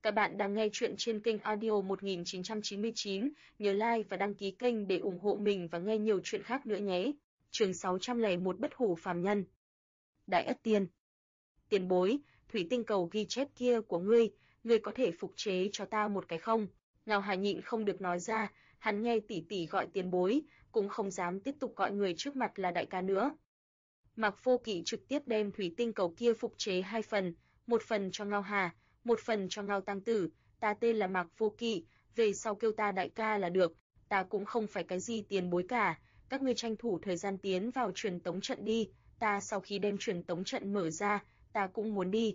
Các bạn đang nghe chuyện trên kênh Audio 1999, nhớ like và đăng ký kênh để ủng hộ mình và nghe nhiều chuyện khác nữa nhé. Chương 601 Bất hủ phàm nhân. Đại Ất Tiên. Tiền bối, thủy tinh cầu ghi chép kia của ngươi có thể phục chế cho ta một cái không? Ngao Hà nhịn không được nói ra, hắn nghe tỷ tỷ gọi tiền bối, cũng không dám tiếp tục gọi người trước mặt là đại ca nữa. Mạc Vô Kỵ trực tiếp đem thủy tinh cầu kia phục chế 2 phần, một phần cho Ngao Hà, một phần cho Ngao Tăng Tử. Ta tên là Mạc Vô Kỵ, về sau kêu ta đại ca là được, ta cũng không phải cái gì tiền bối cả, các ngươi tranh thủ thời gian tiến vào truyền tống trận đi, ta sau khi đem truyền tống trận mở ra, ta cũng muốn đi.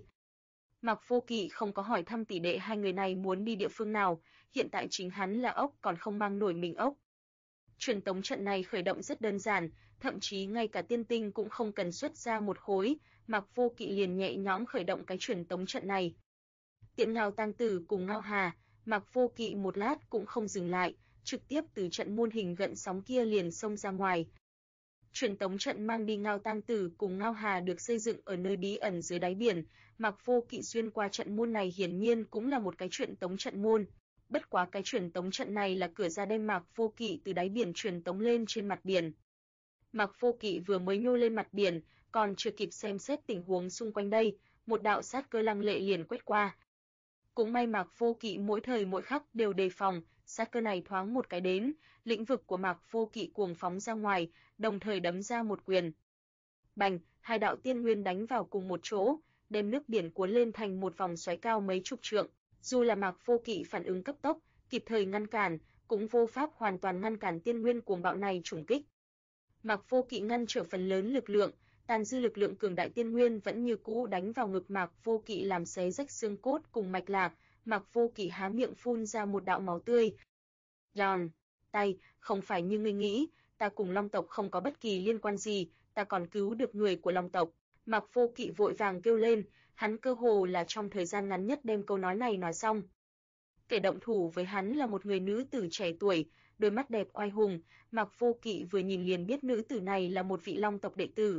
Mạc Vô Kỵ không có hỏi thăm tỷ đệ hai người này muốn đi địa phương nào, hiện tại chính hắn là ốc còn không mang nổi mình ốc. Truyền tống trận này khởi động rất đơn giản, thậm chí ngay cả tiên tinh cũng không cần xuất ra một khối, Mạc Vô Kỵ liền nhẹ nhõm khởi động cái truyền tống trận này. Tiện Ngao Tăng Tử cùng Ngao Hà, Mạc Vô Kỵ một lát cũng không dừng lại, trực tiếp từ trận môn hình gợn sóng kia liền xông ra ngoài. Truyền tống trận mang đi Ngao Tăng Tử cùng Ngao Hà được xây dựng ở nơi bí ẩn dưới đáy biển, Mạc Vô Kỵ xuyên qua trận môn này hiển nhiên cũng là một cái truyền tống trận môn. Bất quá cái truyền tống trận này là cửa ra đem Mạc Vô Kỵ từ đáy biển truyền tống lên trên mặt biển. Mạc Vô Kỵ vừa mới nhô lên mặt biển, còn chưa kịp xem xét tình huống xung quanh đây, một đạo sát cơ lăng lệ liền quét qua. Cũng may Mạc Vô Kỵ mỗi thời mỗi khắc đều đề phòng, sát cơ này thoáng một cái đến, lĩnh vực của Mạc Vô Kỵ cuồng phóng ra ngoài, đồng thời đấm ra một quyền. Bành, hai đạo tiên nguyên đánh vào cùng một chỗ, đem nước biển cuốn lên thành một vòng xoáy cao mấy chục trượng. Dù là Mạc Vô Kỵ phản ứng cấp tốc, kịp thời ngăn cản, cũng vô pháp hoàn toàn ngăn cản tiên nguyên cuồng bạo này trùng kích. Mạc Vô Kỵ ngăn trở phần lớn lực lượng, tàn dư lực lượng cường đại tiên nguyên vẫn như cũ đánh vào ngực Mạc Vô Kỵ làm xé rách xương cốt cùng mạch lạc, Mạc Vô Kỵ há miệng phun ra một đạo máu tươi. Giòn, tay, không phải như ngươi nghĩ, ta cùng Long tộc không có bất kỳ liên quan gì, ta còn cứu được người của Long tộc. Mạc Vô Kỵ vội vàng kêu lên, hắn cơ hồ là trong thời gian ngắn nhất đem câu nói này nói xong. Kẻ động thủ với hắn là một người nữ tử trẻ tuổi, đôi mắt đẹp oai hùng, Mạc Vô Kỵ vừa nhìn liền biết nữ tử này là một vị Long tộc đệ tử.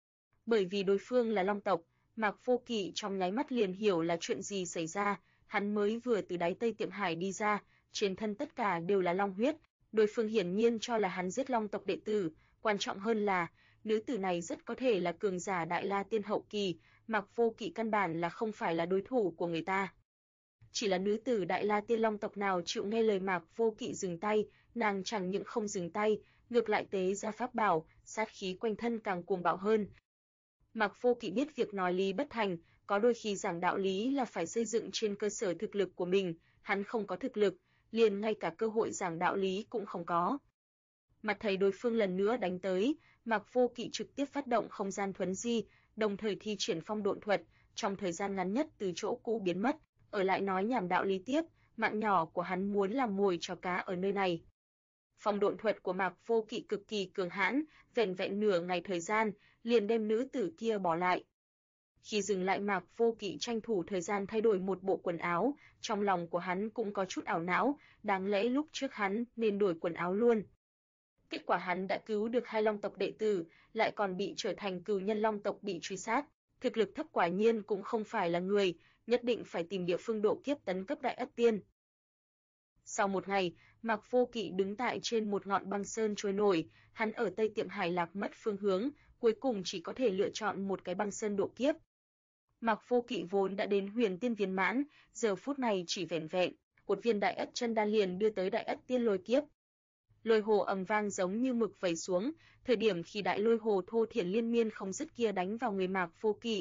Bởi vì đối phương là Long tộc, Mạc Vô Kỵ trong nháy mắt liền hiểu là chuyện gì xảy ra, hắn mới vừa từ đáy Tây Tiệm Hải đi ra, trên thân tất cả đều là long huyết, đối phương hiển nhiên cho là hắn giết Long tộc đệ tử, quan trọng hơn là, nữ tử này rất có thể là cường giả Đại La Tiên hậu kỳ, Mạc Vô Kỵ căn bản là không phải là đối thủ của người ta. Chỉ là nữ tử Đại La Tiên Long tộc nào chịu nghe lời Mạc Vô Kỵ dừng tay, nàng chẳng những không dừng tay, ngược lại tế ra pháp bảo, sát khí quanh thân càng cuồng bạo hơn. Mạc Vô Kỵ biết việc nói lý bất thành, có đôi khi giảng đạo lý là phải xây dựng trên cơ sở thực lực của mình, hắn không có thực lực, liền ngay cả cơ hội giảng đạo lý cũng không có. Mặt thấy đối phương lần nữa đánh tới, Mạc Vô Kỵ trực tiếp phát động không gian thuấn di, đồng thời thi triển phong độn thuật, trong thời gian ngắn nhất từ chỗ cũ biến mất, ở lại nói nhảm đạo lý tiếp, mạng nhỏ của hắn muốn làm mồi cho cá ở nơi này. Phong độn thuật của Mạc Vô Kỵ cực kỳ cường hãn, vẻn vẹn nửa ngày thời gian, liền đem nữ tử kia bỏ lại. Khi dừng lại Mạc Vô Kỵ tranh thủ thời gian thay đổi một bộ quần áo, trong lòng của hắn cũng có chút ảo não, đáng lẽ lúc trước hắn nên đổi quần áo luôn. Kết quả hắn đã cứu được hai Long tộc đệ tử, lại còn bị trở thành cừu nhân Long tộc bị truy sát, thực lực thấp quả nhiên cũng không phải là người, nhất định phải tìm địa phương độ kiếp tấn cấp Đại Ất Tiên. Sau một ngày, Mạc Vô Kỵ đứng tại trên một ngọn băng sơn trôi nổi, hắn ở Tây Tiệm Hải lạc mất phương hướng, cuối cùng chỉ có thể lựa chọn một cái băng sơn độ kiếp. Mạc Vô Kỵ vốn đã đến Huyền Tiên viên mãn, giờ phút này chỉ vẻn vẹn một viên Đại Ất chân đan liền đưa tới Đại Ất Tiên lôi kiếp. Lôi hồ ầm vang giống như mực vẩy xuống, thời điểm khi đại lôi hồ thô thiển liên miên không dứt kia đánh vào người Mạc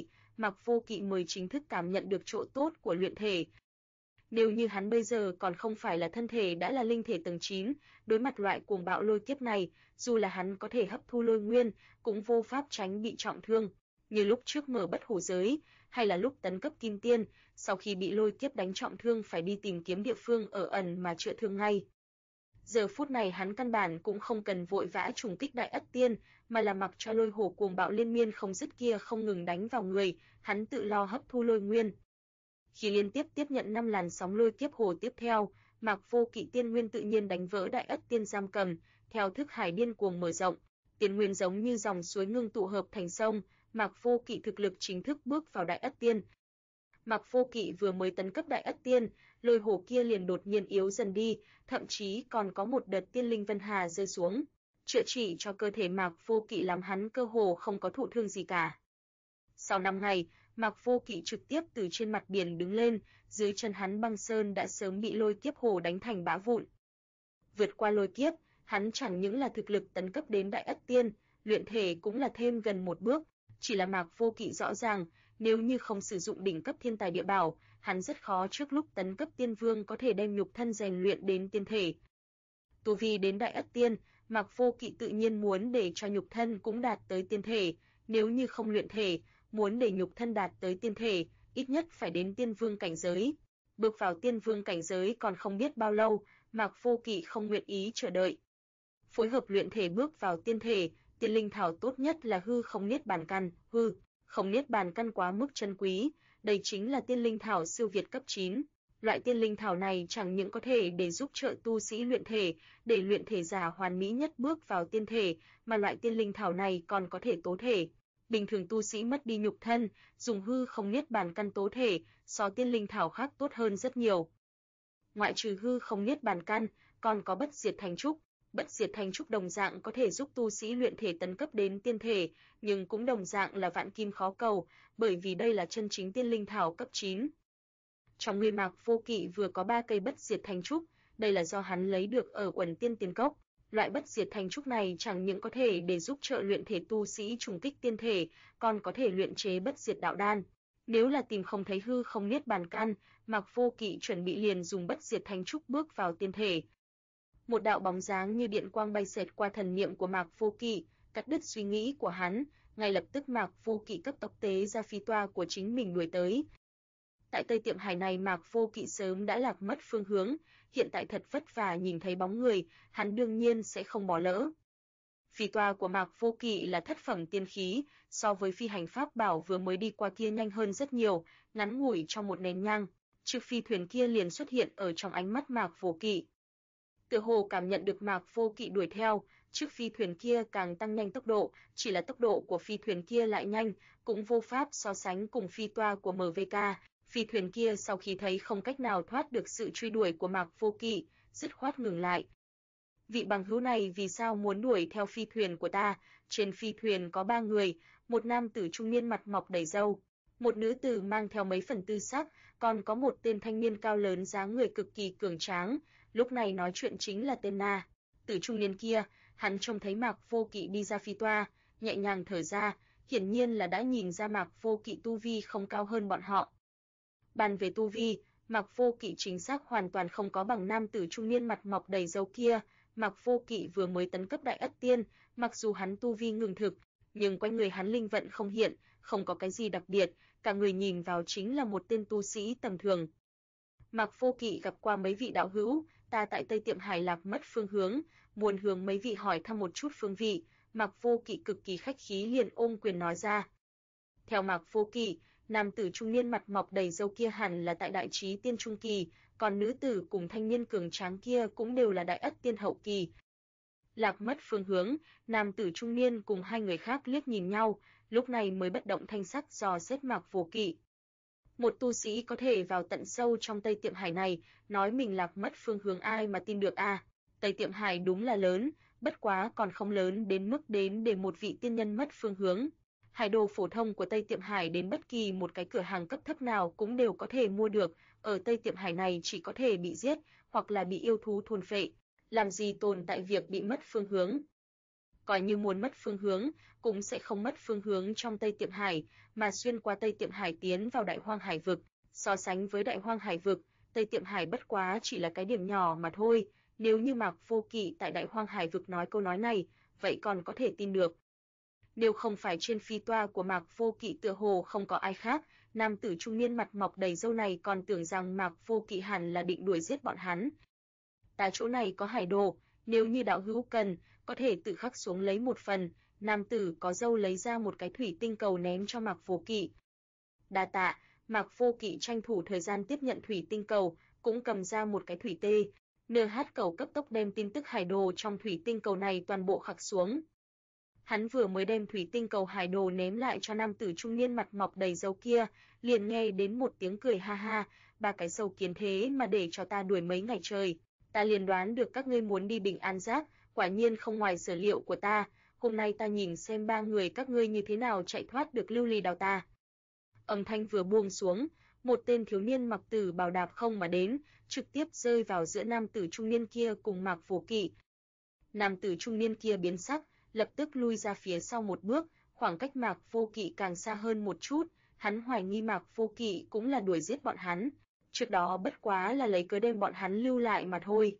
Vô Kỵ mới chính thức cảm nhận được chỗ tốt của luyện thể. Nếu như hắn bây giờ còn không phải là thân thể đã là linh thể tầng 9, đối mặt loại cuồng bạo lôi kiếp này, dù là hắn có thể hấp thu lôi nguyên, cũng vô pháp tránh bị trọng thương. Như lúc trước mở bất hủ giới, hay là lúc tấn cấp kim tiên, sau khi bị lôi kiếp đánh trọng thương phải đi tìm kiếm địa phương ở ẩn mà chữa thương ngay. Giờ phút này hắn căn bản cũng không cần vội vã trùng kích Đại Ất Tiên, mà là mặc cho lôi hồ cuồng bạo liên miên không dứt kia không ngừng đánh vào người, hắn tự lo hấp thu lôi nguyên. Khi liên tiếp tiếp nhận 5 làn sóng lôi kiếp hồ tiếp theo, Mạc Vô Kỵ tiên nguyên tự nhiên đánh vỡ Đại Ất Tiên giam cầm, theo thức hải điên cuồng mở rộng, tiên nguyên giống như dòng suối ngưng tụ hợp thành sông, Mạc Vô Kỵ thực lực chính thức bước vào Đại Ất Tiên. Mạc Vô Kỵ vừa mới tấn cấp Đại Ất Tiên, lôi hồ kia liền đột nhiên yếu dần đi, thậm chí còn có một đợt tiên linh vân hà rơi xuống, chữa trị cho cơ thể Mạc Vô Kỵ làm hắn cơ hồ không có thụ thương gì cả. Sau 5 ngày, Mạc Vô Kỵ trực tiếp từ trên mặt biển đứng lên, dưới chân hắn băng sơn đã sớm bị lôi kiếp hồ đánh thành bã vụn. Vượt qua lôi kiếp, hắn chẳng những là thực lực tấn cấp đến Đại Ất Tiên, luyện thể cũng là thêm gần một bước, chỉ là Mạc Vô Kỵ rõ ràng, nếu như không sử dụng đỉnh cấp thiên tài địa bảo, hắn rất khó trước lúc tấn cấp tiên vương có thể đem nhục thân rèn luyện đến tiên thể. Tu vi đến Đại Ất Tiên, Mạc Vô Kỵ tự nhiên muốn để cho nhục thân cũng đạt tới tiên thể, nếu như không luyện thể, muốn để nhục thân đạt tới tiên thể, ít nhất phải đến tiên vương cảnh giới. Bước vào tiên vương cảnh giới còn không biết bao lâu, Mạc Vô Kỵ không nguyện ý chờ đợi. Phối hợp luyện thể bước vào tiên thể, tiên linh thảo tốt nhất là hư không niết bàn căn, hư không niết bàn căn quá mức chân quý, đây chính là tiên linh thảo siêu việt cấp 9. Loại tiên linh thảo này chẳng những có thể để giúp trợ tu sĩ luyện thể, để luyện thể giả hoàn mỹ nhất bước vào tiên thể, mà loại tiên linh thảo này còn có thể tố thể. Bình thường tu sĩ mất đi nhục thân, dùng hư không niết bàn căn tố thể, so tiên linh thảo khác tốt hơn rất nhiều. Ngoại trừ hư không niết bàn căn, còn có bất diệt thành trúc. Bất diệt thành trúc đồng dạng có thể giúp tu sĩ luyện thể tấn cấp đến tiên thể, nhưng cũng đồng dạng là vạn kim khó cầu, bởi vì đây là chân chính tiên linh thảo cấp 9. Trong người Mạc Vô Kỵ vừa có 3 cây bất diệt thành trúc, đây là do hắn lấy được ở Uẩn Tiên Tiền Cốc. Loại bất diệt thành trúc này chẳng những có thể để giúp trợ luyện thể tu sĩ trùng kích tiên thể, còn có thể luyện chế bất diệt đạo đan. Nếu là tìm không thấy hư không niết bàn căn, Mạc Vô Kỵ chuẩn bị liền dùng bất diệt thành trúc bước vào tiên thể. Một đạo bóng dáng như điện quang bay xẹt qua thần niệm của Mạc Vô Kỵ, cắt đứt suy nghĩ của hắn, ngay lập tức Mạc Vô Kỵ cấp tốc tế ra phi toa của chính mình đuổi tới. Tại Tây Tiệm Hải này Mạc Vô Kỵ sớm đã lạc mất phương hướng, hiện tại thật vất vả nhìn thấy bóng người, hắn đương nhiên sẽ không bỏ lỡ. Phi toa của Mạc Vô Kỵ là thất phẩm tiên khí, so với phi hành pháp bảo vừa mới đi qua kia nhanh hơn rất nhiều, ngắn ngủi trong một nén nhang, chiếc phi thuyền kia liền xuất hiện ở trong ánh mắt Mạc Vô Kỵ. Tựa hồ cảm nhận được Mạc Vô Kỵ đuổi theo, chiếc phi thuyền kia càng tăng nhanh tốc độ, chỉ là tốc độ của phi thuyền kia lại nhanh, cũng vô pháp so sánh cùng phi toa của MVK. Phi thuyền kia sau khi thấy không cách nào thoát được sự truy đuổi của Mạc Vô Kỵ, dứt khoát ngừng lại. Vị bằng hữu này vì sao muốn đuổi theo phi thuyền của ta? Trên phi thuyền có 3 người, một nam tử trung niên mặt mọc đầy râu, một nữ tử mang theo mấy phần tư sắc, còn có một tên thanh niên cao lớn dáng người cực kỳ cường tráng, lúc này nói chuyện chính là tên Na. Tử trung niên kia, hắn trông thấy Mạc Vô Kỵ đi ra phi toa, nhẹ nhàng thở ra, hiển nhiên là đã nhìn ra Mạc Vô Kỵ tu vi không cao hơn bọn họ. Bàn về tu vi, Mạc Vô Kỵ chính xác hoàn toàn không có bằng nam tử trung niên mặt mọc đầy râu kia. Mạc Vô Kỵ vừa mới tấn cấp Đại Ất Tiên, mặc dù hắn tu vi ngưng thực, nhưng quanh người hắn linh vận không hiện, không có cái gì đặc biệt, cả người nhìn vào chính là một tên tu sĩ tầm thường. Mạc Vô Kỵ gặp qua mấy vị đạo hữu, ta tại Tây Tiệm Hải lạc mất phương hướng, muốn hướng mấy vị hỏi thăm một chút phương vị. Mạc Vô Kỵ cực kỳ khách khí liền ôm quyền nói ra. Theo Mạc Vô Kỵ, nam tử trung niên mặt mọc đầy râu kia hẳn là tại Đại Chí Tiên trung kỳ, còn nữ tử cùng thanh niên cường tráng kia cũng đều là Đại Ất Tiên hậu kỳ. Lạc mất phương hướng, nam tử trung niên cùng hai người khác liếc nhìn nhau, lúc này mới bất động thanh sắc dò xét Mạc Vô Kỵ. Một tu sĩ có thể vào tận sâu trong Tây Tiệm Hải này, nói mình lạc mất phương hướng ai mà tin được a? Tây Tiệm Hải đúng là lớn, bất quá còn không lớn đến mức đến để một vị tiên nhân mất phương hướng. Hải đồ phổ thông của Tây Tiệm Hải đến bất kỳ một cái cửa hàng cấp thấp nào cũng đều có thể mua được, ở Tây Tiệm Hải này chỉ có thể bị giết hoặc là bị yêu thú thôn phệ, làm gì tồn tại việc bị mất phương hướng. Coi như muốn mất phương hướng, cũng sẽ không mất phương hướng trong Tây Tiệm Hải, mà xuyên qua Tây Tiệm Hải tiến vào Đại Hoang Hải vực. So sánh với Đại Hoang Hải vực, Tây Tiệm Hải bất quá chỉ là cái điểm nhỏ mà thôi. Nếu như Mạc Vô Kỵ tại Đại Hoang Hải vực nói câu nói này, vậy còn có thể tin được. Nếu không phải trên phi toa của Mạc Vô Kỵ tựa hồ không có ai khác, nam tử trung niên mặt mọc đầy râu này còn tưởng rằng Mạc Vô Kỵ hẳn là định đuổi giết bọn hắn. Ta chỗ này có hải đồ, nếu như đạo hữu cần, có thể tự khắc xuống lấy một phần. Nam tử có râu lấy ra một cái thủy tinh cầu ném cho Mạc Vô Kỵ. Đa tạ. Mạc Vô Kỵ tranh thủ thời gian tiếp nhận thủy tinh cầu, cũng cầm ra một cái thủy tê. NH cầu cấp tốc đem tin tức hải đồ trong thủy tinh cầu này toàn bộ khắc xuống. Hắn vừa mới đem thủy tinh cầu hải đồ ném lại cho nam tử trung niên mặt mọc đầy râu kia, liền nghe đến một tiếng cười ha ha, ba cái sâu kiến thế mà để cho ta đuổi mấy ngày trời. Ta liền đoán được các ngươi muốn đi Bình An Giác, quả nhiên không ngoài sở liệu của ta, hôm nay ta nhìn xem ba người các ngươi như thế nào chạy thoát được lưu ly đào ta. Âm thanh vừa buông xuống, một tên thiếu niên mặc tử bào đạp không mà đến, trực tiếp rơi vào giữa nam tử trung niên kia cùng Mạc Vô Kỵ. Nam tử trung niên kia biến sắc, lập tức lui ra phía sau một bước, khoảng cách Mạc Vô Kỵ càng xa hơn một chút, hắn hoài nghi Mạc Vô Kỵ cũng là đuổi giết bọn hắn, trước đó bất quá là lấy cớ đem bọn hắn lưu lại mà thôi.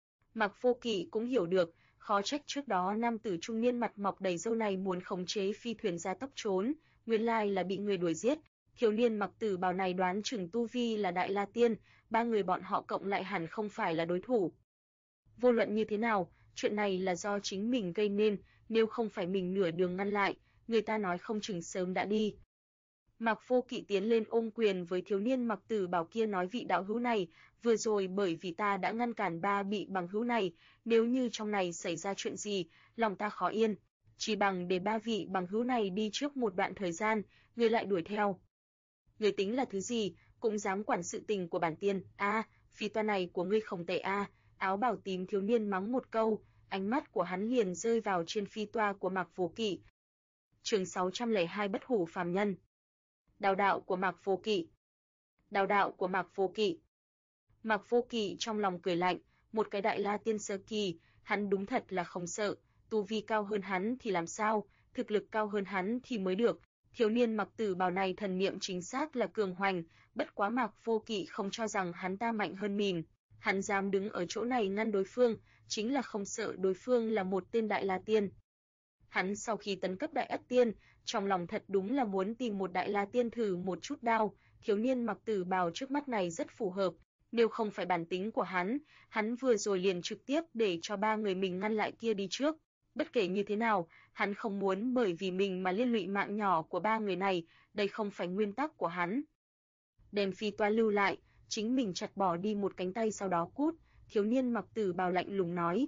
Mạc Vô Kỵ cũng hiểu được, khó trách trước đó nam tử trung niên mặt mọc đầy râu này muốn khống chế phi thuyền ra tốc trốn, nguyên lai là bị người đuổi giết. Thiếu niên mặc tử bào này đoán chừng tu vi là Đại La Tiên, ba người bọn họ cộng lại hẳn không phải là đối thủ. Vô luận như thế nào, chuyện này là do chính mình gây nên, nếu không phải mình nửa đường ngăn lại, người ta nói không chừng sớm đã đi. Mạc Vô Kỵ tiến lên ôm quyền với thiếu niên mặc tử bào kia nói vị đạo hữu này, vừa rồi bởi vì ta đã ngăn cản ba vị bằng hữu này, nếu như trong này xảy ra chuyện gì, lòng ta khó yên, chỉ bằng để ba vị bằng hữu này đi trước một đoạn thời gian, người lại đuổi theo. Người tính là thứ gì, cũng dám quản sự tình của bản tiên, phi toa này của ngươi không tệ áo bào tím thiếu niên mắng một câu, ánh mắt của hắn liền rơi vào trên phi toa của Mạc Vô Kỵ. Chương 602 Bất hủ phàm nhân. Đào đạo của Mạc Vô Kỵ. Đào đạo của Mạc Vô Kỵ. Mạc Vô Kỵ trong lòng cười lạnh, một cái Đại La Tiên sơ kỳ, hắn đúng thật là không sợ, tu vi cao hơn hắn thì làm sao, thực lực cao hơn hắn thì mới được. Thiếu niên mặc tử bào này thần niệm chính xác là cường hoành, bất quá Mạc Vô Kỵ không cho rằng hắn ta mạnh hơn mình. Hắn dám đứng ở chỗ này ngăn đối phương, chính là không sợ đối phương là một tên Đại La Tiên. Hắn sau khi tấn cấp Đại Ất Tiên, trong lòng thật đúng là muốn tìm một Đại La Tiên thử một chút đao, thiếu niên mặc tử bào trước mắt này rất phù hợp, nếu không phải bản tính của hắn vừa rồi liền trực tiếp để cho ba người mình ngăn lại kia đi trước. Bất kể như thế nào, hắn không muốn bởi vì mình mà liên lụy mạng nhỏ của ba người này, đây không phải nguyên tắc của hắn. Đem phi toa lưu lại, chính mình chặt bỏ đi một cánh tay sau đó cút, thiếu niên mặc tử bào lạnh lùng nói.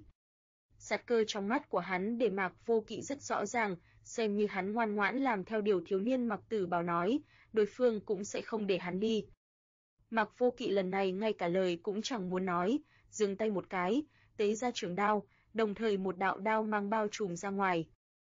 Sát cơ trong mắt của hắn để Mạc Vô Kỵ rất rõ ràng, xem như hắn ngoan ngoãn làm theo điều thiếu niên mặc tử bào nói, đối phương cũng sẽ không để hắn đi. Mạc Vô Kỵ lần này ngay cả lời cũng chẳng muốn nói, giương tay một cái, tế ra trường đao, đồng thời một đạo đao mang bao trùm ra ngoài.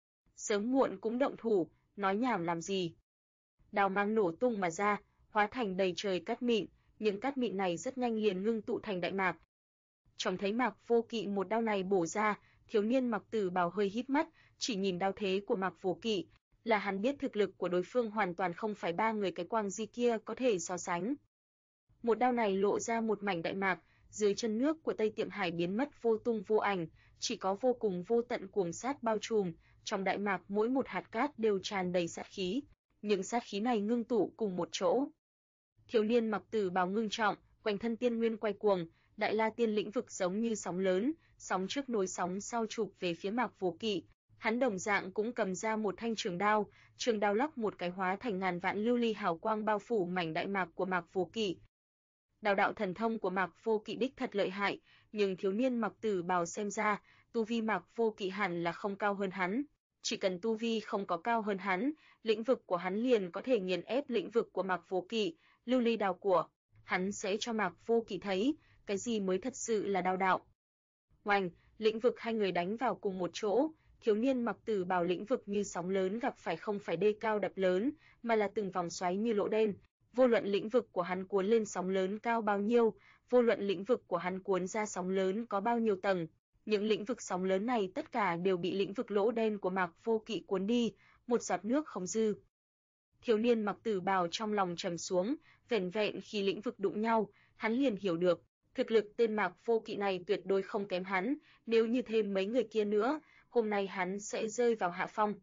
Sớm muộn cũng động thủ, nói nhảm làm gì. Đao mang nổ tung mà ra, hóa thành đầy trời cát mịn, những cát mịn này rất nhanh liền ngưng tụ thành đại mạc. Trông thấy Mạc Vô Kỵ một đao này bổ ra, thiếu niên mặc tử bào hơi híp mắt, chỉ nhìn đao thế của Mạc Vô Kỵ, là hắn biết thực lực của đối phương hoàn toàn không phải ba người cái quang di kia có thể so sánh. Một đao này lộ ra một mảnh đại mạc, dưới chân nước của Tây Tiệm Hải biến mất vô tung vô ảnh, chỉ có vô cùng vô tận cuồng sát bao trùm, trong đại mạc mỗi một hạt cát đều tràn đầy sát khí, những sát khí này ngưng tụ cùng một chỗ. Thiếu niên mặc tử bào ngưng trọng, quanh thân tiên nguyên quay cuồng, Đại La Tiên lĩnh vực giống như sóng lớn, sóng trước nối sóng sau chụp về phía Mạc Vô Kỵ. Hắn đồng dạng cũng cầm ra một thanh trường đao lắc một cái hóa thành ngàn vạn lưu ly hào quang bao phủ mảnh đại mạc của Mạc Vô Kỵ. Đào đạo thần thông của Mạc Vô Kỵ đích thật lợi hại, nhưng thiếu niên mặc tử bào xem ra, tu vi Mạc Vô Kỵ hẳn là không cao hơn hắn. Chỉ cần tu vi không có cao hơn hắn, lĩnh vực của hắn liền có thể nghiền ép lĩnh vực của Mạc Vô Kỵ, lưu ly đào của hắn sẽ cho Mạc Vô Kỵ thấy, cái gì mới thật sự là đao đạo. Oanh, lĩnh vực hai người đánh vào cùng một chỗ, thiếu niên mặc tử bào lĩnh vực như sóng lớn gặp phải không phải đê cao đập lớn, mà là từng vòng xoáy như lỗ đen. Vô luận lĩnh vực của hắn cuốn lên sóng lớn cao bao nhiêu, vô luận lĩnh vực của hắn cuốn ra sóng lớn có bao nhiêu tầng, những lĩnh vực sóng lớn này tất cả đều bị lĩnh vực lỗ đen của Mạc Vô Kỵ cuốn đi, một giọt nước không dư. Thiếu niên mặc tử bào trong lòng trầm xuống, vẻn vẹn khi lĩnh vực đụng nhau, hắn liền hiểu được, thực lực tên Mạc Vô Kỵ này tuyệt đối không kém hắn, nếu như thêm mấy người kia nữa, hôm nay hắn sẽ rơi vào hạ phong.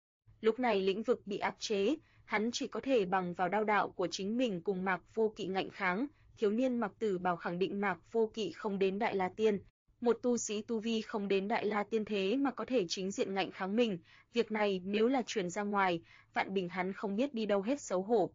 Lúc này lĩnh vực bị áp chế, hắn chỉ có thể bằng vào đao đạo của chính mình cùng Mạc Vô Kỵ ngạnh kháng, thiếu niên mặc tử bào khẳng định Mạc Vô Kỵ không đến Đại La Tiên. Một tu sĩ tu vi không đến Đại La Tiên thế mà có thể chính diện ngạnh kháng mình, việc này nếu là truyền ra ngoài, Vạn Bình hắn không biết đi đâu hết xấu hổ.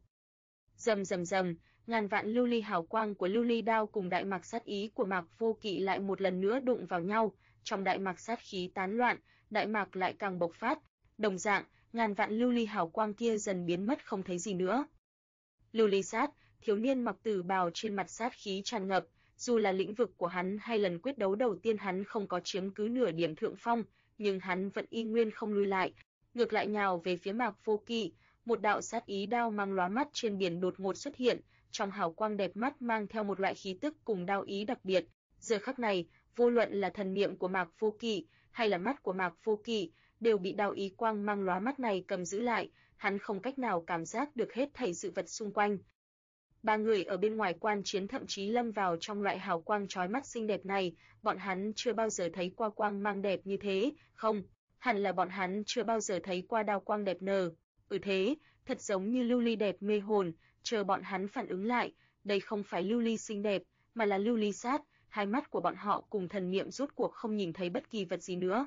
Rầm rầm rầm, ngàn vạn lưu ly hào quang của lưu ly đao cùng đại mạc sát ý của Mạc Vô Kỵ lại một lần nữa đụng vào nhau, trong đại mạc sát khí tán loạn, đại mạc lại càng bộc phát, Đồng dạng, ngàn vạn lưu ly hào quang kia dần biến mất không thấy gì nữa. Lưu ly sát, thiếu niên mặc tử bào trên mặt sát khí tràn ngập, dù là lĩnh vực của hắn hay lần quyết đấu đầu tiên hắn không có chiếm cứ nửa điểm thượng phong, nhưng hắn vẫn y nguyên không lùi lại, ngược lại nhào về phía Mạc Vô Kỵ. Một đạo sát ý đao mang lóa mắt trên biển đột ngột xuất hiện, trong hào quang đẹp mắt mang theo một loại khí tức cùng đao ý đặc biệt. Giờ khắc này, vô luận là thần niệm của Mạc Vô Kỵ hay là mắt của Mạc Vô Kỵ đều bị đao ý quang mang lóa mắt này cầm giữ lại, hắn không cách nào cảm giác được hết thảy sự vật xung quanh. Ba người ở bên ngoài quan chiến thậm chí lâm vào trong loại hào quang chói mắt xinh đẹp này, bọn hắn chưa bao giờ thấy qua quang mang đẹp như thế, không, hẳn là bọn hắn chưa bao giờ thấy qua đao quang đẹp nở. Thế, thật giống như lưu ly đẹp mê hồn, chờ bọn hắn phản ứng lại, đây không phải lưu ly xinh đẹp, mà là lưu ly sát, hai mắt của bọn họ cùng thần niệm rốt cuộc không nhìn thấy bất kỳ vật gì nữa.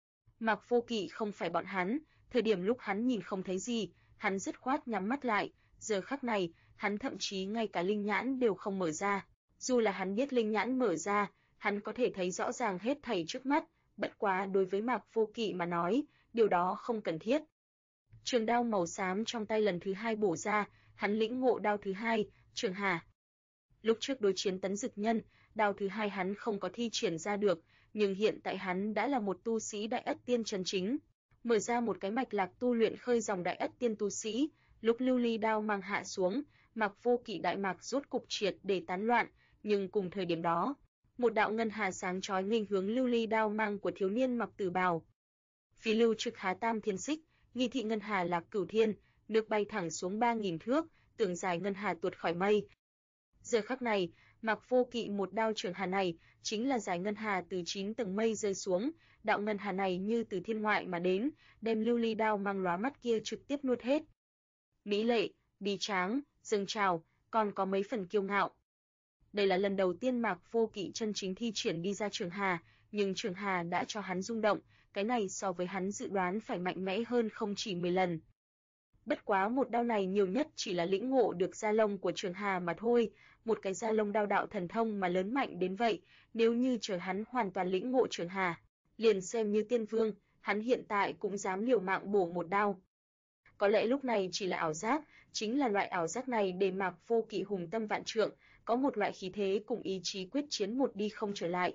Mạc Vô Kỵ không phải bọn hắn, thời điểm lúc hắn nhìn không thấy gì, hắn dứt khoát nhắm mắt lại, giờ khắc này, hắn thậm chí ngay cả linh nhãn đều không mở ra. Dù là hắn biết linh nhãn mở ra, hắn có thể thấy rõ ràng hết thảy trước mắt, bất quá đối với Mạc Vô Kỵ mà nói, điều đó không cần thiết. Trường đao màu xám trong tay lần thứ hai bổ ra, hắn lĩnh ngộ đao thứ hai, Trường Hà. Lúc trước đối chiến Tấn Dực Nhân, đao thứ hai hắn không có thi triển ra được, nhưng hiện tại hắn đã là một tu sĩ Đại Ất Tiên chân chính, mở ra một cái mạch lạc tu luyện khơi dòng Đại Ất Tiên tu sĩ. Lúc lưu ly đao mang hạ xuống, Mạc Vô Kỵ đại mạc rốt cục triệt để tán loạn, nhưng cùng thời điểm đó, một đạo ngân hà sáng chói nghênh hướng lưu ly đao mang của thiếu niên mặc tử bào. Phí lưu trực há tam thiên xích, nghi thị ngân hà lạc cửu thiên, nước bay thẳng xuống 3000 thước, tường dài ngân hà tuột khỏi mây. Giờ khắc này, Mạc Vô Kỵ một đao Trường Hà này chính là giải ngân hà từ 9 tầng mây rơi xuống, đạo ngân hà này như từ thiên ngoại mà đến, đem lưu ly đao mang lóa mắt kia trực tiếp nuốt hết. Mỹ lệ, bi tráng, dâng trào, còn có mấy phần kiêu ngạo. Đây là lần đầu tiên Mạc Vô Kỵ chân chính thi triển đi ra Trường Hà, nhưng Trường Hà đã cho hắn rung động, cái này so với hắn dự đoán phải mạnh mẽ hơn không chỉ 10 lần. Bất quá một đao này nhiều nhất chỉ là lĩnh ngộ được da lông của Trường Hà mà thôi, một cái da lông đao đạo thần thông mà lớn mạnh đến vậy, nếu như chờ hắn hoàn toàn lĩnh ngộ Trường Hà, liền xem như tiên vương, hắn hiện tại cũng dám liều mạng bổ một đao. Có lẽ lúc này chỉ là ảo giác, chính là loại ảo giác này để Mạc Vô Kỵ hùng tâm vạn trượng, có một loại khí thế cùng ý chí quyết chiến một đi không trở lại.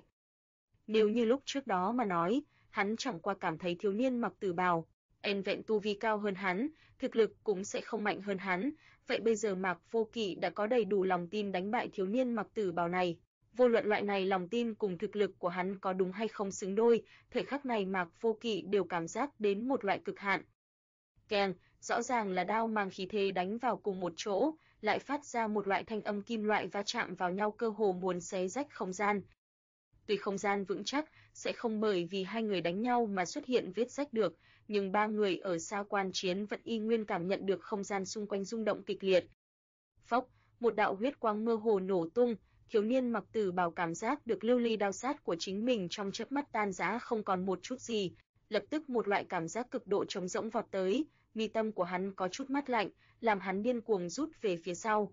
Nếu như lúc trước đó mà nói, hắn chẳng qua cảm thấy thiếu niên mặc tử bào, vẹn tu vi cao hơn hắn, thực lực cũng sẽ không mạnh hơn hắn, vậy bây giờ Mạc Vô Kỵ đã có đầy đủ lòng tin đánh bại thiếu niên mặc tử bào này. Vô luận loại này lòng tin cùng thực lực của hắn có đúng hay không xứng đôi, thời khắc này Mạc Vô Kỵ đều cảm giác đến một loại cực hạn. Keng, rõ ràng là đao mang khí thế đánh vào cùng một chỗ, lại phát ra một loại thanh âm kim loại va chạm vào nhau cơ hồ muốn xé rách không gian. Tuy không gian vững chắc, sẽ không bởi vì hai người đánh nhau mà xuất hiện vết rách được, nhưng ba người ở xa quan chiến vẫn y nguyên cảm nhận được không gian xung quanh rung động kịch liệt. Phốc, một đạo huyết quang mơ hồ nổ tung, thiếu niên mặc tử bào cảm giác được lưu ly đao sát của chính mình trong chớp mắt tan rã không còn một chút gì, lập tức một loại cảm giác cực độ trống rỗng vọt tới, mi tâm của hắn có chút mát lạnh, làm hắn điên cuồng rút về phía sau.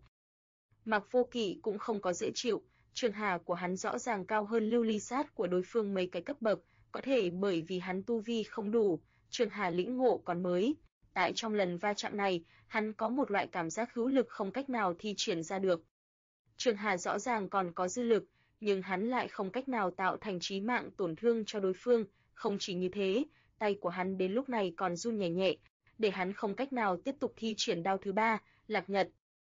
Mạc Vô Kỵ cũng không có dễ chịu, Trường Hà của hắn rõ ràng cao hơn lưu ly sát của đối phương mấy cái cấp bậc, có thể bởi vì hắn tu vi không đủ, Trường Hà lĩnh ngộ còn mới. Tại trong lần va chạm này, hắn có một loại cảm giác hữu lực không cách nào thi triển ra được. Trường Hà rõ ràng còn có dư lực, nhưng hắn lại không cách nào tạo thành chí mạng tổn thương cho đối phương, không chỉ như thế, tay của hắn đến lúc này còn run nhẹ nhẹ, để hắn không cách nào tiếp tục thi triển đao thứ ba, Lạc Nhật.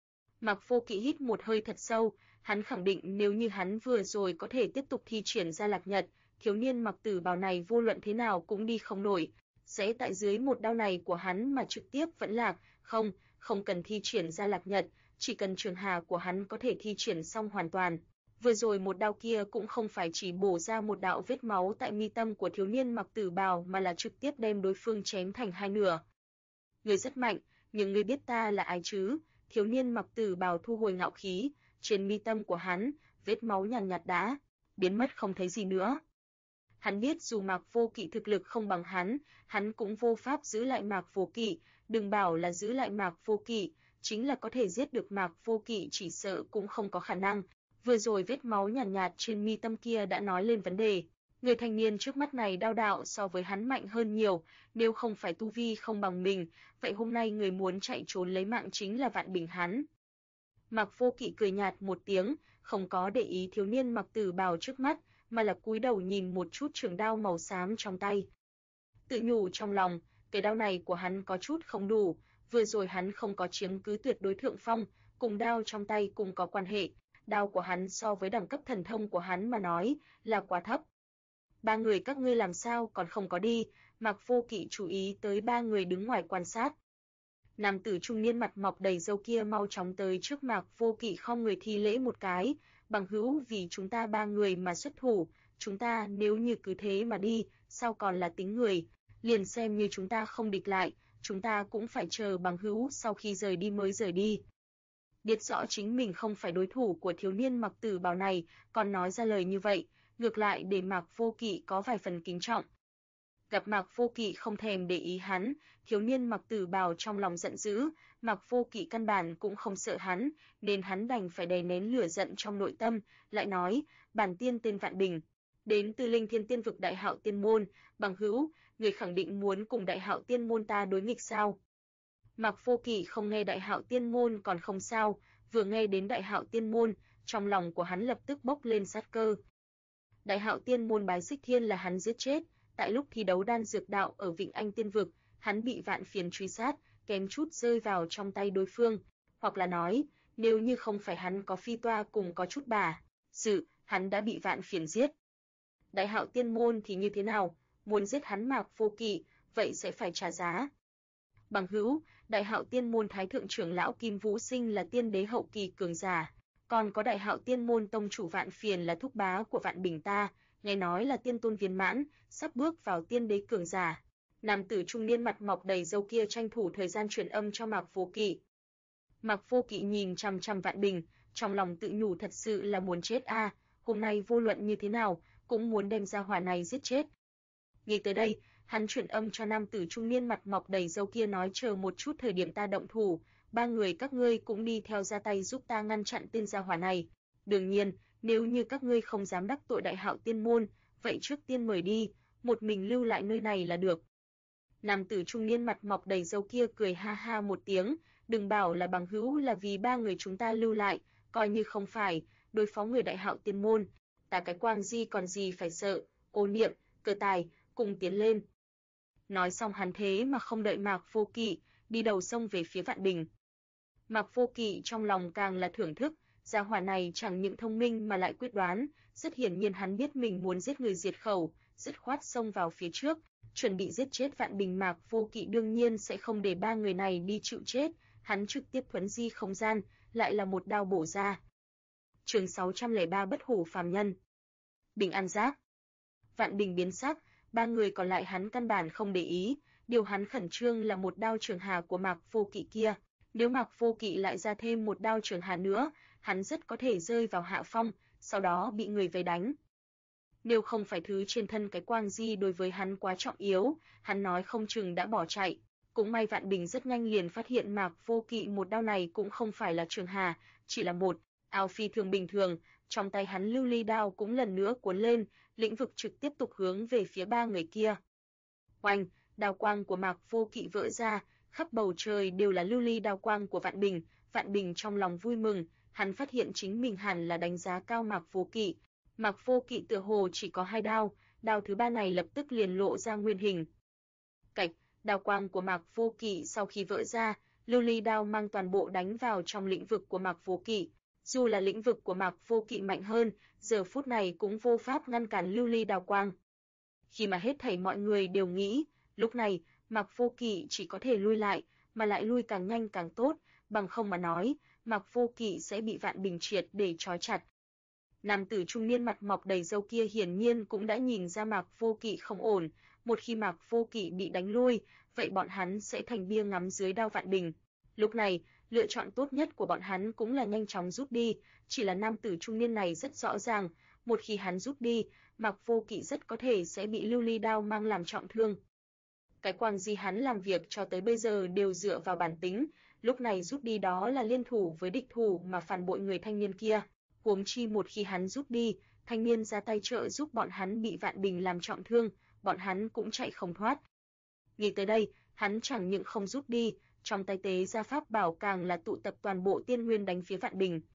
Mạc Vô Kỵ hít một hơi thật sâu, hắn khẳng định nếu như hắn vừa rồi có thể tiếp tục thi triển ra Lạc Nhật, thiếu niên mặc tử bào này vô luận thế nào cũng đi không nổi, sẽ tại dưới một đao này của hắn mà trực tiếp vẫn lạc, không cần thi triển ra Lạc Nhật, chỉ cần Trường Hà của hắn có thể thi triển xong hoàn toàn. Vừa rồi một đao kia cũng không phải chỉ bổ ra một đạo vết máu tại mi tâm của thiếu niên mặc tử bào mà là trực tiếp đem đối phương chém thành hai nửa. Ngươi rất mạnh, nhưng ngươi biết ta là ai chứ? Thiếu niên mặc tử bào thu hồi ngạo khí, trên mi tâm của hắn, vết máu nhàn nhạt đã biến mất không thấy gì nữa. Hắn biết dù Mạc Vô Kỵ thực lực không bằng hắn cũng vô pháp giữ lại Mạc Vô Kỵ, đừng bảo là giữ lại Mạc Vô Kỵ, chính là có thể giết được Mạc Vô Kỵ chỉ sợ cũng không có khả năng. Vừa rồi vết máu nhàn nhạt trên mi tâm kia đã nói lên vấn đề. Người thanh niên trước mắt này đao đạo so với hắn mạnh hơn nhiều, nếu không phải tu vi không bằng mình, vậy hôm nay người muốn chạy trốn lấy mạng chính là Vạn Bình hắn. Mạc Vô Kỵ cười nhạt một tiếng, không có để ý thiếu niên mặc tử bào trước mắt, mà là cúi đầu nhìn một chút trường đao màu xám trong tay. Tự nhủ trong lòng, cái đao này của hắn có chút không đủ, vừa rồi hắn không có chiếm cứ tuyệt đối thượng phong, cùng đao trong tay cùng có quan hệ, đao của hắn so với đẳng cấp thần thông của hắn mà nói, là quá thấp. Ba người các ngươi làm sao còn không có đi? Mạc Vô Kỵ chú ý tới ba người đứng ngoài quan sát. Nam tử trung niên mặt mọc đầy râu kia mau chóng tới trước Mạc Vô Kỵ khom người thi lễ một cái, bằng hữu vì chúng ta ba người mà xuất thủ, chúng ta nếu như cứ thế mà đi, sao còn là tính người, liền xem như chúng ta không địch lại, chúng ta cũng phải chờ bằng hữu sau khi rời đi mới rời đi. Biết rõ chính mình không phải đối thủ của thiếu niên mặc tử bào này, còn nói ra lời như vậy, ngược lại để Mạc Vô Kỵ có vài phần kính trọng. Gặp Mạc Vô Kỵ không thèm để ý hắn, thiếu niên mặc tử bào trong lòng giận dữ, Mạc Vô Kỵ căn bản cũng không sợ hắn, nên hắn đành phải đè nén lửa giận trong nội tâm, lại nói, bản tiên tên Vạn Bình, đến từ Linh Thiên Tiên vực Đại Hạo Tiên môn, bằng hữu, người khẳng định muốn cùng Đại Hạo Tiên môn ta đối nghịch sao? Mạc Vô Kỵ không nghe Đại Hạo Tiên môn còn không sao, vừa nghe đến Đại Hạo Tiên môn, trong lòng của hắn lập tức bốc lên sát cơ. Đại Hạo Tiên môn Bái Xích Thiên là hắn giết chết, tại lúc thi đấu đan dược đạo ở Vịnh Anh Tiên vực, hắn bị Vạn Phiền truy sát, kém chút rơi vào trong tay đối phương, hoặc là nói, nếu như không phải hắn có phi toa cùng có chút bà sự, hắn đã bị Vạn Phiền giết. Đại Hạo Tiên môn thì như thế nào, muốn giết hắn Mạc Vô Kỵ, vậy sẽ phải trả giá. Bằng hữu, Đại Hạo Tiên môn Thái thượng trưởng lão Kim Vũ Sinh là tiên đế hậu kỳ cường giả, còn có Đại Hạo Tiên môn tông chủ Vạn Phiền là thúc bá của Vạn Bình ta, nghe nói là tiên tôn viên mãn, sắp bước vào tiên đế cường giả. Nam tử trung niên mặt mọc đầy râu kia tranh thủ thời gian truyền âm cho Mạc Vô Kỵ. Mạc Vô Kỵ nhìn chằm chằm Vạn Bình, trong lòng tự nhủ thật sự là muốn chết a, hôm nay vô luận như thế nào, cũng muốn đem ra hỏa này giết chết. Nghĩ tới đây, hắn truyền âm cho nam tử trung niên mặt mọc đầy râu kia nói chờ một chút thời điểm ta động thủ, ba người các ngươi cũng đi theo ra tay giúp ta ngăn chặn tên gia hỏa này. Đương nhiên, nếu như các ngươi không dám đắc tội Đại Hạo Tiên môn, vậy trước tiên mời đi, một mình lưu lại nơi này là được. Nam tử trung niên mặt mọc đầy râu kia cười ha ha một tiếng, đừng bảo là bằng hữu là vì ba người chúng ta lưu lại, coi như không phải, đối phó người Đại Hạo Tiên môn, ta cái quang di còn gì phải sợ, Ô Niệm, Cơ Tài, cùng tiến lên. Nói xong hắn thế mà không đợi Mạc Vô Kỵ, đi đầu sông về phía Vạn Bình. Mạc Vô Kỵ trong lòng càng là thưởng thức, gia hỏa này chẳng những thông minh mà lại quyết đoán, rất hiển nhiên hắn biết mình muốn giết người diệt khẩu, dứt khoát xông vào phía trước, chuẩn bị giết chết Vạn Bình. Mạc Vô Kỵ đương nhiên sẽ không để ba người này đi chịu chết, hắn trực tiếp thuấn di không gian, lại là một đao bổ ra. Chương 603 Bất hủ phàm nhân. Bình an giác. Vạn Bình biến sắc, ba người còn lại hắn căn bản không để ý, điều hắn khẩn trương là một đao trường hà của Mạc Vô Kỵ kia. Nếu Mạc Vô Kỵ lại ra thêm một đao trường hà nữa, hắn rất có thể rơi vào hạ phong, sau đó bị người vây đánh. Nếu không phải thứ trên thân cái quang di đối với hắn quá trọng yếu, hắn nói không chừng đã bỏ chạy. Cũng may Vạn Bình rất nhanh liền phát hiện Mạc Vô Kỵ một đao này cũng không phải là trường hà, chỉ là một áo phi thường bình thường, trong tay hắn lưu ly đao cũng lần nữa cuốn lên, lĩnh vực trực tiếp tục hướng về phía ba người kia. Oanh, đao quang của Mạc Vô Kỵ vỡ ra, khắp bầu trời đều là lưu ly đao quang của Vạn Bình. Vạn Bình trong lòng vui mừng, hắn phát hiện chính mình hẳn là đánh giá cao Mạc Vô Kỵ. Mạc Vô Kỵ tựa hồ chỉ có hai đao, đao thứ ba này lập tức liền lộ ra nguyên hình. Cạch, đao quang của Mạc Vô Kỵ sau khi vỡ ra, lưu ly đao mang toàn bộ đánh vào trong lĩnh vực của Mạc Vô Kỵ. Dù là lĩnh vực của Mạc Vô Kỵ mạnh hơn, giờ phút này cũng vô pháp ngăn cản lưu ly đao quang. Khi mà hết thảy mọi người đều nghĩ, lúc này, Mạc Vô Kỵ chỉ có thể lui lại, mà lại lui càng nhanh càng tốt, bằng không mà nói, Mạc Vô Kỵ sẽ bị Vạn Bình triệt để trói chặt. Nam tử trung niên mặt mọc đầy râu kia hiển nhiên cũng đã nhìn ra Mạc Vô Kỵ không ổn, một khi Mạc Vô Kỵ bị đánh lui, vậy bọn hắn sẽ thành bia ngắm dưới đao Vạn Bình. Lúc này, lựa chọn tốt nhất của bọn hắn cũng là nhanh chóng rút đi, chỉ là nam tử trung niên này rất rõ ràng, một khi hắn rút đi, Mạc Vô Kỵ rất có thể sẽ bị lưu ly đao mang làm trọng thương. Cái quang di hắn làm việc cho tới bây giờ đều dựa vào bản tính, lúc này rút đi đó là liên thủ với địch thủ mà phản bội người thanh niên kia. Huống chi một khi hắn rút đi, thanh niên ra tay trợ giúp bọn hắn bị Vạn Bình làm trọng thương, bọn hắn cũng chạy không thoát. Nghĩ tới đây, hắn chẳng những không rút đi, trong tay tế ra pháp bảo càng là tụ tập toàn bộ tiên nguyên đánh phía Vạn Bình.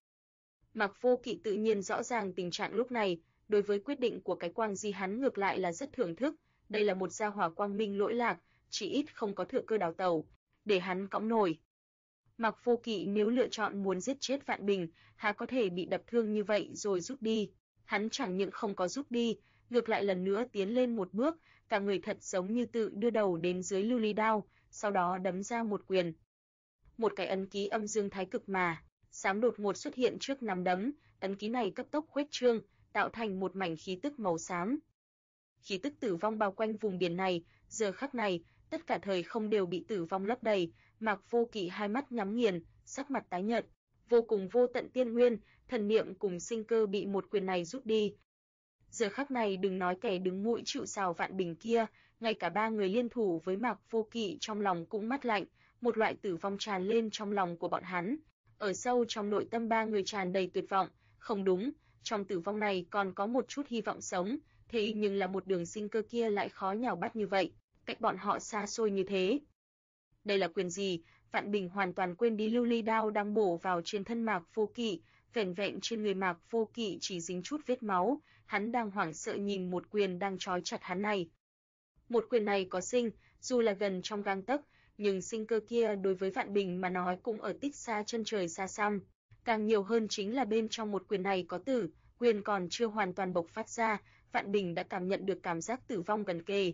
Mạc Vô Kỵ tự nhiên rõ ràng tình trạng lúc này, đối với quyết định của cái Quang Di hắn ngược lại là rất thưởng thức, đây là một gia hỏa quang minh lỗi lạc, chỉ ít không có thừa cơ đào tẩu, để hắn cõng nổi. Mạc Vô Kỵ nếu lựa chọn muốn giết chết Vạn Bình, há có thể bị đập thương như vậy rồi rút đi. Hắn chẳng những không có rút đi, ngược lại lần nữa tiến lên một bước, cả người thật giống như tự đưa đầu đến dưới lưu ly đao, sau đó đấm ra một quyền. Một cái ấn ký âm dương thái cực mà, xám đột ngột xuất hiện trước nắm đấm, ấn ký này cấp tốc khuếch trương, tạo thành một mảnh khí tức màu xám. Khí tức tử vong bao quanh vùng biển này, giờ khắc này, tất cả thời không đều bị tử vong lấp đầy, Mạc Vô Kỵ hai mắt nhắm nghiền, sắc mặt tái nhợt, vô cùng vô tận tiên nguyên, thần niệm cùng sinh cơ bị một quyền này rút đi. Giờ khắc này đừng nói kẻ đứng mũi chịu sào Vạn Bình kia, ngay cả ba người liên thủ với Mạc Vô Kỵ trong lòng cũng mắt lạnh, một loại tử vong tràn lên trong lòng của bọn hắn. Ở sâu trong nội tâm ba người tràn đầy tuyệt vọng, không đúng, trong tử vong này còn có một chút hy vọng sống, thế nhưng là một đường sinh cơ kia lại khó nhào bắt như vậy, cách bọn họ xa xôi như thế. Đây là quyền gì? Vạn Bình hoàn toàn quên đi lưu ly đao đang bổ vào trên thân Mạc Vô Kỵ, vẻn vẹn trên người Mạc Vô Kỵ chỉ dính chút vết máu, hắn đang hoảng sợ nhìn một quyền đang trói chặt hắn này. Một quyền này có sinh, dù là gần trong gang tấc, nhưng sinh cơ kia đối với Vạn Bình mà nói cũng ở tích xa chân trời xa xăm. Càng nhiều hơn chính là bên trong một quyền này có tử, quyền còn chưa hoàn toàn bộc phát ra, Vạn Bình đã cảm nhận được cảm giác tử vong gần kề.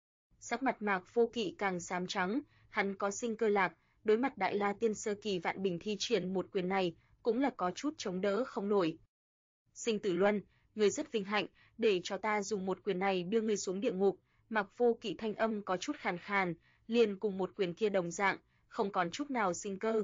Sắc mặt Mạc Vô Kỵ càng xám trắng, hắn có sinh cơ lạc, đối mặt Đại La Tiên sơ kỳ Vạn Bình thi triển một quyền này, cũng là có chút chống đỡ không nổi. Sinh Tử Luân, ngươi rất vinh hạnh, để cho ta dùng một quyền này đưa ngươi xuống địa ngục. Mạc Vô Kỵ thanh âm có chút khàn khàn, liền cùng một quyền kia đồng dạng, không còn chút nào sinh cơ.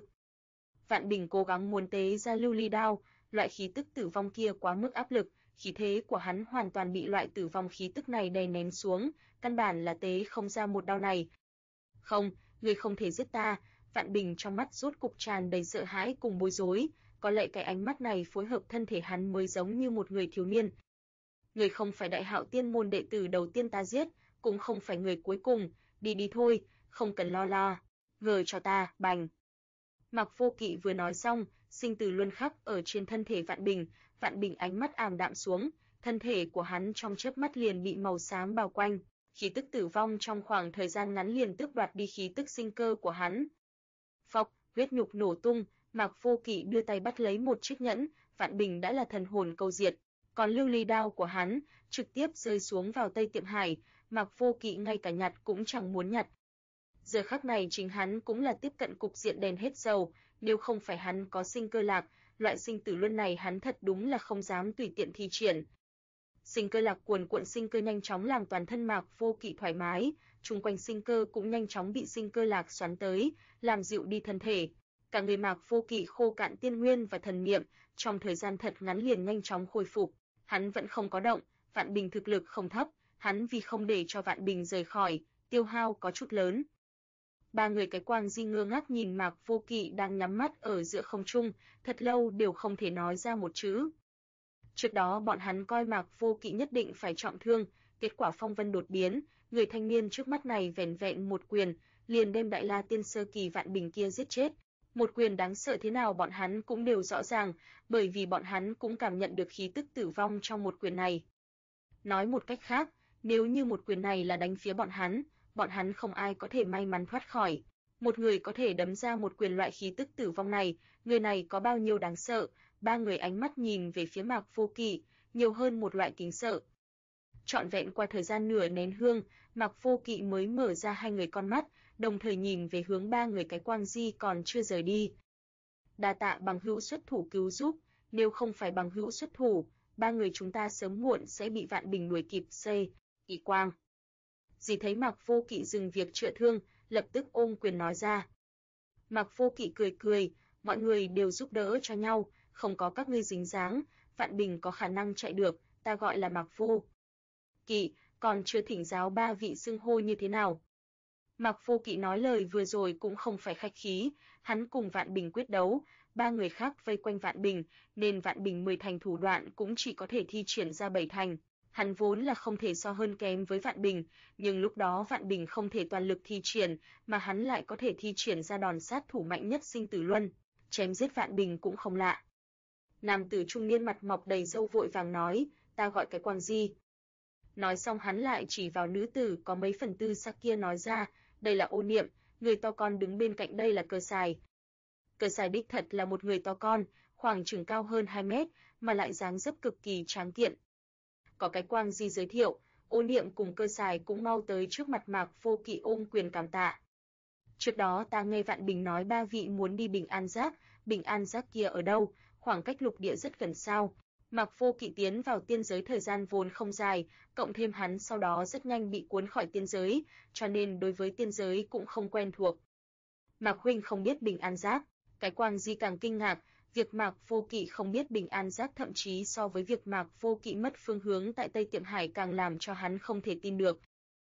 Vạn Bình cố gắng muốn tế ra lưu ly đao, loại khí tức tử vong kia quá mức áp lực, khí thế của hắn hoàn toàn bị loại tử vong khí tức này đè nén xuống, căn bản là tế không ra một đao này. Không, ngươi không thể giết ta. Vạn Bình trong mắt rốt cục tràn đầy sợ hãi cùng bối rối, có lẽ cái ánh mắt này phối hợp thân thể hắn mới giống như một người thiếu niên. Ngươi không phải Đại Hạo Tiên môn đệ tử đầu tiên ta giết, cũng không phải người cuối cùng, đi đi thôi, không cần lo lo. Gờ cho ta, bành. Mạc Vô Kỵ vừa nói xong, sinh tử luân khắc ở trên thân thể Vạn Bình ánh mắt ảm đạm xuống, thân thể của hắn trong chớp mắt liền bị màu xám bao quanh, khí tức tử vong trong khoảng thời gian ngắn liền tước đoạt đi khí tức sinh cơ của hắn. Phọc, huyết nhục nổ tung, Mạc Vô Kỵ đưa tay bắt lấy một chiếc nhẫn, Vạn Bình đã là thần hồn câu diệt, còn lưu ly đao của hắn trực tiếp rơi xuống vào Tây Tiệm Hải, Mạc Vô Kỵ ngay cả nhặt cũng chẳng muốn nhặt. Giờ khắc này chính hắn cũng là tiếp cận cục diện đèn hết dầu, nếu không phải hắn có sinh cơ lạc, loại sinh tử luân này hắn thật đúng là không dám tùy tiện thi triển. Sinh cơ lạc cuồn cuộn sinh cơ nhanh chóng làm toàn thân Mạc Vô Kỵ thoải mái, chung quanh sinh cơ cũng nhanh chóng bị sinh cơ lạc xoắn tới, làm dịu đi thân thể. Cả người Mạc Vô Kỵ khô cạn tiên nguyên và thần niệm, trong thời gian thật ngắn liền nhanh chóng khôi phục. Hắn vẫn không có động, Vạn Bình thực lực không thấp, hắn vì không để cho Vạn Bình rời khỏi, tiêu hao có chút lớn. Ba người cái Quang Di ngơ ngác nhìn Mạc Vô Kỵ đang nhắm mắt ở giữa không trung, thật lâu đều không thể nói ra một chữ. Trước đó bọn hắn coi Mạc Vô Kỵ nhất định phải trọng thương, kết quả phong vân đột biến, người thanh niên trước mắt này vẻn vẹn một quyền, liền đem Đại La Tiên sơ kỳ Vạn Bình kia giết chết. Một quyền đáng sợ thế nào bọn hắn cũng đều rõ ràng, bởi vì bọn hắn cũng cảm nhận được khí tức tử vong trong một quyền này. Nói một cách khác, nếu như một quyền này là đánh phía bọn hắn không ai có thể may mắn thoát khỏi. Một người có thể đấm ra một quyền loại khí tức tử vong này, người này có bao nhiêu đáng sợ, ba người ánh mắt nhìn về phía Mạc Vô Kỵ, nhiều hơn một loại kính sợ. Trọn vẹn qua thời gian nửa nén hương, Mạc Vô Kỵ mới mở ra hai người con mắt, đồng thời nhìn về hướng ba người cái Quang Di còn chưa rời đi. Đa tạ bằng hữu xuất thủ cứu giúp, nếu không phải bằng hữu xuất thủ, ba người chúng ta sớm muộn sẽ bị Vạn Bình đuổi kịp xây. Kỳ Quang. Dì thấy Mạc Vô Kỵ dừng việc chữa thương, lập tức ôm quyền nói ra. Mạc Vô Kỵ cười cười, mọi người đều giúp đỡ cho nhau, không có các ngươi dính dáng, Vạn Bình có khả năng chạy được, ta gọi là Mạc Vô Kỵ, còn chưa thỉnh giáo ba vị xưng hô như thế nào. Mạc Vô Kỵ nói lời vừa rồi cũng không phải khách khí, hắn cùng Vạn Bình quyết đấu, ba người khác vây quanh Vạn Bình, nên Vạn Bình 10 thành thủ đoạn cũng chỉ có thể thi triển ra 7 thành. Hắn vốn là không thể so hơn kém với Vạn Bình, nhưng lúc đó Vạn Bình không thể toàn lực thi triển, mà hắn lại có thể thi triển ra đòn sát thủ mạnh nhất sinh tử luân, chém giết Vạn Bình cũng không lạ. Nam tử trung niên mặt mọc đầy râu vội vàng nói, ta gọi cái Quang Di. Nói xong hắn lại chỉ vào nữ tử có mấy phần tư sắc kia nói ra, đây là Ô Niệm, người to con đứng bên cạnh đây là Cơ Sài. Cơ Sài đích thật là một người to con, khoảng chừng cao hơn 2 mét, mà lại dáng dấp cực kỳ tráng kiện. Có cái Quang Di giới thiệu, Ô Niệm cùng Cơ Sài cũng mau tới trước mặt Mạc Vô Kỵ ôm quyền cảm tạ. Trước đó ta nghe Vạn Bình nói ba vị muốn đi Bình An Giác kia ở đâu, khoảng cách lục địa rất gần sao. Mạc Vô Kỵ tiến vào tiên giới thời gian vốn không dài, cộng thêm hắn sau đó rất nhanh bị cuốn khỏi tiên giới, cho nên đối với tiên giới cũng không quen thuộc. Mạc huynh không biết Bình An Giác, cái Quang Di càng kinh ngạc, việc Mạc Vô Kỵ không biết Bình An Giác thậm chí so với việc Mạc Vô Kỵ mất phương hướng tại Tây Tiệm Hải càng làm cho hắn không thể tin được.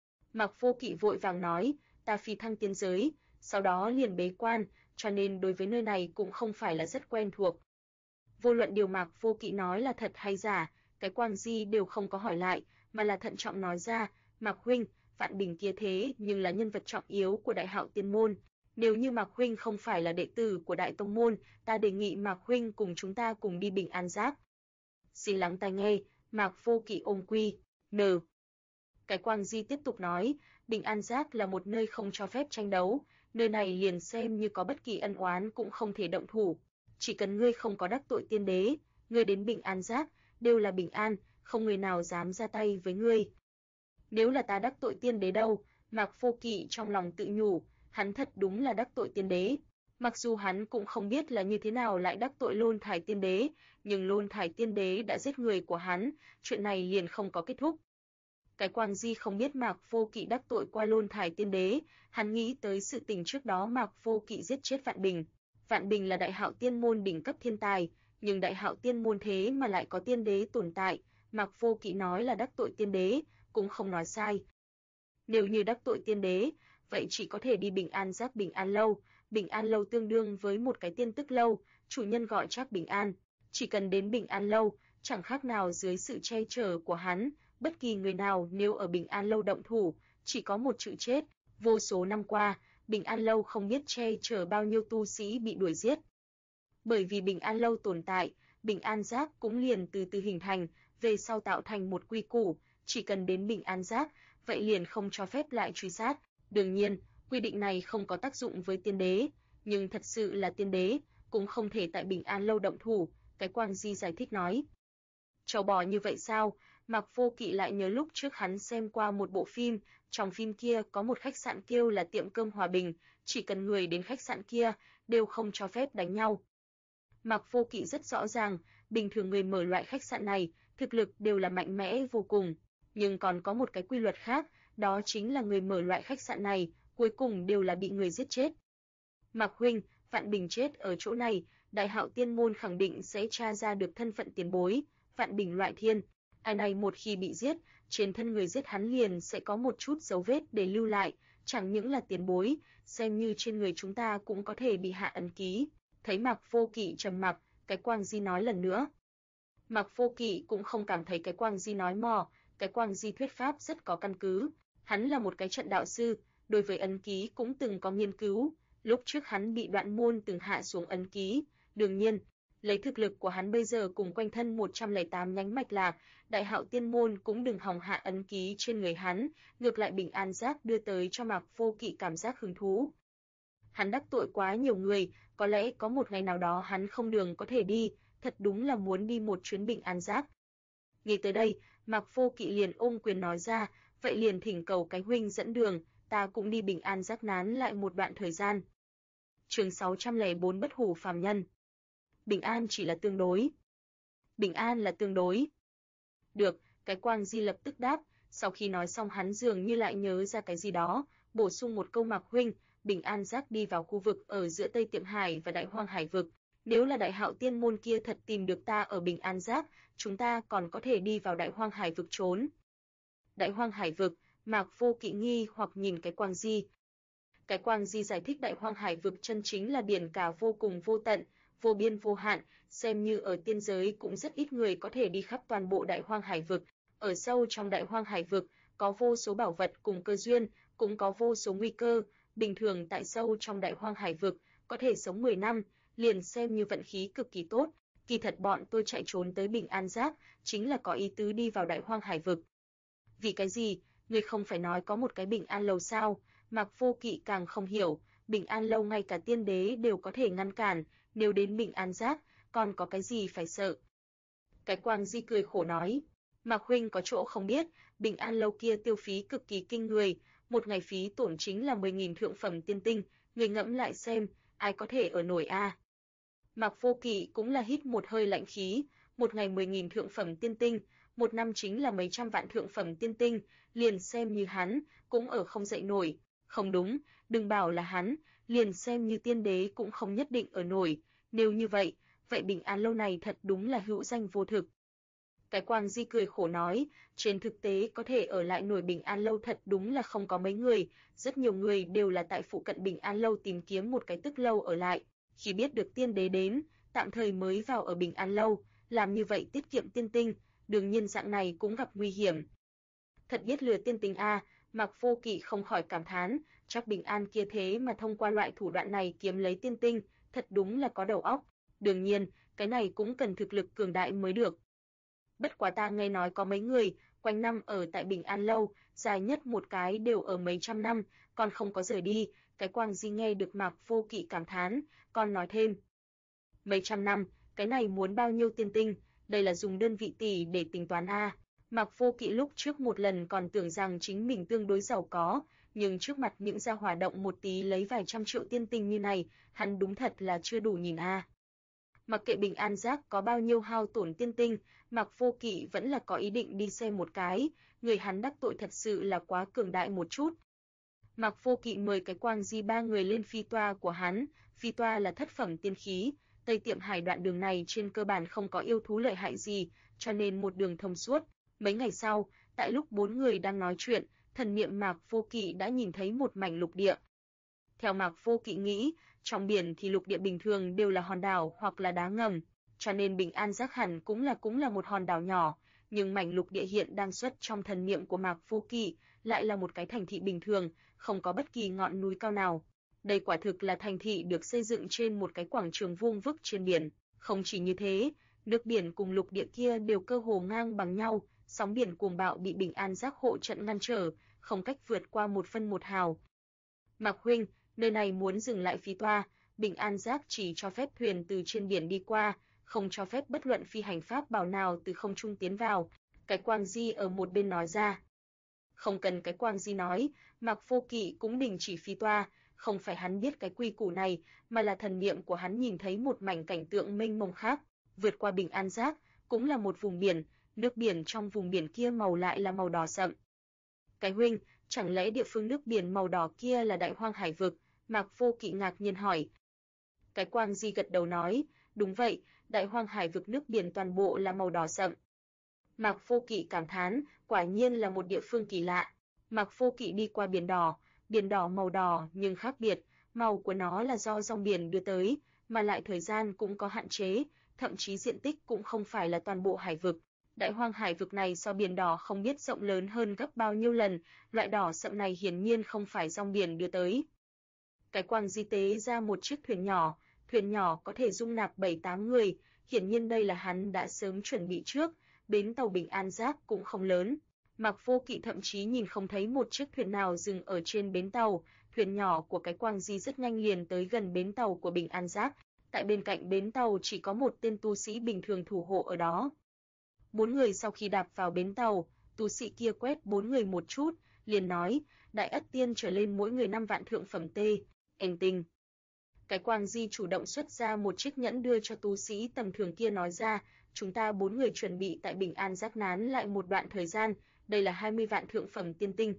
Mạc Vô Kỵ vội vàng nói, ta phi thăng tiên giới, sau đó liền bế quan, cho nên đối với nơi này cũng không phải là rất quen thuộc. Vô luận điều Mạc Vô Kỵ nói là thật hay giả, cái Quang Di đều không có hỏi lại, mà là thận trọng nói ra, Mạc huynh, Vạn Bình kia thế nhưng là nhân vật trọng yếu của Đại Hạo Tiên môn. Nếu như Mạc huynh không phải là đệ tử của Đại Tông môn, ta đề nghị Mạc huynh cùng chúng ta cùng đi Bình An Giác. Xin lắng tai nghe, Mạc Vô Kỵ ôm quy, nờ. Cái Quang Di tiếp tục nói, Bình An Giác là một nơi không cho phép tranh đấu, nơi này liền xem như có bất kỳ ân oán cũng không thể động thủ. Chỉ cần ngươi không có đắc tội tiên đế, ngươi đến Bình An Giác, đều là bình an, không người nào dám ra tay với ngươi. Nếu là ta đắc tội tiên đế đâu, Mạc Vô Kỵ trong lòng tự nhủ, hắn thật đúng là đắc tội tiên đế. Mặc dù hắn cũng không biết là như thế nào lại đắc tội Lôn Thải tiên đế, nhưng Lôn Thải tiên đế đã giết người của hắn, chuyện này liền không có kết thúc. Cái Quang Di không biết Mạc Vô Kỵ đắc tội qua Lôn Thải tiên đế, hắn nghĩ tới sự tình trước đó Mạc Vô Kỵ giết chết Vạn Bình. Vạn Bình là Đại Hạo Tiên môn đỉnh cấp thiên tài, nhưng Đại Hạo Tiên môn thế mà lại có tiên đế tồn tại, Mạc Vô Kỵ nói là đắc tội tiên đế, cũng không nói sai. Nếu như đắc tội tiên đế, vậy chỉ có thể đi Bình An Giác Bình An lâu, Bình An lâu tương đương với một cái tiên tức lâu, chủ nhân gọi Trác Bình An, chỉ cần đến Bình An lâu, chẳng khác nào dưới sự che chở của hắn, bất kỳ người nào nếu ở Bình An lâu động thủ, chỉ có một chữ chết. Vô số năm qua, Bình An lâu không biết che chở bao nhiêu tu sĩ bị đuổi giết. Bởi vì Bình An lâu tồn tại, Bình An Giác cũng liền từ từ hình thành, về sau tạo thành một quy củ, chỉ cần đến Bình An Giác, vậy liền không cho phép lại truy sát. Đương nhiên, quy định này không có tác dụng với tiên đế, nhưng thật sự là tiên đế, cũng không thể tại Bình An lâu động thủ, cái Quang Di giải thích nói. Trâu bò như vậy sao? Mạc Vô Kỵ lại nhớ lúc trước hắn xem qua một bộ phim, trong phim kia có một khách sạn kêu là tiệm cơm Hòa Bình, chỉ cần người đến khách sạn kia, đều không cho phép đánh nhau. Mạc Vô Kỵ rất rõ ràng, bình thường người mở loại khách sạn này, thực lực đều là mạnh mẽ vô cùng, nhưng còn có một cái quy luật khác, đó chính là người mở loại khách sạn này, cuối cùng đều là bị người giết chết. Mạc huynh, Vạn Bình chết ở chỗ này, Đại Hạo Tiên môn khẳng định sẽ tra ra được thân phận tiền bối, Vạn Bình loại thiên, ai này một khi bị giết, trên thân người giết hắn liền sẽ có một chút dấu vết để lưu lại, chẳng những là tiền bối, xem như trên người chúng ta cũng có thể bị hạ ấn ký. Thấy Mạc Vô Kỵ trầm mặc, cái Quang Di nói lần nữa. Mạc Vô Kỵ cũng không cảm thấy cái Quang Di nói mò, cái Quang Di thuyết pháp rất có căn cứ, hắn là một cái trận đạo sư, đối với ấn ký cũng từng có nghiên cứu, lúc trước hắn bị Đoạn môn từng hạ xuống ấn ký, đương nhiên, lấy thực lực của hắn bây giờ cùng quanh thân 108 nhánh mạch lạc, Đại Hạo Tiên môn cũng đừng hòng hạ ấn ký trên người hắn, ngược lại Bình An Giác đưa tới cho Mạc Vô Kỵ cảm giác hứng thú. Hắn đắc tội quá nhiều người, có lẽ có một ngày nào đó hắn không đường có thể đi, thật đúng là muốn đi một chuyến Bình An Giác. Nghĩ tới đây, Mạc Vô Kỵ liền ôm quyền nói ra, vậy liền thỉnh cầu cái huynh dẫn đường, ta cũng đi Bình An Giác nán lại một đoạn thời gian. Chương 604 Bất hủ phàm nhân. Bình an chỉ là tương đối. Bình an là tương đối. Được, cái Quang Di lập tức đáp, sau khi nói xong hắn dường như lại nhớ ra cái gì đó, bổ sung một câu Mạc huynh, Bình An Giác đi vào khu vực ở giữa Tây Tiệm Hải và Đại Hoang Hải vực. Nếu là Đại Hạo Tiên môn kia thật tìm được ta ở Bình An Giác, chúng ta còn có thể đi vào Đại Hoang Hải vực trốn. Đại Hoang Hải vực, Mạc Vô Kỵ nghi hoặc nhìn cái Quang Di. Cái Quang Di giải thích Đại Hoang Hải vực chân chính là biển cả vô cùng vô tận, vô biên vô hạn, xem như ở tiên giới cũng rất ít người có thể đi khắp toàn bộ Đại Hoang Hải vực. Ở sâu trong Đại Hoang Hải vực, có vô số bảo vật cùng cơ duyên, cũng có vô số nguy cơ, bình thường tại sâu trong Đại Hoang Hải vực, có thể sống 10 năm, liền xem như vận khí cực kỳ tốt. Kỳ thật bọn tôi chạy trốn tới Bình An Giác, chính là có ý tứ đi vào Đại Hoang Hải vực. Vì cái gì? Ngươi không phải nói có một cái Bình An Lâu sao? Mạc Vô Kỵ càng không hiểu, Bình An Lâu ngay cả tiên đế đều có thể ngăn cản, nếu đến Bình An Giác, còn có cái gì phải sợ? Cái Quang Di cười khổ nói, Mạc huynh có chỗ không biết, Bình An Lâu kia tiêu phí cực kỳ kinh người, một ngày phí tổn chính là 10.000 thượng phẩm tiên tinh, người ngẫm lại xem, ai có thể ở nổi a? Mạc Vô Kỵ cũng là hít một hơi lạnh khí, một ngày 10.000 thượng phẩm tiên tinh, một năm chính là mấy trăm vạn thượng phẩm tiên tinh, liền xem như hắn, cũng ở không dậy nổi. Không đúng, đừng bảo là hắn, liền xem như tiên đế cũng không nhất định ở nổi. Nếu như vậy, vậy Bình An Lâu này thật đúng là hữu danh vô thực. Cái Quang Di cười khổ nói, trên thực tế có thể ở lại nổi Bình An Lâu thật đúng là không có mấy người, rất nhiều người đều là tại phụ cận Bình An Lâu tìm kiếm một cái tức lâu ở lại. Khi biết được tiên đế đến, tạm thời mới vào ở Bình An Lâu, làm như vậy tiết kiệm tiên tinh, đương nhiên dạng này cũng gặp nguy hiểm. Thật biết lừa tiên tinh a, Mạc Vô Kỵ không khỏi cảm thán, chắc Bình An kia thế mà thông qua loại thủ đoạn này kiếm lấy tiên tinh, thật đúng là có đầu óc. Đương nhiên, cái này cũng cần thực lực cường đại mới được. Bất quá ta nghe nói có mấy người, quanh năm ở tại Bình An Lâu, dài nhất một cái đều ở mấy trăm năm, còn không có rời đi. Cái Quang Di nghe được Mạc Vô Kỵ cảm thán, còn nói thêm. Mấy trăm năm, cái này muốn bao nhiêu tiên tinh, đây là dùng đơn vị tỷ để tính toán a. Mạc Vô Kỵ lúc trước một lần còn tưởng rằng chính mình tương đối giàu có, nhưng trước mặt những gia hỏa động một tí lấy vài trăm triệu tiên tinh như này, hắn đúng thật là chưa đủ nhìn a. Mặc kệ Bình An Giác có bao nhiêu hao tổn tiên tinh, Mạc Vô Kỵ vẫn là có ý định đi xem một cái, người hắn đắc tội thật sự là quá cường đại một chút. Mạc Vô Kỵ mời cái Quang Di ba người lên phi toa của hắn, phi toa là thất phẩm tiên khí, Tây Tiệm Hải đoạn đường này trên cơ bản không có yêu thú lợi hại gì, cho nên một đường thông suốt. Mấy ngày sau, tại lúc bốn người đang nói chuyện, thần niệm Mạc Vô Kỵ đã nhìn thấy một mảnh lục địa. Theo Mạc Vô Kỵ nghĩ, trong biển thì lục địa bình thường đều là hòn đảo hoặc là đá ngầm, cho nên Bình An Giác hẳn cũng là một hòn đảo nhỏ, nhưng mảnh lục địa hiện đang xuất trong thần niệm của Mạc Vô Kỵ lại là một cái thành thị bình thường, không có bất kỳ ngọn núi cao nào. Đây quả thực là thành thị được xây dựng trên một cái quảng trường vuông vức trên biển. Không chỉ như thế, nước biển cùng lục địa kia đều cơ hồ ngang bằng nhau, sóng biển cuồng bạo bị Bình An Giác hộ trận ngăn trở, không cách vượt qua một phân một hào. Mạc huynh, nơi này muốn dừng lại phi toa, Bình An Giác chỉ cho phép thuyền từ trên biển đi qua, không cho phép bất luận phi hành pháp bảo nào từ không trung tiến vào. Cái Quang Di ở một bên nói ra. Không cần cái Quang Di nói, Mạc Vô Kỵ cũng đình chỉ phi toa, không phải hắn biết cái quy củ này, mà là thần niệm của hắn nhìn thấy một mảnh cảnh tượng mênh mông khác, vượt qua Bình An Giác, cũng là một vùng biển, nước biển trong vùng biển kia màu lại là màu đỏ sậm. Cái huynh, chẳng lẽ địa phương nước biển màu đỏ kia là Đại Hoang Hải vực? Mạc Vô Kỵ ngạc nhiên hỏi. Cái Quang Di gật đầu nói, đúng vậy, Đại Hoang Hải vực nước biển toàn bộ là màu đỏ sậm. Mạc Vô Kỵ cảm thán, quả nhiên là một địa phương kỳ lạ. Mạc Vô Kỵ đi qua biển đỏ màu đỏ nhưng khác biệt, màu của nó là do dòng biển đưa tới, mà lại thời gian cũng có hạn chế, thậm chí diện tích cũng không phải là toàn bộ hải vực. Đại Hoang Hải vực này so biển đỏ không biết rộng lớn hơn gấp bao nhiêu lần, loại đỏ sậm này hiển nhiên không phải dòng biển đưa tới. Cái Quang Di tế ra một chiếc thuyền nhỏ có thể dung nạp 7-8 người, hiển nhiên đây là hắn đã sớm chuẩn bị trước, bến tàu Bình An Giác cũng không lớn. Mạc Vô Kỵ thậm chí nhìn không thấy một chiếc thuyền nào dừng ở trên bến tàu, thuyền nhỏ của cái Quang Di rất nhanh liền tới gần bến tàu của Bình An Giác, tại bên cạnh bến tàu chỉ có một tên tu sĩ bình thường thủ hộ ở đó. Bốn người sau khi đạp vào bến tàu, tu sĩ kia quét bốn người một chút, liền nói, Đại Ất Tiên trở lên mỗi người 5 vạn thượng phẩm tinh. Cái Quang Di chủ động xuất ra một chiếc nhẫn đưa cho tu sĩ tầm thường kia nói ra, chúng ta bốn người chuẩn bị tại Bình An Giác nán lại một đoạn thời gian, đây là 20 vạn thượng phẩm tiên tinh.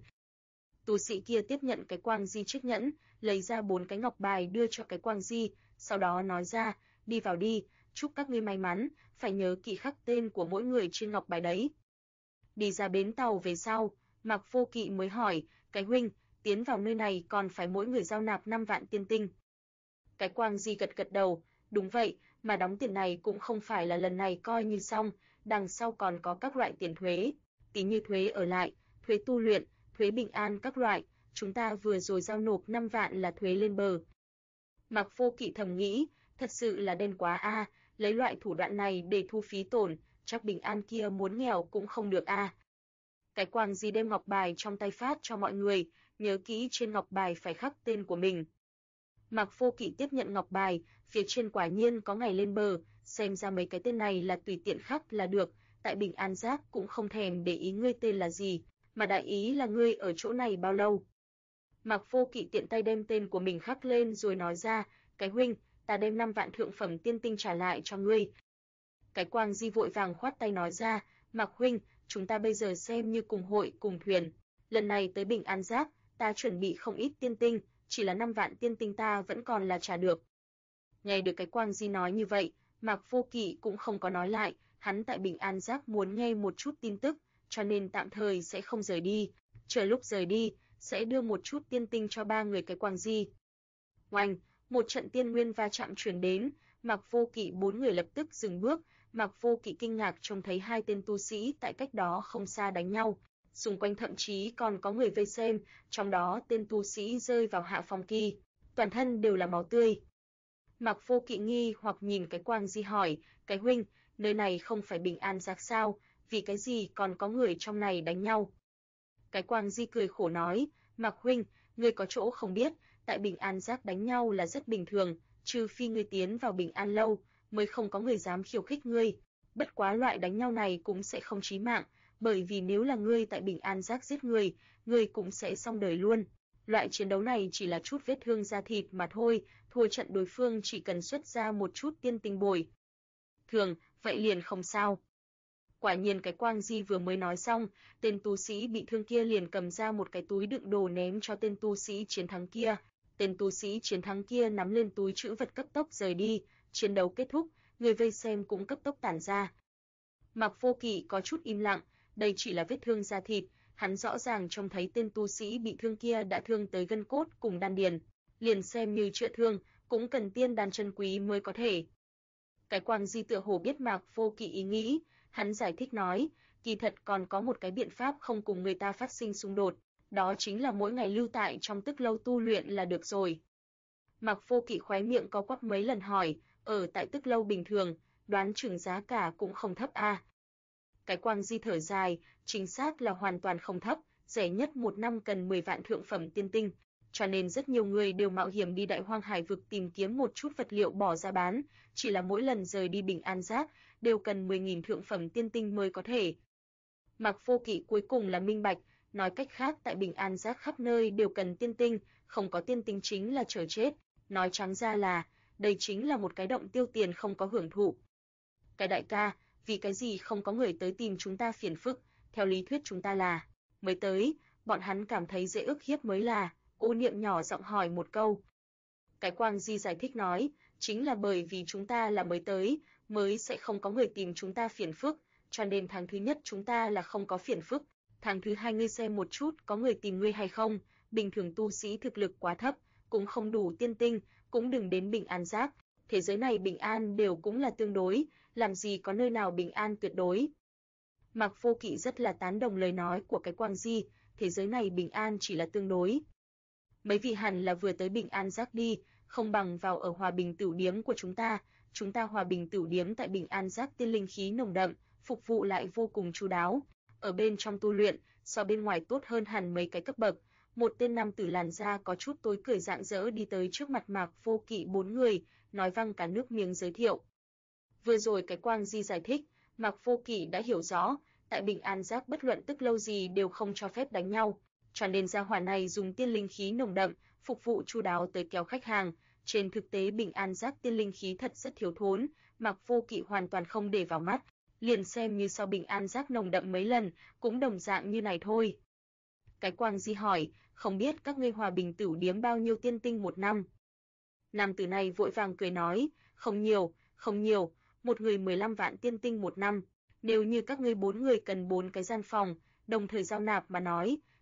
Tu sĩ kia tiếp nhận cái Quang Di chiếc nhẫn, lấy ra 4 cái ngọc bài đưa cho cái Quang Di, sau đó nói ra, đi vào đi, chúc các ngươi may mắn, phải nhớ kỹ khắc tên của mỗi người trên ngọc bài đấy. Đi ra bến tàu về sau, Mạc Vô Kỵ mới hỏi, cái huynh, tiến vào nơi này còn phải mỗi người giao nạp 5 vạn tiên tinh. Cái Quang Di gật gật đầu, đúng vậy, Mà đóng tiền này cũng không phải là lần này coi như xong, đằng sau còn có các loại tiền thuế, tí như thuế ở lại, thuế tu luyện, thuế bình an các loại, chúng ta vừa rồi giao nộp 5 vạn là thuế lên bờ. Mạc Vô Kỵ thầm nghĩ, thật sự là đen quá a, lấy loại thủ đoạn này để thu phí tổn, chắc bình an kia muốn nghèo cũng không được a. Cái quang gì đem ngọc bài trong tay phát cho mọi người, nhớ kỹ trên ngọc bài phải khắc tên của mình. Mạc Vô Kỵ tiếp nhận ngọc bài, phía trên quả nhiên có ngày lên bờ, xem ra mấy cái tên này là tùy tiện khắc là được, tại Bình An Giác cũng không thèm để ý ngươi tên là gì, mà đại ý là ngươi ở chỗ này bao lâu. Mạc Vô Kỵ tiện tay đem tên của mình khắc lên rồi nói ra, cái huynh, ta đem 5 vạn thượng phẩm tiên tinh trả lại cho ngươi. Cái quang di vội vàng khoát tay nói ra, Mạc huynh, chúng ta bây giờ xem như cùng hội cùng thuyền, lần này tới Bình An Giác, ta chuẩn bị không ít tiên tinh, chỉ là 5 vạn tiên tinh ta vẫn còn là trả được. Nghe được cái quang di nói như vậy, Mạc Vô Kỵ cũng không có nói lại, hắn tại Bình An Giác muốn nghe một chút tin tức, cho nên tạm thời sẽ không rời đi, chờ lúc rời đi, sẽ đưa một chút tiên tinh cho 3 người cái quang di. Oanh, một trận tiên nguyên va chạm truyền đến, Mạc Vô Kỵ 4 người lập tức dừng bước, Mạc Vô Kỵ kinh ngạc trông thấy 2 tên tu sĩ tại cách đó không xa đánh nhau, xung quanh thậm chí còn có người vây xem, trong đó tên tu sĩ rơi vào hạ phong kỳ, toàn thân đều là máu tươi. Mạc Vô Kỵ nghi hoặc nhìn cái quang di hỏi, cái huynh, nơi này không phải Bình An Giác sao, vì cái gì còn có người trong này đánh nhau? Cái quang di cười khổ nói, Mạc huynh, ngươi có chỗ không biết, tại Bình An Giác đánh nhau là rất bình thường, trừ phi ngươi tiến vào Bình An lâu, mới không có người dám khiêu khích ngươi. Bất quá loại đánh nhau này cũng sẽ không chí mạng, bởi vì nếu là ngươi tại Bình An Giác giết người, ngươi cũng sẽ xong đời luôn. Loại chiến đấu này chỉ là chút vết thương da thịt mà thôi, thua trận đối phương chỉ cần xuất ra một chút tiên tinh bồi thường, vậy liền không sao. Quả nhiên cái quang di vừa mới nói xong, tên tu sĩ bị thương kia liền cầm ra một cái túi đựng đồ ném cho tên tu sĩ chiến thắng kia. Tên tu sĩ chiến thắng kia nắm lên túi trữ vật cấp tốc rời đi, chiến đấu kết thúc, người vây xem cũng cấp tốc tản ra. Mạc Vô Kỵ có chút im lặng, đây chỉ là vết thương da thịt, hắn rõ ràng trông thấy tên tu sĩ bị thương kia đã thương tới gân cốt cùng đan điền, liền xem như chữa thương, cũng cần tiên đan chân quý mới có thể. Cái quang di tựa hồ biết Mạc Vô Kỵ ý nghĩ, hắn giải thích nói, kỳ thật còn có một cái biện pháp không cùng người ta phát sinh xung đột, đó chính là mỗi ngày lưu tại trong tức lâu tu luyện là được rồi. Mạc Vô Kỵ khóe miệng co quắp mấy lần hỏi, ở tại tức lâu bình thường, đoán chừng giá cả cũng không thấp a. Cái quang di thở dài, chính xác là hoàn toàn không thấp, rẻ nhất một năm cần 10 vạn thượng phẩm tiên tinh, cho nên rất nhiều người đều mạo hiểm đi Đại Hoang Hải vực tìm kiếm một chút vật liệu bỏ ra bán, chỉ là mỗi lần rời đi Bình An Giác đều cần 10.000 thượng phẩm tiên tinh mới có thể. Mạc Vô Kỵ cuối cùng là minh bạch, nói cách khác tại Bình An Giác khắp nơi đều cần tiên tinh, không có tiên tinh chính là chờ chết, nói trắng ra là, đây chính là một cái động tiêu tiền không có hưởng thụ. Cái đại ca, vì cái gì không có người tới tìm chúng ta phiền phức, theo lý thuyết chúng ta là mới tới, bọn hắn cảm thấy dễ ức hiếp mới là, Ô Niệm nhỏ giọng hỏi một câu. Cái quang di giải thích nói, chính là bởi vì chúng ta là mới tới, mới sẽ không có người tìm chúng ta phiền phức, cho nên tháng thứ nhất chúng ta là không có phiền phức, tháng thứ hai ngươi xem một chút có người tìm ngươi hay không, bình thường tu sĩ thực lực quá thấp, cũng không đủ tiên tinh, cũng đừng đến Bình An Giác, thế giới này bình an đều cũng là tương đối, làm gì có nơi nào bình an tuyệt đối. Mạc Vô Kỵ rất là tán đồng lời nói của cái quang di, thế giới này bình an chỉ là tương đối. Mấy vị hẳn là vừa tới Bình An Giác đi, không bằng vào ở Hòa Bình Tửu Điếm của chúng ta Hòa Bình Tửu Điếm tại Bình An Giác tiên linh khí nồng đậm, phục vụ lại vô cùng chu đáo, ở bên trong tu luyện, so bên ngoài tốt hơn hẳn mấy cái cấp bậc. Một tên nam tử làn da có chút tối cười rạng rỡ đi tới trước mặt Mạc Vô Kỵ 4 người, nói văng cả nước miếng giới thiệu. Vừa rồi cái quang di giải thích, Mạc Vô Kỵ đã hiểu rõ, tại Bình An Giác bất luận tức lâu gì đều không cho phép đánh nhau, cho nên gia hỏa này dùng tiên linh khí nồng đậm, phục vụ chu đáo tới kéo khách hàng. Trên thực tế Bình An Giác tiên linh khí thật rất thiếu thốn, Mạc Vô Kỵ hoàn toàn không để vào mắt, liền xem như sau Bình An Giác nồng đậm mấy lần, cũng đồng dạng như này thôi. Cái quang di hỏi, không biết các ngươi Hòa Bình Tửu Điếm bao nhiêu tiên tinh một năm? Nam tử này vội vàng cười nói, không nhiều, một người 15 vạn tiên tinh một năm, nếu như các ngươi 4 người cần 4 cái gian phòng, đồng thời giao nạp mà nói,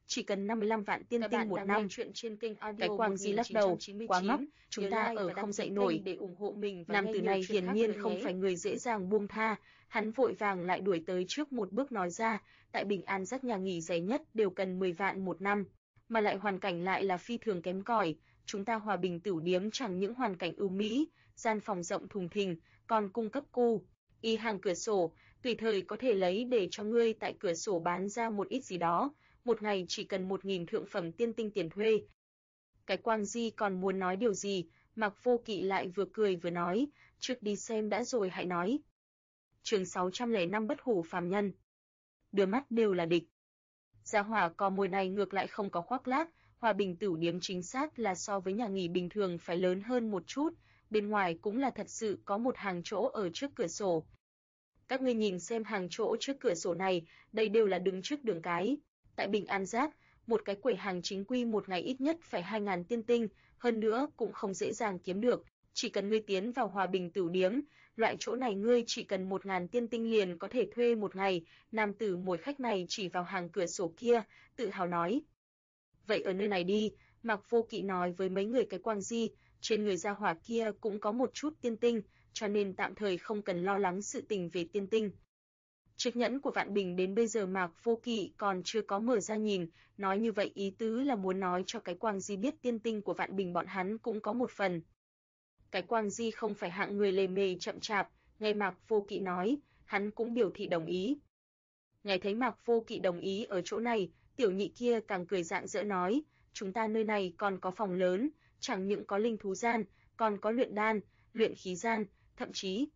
chỉ cần 55 vạn tiên tinh một năm. Chuyện trên kênh audio Cái Quang Di lắc đầu, quá mắc, chúng ta ở không dậy nổi. để ủng hộ mình và Nam nghe tử nhiều này chuyện hiển khác nhiên nữa không nhé. phải người dễ dàng buông tha, hắn vội vàng lại đuổi tới trước một bước nói ra, tại Bình An Giác nhà nghỉ rẻ nhất đều cần 10 vạn một năm, mà lại hoàn cảnh lại là phi thường kém cỏi, chúng ta Hòa Bình Tửu Điếm chẳng những hoàn cảnh ưu mỹ, gian phòng rộng thùng thình, còn cung cấp cu y hàng cửa sổ, tùy thời có thể lấy để cho ngươi tại cửa sổ bán ra một ít gì đó, một ngày chỉ cần 1.000 thượng phẩm tiên tinh tiền thuê. Cái Quang Di còn muốn nói điều gì, Mạc Vô Kỵ lại vừa cười vừa nói, trước đi xem đã rồi hãy nói. Chương 605 Bất hủ phàm nhân. Đưa mắt đều là địch. Gia hỏa cò mồi này ngược lại không có khoác lác, Hòa Bình Tửu Điếm chính xác là so với nhà nghỉ bình thường phải lớn hơn một chút, bên ngoài cũng là thật sự có một hàng chỗ ở trước cửa sổ. Các ngươi nhìn xem hàng chỗ trước cửa sổ này, đây đều là đứng trước đường cái. Tại Bình An Giác, một cái quầy hàng chính quy một ngày ít nhất phải 2.000 tiên tinh, hơn nữa cũng không dễ dàng kiếm được. Chỉ cần ngươi tiến vào Hòa Bình Tửu Điếm, loại chỗ này ngươi chỉ cần 1.000 tiên tinh liền có thể thuê một ngày. Nam tử mồi khách này chỉ vào hàng cửa sổ kia, tự hào nói. Vậy ở nơi này đi, Mạc Vô Kỵ nói với mấy người cái Quang Di, trên người gia hỏa kia cũng có một chút tiên tinh, cho nên tạm thời không cần lo lắng sự tình về tiên tinh. Chiếc nhẫn của Vạn Bình đến bây giờ Mạc Vô Kỵ còn chưa có mở ra nhìn, nói như vậy ý tứ là muốn nói cho cái Quang Di biết tiên tinh của Vạn Bình bọn hắn cũng có một phần. Cái Quang Di không phải hạng người lề mề chậm chạp, nghe Mạc Vô Kỵ nói, hắn cũng biểu thị đồng ý. Nghe thấy Mạc Vô Kỵ đồng ý ở chỗ này, tiểu nhị kia càng cười rạng rỡ nói, chúng ta nơi này còn có phòng lớn, chẳng những có linh thú gian, còn có luyện đan, luyện khí gian, thậm chí.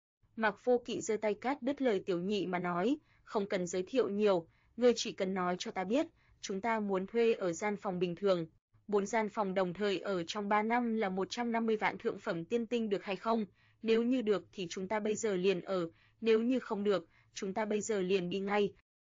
Mạc Vô Kỵ giơ tay cắt đứt lời tiểu nhị mà nói, không cần giới thiệu nhiều, ngươi chỉ cần nói cho ta biết, chúng ta muốn thuê ở gian phòng bình thường, 4 gian phòng đồng thời ở trong 3 năm là 150 vạn thượng phẩm tiên tinh được hay không? Nếu như được thì chúng ta bây giờ liền ở, nếu như không được, chúng ta bây giờ liền đi ngay.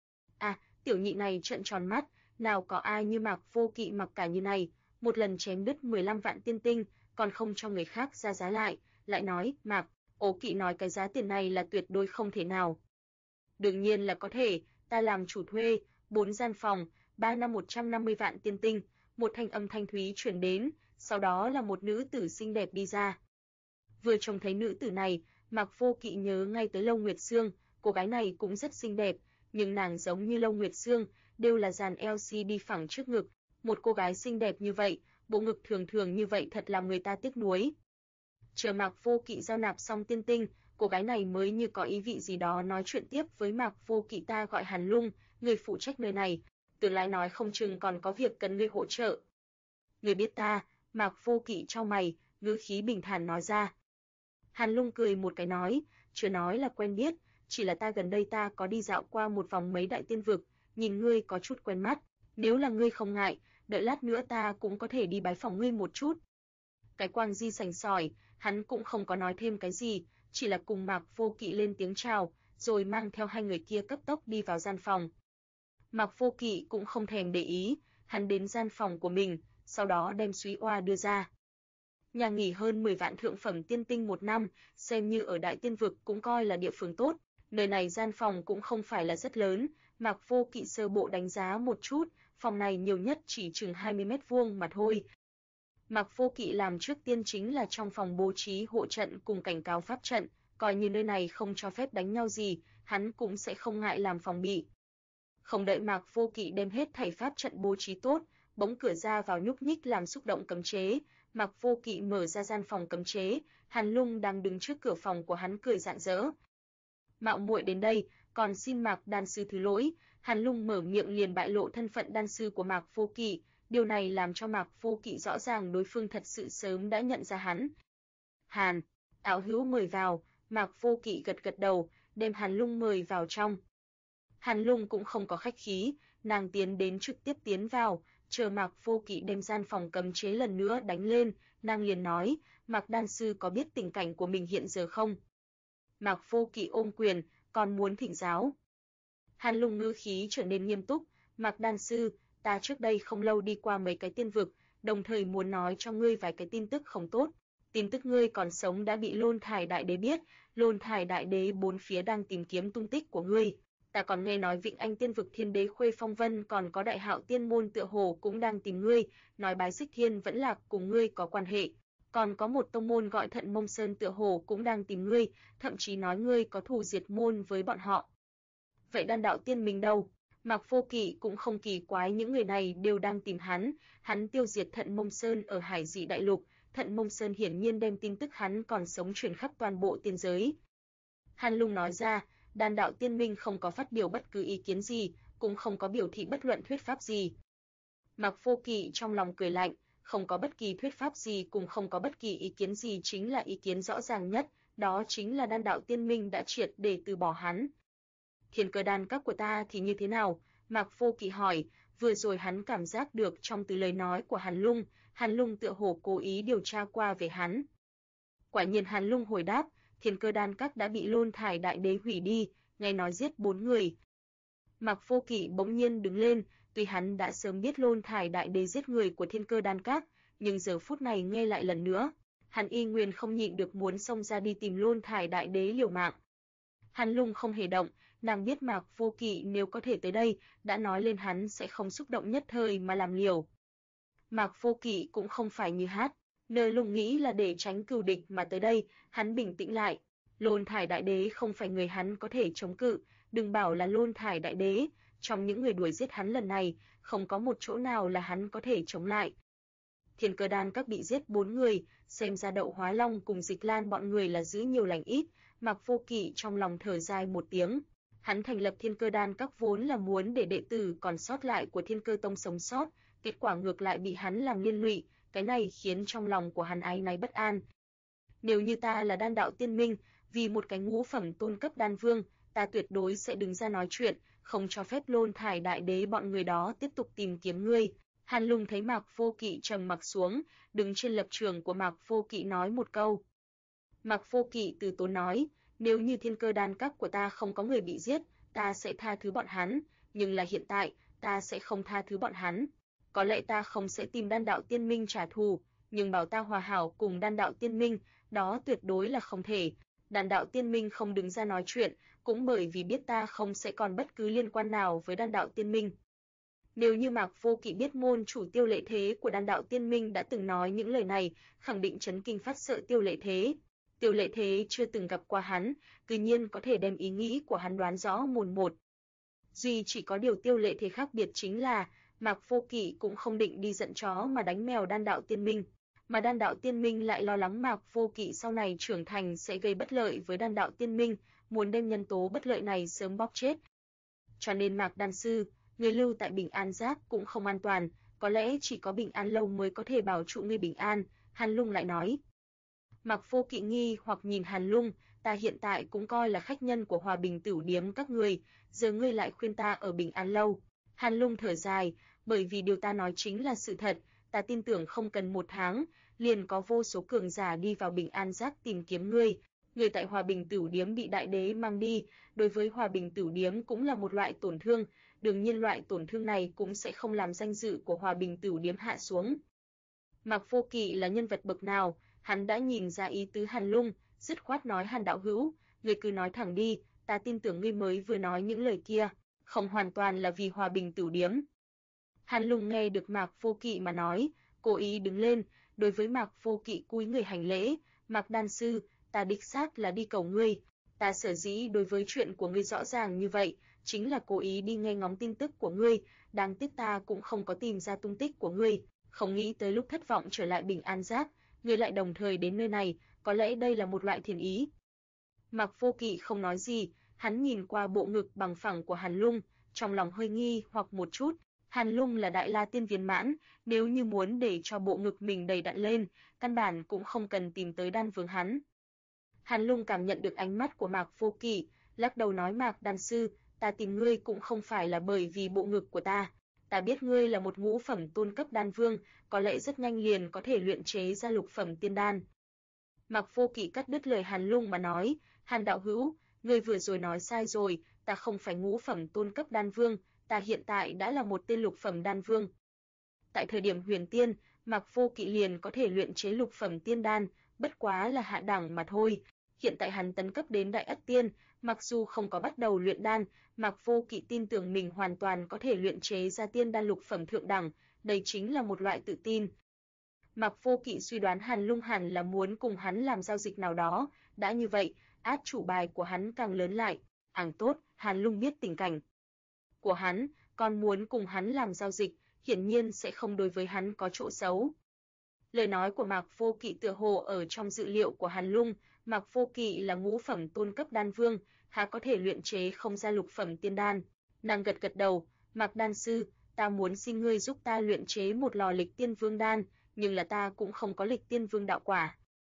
À, tiểu nhị này trợn tròn mắt, nào có ai như Mạc Vô Kỵ mặc cả như này, một lần chém đứt 15 vạn tiên tinh, còn không cho người khác ra giá lại nói, Mạc Ô Kỵ nói cái giá tiền này là tuyệt đối không thể nào. Đương nhiên là có thể, ta làm chủ thuê, 4 gian phòng, 3 năm 150 vạn tiên tinh, một thanh âm thanh thúy truyền đến, sau đó là một nữ tử xinh đẹp đi ra. Vừa trông thấy nữ tử này, Mạc Vô Kỵ nhớ ngay tới Lâu Nguyệt Sương, cô gái này cũng rất xinh đẹp, nhưng nàng giống như Lâu Nguyệt Sương, đều là dàn LCD phẳng trước ngực, một cô gái xinh đẹp như vậy, bộ ngực thường thường như vậy thật làm người ta tiếc nuối. Chờ Mạc Vô Kỵ giao nạp xong tiên tinh, cô gái này mới như có ý vị gì đó nói chuyện tiếp với Mạc Vô Kỵ, ta gọi Hàn Lung, người phụ trách nơi này, tương lai nói không chừng còn có việc cần ngươi hỗ trợ. Ngươi biết ta, Mạc Vô Kỵ chau mày, ngữ khí bình thản nói ra. Hàn Lung cười một cái nói, chưa nói là quen biết, chỉ là ta gần đây ta có đi dạo qua một vòng mấy đại tiên vực, nhìn ngươi có chút quen mắt, nếu là ngươi không ngại, đợi lát nữa ta cũng có thể đi bái phỏng ngươi một chút. Cái Quang Di sành sỏi, hắn cũng không có nói thêm cái gì, chỉ là cùng Mạc Vô Kỵ lên tiếng chào, rồi mang theo hai người kia cấp tốc đi vào gian phòng. Mạc Vô Kỵ cũng không thèm để ý, hắn đến gian phòng của mình, sau đó đem Súy Oa đưa ra. Nhà nghỉ hơn 10 vạn thượng phẩm tiên tinh một năm, xem như ở Đại Tiên vực cũng coi là địa phương tốt. Nơi này gian phòng cũng không phải là rất lớn, Mạc Vô Kỵ sơ bộ đánh giá một chút, phòng này nhiều nhất chỉ chừng 20 mét vuông mà thôi. Mạc Vô Kỵ làm trước tiên chính là trong phòng bố trí hộ trận cùng cảnh cáo pháp trận, coi như nơi này không cho phép đánh nhau gì, hắn cũng sẽ không ngại làm phòng bị. Không đợi Mạc Vô Kỵ đem hết thảy pháp trận bố trí tốt, bỗng cửa ra vào nhúc nhích làm xúc động cấm chế, Mạc Vô Kỵ mở ra gian phòng cấm chế, Hàn Lung đang đứng trước cửa phòng của hắn cười rạng rỡ. Mạo muội đến đây, còn xin Mạc đan sư thứ lỗi, Hàn Lung mở miệng liền bại lộ thân phận đan sư của Mạc Vô Kỵ, điều này làm cho Mạc Vô Kỵ rõ ràng đối phương thật sự sớm đã nhận ra hắn. Hàn, ảo hữu mời vào, Mạc Vô Kỵ gật gật đầu, đem Hàn Lung mời vào trong. Hàn Lung cũng không có khách khí, nàng tiến đến trực tiếp tiến vào, chờ Mạc Vô Kỵ đem gian phòng cấm chế lần nữa đánh lên, nàng liền nói, Mạc đan sư có biết tình cảnh của mình hiện giờ không? Mạc Vô Kỵ ôm quyền, còn muốn thỉnh giáo. Hàn Lung ngữ khí trở nên nghiêm túc, Mạc đan sư, ta trước đây không lâu đi qua mấy cái tiên vực, đồng thời muốn nói cho ngươi vài cái tin tức không tốt. Tin tức ngươi còn sống đã bị Lôn Thải Đại Đế biết, Lôn Thải Đại Đế bốn phía đang tìm kiếm tung tích của ngươi. Ta còn nghe nói Vịnh Anh Tiên vực Thiên Đế Khuê Phong Vân còn có Đại Hạo Tiên môn tựa hồ cũng đang tìm ngươi, nói Bái Xích Thiên vẫn Lạc cùng ngươi có quan hệ. Còn có một tông môn gọi Thận Mông Sơn tựa hồ cũng đang tìm ngươi, thậm chí nói ngươi có thù diệt môn với bọn họ. Vậy Đan đạo tiên mình đâu? Mạc Vô Kỵ cũng không kỳ quái những người này đều đang tìm hắn tiêu diệt Thận Mông Sơn ở Hải Dị Đại Lục, Thận Mông Sơn hiển nhiên đem tin tức hắn còn sống truyền khắp toàn bộ tiên giới. Hàn Lung nói ra, Đan đạo tiên minh không có phát biểu bất cứ ý kiến gì, cũng không có biểu thị bất luận thuyết pháp gì. Mạc Vô Kỵ trong lòng cười lạnh, không có bất kỳ thuyết pháp gì cùng không có bất kỳ ý kiến gì chính là ý kiến rõ ràng nhất, đó chính là Đan đạo tiên minh đã triệt để từ bỏ hắn. Thiên Cơ Đan các của ta thì như thế nào? Mạc Vô Kỵ hỏi, vừa rồi hắn cảm giác được trong từ lời nói của Hàn Lung tựa hồ cố ý điều tra qua về hắn. Quả nhiên Hàn Lung hồi đáp, Thiên Cơ Đan các đã bị Lôn Thải Đại Đế hủy đi, nghe nói giết 4 người. Mạc Vô Kỵ bỗng nhiên đứng lên, tuy hắn đã sớm biết Lôn Thải Đại Đế giết người của Thiên Cơ Đan các, nhưng giờ phút này nghe lại lần nữa, hắn y nguyên không nhịn được muốn xông ra đi tìm Lôn Thải Đại Đế liều mạng. Hàn Lung không hề động, nàng biết Mạc Vô Kỵ nếu có thể tới đây, đã nói lên hắn sẽ không xúc động nhất thời mà làm liều. Mạc Vô Kỵ cũng không phải như hát, nơi Lung nghĩ là để tránh cừu địch mà tới đây, hắn bình tĩnh lại. Lôn Thải Đại Đế không phải người hắn có thể chống cự, đừng bảo là Lôn Thải Đại Đế, trong những người đuổi giết hắn lần này, không có một chỗ nào là hắn có thể chống lại. Thiên Cơ Đan các bị giết 4 người, xem ra Đậu Hóa Long cùng Dịch Lan bọn người là giữ nhiều lành ít, Mạc Vô Kỵ trong lòng thở dài một tiếng. Hắn thành lập Thiên Cơ Đan các vốn là muốn để đệ tử còn sót lại của Thiên Cơ Tông sống sót, kết quả ngược lại bị hắn làm liên lụy, cái này khiến trong lòng của hắn áy náy bất an. Nếu như ta là Đan đạo tiên minh, vì một cái ngũ phẩm tôn cấp đan vương, ta tuyệt đối sẽ đứng ra nói chuyện, không cho phép Lôn Thải Đại Đế bọn người đó tiếp tục tìm kiếm ngươi. Hàn Lung thấy Mạc Vô Kỵ trầm mặc xuống, đứng trên lập trường của Mạc Vô Kỵ nói một câu. Mạc Vô Kỵ từ tốn nói, nếu như Thiên Cơ Đan các của ta không có người bị giết, ta sẽ tha thứ bọn hắn, nhưng là hiện tại, ta sẽ không tha thứ bọn hắn. Có lẽ ta không sẽ tìm Đan đạo tiên minh trả thù, nhưng bảo ta hòa hảo cùng Đan đạo tiên minh, đó tuyệt đối là không thể. Đan đạo tiên minh không đứng ra nói chuyện, cũng bởi vì biết ta không sẽ còn bất cứ liên quan nào với Đan đạo tiên minh. Nếu như Mạc Vô Kỵ biết môn chủ Tiêu Lệ Thế của Đan đạo tiên minh đã từng nói những lời này, khẳng định chấn kinh phát sợ Tiêu Lệ Thế. Tiêu Lệ Thế chưa từng gặp qua hắn, tự nhiên có thể đem ý nghĩ của hắn đoán rõ mồn một. Duy chỉ có điều Tiêu Lệ Thế khác biệt chính là, Mạc Vô Kỵ cũng không định đi giận chó mà đánh mèo Đan đạo tiên minh, mà Đan đạo tiên minh lại lo lắng Mạc Vô Kỵ sau này trưởng thành sẽ gây bất lợi với Đan đạo tiên minh, muốn đem nhân tố bất lợi này sớm bóp chết. Cho nên Mạc đan sư, người lưu tại Bình An Giác cũng không an toàn, có lẽ chỉ có Bình An lâu mới có thể bảo trụ ngươi bình an, Hàn Lung lại nói. Mạc Vô Kỵ nghi hoặc nhìn Hàn Lung, ta hiện tại cũng coi là khách nhân của Hòa Bình Tửu Điếm các người, giờ ngươi lại khuyên ta ở Bình An lâu. Hàn Lung thở dài, bởi vì điều ta nói chính là sự thật, ta tin tưởng không cần 1 tháng, liền có vô số cường giả đi vào Bình An Giác tìm kiếm ngươi. Người tại Hòa Bình Tửu Điếm bị Đại Đế mang đi, đối với Hòa Bình Tửu Điếm cũng là một loại tổn thương, đương nhiên loại tổn thương này cũng sẽ không làm danh dự của Hòa Bình Tửu Điếm hạ xuống. Mạc Vô Kỵ là nhân vật bậc nào, hắn đã nhìn ra ý tứ Hàn Lung, dứt khoát nói Hàn đạo hữu, ngươi cứ nói thẳng đi, ta tin tưởng ngươi mới vừa nói những lời kia, không hoàn toàn là vì Hòa Bình Tửu Điếm. Hàn Lung nghe được Mạc Vô Kỵ mà nói, cố ý đứng lên, đối với Mạc Vô Kỵ cúi người hành lễ, Mạc đan sư, ta đích xác là đi cầu ngươi, ta sở dĩ đối với chuyện của ngươi rõ ràng như vậy, chính là cố ý đi nghe ngóng tin tức của ngươi, đáng tiếc ta cũng không có tìm ra tung tích của ngươi, không nghĩ tới lúc thất vọng trở lại Bình An Giác, ngươi lại đồng thời đến nơi này, có lẽ đây là một loại thiện ý. Mạc Vô Kỵ không nói gì, hắn nhìn qua bộ ngực bằng phẳng của Hàn Lung, trong lòng hơi nghi hoặc một chút. Hàn Lung là Đại La Tiên viên mãn, nếu như muốn để cho bộ ngực mình đầy đặn lên, căn bản cũng không cần tìm tới đan vương hắn. Hàn Lung cảm nhận được ánh mắt của Mạc Vô Kỵ, lắc đầu nói Mạc đan sư, ta tìm ngươi cũng không phải là bởi vì bộ ngực của ta. Ta biết ngươi là một ngũ phẩm tôn cấp đan vương, có lẽ rất nhanh liền có thể luyện chế ra lục phẩm tiên đan. Mạc Vô Kỵ cắt đứt lời Hàn Lung mà nói, Hàn đạo hữu, ngươi vừa rồi nói sai rồi, ta không phải ngũ phẩm tôn cấp đan vương, ta hiện tại đã là một tên lục phẩm đan vương. Tại thời điểm huyền tiên, Mạc Vô Kỵ liền có thể luyện chế lục phẩm tiên đan, bất quá là hạ đẳng mà thôi. Hiện tại hắn tấn cấp đến đại ất tiên, Mặc dù không có bắt đầu luyện đan, Mạc Vô Kỵ tin tưởng mình hoàn toàn có thể luyện chế ra tiên đan lục phẩm thượng đẳng, đây chính là một loại tự tin. Mạc Vô Kỵ suy đoán Hàn Lung hẳn là muốn cùng hắn làm giao dịch nào đó, đã như vậy, át chủ bài của hắn càng lớn lại. Tốt, Hàn Lung biết tình cảnh của hắn, còn muốn cùng hắn làm giao dịch, hiển nhiên sẽ không đối với hắn có chỗ xấu. Lời nói của Mạc Vô Kỵ tựa hồ ở trong dự liệu của Hàn Lung, Mạc Vô Kỵ là ngũ phẩm tôn cấp đan vương, há có thể luyện chế không ra lục phẩm tiên đan. Nàng gật gật đầu, Mạc đan sư, ta muốn xin ngươi giúp ta luyện chế một lò lịch tiên vương đan, nhưng là ta cũng không có lịch tiên vương đạo quả.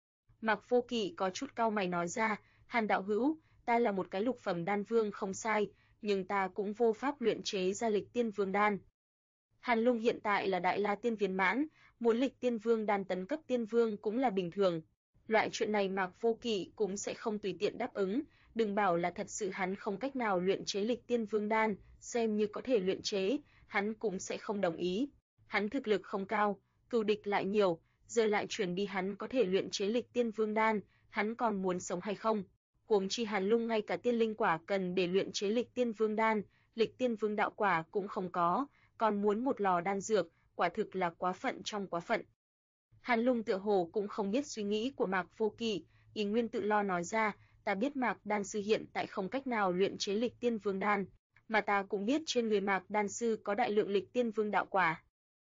Mạc Vô Kỵ có chút cau mày nói ra, Hàn đạo hữu, ta là một cái lục phẩm đan vương không sai, nhưng ta cũng vô pháp luyện chế ra lịch tiên vương đan. Hàn Lung hiện tại là đại la tiên viên mãn, muốn lịch tiên vương đan tấn cấp tiên vương cũng là bình thường. Loại chuyện này Mạc Vô Kỵ cũng sẽ không tùy tiện đáp ứng, đừng bảo là thật sự hắn không cách nào luyện chế lịch tiên vương đan, xem như có thể luyện chế, hắn cũng sẽ không đồng ý. Hắn thực lực không cao, cừu địch lại nhiều, giờ lại chuyển đi hắn có thể luyện chế lịch tiên vương đan, hắn còn muốn sống hay không? Huống chi Hàn Lung ngay cả tiên linh quả cần để luyện chế lịch tiên vương đan, lịch tiên vương đạo quả cũng không có, còn muốn một lò đan dược, quả thực là quá phận trong quá phận. Hàn Lung tựa hồ cũng không biết suy nghĩ của Mạc Vô Kỵ, ý nguyên tự lo nói ra, ta biết Mạc đan sư hiện tại không cách nào luyện chế lịch tiên vương đan, mà ta cũng biết trên người Mạc đan sư có đại lượng lịch tiên vương đạo quả.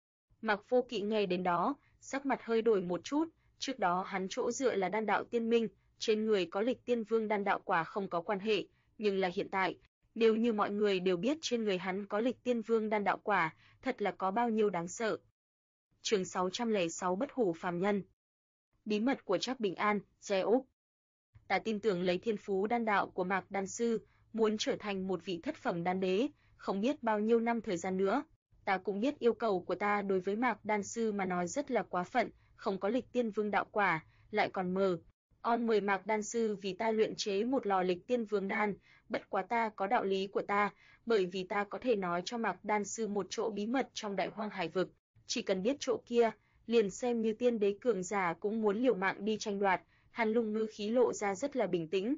Mạc Vô Kỵ nghe đến đó, sắc mặt hơi đổi một chút, trước đó hắn chỗ dựa là đan đạo tiên minh, trên người có lịch tiên vương đan đạo quả không có quan hệ, nhưng là hiện tại, nếu như mọi người đều biết trên người hắn có lịch tiên vương đan đạo quả, thật là có bao nhiêu đáng sợ. Chương 606 Bất hủ phàm nhân. Bí mật của Trác Bình An, Che Úc. Ta tin tưởng lấy thiên phú đan đạo của Mạc đan sư, muốn trở thành một vị thất phẩm đan đế, không biết bao nhiêu năm thời gian nữa. Ta cũng biết yêu cầu của ta đối với Mạc đan sư mà nói rất là quá phận, không có lịch tiên vương đạo quả, lại còn mời Mạc đan sư vì ta luyện chế một lò lịch tiên vương đan, bất quá ta có đạo lý của ta, bởi vì ta có thể nói cho Mạc đan sư một chỗ bí mật trong Đại Hoang Hải vực, chỉ cần biết chỗ kia, liền xem như tiên đế cường giả cũng muốn liều mạng đi tranh đoạt. Hàn Lung ngữ khí lộ ra rất là bình tĩnh.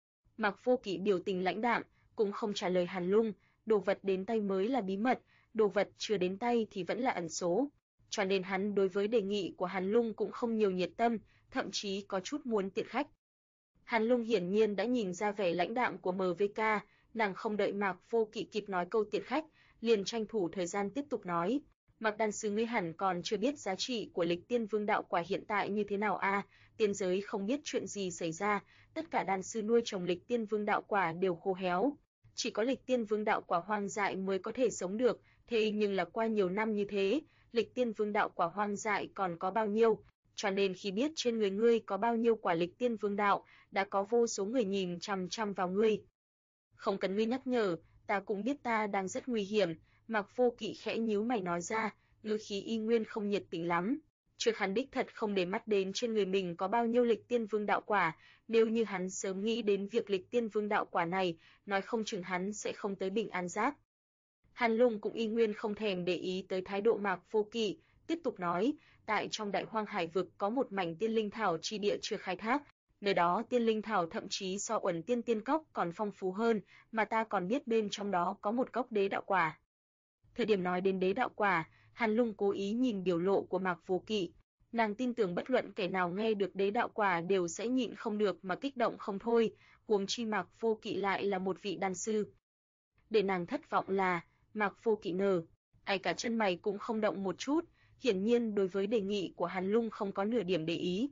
Mạc Vô Kỵ biểu tình lãnh đạm, cũng không trả lời Hàn Lung, đồ vật đến tay mới là bí mật, đồ vật chưa đến tay thì vẫn là ẩn số. Cho nên hắn đối với đề nghị của Hàn Lung cũng không nhiều nhiệt tâm, thậm chí có chút muốn tiện khách. Hàn Lung hiển nhiên đã nhìn ra vẻ lãnh đạm của MVK, nàng không đợi Mạc Vô Kỵ kịp nói câu tiện khách, liền tranh thủ thời gian tiếp tục nói. Mạc đan sư ngươi hẳn còn chưa biết giá trị của lịch tiên vương đạo quả hiện tại như thế nào a? Tiên giới không biết chuyện gì xảy ra, tất cả đan sư nuôi trồng lịch tiên vương đạo quả đều khô héo. Chỉ có lịch tiên vương đạo quả hoang dại mới có thể sống được, thế nhưng là qua nhiều năm như thế, lịch tiên vương đạo quả hoang dại còn có bao nhiêu? Cho nên khi biết trên người ngươi có bao nhiêu quả lịch tiên vương đạo, đã có vô số người nhìn chằm chằm vào ngươi. Không cần ngươi nhắc nhở, ta cũng biết ta đang rất nguy hiểm. Mạc Vô Kỵ khẽ nhíu mày nói ra, ngữ khí y nguyên không nhiệt tình lắm. Trước hắn đích thật không để mắt đến trên người mình có bao nhiêu lịch tiên vương đạo quả, nếu như hắn sớm nghĩ đến việc lịch tiên vương đạo quả này, nói không chừng hắn sẽ không tới Bình An Giác. Hàn Lung cũng y nguyên không thèm để ý tới thái độ Mạc Vô Kỵ, tiếp tục nói, tại trong Đại Hoang Hải vực có một mảnh tiên linh thảo chi địa chưa khai thác, nơi đó tiên linh thảo thậm chí so Uẩn Tiên Tiên Cốc còn phong phú hơn, mà ta còn biết bên trong đó có một cốc đế đạo quả. Thời điểm nói đến đế đạo quả, Hàn Lung cố ý nhìn biểu lộ của Mạc Vô Kỵ, nàng tin tưởng bất luận kẻ nào nghe được đế đạo quả đều sẽ nhịn không được mà kích động không thôi, huống chi Mạc Vô Kỵ lại là một vị đan sư. Để nàng thất vọng là, Mạc Vô Kỵ ai cả chân mày cũng không động một chút, hiển nhiên đối với đề nghị của Hàn Lung không có nửa điểm để ý.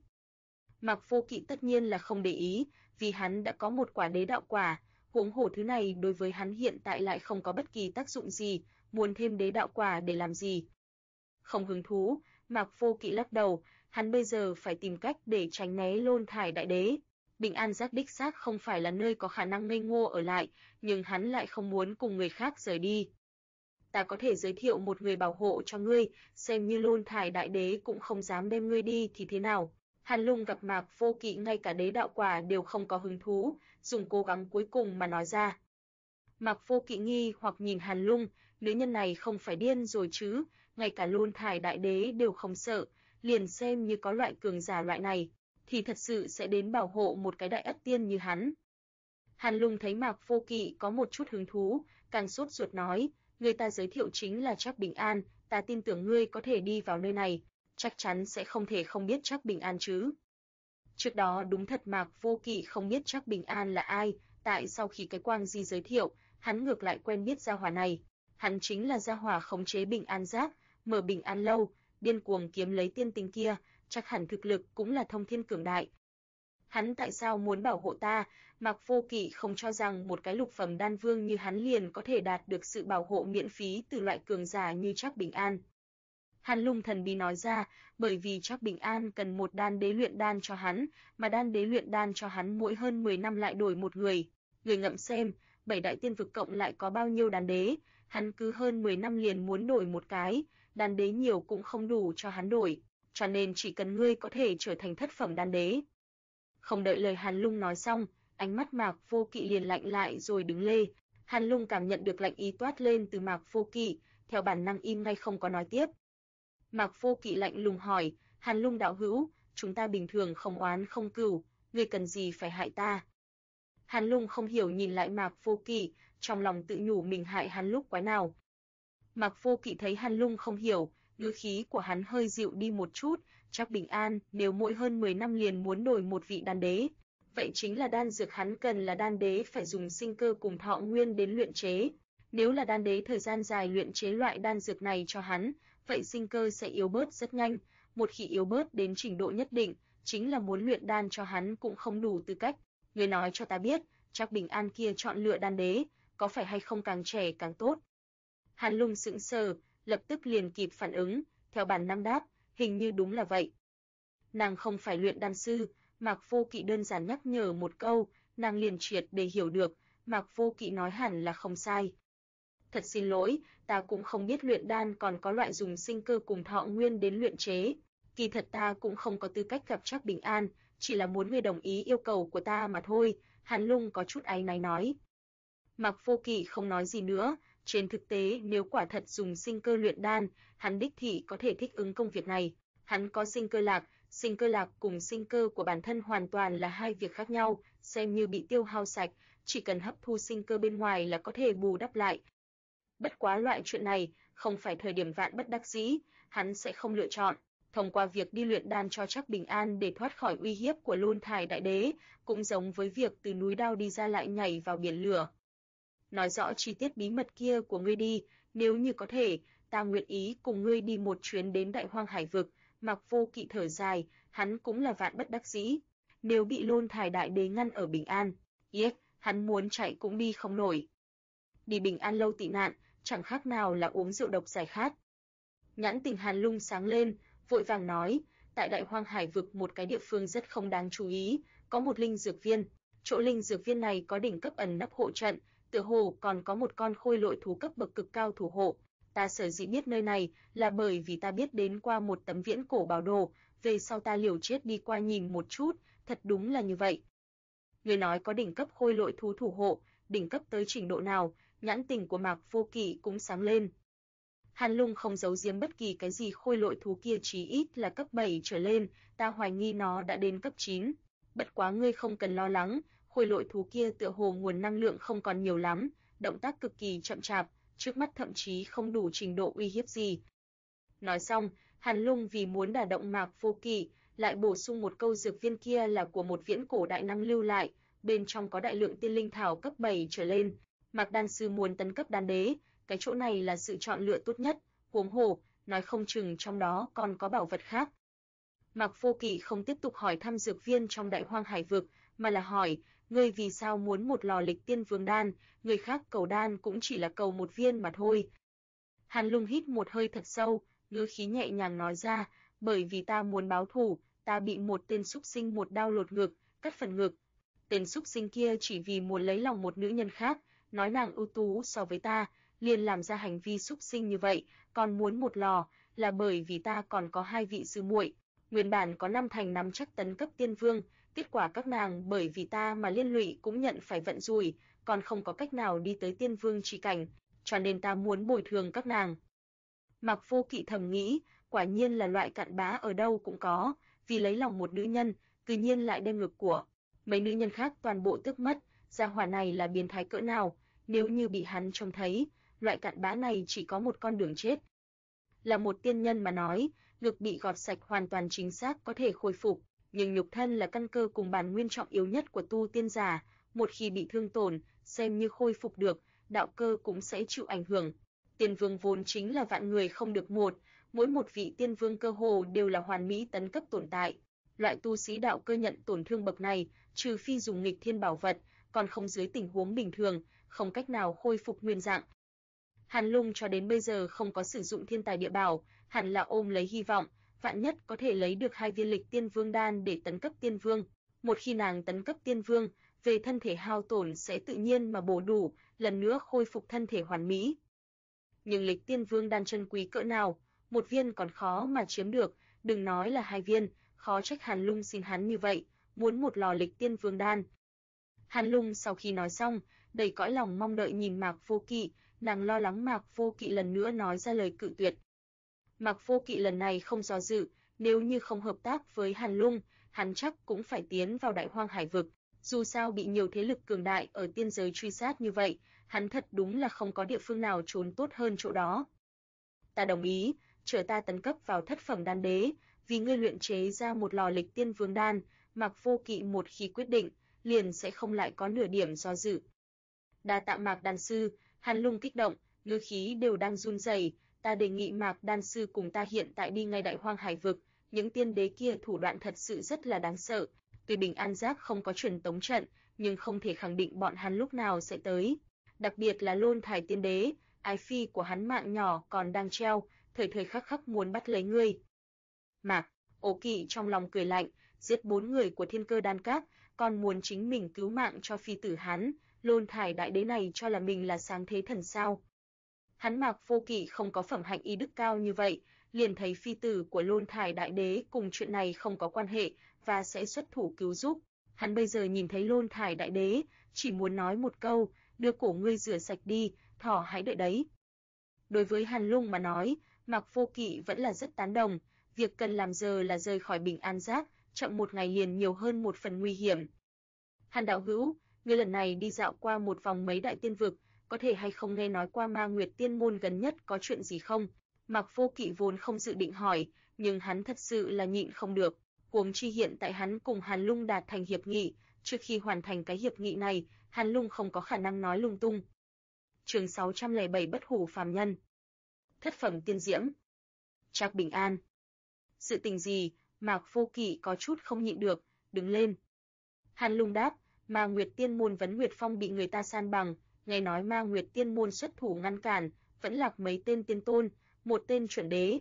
Mạc Vô Kỵ tất nhiên là không để ý, vì hắn đã có một quả đế đạo quả, huống hồ thứ này đối với hắn hiện tại lại không có bất kỳ tác dụng gì, muốn thêm đế đạo quả để làm gì? Không hứng thú, Mạc Vô Kỵ lắc đầu, hắn bây giờ phải tìm cách để tránh né Lôn Thải Đại Đế. Bình An Giác đích xác không phải là nơi có khả năng ngây ngô ở lại, nhưng hắn lại không muốn cùng người khác rời đi. Ta có thể giới thiệu một người bảo hộ cho ngươi, xem như Lôn Thải Đại Đế cũng không dám đem ngươi đi thì thế nào. Hàn Lung gặp Mạc Vô Kỵ ngay cả đế đạo quả đều không có hứng thú, dùng cố gắng cuối cùng mà nói ra. Mạc Vô Kỵ nghi hoặc nhìn Hàn Lung, nữ nhân này không phải điên rồi chứ, ngay cả Lôn Thải Đại Đế đều không sợ, liền xem như có loại cường giả loại này, thì thật sự sẽ đến bảo hộ một cái đại ất tiên như hắn. Hàn Lung thấy Mạc Vô Kỵ có một chút hứng thú, càng sốt ruột nói, người ta giới thiệu chính là Trác Bình An, ta tin tưởng ngươi có thể đi vào nơi này, chắc chắn sẽ không thể không biết Trác Bình An chứ. Trước đó đúng thật Mạc Vô Kỵ không biết Trác Bình An là ai, tại sau khi cái Quang Di giới thiệu, hắn ngược lại quen biết gia hỏa này. Hắn chính là gia hỏa khống chế Bình An Giác, mở Bình An Lâu, điên cuồng kiếm lấy tiên tinh kia, chắc hẳn thực lực cũng là thông thiên cường đại. Hắn tại sao muốn bảo hộ ta? Mạc Vô Kỵ không cho rằng một cái lục phẩm đan vương như hắn liền có thể đạt được sự bảo hộ miễn phí từ loại cường giả như Trác Bình An. Hàn Lung thần bí nói ra, bởi vì Trác Bình An cần một đan đế luyện đan cho hắn, mà đan đế luyện đan cho hắn mỗi hơn 10 năm lại đổi một người. Người ngẫm xem, 7 đại tiên vực cộng lại có bao nhiêu đan đế, hắn cứ hơn 10 năm liền muốn đổi một cái, đan đế nhiều cũng không đủ cho hắn đổi, cho nên chỉ cần ngươi có thể trở thành thất phẩm đan đế. Không đợi lời Hàn Lung nói xong, ánh mắt Mạc Vô Kỵ liền lạnh lại rồi đứng lê. Hàn Lung cảm nhận được lạnh ý toát lên từ Mạc Vô Kỵ, theo bản năng im ngay không có nói tiếp. Mạc Vô Kỵ lạnh lùng hỏi, Hàn Lung đạo hữu, chúng ta bình thường không oán không cừu, ngươi cần gì phải hại ta? Hàn Lung không hiểu nhìn lại Mạc Vô Kỵ, trong lòng tự nhủ mình hại hắn lúc quái nào. Mạc Vô Kỵ thấy Hàn Lung không hiểu, ngữ khí của hắn hơi dịu đi một chút, Trác Bình An nếu mỗi hơn 10 năm liền muốn đổi một vị đan đế, vậy chính là đan dược hắn cần là đan đế phải dùng sinh cơ cùng thọ nguyên đến luyện chế. Nếu là đan đế thời gian dài luyện chế loại đan dược này cho hắn, vậy sinh cơ sẽ yếu bớt rất nhanh, một khi yếu bớt đến trình độ nhất định, chính là muốn luyện đan cho hắn cũng không đủ tư cách. Ngươi nói cho ta biết, Trác Bình An kia chọn lựa đan đế, có phải hay không càng trẻ càng tốt? Hàn Lung sững sờ, lập tức liền kịp phản ứng, theo bản năng đáp, hình như đúng là vậy. Nàng không phải luyện đan sư, Mạc Vô Kỵ đơn giản nhắc nhở một câu, nàng liền triệt để hiểu được, Mạc Vô Kỵ nói hẳn là không sai. Thật xin lỗi, ta cũng không biết luyện đan còn có loại dùng sinh cơ cùng thọ nguyên đến luyện chế. Kỳ thật ta cũng không có tư cách gặp Trác Bình An, chỉ là muốn ngươi đồng ý yêu cầu của ta mà thôi, Hàn Lung có chút áy náy nói. Mạc Vô Kỵ không nói gì nữa, trên thực tế nếu quả thật dùng sinh cơ luyện đan, hắn đích thị có thể thích ứng công việc này. Hắn có sinh cơ lạc cùng sinh cơ của bản thân hoàn toàn là hai việc khác nhau, xem như bị tiêu hao sạch, chỉ cần hấp thu sinh cơ bên ngoài là có thể bù đắp lại. Bất quá loại chuyện này, không phải thời điểm vạn bất đắc dĩ, hắn sẽ không lựa chọn. Thông qua việc đi luyện đan cho Trác Bình An để thoát khỏi uy hiếp của Luân Thải Đại Đế, cũng giống với việc từ núi đao đi ra lại nhảy vào biển lửa. Nói rõ chi tiết bí mật kia của ngươi đi, nếu như có thể, ta nguyện ý cùng ngươi đi một chuyến đến Đại Hoang Hải vực. Mạc Vô Kỵ thở dài, hắn cũng là vạn bất đắc dĩ. Nếu bị Luân Thải Đại Đế ngăn ở Bình An, hắn muốn chạy cũng đi không nổi. Đi Bình An lâu tị nạn, chẳng khác nào là uống rượu độc giải khát. Nhãn tình Hàn Lung sáng lên, vội vàng nói, tại Đại Hoang Hải vực một cái địa phương rất không đáng chú ý, có một linh dược viên, chỗ linh dược viên này có đỉnh cấp ẩn nấp hộ trận, tựa hồ còn có một con khôi lội thú cấp bậc cực cao thủ hộ. Ta sở dĩ biết nơi này là bởi vì ta biết đến qua một tấm viễn cổ bảo đồ, về sau ta liều chết đi qua nhìn một chút, thật đúng là như vậy. Người nói có đỉnh cấp khôi lội thú thủ hộ, đỉnh cấp tới trình độ nào? Nhãn tình của Mạc Vô Kỵ cũng sáng lên. Hàn Lung không giấu giếm bất kỳ cái gì, khôi lội thú kia chí ít là cấp 7 trở lên, ta hoài nghi nó đã đến cấp 9. Bất quá ngươi không cần lo lắng, khôi lội thú kia tựa hồ nguồn năng lượng không còn nhiều lắm, động tác cực kỳ chậm chạp, trước mắt thậm chí không đủ trình độ uy hiếp gì. Nói xong, Hàn Lung vì muốn đả động Mạc Vô Kỵ, lại bổ sung một câu dược viên kia là của một viễn cổ đại năng lưu lại, bên trong có đại lượng tiên linh thảo cấp 7 trở lên. Mạc đan sư muốn tấn cấp đan đế, cái chỗ này là sự chọn lựa tốt nhất, huống hồ, nói không chừng trong đó còn có bảo vật khác. Mạc Vô Kỵ không tiếp tục hỏi thăm dược viên trong Đại Hoang Hải vực, mà là hỏi, ngươi vì sao muốn một lò Lịch Tiên Vương đan, người khác cầu đan cũng chỉ là cầu một viên mà thôi. Hàn Lung hít một hơi thật sâu, ngữ khí nhẹ nhàng nói ra, bởi vì ta muốn báo thù, ta bị một tên súc sinh một đao lột ngực, cắt phần ngực. Tên súc sinh kia chỉ vì muốn lấy lòng một nữ nhân khác, nói nàng ưu tú so với ta, liền làm ra hành vi súc sinh như vậy, còn muốn một lò, là bởi vì ta còn có hai vị sư muội, nguyên bản có 5 thành nắm chắc tấn cấp tiên vương, kết quả các nàng bởi vì ta mà liên lụy cũng nhận phải vận rủi, còn không có cách nào đi tới tiên vương chỉ cảnh, cho nên ta muốn bồi thường các nàng. Mạc Vô Kỵ thầm nghĩ, quả nhiên là loại cặn bã ở đâu cũng có, vì lấy lòng một nữ nhân, tự nhiên lại đem ngực của mấy nữ nhân khác toàn bộ tước mất, gia hỏa này là biến thái cỡ nào, nếu như bị hắn trông thấy, loại cặn bã này chỉ có một con đường chết. Là một tiên nhân mà nói, ngực bị gọt sạch hoàn toàn chính xác có thể khôi phục, nhưng nhục thân là căn cơ cùng bản nguyên trọng yếu nhất của tu tiên giả, một khi bị thương tổn, xem như khôi phục được, đạo cơ cũng sẽ chịu ảnh hưởng. Tiên vương vốn chính là vạn người không được một, mỗi một vị tiên vương cơ hồ đều là hoàn mỹ tấn cấp tồn tại. Loại tu sĩ đạo cơ nhận tổn thương bậc này, trừ phi dùng nghịch thiên bảo vật, còn không dưới tình huống bình thường, không cách nào khôi phục nguyên dạng. Hàn Lung cho đến bây giờ không có sử dụng thiên tài địa bảo, hẳn là ôm lấy hy vọng, vạn nhất có thể lấy được 2 viên lịch tiên vương đan để tấn cấp tiên vương. Một khi nàng tấn cấp tiên vương, về thân thể hao tổn sẽ tự nhiên mà bổ đủ, lần nữa khôi phục thân thể hoàn mỹ. Nhưng lịch tiên vương đan chân quý cỡ nào, một viên còn khó mà chiếm được, đừng nói là 2 viên, khó trách Hàn Lung xin hắn như vậy, muốn một lò lịch tiên vương đan. Hàn Lung sau khi nói xong, đầy cõi lòng mong đợi nhìn Mạc Vô Kỵ, nàng lo lắng Mạc Vô Kỵ lần nữa nói ra lời cự tuyệt. Mạc Vô Kỵ lần này không do dự, nếu như không hợp tác với Hàn Lung, hắn chắc cũng phải tiến vào Đại Hoang Hải vực. Dù sao bị nhiều thế lực cường đại ở tiên giới truy sát như vậy, hắn thật đúng là không có địa phương nào trốn tốt hơn chỗ đó. Ta đồng ý, chờ ta tấn cấp vào thất phẩm đan đế, vì ngươi luyện chế ra một lò lịch tiên vương đan, Mạc Vô Kỵ một khi quyết định, liền sẽ không lại có nửa điểm do dự. Đa tạ Mạc đan sư, Hàn Lung kích động, ngữ khí đều đang run rẩy, ta đề nghị Mạc đan sư cùng ta hiện tại đi ngay Đại Hoang Hải vực, những tiên đế kia thủ đoạn thật sự rất là đáng sợ. Tuy Bình An Giác không có truyền tống trận, nhưng không thể khẳng định bọn hắn lúc nào sẽ tới. Đặc biệt là Lôn Thải tiên đế, ái phi của hắn mạng nhỏ còn đang treo, thời thời khắc khắc muốn bắt lấy ngươi. Mạc Ô Kỵ trong lòng cười lạnh, giết 4 người của Thiên Cơ Đan Các, còn muốn chính mình cứu mạng cho phi tử hắn, Lôn Thải đại đế này cho là mình là sáng thế thần sao? Hắn Mạc Vô Kỵ không có phẩm hạnh y đức cao như vậy, liền thấy phi tử của Lôn Thải đại đế cùng chuyện này không có quan hệ và sẽ xuất thủ cứu giúp. Hắn bây giờ nhìn thấy Lôn Thải đại đế, chỉ muốn nói một câu, đưa cổ ngươi rửa sạch đi, thỏ hãy đợi đấy. Đối với Hàn Lung mà nói, Mạc Vô Kỵ vẫn là rất tán đồng, việc cần làm giờ là rời khỏi Bình An Giác, chậm một ngày liền nhiều hơn một phần nguy hiểm. Hàn đạo hữu, ngươi lần này đi dạo qua một vòng mấy đại tiên vực, có thể hay không nghe nói qua Ma Nguyệt Tiên môn gần nhất có chuyện gì không? Mạc Vô Kỵ vốn không dự định hỏi, nhưng hắn thật sự là nhịn không được. Huống chi hiện tại hắn cùng Hàn Lung đạt thành hiệp nghị, trước khi hoàn thành cái hiệp nghị này, Hàn Lung không có khả năng nói lung tung. Chương 607 Bất hủ phàm nhân. Thất phẩm tiên diễm. Trạc Bình An. Sự tình gì? Mạc Vô Kỵ có chút không nhịn được, đứng lên. Hàn Lung đáp, Ma Nguyệt Tiên môn Vấn Nguyệt Phong bị người ta san bằng, nghe nói Ma Nguyệt Tiên môn xuất thủ ngăn cản, vẫn lạc mấy tên tiên tôn, một tên chuẩn đế.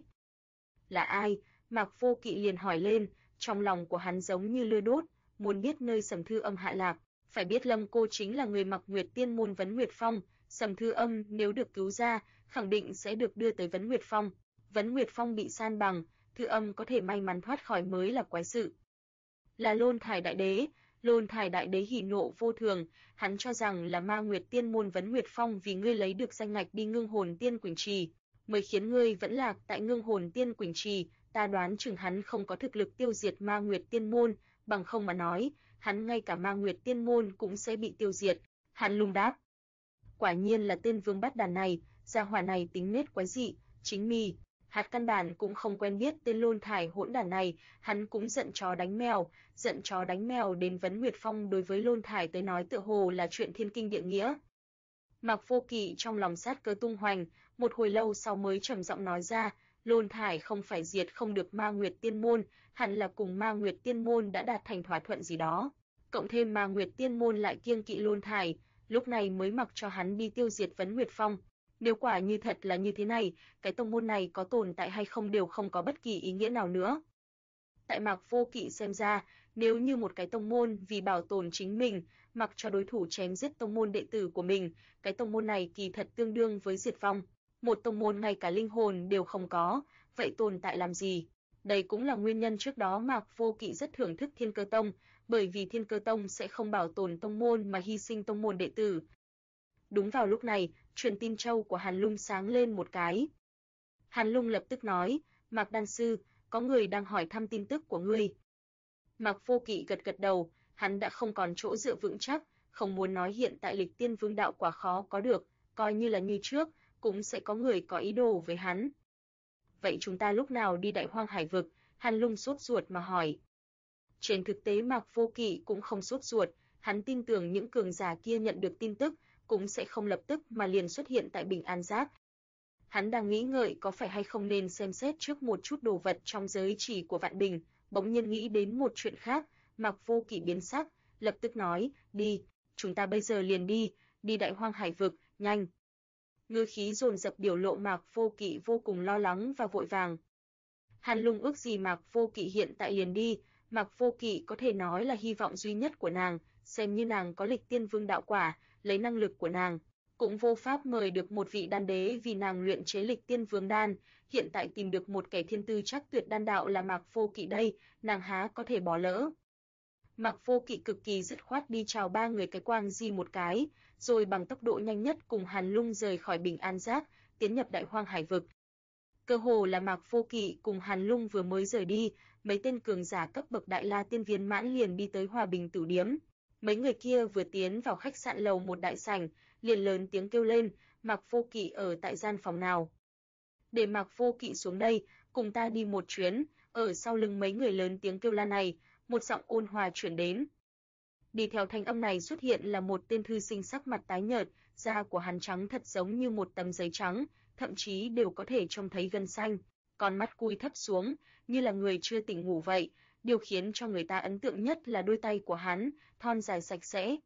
Là ai? Mạc Vô Kỵ liền hỏi lên, trong lòng của hắn giống như lửa đốt, muốn biết nơi Sầm Thư Âm hạ lạc, phải biết Lâm cô chính là người Mạc Nguyệt Tiên môn Vấn Nguyệt Phong, Sầm Thư Âm nếu được cứu ra, khẳng định sẽ được đưa tới Vấn Nguyệt Phong. Vấn Nguyệt Phong bị san bằng, Thư Âm có thể may mắn thoát khỏi mới là quái sự. Là Lôn Thải đại đế. Lôn Thải đại đế hỉ nộ vô thường, hắn cho rằng là Ma Nguyệt Tiên môn Vấn Nguyệt Phong vì ngươi lấy được danh ngạch đi Ngưng Hồn Tiên Quỳnh Trì, mới khiến ngươi vẫn lạc tại Ngưng Hồn Tiên Quỳnh Trì, ta đoán chừng hắn không có thực lực tiêu diệt Ma Nguyệt Tiên môn, bằng không mà nói, hắn ngay cả Ma Nguyệt Tiên môn cũng sẽ bị tiêu diệt. Hàn Lung đáp. Quả nhiên là tên vương bắt đàn này, gia hỏa này tính nết quái dị, chính mì. Hạt căn bản cũng không quen biết tên Lôn Thải hỗn đản này, hắn cũng giận chó đánh mèo đến Vấn Nguyệt Phong đối với Lôn Thải tới nói tựa hồ là chuyện thiên kinh địa nghĩa. Mạc Vô Kỵ trong lòng sát cơ tung hoành, một hồi lâu sau mới trầm giọng nói ra, Lôn Thải không phải diệt không được Ma Nguyệt Tiên môn, hẳn là cùng Ma Nguyệt Tiên môn đã đạt thành thỏa thuận gì đó. Cộng thêm Ma Nguyệt Tiên môn lại kiêng kỵ Lôn Thải, lúc này mới mặc cho hắn đi tiêu diệt Vấn Nguyệt Phong. Nếu quả như thật là như thế này, cái tông môn này có tồn tại hay không đều không có bất kỳ ý nghĩa nào nữa. Tại Mạc Vô Kỵ xem ra, nếu như một cái tông môn vì bảo tồn chính mình, mặc cho đối thủ chém giết tông môn đệ tử của mình, cái tông môn này kỳ thật tương đương với diệt vong. Một tông môn ngay cả linh hồn đều không có, vậy tồn tại làm gì? Đây cũng là nguyên nhân trước đó Mạc Vô Kỵ rất thưởng thức Thiên Cơ Tông, bởi vì Thiên Cơ Tông sẽ không bảo tồn tông môn mà hy sinh tông môn đệ tử. Đúng vào lúc này, truyền tin châu của Hàn Lung sáng lên một cái. Hàn Lung lập tức nói, Mạc đan sư, có người đang hỏi thăm tin tức của ngươi. Mạc Vô Kỵ gật gật đầu, hắn đã không còn chỗ dựa vững chắc, không muốn nói hiện tại Lịch Tiên Vương đạo quả khó có được, coi như là như trước, cũng sẽ có người có ý đồ với hắn. Vậy chúng ta lúc nào đi Đại Hoang Hải vực? Hàn Lung sốt ruột mà hỏi. Trên thực tế Mạc Vô Kỵ cũng không sốt ruột, hắn tin tưởng những cường giả kia nhận được tin tức, cũng sẽ không lập tức mà liền xuất hiện tại Bình An Giác. Hắn đang nghĩ ngợi có phải hay không nên xem xét trước một chút đồ vật trong giới chỉ của Vạn Bình, bỗng nhiên nghĩ đến một chuyện khác, Mạc Vô Kỵ biến sắc, lập tức nói, đi, chúng ta bây giờ liền đi Đại Hoang Hải vực, nhanh. Ngữ khí dồn dập biểu lộ Mạc Vô Kỵ vô cùng lo lắng và vội vàng. Hàn Lung ước gì Mạc Vô Kỵ hiện tại liền đi, Mạc Vô Kỵ có thể nói là hy vọng duy nhất của nàng, xem như nàng có Lịch Tiên Vương đạo quả, lấy năng lực của nàng, cũng vô pháp mời được một vị đan đế vì nàng luyện chế Lịch Tiên Vương đan, hiện tại tìm được một kẻ thiên tư chắc tuyệt đan đạo là Mạc Vô Kỵ đây, nàng há có thể bỏ lỡ. Mạc Vô Kỵ cực kỳ dứt khoát đi chào ba người cái quang di một cái, rồi bằng tốc độ nhanh nhất cùng Hàn Lung rời khỏi Bình An Giác, tiến nhập Đại Hoang Hải vực. Cơ hồ là Mạc Vô Kỵ cùng Hàn Lung vừa mới rời đi, mấy tên cường giả cấp bậc Đại La Tiên viên mãn liền đi tới Hòa Bình Tử Điếm. Mấy người kia vừa tiến vào khách sạn lầu một đại sảnh, liền lớn tiếng kêu lên, Mạc Vô Kỵ ở tại gian phòng nào? Để Mạc Vô Kỵ xuống đây, cùng ta đi một chuyến. Ở sau lưng mấy người lớn tiếng kêu la này, một giọng ôn hòa truyền đến. Đi theo thanh âm này xuất hiện là một tên thư sinh sắc mặt tái nhợt, da của hắn trắng thật giống như một tấm giấy trắng, thậm chí đều có thể trông thấy gân xanh, con mắt cúi thấp xuống, như là người chưa tỉnh ngủ vậy. Điều khiến cho người ta ấn tượng nhất là đôi tay của hắn, thon dài sạch sẽ.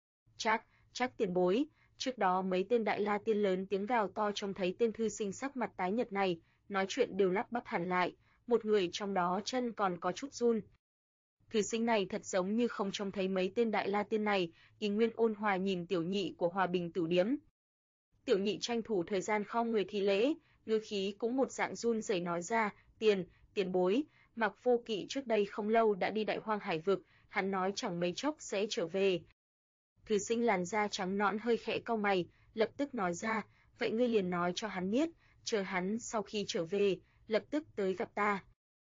Chắc tiền bối. Trước đó mấy tên Đại La Tiên lớn tiếng gào to trông thấy tên thư sinh sắc mặt tái nhợt này, nói chuyện đều lắp bắp hẳn lại, một người trong đó chân còn có chút run. Thư sinh này thật giống như không trông thấy mấy tên Đại La Tiên này, ý nguyên ôn hòa nhìn tiểu nhị của Hòa Bình Tử Điếm. Tiểu nhị tranh thủ thời gian khom người thi lễ, ngữ khí cũng một dạng run rẩy nói ra, tiền bối, Mạc Vô Kỵ trước đây không lâu đã đi Đại Hoang Hải vực, hắn nói chẳng mấy chốc sẽ trở về. Thư sinh làn da trắng nõn hơi khẽ cau mày, lập tức nói ra, vậy ngươi liền nói cho hắn biết, chờ hắn sau khi trở về, lập tức tới gặp ta.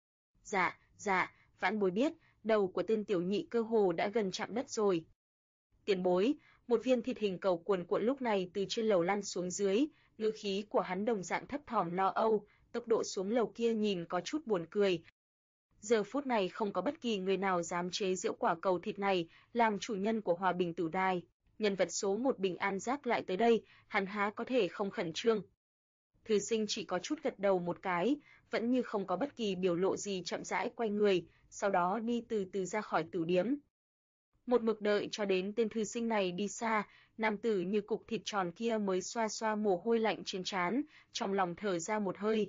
Dạ, vãn bối biết, đầu của tên tiểu nhị cơ hồ đã gần chạm đất rồi. Tiền bối, một viên thịt hình cầu cuồn cuộn lúc này từ trên lầu lăn xuống dưới, ngữ khí của hắn đồng dạng thấp thỏm lo âu, tốc độ xuống lầu kia nhìn có chút buồn cười. Giờ phút này không có bất kỳ người nào dám chế giễu quả cầu thịt này, làm chủ nhân của Hòa Bình Tử Đài, nhân vật số 1 Bình An Giác lại tới đây, hắn há có thể không khẩn trương. Thư sinh chỉ có chút gật đầu một cái, vẫn như không có bất kỳ biểu lộ gì chậm rãi quay người, sau đó đi từ từ ra khỏi tử điếm. Một mực đợi cho đến tên thư sinh này đi xa, nam tử như cục thịt tròn kia mới xoa xoa mồ hôi lạnh trên trán, trong lòng thở ra một hơi.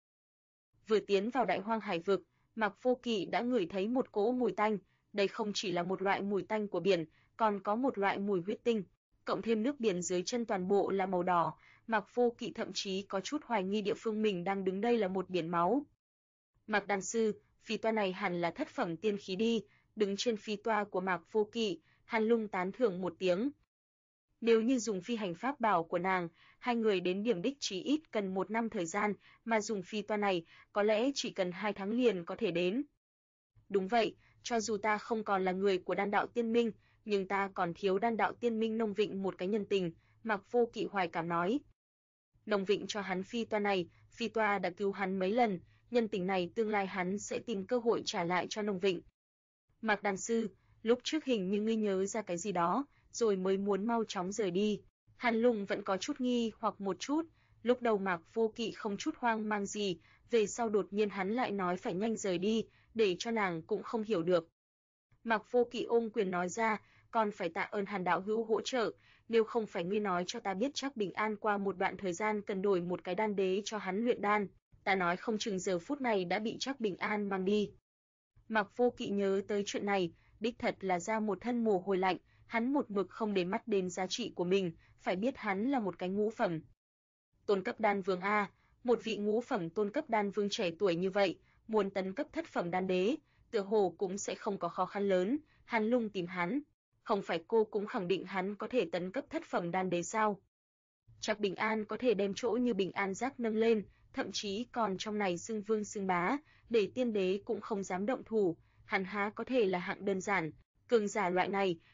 Vừa tiến vào Đại Hoang Hải vực, Mạc Vô Kỵ đã ngửi thấy một cỗ mùi tanh, đây không chỉ là một loại mùi tanh của biển, còn có một loại mùi huyết tinh, cộng thêm nước biển dưới chân toàn bộ là màu đỏ, Mạc Vô Kỵ thậm chí có chút hoài nghi địa phương mình đang đứng đây là một biển máu. Mạc đan sư, phi toa này hẳn là thất phẩm tiên khí đi, đứng trên phi toa của Mạc Vô Kỵ, Hàn Lung tán thưởng một tiếng. Nếu như dùng phi hành pháp bảo của nàng, hai người đến điểm đích chỉ ít cần 1 năm thời gian, mà dùng phi toa này, có lẽ chỉ cần 2 tháng liền có thể đến. Đúng vậy, cho dù ta không còn là người của Đan đạo Tiên Minh, nhưng ta còn thiếu Đan đạo Tiên Minh Nông Vịnh một cái nhân tình, Mạc Vô Kỵ hoài cảm nói. Nông Vịnh cho hắn phi toa này, phi toa đã cứu hắn mấy lần, nhân tình này tương lai hắn sẽ tìm cơ hội trả lại cho Nông Vịnh. Mạc đan sư, lúc trước hình như ngươi nhớ ra cái gì đó, rồi mới muốn mau chóng rời đi. Hàn Lung vẫn có chút nghi hoặc một chút, lúc đầu Mạc Vô Kỵ không chút hoang mang gì, về sau đột nhiên hắn lại nói phải nhanh rời đi, để cho nàng cũng không hiểu được. Mạc Vô Kỵ ôm quyền nói ra, còn phải tạ ơn Hàn đạo hữu hỗ trợ, nếu không phải ngươi nói cho ta biết chắc Bình An qua một đoạn thời gian cần đổi một cái đan đế cho hắn luyện đan, ta nói không chừng giờ phút này đã bị chắc Bình An mang đi. Mạc Vô Kỵ nhớ tới chuyện này, đích thật là ra một thân mồ hôi lạnh, hắn một mực không để mắt đến giá trị của mình, phải biết hắn là một cái ngũ phẩm tôn cấp đan vương a, một vị ngũ phẩm tôn cấp đan vương trẻ tuổi như vậy, muốn tấn cấp thất phẩm đan đế, tựa hồ cũng sẽ không có khó khăn lớn. Hàn Lung tìm hắn, không phải cô cũng khẳng định hắn có thể tấn cấp thất phẩm đan đế sao? Chắc Bình An có thể đem chỗ như Bình An Giác nâng lên, thậm chí còn trong này xưng vương xưng bá, để tiên đế cũng không dám động thủ, hắn há có thể là hạng đơn giản. Cường giả loại này,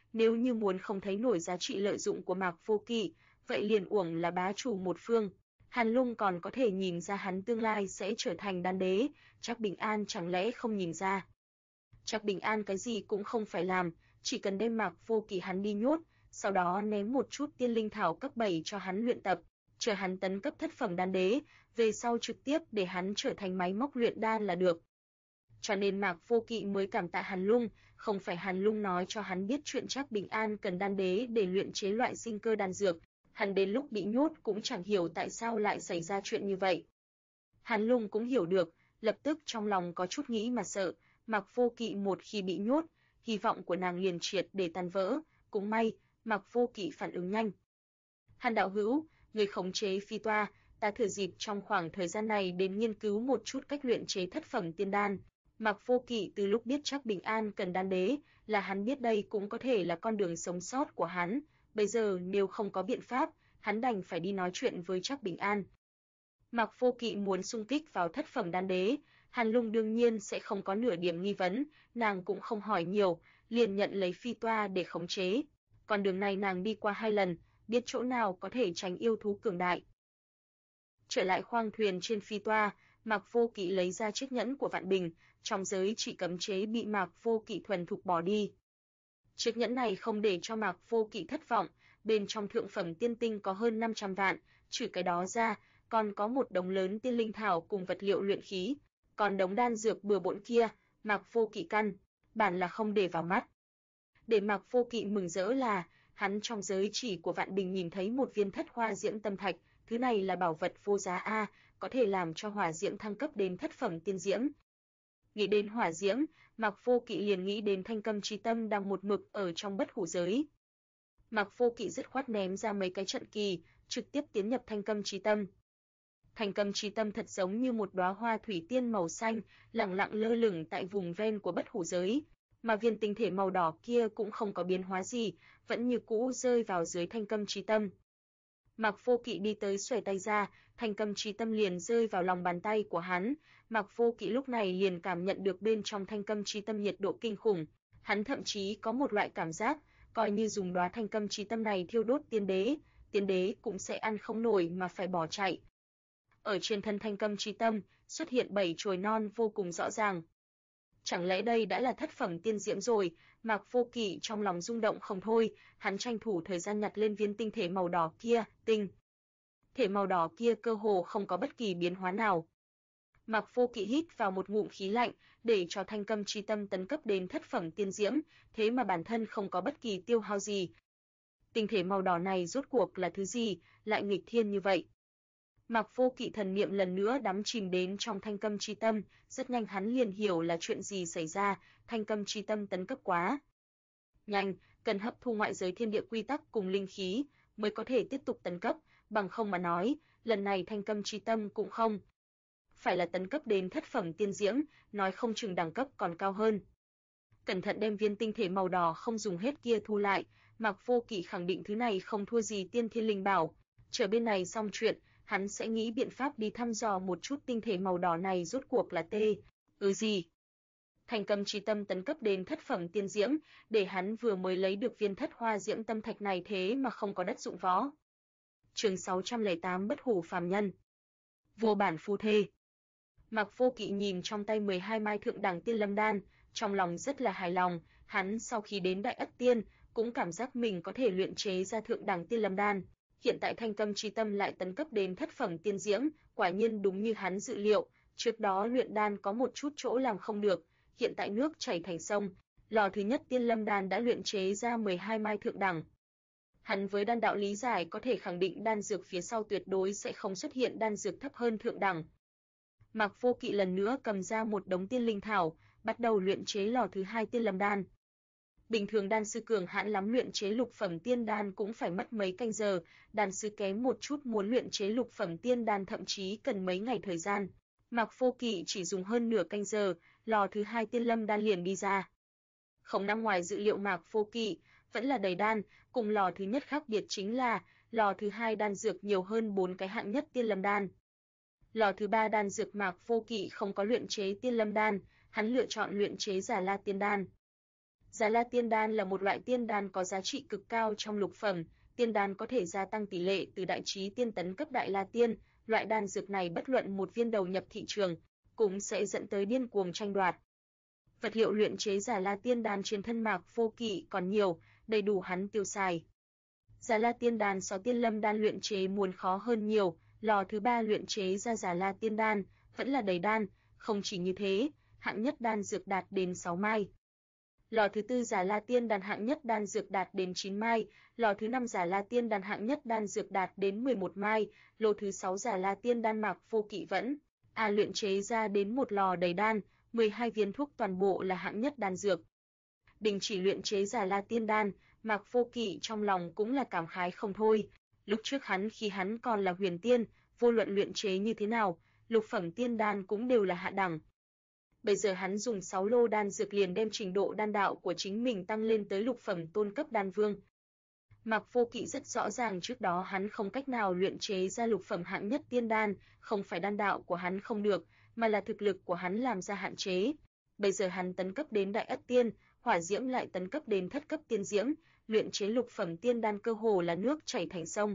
nếu như muốn không thấy nổi giá trị lợi dụng của Mạc Vô Kỵ, vậy liền uổng là bá chủ một phương. Hàn Lung còn có thể nhìn ra hắn tương lai sẽ trở thành đan đế, Trác Bình An chẳng lẽ không nhìn ra? Trác Bình An cái gì cũng không phải làm, chỉ cần đem Mạc Vô Kỵ hắn đi nhốt, sau đó ném một chút tiên linh thảo cấp 7 cho hắn luyện tập, chờ hắn tấn cấp thất phẩm đan đế, về sau trực tiếp để hắn trở thành máy móc luyện đan là được. Cho nên Mạc Vô Kỵ mới cảm tạ Hàn Lung, không phải Hàn Lung nói cho hắn biết chuyện Trác Bình An cần đan đế để luyện chế loại sinh cơ đan dược, hắn đến lúc bị nhốt cũng chẳng hiểu tại sao lại xảy ra chuyện như vậy. Hàn Lung cũng hiểu được, lập tức trong lòng có chút nghĩ mà sợ, Mạc Vô Kỵ một khi bị nhốt, hy vọng của nàng liền triệt để tan vỡ, cũng may, Mạc Vô Kỵ phản ứng nhanh. Hàn đạo hữu, người khống chế phi toa, ta thừa dịp trong khoảng thời gian này đến nghiên cứu một chút cách luyện chế thất phẩm tiên đan. Mạc Vô Kỵ từ lúc biết Trác Bình An cần đan đế, là hắn biết đây cũng có thể là con đường sống sót của hắn, bây giờ nếu không có biện pháp, hắn đành phải đi nói chuyện với Trác Bình An. Mạc Vô Kỵ muốn xung kích vào thất phẩm đan đế, Hàn Lung đương nhiên sẽ không có nửa điểm nghi vấn, nàng cũng không hỏi nhiều, liền nhận lấy phi toa để khống chế. Con đường này nàng đi qua 2 lần, biết chỗ nào có thể tránh yêu thú cường đại. Trở lại khoang thuyền trên phi toa, Mạc Vô Kỵ lấy ra chiếc nhẫn của Vạn Bình, trong giới chỉ cấm chế bị Mạc Vô Kỵ thuần thục bỏ đi. Chiếc nhẫn này không để cho Mạc Vô Kỵ thất vọng, bên trong thượng phẩm tiên tinh có hơn 500 vạn, trừ cái đó ra, còn có một đống lớn tiên linh thảo cùng vật liệu luyện khí, còn đống đan dược bừa bộn kia, Mạc Vô Kỵ căn bản là không để vào mắt. Để Mạc Vô Kỵ mừng rỡ là, hắn trong giới chỉ của Vạn Bình nhìn thấy một viên thất hoa diễm tâm thạch, thứ này là bảo vật vô giá a, có thể làm cho hỏa diễm thăng cấp đến thất phẩm tiên diễm. Nghĩ đến hỏa diễm, Mạc Vô Kỵ liền nghĩ đến Thanh Câm Chi Tâm đang một mực ở trong bất hủ giới. Mạc Vô Kỵ dứt khoát ném ra mấy cái trận kỳ, trực tiếp tiến nhập Thanh Câm Chi Tâm. Thanh Câm Chi Tâm thật giống như một đóa hoa thủy tiên màu xanh, lẳng lặng lơ lửng tại vùng ven của bất hủ giới, mà viên tinh thể màu đỏ kia cũng không có biến hóa gì, vẫn như cũ rơi vào dưới Thanh Câm Chi Tâm. Mạc Vô Kỵ đi tới xuề tay ra, Thanh Câm Chi Tâm liền rơi vào lòng bàn tay của hắn, Mạc Vô Kỵ lúc này liền cảm nhận được bên trong Thanh Câm Chi Tâm nhiệt độ kinh khủng, hắn thậm chí có một loại cảm giác, coi như dùng đóa Thanh Câm Chi Tâm này thiêu đốt tiên đế cũng sẽ ăn không nổi mà phải bỏ chạy. Ở trên thân Thanh Câm Chi Tâm xuất hiện 7 chồi non vô cùng rõ ràng. Chẳng lẽ đây đã là thất phẩm tiên diễm rồi? Mạc Vô Kỵ trong lòng rung động không thôi, hắn tranh thủ thời gian nhặt lên viên tinh thể màu đỏ kia, tinh thể màu đỏ kia cơ hồ không có bất kỳ biến hóa nào. Mạc Vô Kỵ hít vào một ngụm khí lạnh, để cho Thanh Câm Chi Tâm tấn cấp đến thất phẩm tiên diễm, thế mà bản thân không có bất kỳ tiêu hao gì. Tinh thể màu đỏ này rốt cuộc là thứ gì, lại nghịch thiên như vậy? Mạc Vô Kỵ thần niệm lần nữa đắm chìm đến trong Thanh Câm Chi Tâm, rất nhanh hắn liền hiểu là chuyện gì xảy ra, Thanh Câm Chi Tâm tấn cấp quá nhanh, cần hấp thu ngoại giới thiên địa quy tắc cùng linh khí mới có thể tiếp tục tấn cấp, bằng không mà nói, lần này Thanh Câm Chi Tâm cũng không phải là tấn cấp đến thất phẩm tiên diễm, nói không chừng đẳng cấp còn cao hơn. Cẩn thận đem viên tinh thể màu đỏ không dùng hết kia thu lại, Mạc Vô Kỵ khẳng định thứ này không thua gì tiên thiên linh bảo, chờ bên này xong chuyện, hắn sẽ nghĩ biện pháp đi thăm dò một chút tinh thể màu đỏ này rốt cuộc là gì. Thanh Câm Chi Tâm tấn cấp đến thất phẩm tiên diễm, để hắn vừa mới lấy được viên thất hoa diễm tâm thạch này thế mà không có đất dụng võ. Chương 608 Bất hủ phàm nhân. Vô bản phu thê. Mạc Vô Kỵ nhìn trong tay 12 mai thượng đẳng tiên lâm đan, trong lòng rất là hài lòng, hắn sau khi đến Đại Ất Tiên, cũng cảm giác mình có thể luyện chế ra thượng đẳng tiên lâm đan. Hiện tại Thanh Câm Chi Tâm lại tấn cấp đến thất phẩm tiên diễm, quả nhiên đúng như hắn dự liệu, trước đó luyện đan có một chút chỗ làm không được, hiện tại nước chảy thành sông, lò thứ nhất tiên lâm đan đã luyện chế ra 12 mai thượng đẳng. Hắn với đan đạo lý giải có thể khẳng định đan dược phía sau tuyệt đối sẽ không xuất hiện đan dược thấp hơn thượng đẳng. Mạc Vô Kỵ lần nữa cầm ra một đống tiên linh thảo, bắt đầu luyện chế lò thứ hai tiên lâm đan. Bình thường đan sư cường hãn lắm luyện chế lục phẩm tiên đan cũng phải mất mấy canh giờ, đan sư kém một chút muốn luyện chế lục phẩm tiên đan thậm chí cần mấy ngày thời gian. Mạc Vô Kỵ chỉ dùng hơn nửa canh giờ, lò thứ hai tiên lâm đan liền đi ra. Không nằm ngoài dự liệu Mạc Vô Kỵ, vẫn là đầy đan, cùng lò thứ nhất khác biệt chính là, lò thứ hai đan dược nhiều hơn 4 cái hạng nhất tiên lâm đan. Lò thứ ba đan dược Mạc Vô Kỵ không có luyện chế tiên lâm đan, hắn lựa chọn luyện chế Giả La tiên đan. Già La Tiên Đan là một loại tiên đan có giá trị cực cao trong lục phẩm, tiên đan có thể gia tăng tỷ lệ từ đại chí tiên tấn cấp đại la tiên, loại đan dược này bất luận một viên đầu nhập thị trường, cũng sẽ dẫn tới điên cuồng tranh đoạt. Vật liệu luyện chế Già La Tiên Đan trên thân Mạc Vô Kỵ còn nhiều, đầy đủ hắn tiêu xài. Già La Tiên Đan so Tiên Lâm Đan luyện chế muốn khó hơn nhiều, lò thứ 3 luyện chế ra Già La Tiên Đan vẫn là đầy đan, không chỉ như thế, hạng nhất đan dược đạt đến 6 mai. Lò thứ 4 Già La Tiên Đan hạng nhất đan dược đạt đến 9 mai, lò thứ 5 Già La Tiên Đan hạng nhất đan dược đạt đến 11 mai, lô thứ 6 Già La Tiên Đan Mạc Vô Kỵ vẫn luyện chế ra đến một lò đầy đan, 12 viên thuốc toàn bộ là hạng nhất đan dược. Đình chỉ luyện chế Già La Tiên Đan, Mạc Vô Kỵ trong lòng cũng là cảm khái không thôi. Lúc trước khi hắn còn là huyền tiên, vô luận luyện chế như thế nào, lục phẩm tiên đan cũng đều là hạ đẳng. Bây giờ hắn dùng 6 lô đan dược liền đem trình độ đan đạo của chính mình tăng lên tới lục phẩm tôn cấp đan vương. Mạc Vô Kỵ rất rõ ràng trước đó hắn không cách nào luyện chế ra lục phẩm hạng nhất tiên đan, không phải đan đạo của hắn không được, mà là thực lực của hắn làm ra hạn chế. Bây giờ hắn tấn cấp đến đại ất tiên, hỏa diễm lại tấn cấp đến thất cấp tiên diễm, luyện chế lục phẩm tiên đan cơ hồ là nước chảy thành sông.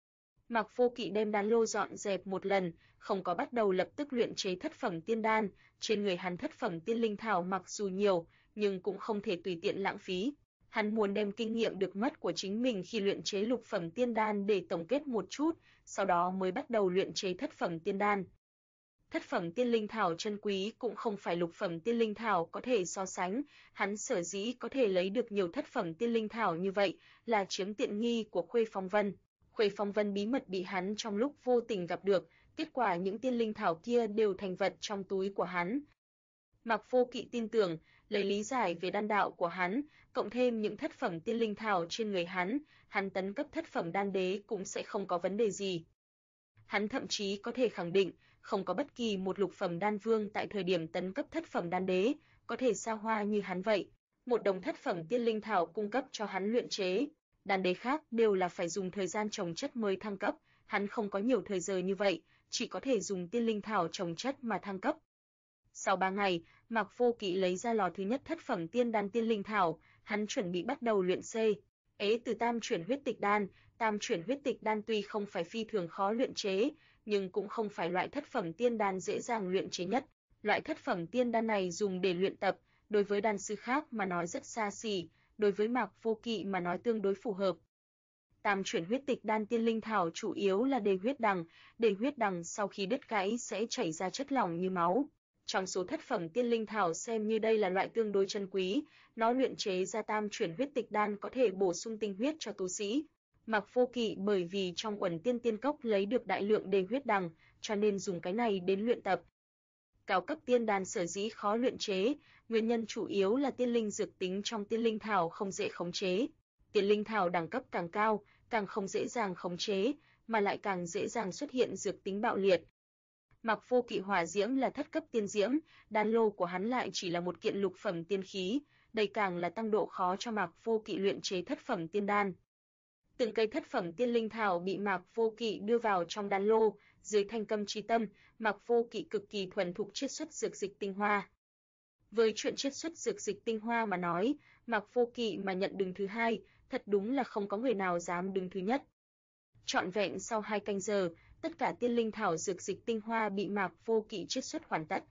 Mạc Vô Kỵ đem đan lô dọn dẹp một lần, không có bắt đầu lập tức luyện chế thất phẩm tiên đan, trên người hắn thất phẩm tiên linh thảo mặc dù nhiều, nhưng cũng không thể tùy tiện lãng phí. Hắn muốn đem kinh nghiệm được mất của chính mình khi luyện chế lục phẩm tiên đan để tổng kết một chút, sau đó mới bắt đầu luyện chế thất phẩm tiên đan. Thất phẩm tiên linh thảo chân quý cũng không phải lục phẩm tiên linh thảo có thể so sánh, hắn sở dĩ có thể lấy được nhiều thất phẩm tiên linh thảo như vậy là chiếm tiện nghi của Khuê Phong Vân. Khuê Phong Vân bí mật bị hắn trong lúc vô tình gặp được, kết quả những tiên linh thảo kia đều thành vật trong túi của hắn. Mạc Vô Kỵ tin tưởng, lấy lý giải về đan đạo của hắn, cộng thêm những thất phẩm tiên linh thảo trên người hắn tấn cấp thất phẩm đan đế cũng sẽ không có vấn đề gì. Hắn thậm chí có thể khẳng định, không có bất kỳ một lục phẩm đan vương tại thời điểm tấn cấp thất phẩm đan đế, có thể xa hoa như hắn vậy. Một đồng thất phẩm tiên linh thảo cung cấp cho hắn luyện chế, đan đế khác đều là phải dùng thời gian trồng chất mới thăng cấp, hắn không có nhiều thời giờ như vậy, chỉ có thể dùng tiên linh thảo trồng chất mà thăng cấp. Sau 3 ngày, Mạc Vô Kỵ lấy ra lò thứ nhất thất phẩm tiên đan tiên linh thảo, hắn chuẩn bị bắt đầu luyện từ tam chuyển huyết tịch đan. Tam chuyển huyết tịch đan tuy không phải phi thường khó luyện chế, nhưng cũng không phải loại thất phẩm tiên đan dễ dàng luyện chế nhất. Loại thất phẩm tiên đan này dùng để luyện tập, đối với đan sư khác mà nói rất xa xỉ, đối với Mạc Vô Kỵ mà nói tương đối phù hợp. Tam chuyển huyết tịch đan tiên linh thảo chủ yếu là đề huyết đằng sau khi đứt gãy sẽ chảy ra chất lỏng như máu. Trong số thất phẩm tiên linh thảo xem như đây là loại tương đối chân quý, nó luyện chế ra tam chuyển huyết tịch đan có thể bổ sung tinh huyết cho tu sĩ. Mạc Vô Kỵ bởi vì trong Uẩn Tiên Tiên Cốc lấy được đại lượng đề huyết đằng, cho nên dùng cái này đến luyện tập. Cao cấp tiên đan sở dĩ khó luyện chế, nguyên nhân chủ yếu là tiên linh dược tính trong tiên linh thảo không dễ khống chế. Tiên linh thảo đẳng cấp càng cao, càng không dễ dàng khống chế, mà lại càng dễ dàng xuất hiện dược tính bạo liệt. Mạc Vô Kỵ hỏa diễm là thất cấp tiên diễm, đan lô của hắn lại chỉ là một kiện lục phẩm tiên khí, đây càng là tăng độ khó cho Mạc Vô Kỵ luyện chế thất phẩm tiên đan. Từng cây thất phẩm tiên linh thảo bị Mạc Vô Kỵ đưa vào trong đan lô, dưới thanh câm chi tâm, Mạc Vô Kỵ cực kỳ thuần thục chiết xuất dược dịch tinh hoa. Với chuyện chiết xuất dược dịch tinh hoa mà nói, Mạc Vô Kỵ mà nhận đứng thứ hai, thật đúng là không có người nào dám đứng thứ nhất. Trọn vẹn sau 2 canh giờ, tất cả tiên linh thảo dược dịch tinh hoa bị Mạc Vô Kỵ chiết xuất hoàn tất.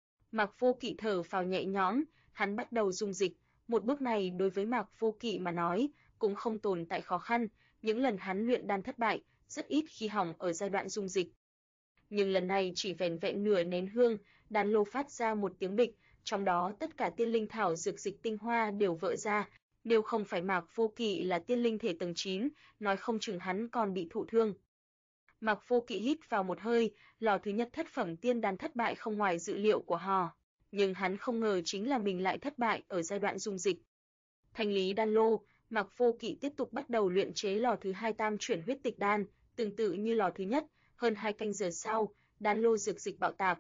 Mạc Vô Kỵ thở phào nhẹ nhõm, hắn bắt đầu dung dịch, một bước này đối với Mạc Vô Kỵ mà nói, cũng không tồn tại khó khăn, những lần hắn luyện đan thất bại, rất ít khi hỏng ở giai đoạn dung dịch. Nhưng lần này chỉ vẻn vẹn nửa nén hương, đan lô phát ra một tiếng bịch, trong đó tất cả tiên linh thảo dược dịch tinh hoa đều vỡ ra, nếu không phải Mạc Vô Kỵ là tiên linh thể tầng 9, nói không chừng hắn còn bị thụ thương. Mạc Vô Kỵ hít vào một hơi, lò thứ nhất thất phẩm tiên đan thất bại không ngoài dự liệu của họ, nhưng hắn không ngờ chính là mình lại thất bại ở giai đoạn dung dịch. Thanh lý đan lô, Mạc Vô Kỵ tiếp tục bắt đầu luyện chế lò thứ hai tam chuyển huyết tịch đan, tương tự như lò thứ nhất, hơn 2 canh giờ sau, đan lô dược dịch bạo tạc.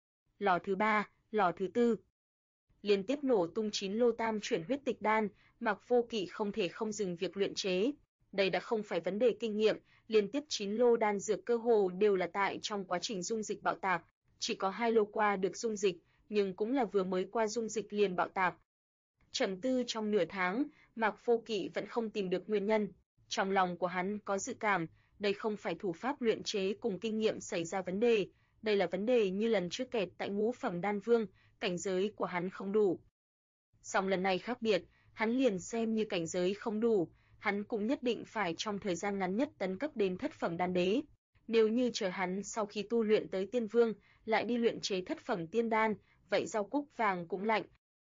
Lò thứ 3, lò thứ 4. Liên tiếp nổ tung 9 lô tam chuyển huyết tịch đan, Mạc Vô Kỵ không thể không dừng việc luyện chế. Đây đã không phải vấn đề kinh nghiệm, liên tiếp 9 lô đan dược cơ hồ đều là tại trong quá trình dung dịch bạo tạc, chỉ có 2 lô qua được dung dịch, nhưng cũng là vừa mới qua dung dịch liền bạo tạc. Trầm tư trong nửa tháng, Mạc Vô Kỵ vẫn không tìm được nguyên nhân. Trong lòng của hắn có dự cảm, đây không phải thủ pháp luyện chế cùng kinh nghiệm xảy ra vấn đề, đây là vấn đề như lần trước kẹt tại ngũ phẩm đan vương, cảnh giới của hắn không đủ. Song lần này khác biệt, hắn liền xem như cảnh giới không đủ, hắn cũng nhất định phải trong thời gian ngắn nhất tấn cấp đến thất phẩm đan đế. Nếu như chờ hắn sau khi tu luyện tới tiên vương, lại đi luyện chế thất phẩm tiên đan, vậy rau cúc vàng cũng lạnh.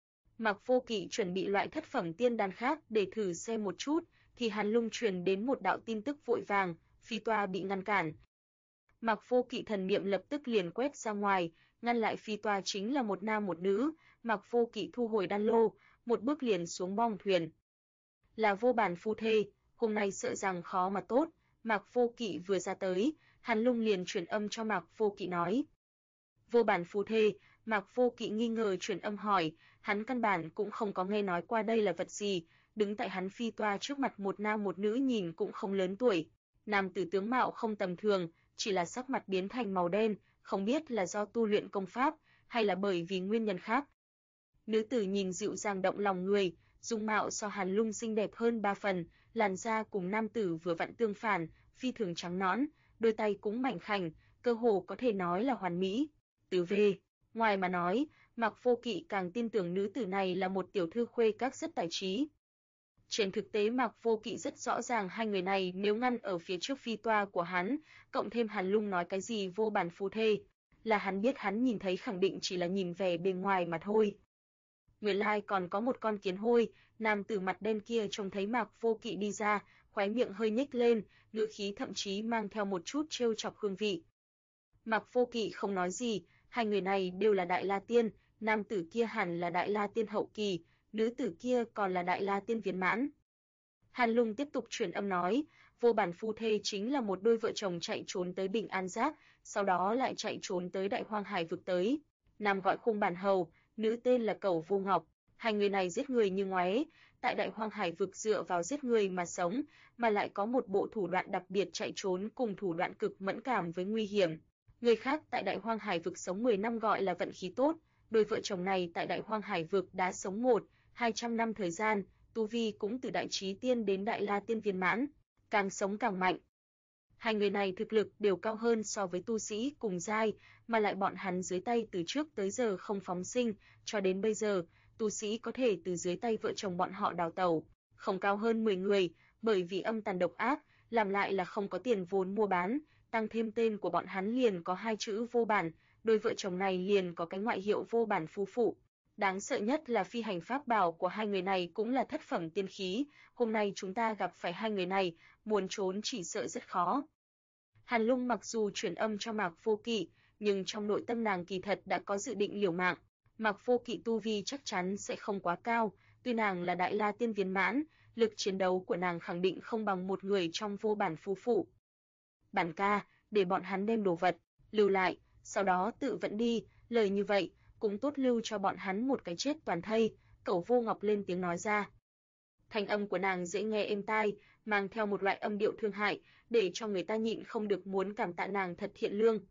Mạc Vô Kỵ chuẩn bị loại thất phẩm tiên đan khác để thử xem một chút, thì Hàn Lung truyền đến một đạo tin tức vội vàng, phi toa bị ngăn cản. Mạc Vô Kỵ thần niệm lập tức liền quét ra ngoài, ngăn lại phi toa chính là một nam một nữ. Mạc Vô Kỵ thu hồi đan lô, một bước liền xuống bong thuyền. Là vô bản phu thê, hôm nay sợ rằng khó mà tốt. Mạc Vô Kỵ vừa ra tới, Hàn Lung liền truyền âm cho Mạc Vô Kỵ nói. Vô bản phu thê, Mạc Vô Kỵ nghi ngờ truyền âm hỏi, hắn căn bản cũng không có nghe nói qua đây là vật gì, đứng tại hắn phi toa trước mặt một nam một nữ nhìn cũng không lớn tuổi. Nam tử tướng mạo không tầm thường, chỉ là sắc mặt biến thành màu đen, không biết là do tu luyện công pháp, hay là bởi vì nguyên nhân khác. Nữ tử nhìn dịu dàng động lòng người, dung mạo so Hàn Lung xinh đẹp hơn 3 phần, làn da cùng nam tử vừa vặn tương phản, phi thường trắng nõn, đôi tay cũng mảnh khảnh, cơ hồ có thể nói là hoàn mỹ. Từ về, ngoài mà nói, Mạc Vô Kỵ càng tin tưởng nữ tử này là một tiểu thư khuê các rất tài trí. Trên thực tế Mạc Vô Kỵ rất rõ ràng hai người này nếu ngăn ở phía trước phi toa của hắn, cộng thêm Hàn Lung nói cái gì vô bản phu thê, là hắn biết hắn nhìn thấy khẳng định chỉ là nhìn vẻ bề ngoài mà thôi. Nguyên lai còn có một con kiến hôi, nam tử mặt đen kia trông thấy Mạc Vô Kỵ đi ra, khóe miệng hơi nhếch lên, ngữ khí thậm chí mang theo một chút trêu chọc hương vị. Mạc Vô Kỵ không nói gì, hai người này đều là Đại La Tiên, nam tử kia hẳn là Đại La Tiên hậu kỳ, nữ tử kia còn là Đại La Tiên viên mãn. Hàn Lung tiếp tục truyền âm nói, vô bản phu thê chính là một đôi vợ chồng chạy trốn tới Bình An Giác, sau đó lại chạy trốn tới Đại Hoang Hải vực tới. Nam gọi Khung Bản Hầu, nữ tên là Cẩu Vô Ngọc, hai người này giết người như ngoé, tại Đại Hoang Hải vực dựa vào giết người mà sống, mà lại có một bộ thủ đoạn đặc biệt chạy trốn cùng thủ đoạn cực mẫn cảm với nguy hiểm. Người khác tại Đại Hoang Hải vực sống 10 năm gọi là vận khí tốt, đôi vợ chồng này tại Đại Hoang Hải vực đã sống 100-200 năm thời gian, tu vi cũng từ Đại Chí Tiên đến Đại La Tiên viên mãn, càng sống càng mạnh. Hai người này thực lực đều cao hơn so với tu sĩ cùng giai, mà lại bọn hắn dưới tay từ trước tới giờ không phóng sinh, cho đến bây giờ, tu sĩ có thể từ dưới tay vợ chồng bọn họ đào tẩu, không cao hơn 10 người, bởi vì âm tàn độc ác, làm lại là không có tiền vốn mua bán, tăng thêm tên của bọn hắn liền có hai chữ vô bản, đôi vợ chồng này liền có cái ngoại hiệu vô bản phu phụ. Đáng sợ nhất là phi hành pháp bảo của hai người này cũng là thất phẩm tiên khí, hôm nay chúng ta gặp phải hai người này, muốn trốn chỉ sợ rất khó. Hàn Lung mặc dù truyền âm cho Mạc Vô Kỵ, nhưng trong nội tâm nàng kỳ thật đã có dự định liều mạng. Mạc Vô Kỵ tu vi chắc chắn sẽ không quá cao, tuy nàng là Đại La Tiên viên mãn, lực chiến đấu của nàng khẳng định không bằng một người trong vô bản phu phụ. Bản ca, để bọn hắn đem đồ vật lưu lại, sau đó tự vẫn đi, lời như vậy cũng tốt lưu cho bọn hắn một cái chết toàn thây. Cẩu Vô Ngọc lên tiếng nói ra. Thanh âm của nàng dễ nghe êm tai, mang theo một loại âm điệu thương hại, để cho người ta nhịn không được muốn cảm tạ nàng thật thiện lương.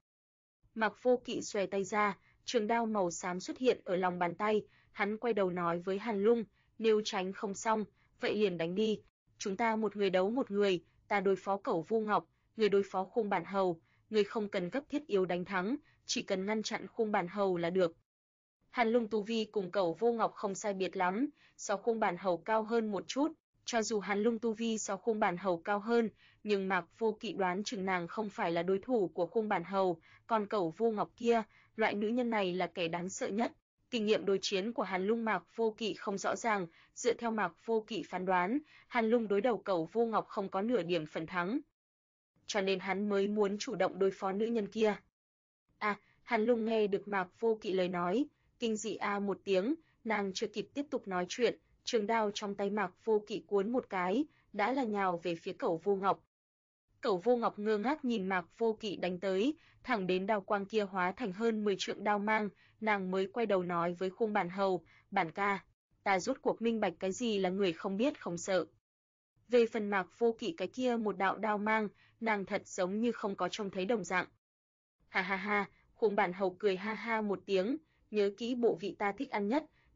Mạc Vô Kỵ xòe tay ra, trường đao màu xám xuất hiện ở lòng bàn tay, hắn quay đầu nói với Hàn Lung, nếu tránh không xong, vậy liền đánh đi. Chúng ta một người đấu một người, ta đối phó Cẩu Vô Ngọc, người đối phó Khung Bản Hầu, người không cần cấp thiết yếu đánh thắng, chỉ cần ngăn chặn Khung Bản Hầu là được. Hàn Lung tu vi cùng Cẩu Vô Ngọc không sai biệt lắm, so Khung Bản Hầu cao hơn một chút, cho dù Hàn Lung tu vi so Khung Bản Hầu cao hơn, nhưng Mạc Vô Kỵ đoán chừng nàng không phải là đối thủ của Khung Bản Hầu, còn Cẩu Vô Ngọc kia, loại nữ nhân này là kẻ đáng sợ nhất. Kinh nghiệm đối chiến của Hàn Lung Mạc Vô Kỵ không rõ ràng, dựa theo Mạc Vô Kỵ phán đoán, Hàn Lung đối đầu Cẩu Vô Ngọc không có nửa điểm phần thắng. Cho nên hắn mới muốn chủ động đối phó nữ nhân kia. Hàn Lung nghe được Mạc Vô Kỵ lời nói, kinh dị một tiếng, nàng chưa kịp tiếp tục nói chuyện, trường đao trong tay Mạc Vô Kỵ cuốn một cái, đã là nhào về phía Cẩu Vô Ngọc. Cẩu Vô Ngọc ngơ ngác nhìn Mạc Vô Kỵ đánh tới, thẳng đến đao quang kia hóa thành hơn 10 trượng đao mang, nàng mới quay đầu nói với Khung Bản Hầu, bản ca, ta rốt cuộc minh bạch cái gì là người không biết không sợ. Về phần Mạc Vô Kỵ cái kia một đạo đao mang, nàng thật giống như không có trông thấy đồng dạng. Ha ha ha, Khung Bản Hầu cười ha ha một tiếng, nhớ kỹ bộ vị ta thích ăn nhất,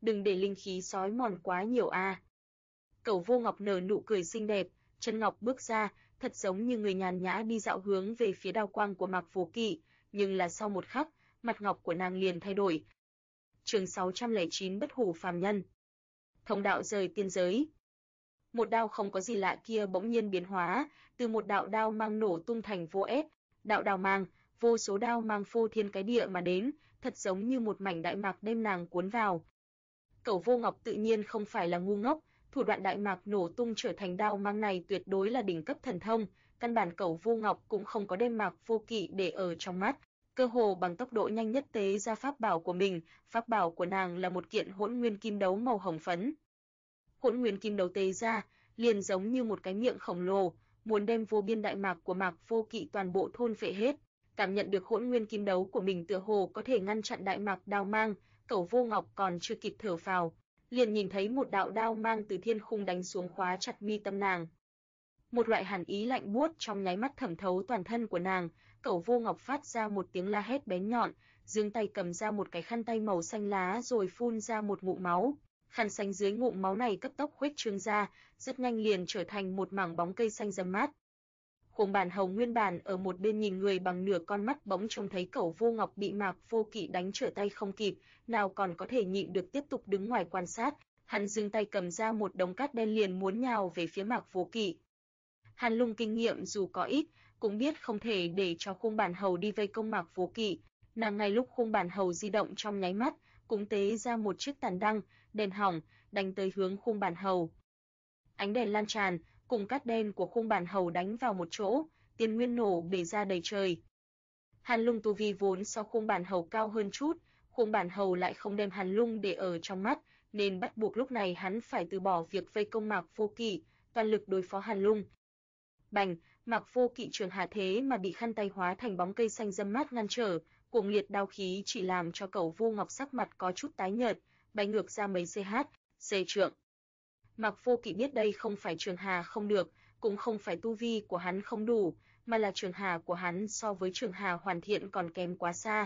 đừng để linh khí sói mòn quá nhiều a. Cẩu Vô Ngọc nở nụ cười xinh đẹp, chân ngọc bước ra, thật giống như người nhàn nhã đi dạo hướng về phía đao quang của Mạc Vô Kỵ, nhưng là sau một khắc, mặt ngọc của nàng liền thay đổi. Chương 609 Bất hủ phàm nhân. Thông đạo rời tiên giới. Một đao không có gì lạ kia bỗng nhiên biến hóa, từ một đạo đao mang nổ tung thành vô ép, đạo đao mang, vô số đao mang phô thiên cái địa mà đến, thật giống như một mảnh đại mạc đem nàng cuốn vào. Cẩu Vô Ngọc tự nhiên không phải là ngu ngốc, thủ đoạn đại mạc nổ tung trở thành đao mang này tuyệt đối là đỉnh cấp thần thông, căn bản Cẩu Vô Ngọc cũng không có đem Mạc Vô Kỵ để ở trong mắt, cơ hồ bằng tốc độ nhanh nhất tế ra pháp bảo của mình, pháp bảo của nàng là một kiện Hỗn Nguyên Kim Đấu màu hồng phấn. Hỗn Nguyên Kim Đấu tế ra, liền giống như một cái miệng khổng lồ, muốn đem vô biên đại mạc của Mạc Vô Kỵ toàn bộ thôn phệ hết. Cảm nhận được Hỗn Nguyên Kim Đấu của mình tựa hồ có thể ngăn chặn đại mạc đao mang, Cẩu Vô Ngọc còn chưa kịp thở phào, liền nhìn thấy một đạo đao mang từ thiên khung đánh xuống khóa chặt mi tâm nàng. Một loại hàn ý lạnh buốt trong nháy mắt thẩm thấu toàn thân của nàng, Cẩu Vô Ngọc phát ra một tiếng la hét bén nhọn, giương tay cầm ra một cái khăn tay màu xanh lá rồi phun ra một ngụm máu. Khăn xanh dưới ngụm máu này cấp tốc khuếch trương ra, rất nhanh liền trở thành một mảng bóng cây xanh rậm mát. Khung Bản Hầu nguyên bản ở một bên nhìn người bằng nửa con mắt bỗng trông thấy Cẩu Vô Ngọc bị Mạc Vô Kỵ đánh trở tay không kịp, nào còn có thể nhịn được tiếp tục đứng ngoài quan sát, hắn giương tay cầm ra một đống cát đen liền muốn nhào về phía Mạc Vô Kỵ. Hàn Lung kinh nghiệm dù có ít, cũng biết không thể để cho Khung Bản Hầu đi vây công Mạc Vô Kỵ, nàng ngay lúc Khung Bản Hầu di động trong nháy mắt, cũng tế ra một chiếc tàn đăng, đèn hỏng, đánh tới hướng Khung Bản Hầu. Ánh đèn lan tràn, cùng cát đen của Khung Bản Hầu đánh vào một chỗ, tiên nguyên nổ bể ra đầy trời. Hàn Lung tu vi vốn so Khung Bản Hầu cao hơn chút, Khung Bản Hầu lại không đem Hàn Lung để ở trong mắt, nên bắt buộc lúc này hắn phải từ bỏ việc vây công Mạc Vô Kỵ, toàn lực đối phó Hàn Lung. Bành, Mạc Vô Kỵ trường hạ thế mà bị khăn tay hóa thành bóng cây xanh rậm mát ngăn trở, cuồng liệt đao khí chỉ làm cho Cẩu Vô Ngọc sắc mặt có chút tái nhợt, bay ngược ra mấy CH trượng. Mạc Vô Kỵ biết đây không phải Trường Hà không được, cũng không phải tu vi của hắn không đủ, mà là Trường Hà của hắn so với Trường Hà hoàn thiện còn kém quá xa.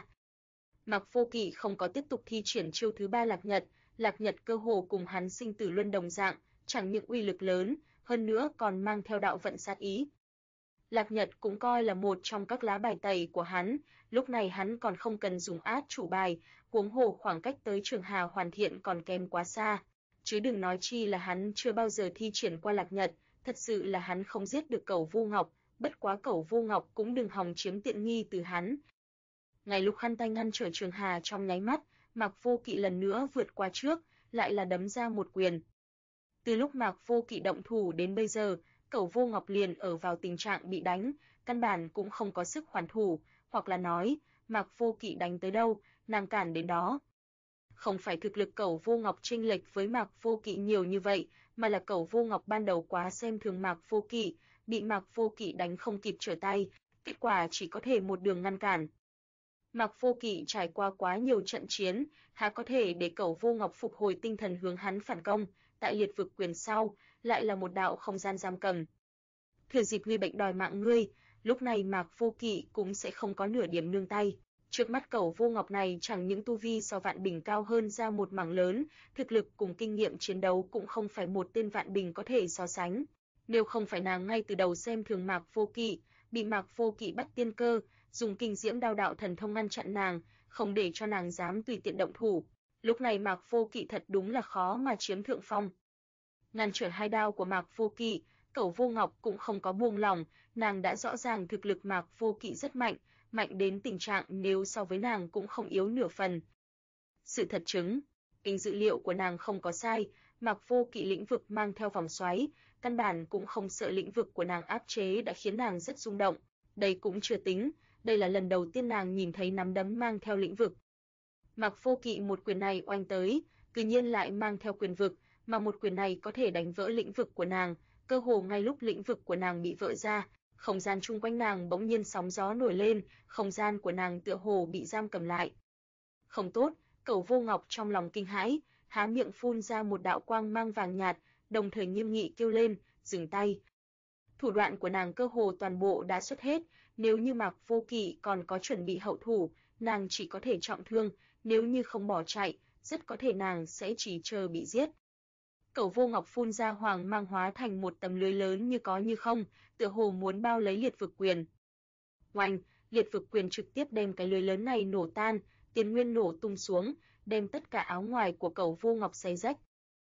Mạc Vô Kỵ không có tiếp tục thi triển chiêu thứ ba Lạc Nhật cơ hồ cùng hắn sinh tử luân đồng dạng, chẳng những uy lực lớn, hơn nữa còn mang theo đạo vận sát ý. Lạc Nhật cũng coi là một trong các lá bài tẩy của hắn, lúc này hắn còn không cần dùng át chủ bài, huống hồ khoảng cách tới Trường Hà hoàn thiện còn kém quá xa, chứ đừng nói chi là hắn chưa bao giờ thi triển qua Lạc Nhật, thật sự là hắn không giết được Cẩu Vô Ngọc, bất quá Cẩu Vô Ngọc cũng đừng hòng chiếm tiện nghi từ hắn. Ngay lúc khăn tay ngăn trở Trường Hà trong nháy mắt, Mạc Vô Kỵ lần nữa vượt qua trước, lại là đấm ra một quyền. Từ lúc Mạc Vô Kỵ động thủ đến bây giờ, Cẩu Vô Ngọc liền ở vào tình trạng bị đánh, căn bản cũng không có sức hoàn thủ, hoặc là nói, Mạc Vô Kỵ đánh tới đâu, nàng cản đến đó. Không phải thực lực Cẩu Vô Ngọc chênh lệch với Mạc Vô Kỵ nhiều như vậy, mà là Cẩu Vô Ngọc ban đầu quá xem thường Mạc Vô Kỵ, bị Mạc Vô Kỵ đánh không kịp trở tay, kết quả chỉ có thể một đường ngăn cản. Mạc Vô Kỵ trải qua quá nhiều trận chiến, há có thể để Cẩu Vô Ngọc phục hồi tinh thần hướng hắn phản công, tại liệt vực quyền sau, lại là một đạo không gian giam cầm. Thừa dịp nguy bệnh đòi mạng ngươi, lúc này Mạc Vô Kỵ cũng sẽ không có nửa điểm nương tay. Trước mắt Cẩu Vô Ngọc này chẳng những tu vi so Vạn Bình cao hơn ra một mảng lớn, thực lực cùng kinh nghiệm chiến đấu cũng không phải một tên Vạn Bình có thể so sánh. Nếu không phải nàng ngay từ đầu xem thường Mạc Vô Kỵ, bị Mạc Vô Kỵ bắt tiên cơ, dùng kinh diễm đao đạo thần thông ngăn chặn nàng, không để cho nàng dám tùy tiện động thủ. Lúc này Mạc Vô Kỵ thật đúng là khó mà chiếm thượng phong. Ngăn trở hai đao của Mạc Vô Kỵ, Cẩu Vô Ngọc cũng không có buông lỏng, nàng đã rõ ràng thực lực Mạc Vô Kỵ rất mạnh, mạnh đến tình trạng nếu so với nàng cũng không yếu nửa phần. Sự thật chứng, kinh dự liệu của nàng không có sai, Mạc Vô Kỵ lĩnh vực mang theo vòng xoáy, căn bản cũng không sợ lĩnh vực của nàng áp chế đã khiến nàng rất rung động. Đây cũng chưa tính, đây là lần đầu tiên nàng nhìn thấy nắm đấm mang theo lĩnh vực. Mạc Vô Kỵ một quyền này oanh tới, tự nhiên lại mang theo quyền vực, mà một quyền này có thể đánh vỡ lĩnh vực của nàng, cơ hồ ngay lúc lĩnh vực của nàng bị vỡ ra, không gian chung quanh nàng bỗng nhiên sóng gió nổi lên, không gian của nàng tựa hồ bị giam cầm lại. Không tốt, Cẩu Vô Ngọc trong lòng kinh hãi, há miệng phun ra một đạo quang mang vàng nhạt, đồng thời nghiêm nghị kêu lên, dừng tay. Thủ đoạn của nàng cơ hồ toàn bộ đã xuất hết, nếu như Mạc Vô Kỵ còn có chuẩn bị hậu thủ, nàng chỉ có thể trọng thương, nếu như không bỏ chạy, rất có thể nàng sẽ chỉ chờ bị giết. Cẩu Vô Ngọc phun ra hoàng mang hóa thành một tấm lưới lớn như có như không, tựa hồ muốn bao lấy Liệt Vực Quyền. Oanh, Liệt Vực Quyền trực tiếp đem cái lưới lớn này nổ tan, tiền nguyên nổ tung xuống, đem tất cả áo ngoài của Cẩu Vô Ngọc xé rách.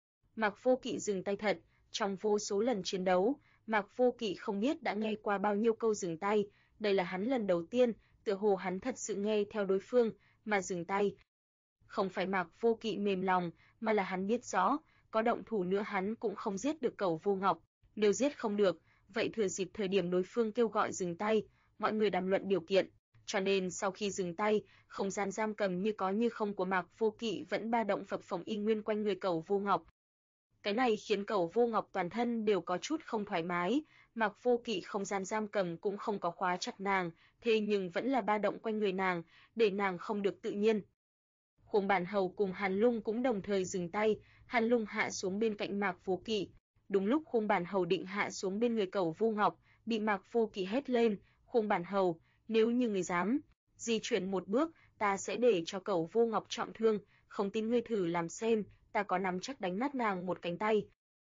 Mạc Vô Kỵ dừng tay thật, trong vô số lần chiến đấu, Mạc Vô Kỵ không biết đã nghe qua bao nhiêu câu dừng tay, đây là hắn lần đầu tiên, tựa hồ hắn thật sự nghe theo đối phương mà dừng tay. Không phải Mạc Vô Kỵ mềm lòng, mà là hắn biết rõ, có động thủ nữa hắn cũng không giết được Cẩu Vô Ngọc, nếu giết không được, vậy thừa dịp thời điểm đối phương kêu gọi dừng tay, mọi người đàm luận điều kiện. Cho nên sau khi dừng tay, không gian giam cầm như có như không của Mạc Vô Kỵ vẫn ba động phập phồng y nguyên quanh người Cẩu Vô Ngọc. Cái này khiến Cẩu Vô Ngọc toàn thân đều có chút không thoải mái, Mạc Vô Kỵ không gian giam cầm cũng không có khóa chặt nàng, thế nhưng vẫn là ba động quanh người nàng, để nàng không được tự nhiên. Khung Bản Hầu cùng Hàn Lung cũng đồng thời dừng tay, Hàn Lung hạ xuống bên cạnh Mạc Vô Kỵ. Đúng lúc Khung Bản Hầu định hạ xuống bên người Cẩu Vô Ngọc, bị Mạc Vô Kỵ hét lên, "Khung Bản Hầu, nếu như ngươi dám di chuyển một bước, ta sẽ để cho Cẩu Vô Ngọc trọng thương, không tin ngươi thử làm xem, ta có nắm chắc đánh nát nàng một cánh tay."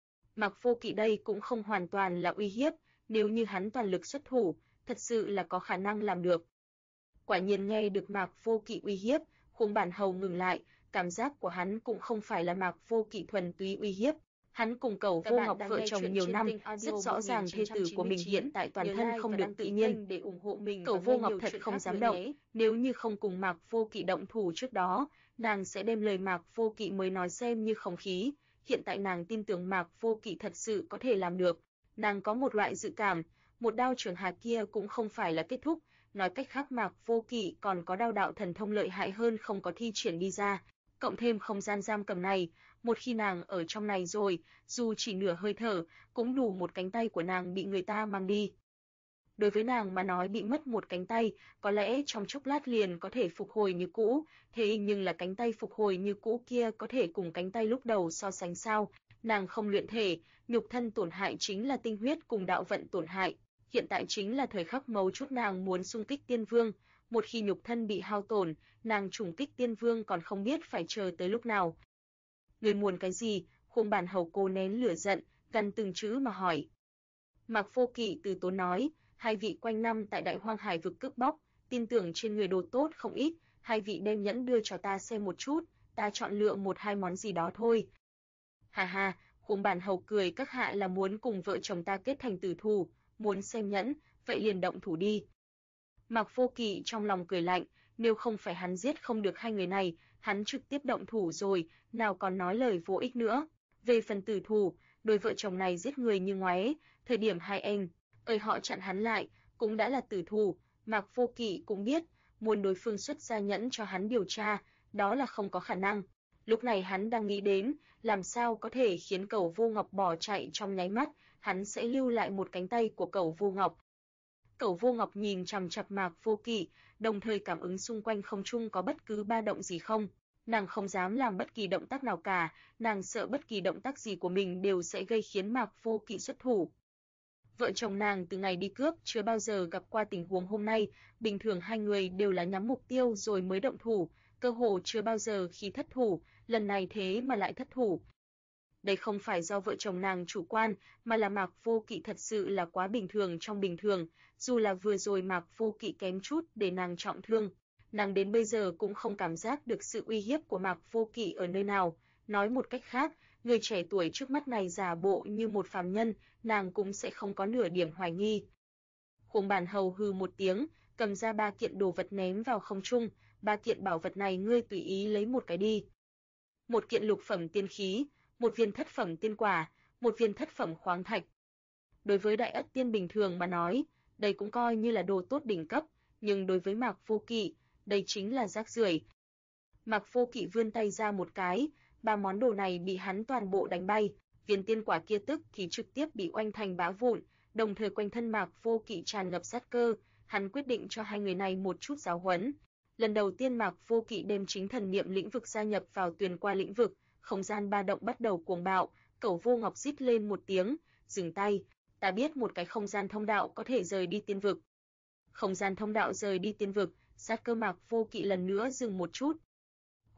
Mạc Vô Kỵ đây cũng không hoàn toàn là uy hiếp, nếu như hắn toàn lực xuất thủ, thật sự là có khả năng làm được. Quả nhiên nghe được Mạc Vô Kỵ uy hiếp, Khung Bản Hầu ngừng lại, cảm giác của hắn cũng không phải là Mạc Vô Kỵ thuần túy uy hiếp. Hắn cùng Cẩu Vô Ngọc vợ chồng nhiều năm, rất rõ ràng thê tử của mình hiện tại toàn thân không được tự nhiên. Cẩu Vô Ngọc thật không dám động, nếu như không cùng Mạc Vô Kỵ động thủ trước đó, nàng sẽ đem lời Mạc Vô Kỵ mới nói xem như không khí. Hiện tại nàng tin tưởng Mạc Vô Kỵ thật sự có thể làm được. Nàng có một loại dự cảm, một đao trường hà kia cũng không phải là kết thúc, nói cách khác Mạc Vô Kỵ còn có đao đạo thần thông lợi hại hơn không có thi triển đi ra. Cộng thêm không gian giam cầm này, một khi nàng ở trong này rồi, dù chỉ nửa hơi thở, cũng đủ một cánh tay của nàng bị người ta mang đi. Đối với nàng mà nói bị mất một cánh tay, có lẽ trong chốc lát liền có thể phục hồi như cũ, thế nhưng là cánh tay phục hồi như cũ kia có thể cùng cánh tay lúc đầu so sánh sao? Nàng không luyện thể, nhục thân tổn hại chính là tinh huyết cùng đạo vận tổn hại. Hiện tại chính là thời khắc mấu chốt nàng muốn xung kích tiên vương, một khi nhục thân bị hao tổn, nàng trùng kích tiên vương còn không biết phải chờ tới lúc nào. Người muốn cái gì? Khung Bản Hầu cố nén lửa giận, gần từng chữ mà hỏi. Mạc Vô Kỵ từ tốn nói, hai vị quanh năm tại Đại Hoang Hải vực cướp bóc, tin tưởng trên người đồ tốt không ít, hai vị đem nhẫn đưa cho ta xem một chút, ta chọn lựa một hai món gì đó thôi. Hà hà, Khung Bản Hầu cười, các hạ là muốn cùng vợ chồng ta kết thành tử thù, muốn xem nhẫn, vậy liền động thủ đi. Mạc Vô Kỵ trong lòng cười lạnh, nếu không phải hắn giết không được hai người này, hắn trực tiếp động thủ rồi, nào còn nói lời vô ích nữa. Về phần tử thù, đôi vợ chồng này giết người như ngoé, thời điểm hai anh ơi họ chặn hắn lại, cũng đã là tử thù. Mạc Vô Kỵ cũng biết, muốn đối phương xuất ra nhẫn cho hắn điều tra, đó là không có khả năng. Lúc này hắn đang nghĩ đến, làm sao có thể khiến Cẩu Vô Ngọc bỏ chạy trong nháy mắt, hắn sẽ lưu lại một cánh tay của Cẩu Vô Ngọc. Cẩu Vô Ngọc nhìn chằm chằm Mạc Vô Kỵ, đồng thời cảm ứng xung quanh không trung có bất cứ ba động gì không. Nàng không dám làm bất kỳ động tác nào cả, nàng sợ bất kỳ động tác gì của mình đều sẽ gây khiến Mạc Vô Kỵ xuất thủ. Vợ chồng nàng từ ngày đi cướp chưa bao giờ gặp qua tình huống hôm nay, bình thường hai người đều là nhắm mục tiêu rồi mới động thủ, cơ hồ chưa bao giờ khi thất thủ, lần này thế mà lại thất thủ. Đây không phải do vợ chồng nàng chủ quan, mà là Mạc Vô Kỵ thật sự là quá bình thường trong bình thường, dù là vừa rồi Mạc Vô Kỵ kém chút để nàng trọng thương, nàng đến bây giờ cũng không cảm giác được sự uy hiếp của Mạc Vô Kỵ ở nơi nào. Nói một cách khác, người trẻ tuổi trước mắt này giả bộ như một phàm nhân, nàng cũng sẽ không có nửa điểm hoài nghi. Khung Bản Hầu hừ một tiếng, cầm ra ba kiện đồ vật ném vào không trung, ba kiện bảo vật này ngươi tùy ý lấy một cái đi. Một kiện lục phẩm tiên khí, một viên thất phẩm tiên quả, một viên thất phẩm khoáng thạch. Đối với Đại Ất Tiên bình thường mà nói, đây cũng coi như là đồ tốt đỉnh cấp, nhưng đối với Mạc Vô Kỵ, đây chính là rác rưởi. Mạc Vô Kỵ vươn tay ra một cái, ba món đồ này bị hắn toàn bộ đánh bay, viên tiên quả kia tức thì trực tiếp bị oanh thành bã vụn, đồng thời quanh thân Mạc Vô Kỵ tràn ngập sát cơ, hắn quyết định cho hai người này một chút giáo huấn. Lần đầu tiên Mạc Vô Kỵ đem chính thần niệm lĩnh vực gia nhập vào Tuyền Qua lĩnh vực, không gian ba động bắt đầu cuồng bạo, Cẩu Vô Ngọc rít lên một tiếng, dừng tay, ta biết một cái không gian thông đạo có thể rời đi tiên vực. Không gian thông đạo rời đi tiên vực, sát cơ Mạc Vô Kỵ lần nữa dừng một chút.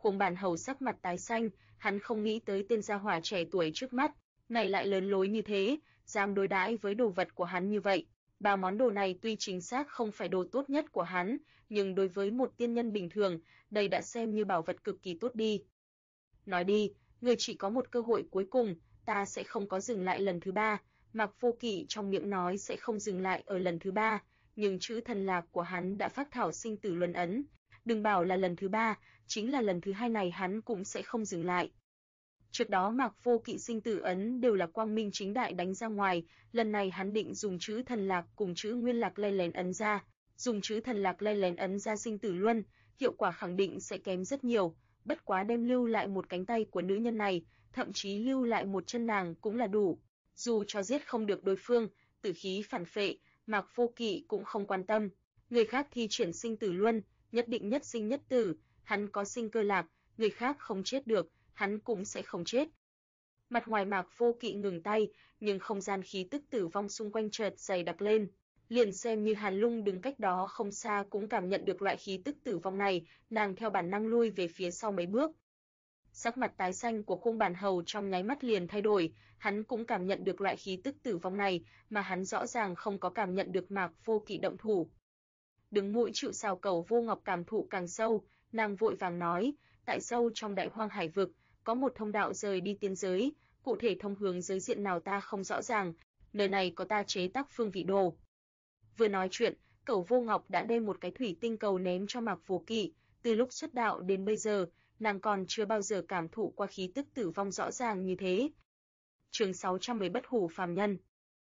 Khung Bản Hầu sắc mặt tái xanh, hắn không nghĩ tới tên gia hỏa trẻ tuổi trước mắt này lại lớn lối như thế, dám đối đãi với đồ vật của hắn như vậy. Ba món đồ này tuy chính xác không phải đồ tốt nhất của hắn, nhưng đối với một tiên nhân bình thường, đây đã xem như bảo vật cực kỳ tốt đi. Nói đi, ngươi chỉ có một cơ hội cuối cùng, ta sẽ không có dừng lại lần thứ ba. Mạc Vô Kỵ trong miệng nói sẽ không dừng lại ở lần thứ ba, nhưng chữ thần lạc của hắn đã phác thảo sinh tử luân ấn. Đừng bảo là lần thứ ba, chính là lần thứ hai này hắn cũng sẽ không dừng lại. Trước đó Mạc Vô Kỵ sinh tử ấn đều là quang minh chính đại đánh ra ngoài, lần này hắn định dùng chữ thần lạc cùng chữ nguyên lạc lay lén ấn ra, dùng chữ thần lạc lay lén ấn ra sinh tử luân, hiệu quả khẳng định sẽ kém rất nhiều, bất quá đem lưu lại một cánh tay của nữ nhân này, thậm chí lưu lại một chân nàng cũng là đủ. Dù cho giết không được đối phương, tử khí phản phệ, Mạc Vô Kỵ cũng không quan tâm. Người khác thi triển sinh tử luân, nhất định nhất sinh nhất tử, hắn có sinh cơ lạc, người khác không chết được, hắn cũng sẽ không chết. Mặt ngoài Mạc Vô Kỵ ngừng tay, nhưng không gian khí tức tử vong xung quanh chợt dày đặc lên. Liền xem như Hàn Lung đứng cách đó không xa cũng cảm nhận được loại khí tức tử vong này, nàng theo bản năng lui về phía sau mấy bước. Sắc mặt tái xanh của Khung Bản Hầu trong nháy mắt liền thay đổi, hắn cũng cảm nhận được loại khí tức tử vong này, mà hắn rõ ràng không có cảm nhận được Mạc Vô Kỵ động thủ. Đứng mũi chịu sào Cẩu Vô Ngọc cảm thụ càng sâu, nàng vội vàng nói, tại sâu trong Đại Hoang Hải vực, có một thông đạo rời đi tiên giới, cụ thể thông hướng giới diện nào ta không rõ ràng, nơi này có ta chế tác phương vị đồ. Vừa nói chuyện, Cẩu Vô Ngọc đã đem một cái thủy tinh cầu ném cho Mạc Vô Kỵ, từ lúc xuất đạo đến bây giờ, nàng còn chưa bao giờ cảm thụ qua khí tức tử vong rõ ràng như thế. Chương 610 Bất Hủ phàm nhân.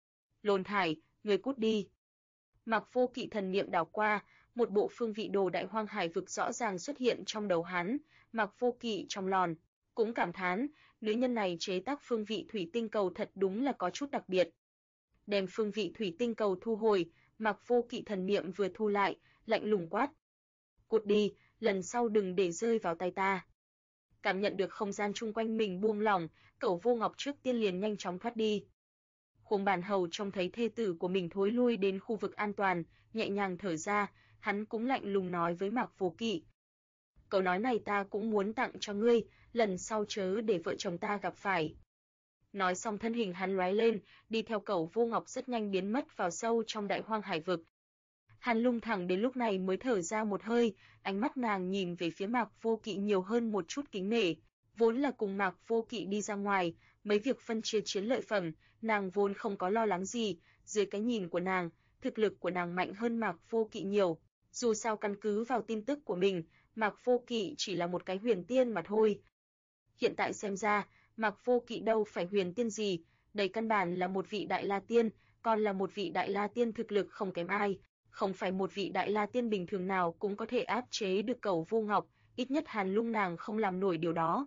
Lôn Thải, người cút đi. Mạc Vô Kỵ thần niệm đảo qua, một bộ phương vị đồ Đại Hoang Hải vực rõ ràng xuất hiện trong đầu hắn, Mạc Vô Kỵ trong lòng cũng cảm thán, nữ nhân này chế tác phương vị thủy tinh cầu thật đúng là có chút đặc biệt. Đem phương vị thủy tinh cầu thu hồi, Mạc Vô Kỵ thần niệm vừa thu lại, lạnh lùng quát: "Cút đi, lần sau đừng để rơi vào tay ta." Cảm nhận được không gian chung quanh mình buông lỏng, Cẩu Vô Ngọc trước tiên liền nhanh chóng thoát đi. Khung Bản Hầu trông thấy thê tử của mình thối lui đến khu vực an toàn, nhẹ nhàng thở ra, hắn cũng lạnh lùng nói với Mạc Vô Kỵ: "Câu nói này ta cũng muốn tặng cho ngươi, lần sau chớ để vợ chồng ta gặp phải." Nói xong thân hình hắn lóe lên, đi theo Cẩu Vô Ngọc rất nhanh biến mất vào sâu trong Đại Hoang Hải vực. Hàn Lung thẳng đến lúc này mới thở ra một hơi, ánh mắt nàng nhìn về phía Mạc Vô Kỵ nhiều hơn một chút kính nể. Vốn là cùng Mạc Vô Kỵ đi ra ngoài, mấy việc phân chia chiến lợi phẩm, nàng vốn không có lo lắng gì, dưới cái nhìn của nàng, thực lực của nàng mạnh hơn Mạc Vô Kỵ nhiều. Dù sao căn cứ vào tin tức của mình, Mạc Vô Kỵ chỉ là một cái huyền tiên mà thôi. Hiện tại xem ra, Mạc Vô Kỵ đâu phải huyền tiên gì, đây căn bản là một vị Đại La Tiên, còn là một vị Đại La Tiên thực lực không kém ai. Không phải một vị Đại La Tiên bình thường nào cũng có thể áp chế được Cẩu Vô Ngọc, ít nhất Hàn Lung nàng không làm nổi điều đó.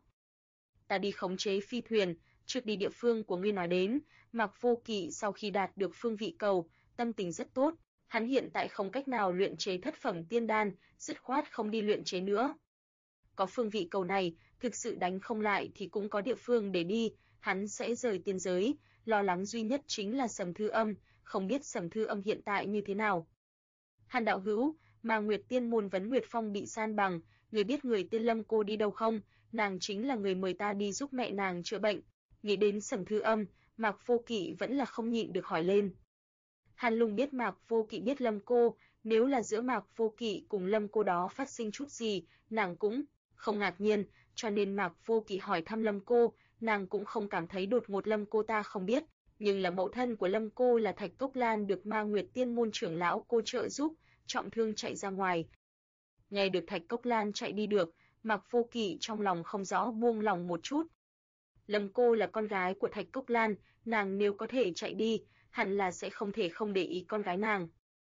Ta đi khống chế phi thuyền, trước đi địa phương của ngươi nói đến. Mạc Vô Kỵ sau khi đạt được phương vị cầu, tâm tình rất tốt, hắn hiện tại không cách nào luyện chế thất phẩm tiên đan, dứt khoát không đi luyện chế nữa. Có phương vị cầu này, thực sự đánh không lại thì cũng có địa phương để đi, hắn sẽ rời tiên giới, lo lắng duy nhất chính là Sầm Thư Âm, không biết Sầm Thư Âm hiện tại như thế nào. Hàn đạo hữu, mà Nguyệt Tiên môn Vấn Nguyệt Phong bị san bằng, người biết người tên Lâm cô đi đâu không? Nàng chính là người mời ta đi giúp mẹ nàng chữa bệnh. Nghĩ đến Sầm Thư Âm, Mạc Vô Kỵ vẫn là không nhịn được hỏi lên. Hàn Lung biết Mạc Vô Kỵ biết Lâm cô, nếu là giữa Mạc Vô Kỵ cùng Lâm cô đó phát sinh chút gì, nàng cũng không ngạc nhiên, cho nên Mạc Vô Kỵ hỏi thăm Lâm cô, nàng cũng không cảm thấy đột ngột Lâm cô ta không biết, nhưng là mẫu thân của Lâm cô là Thạch Cốc Lan được Ma Nguyệt Tiên môn trưởng lão cô trợ giúp, trọng thương chạy ra ngoài. Nghe được Thạch Cốc Lan chạy đi được, Mạc Vô Kỵ trong lòng không rõ buông lòng một chút. Lâm cô là con gái của Thạch Cốc Lan, nàng nếu có thể chạy đi, hẳn là sẽ không thể không để ý con gái nàng.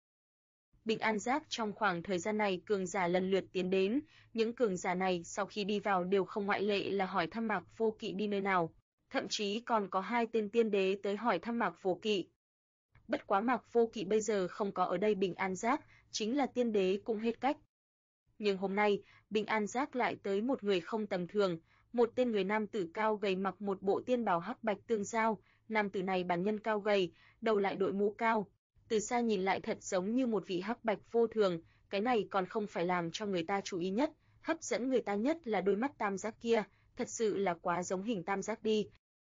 Bình An Giác trong khoảng thời gian này cường giả lần lượt tiến đến, những cường giả này sau khi đi vào đều không ngoại lệ là hỏi thăm Mạc Vô Kỵ đi nơi nào, thậm chí còn có 2 tên tiên đế tới hỏi thăm Mạc Vô Kỵ. Bất quá Mạc Vô Kỵ bây giờ không có ở đây Bình An Giác, chính là tiên đế cũng hết cách. Nhưng hôm nay, Bình An Giác lại tới một người không tầm thường, một tên người nam tử cao gầy mặc một bộ tiên bào hắc bạch tương giao, nam tử này bản nhân cao gầy, đầu lại đội mũ cao, từ xa nhìn lại thật giống như một vị hắc bạch vô thường, cái này còn không phải làm cho người ta chú ý nhất, Hấp dẫn người ta nhất là đôi mắt tam giác kia, thật sự là quá giống hình tam giác đi.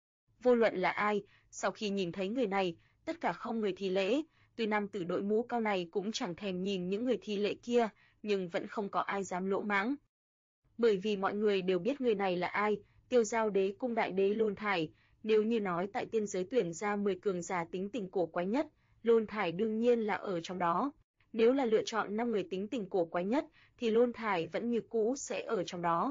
Vô luận là ai, sau khi nhìn thấy người này, tất cả không người thi lễ, tuy nam tử đội mũ cao này cũng chẳng thèm nhìn những người thi lễ kia, nhưng vẫn không có ai dám lỗ mãng. Bởi vì mọi người đều biết người này là ai, Tiêu Giao Đế cung đại đế Lôn Thải, nếu như nói tại tiên giới tuyển ra 10 cường giả tính tình cổ quái nhất, Lôn Thải đương nhiên là ở trong đó. Nếu là lựa chọn 5 người tính tình cổ quái nhất, thì Lôn Thải vẫn như cũ sẽ ở trong đó.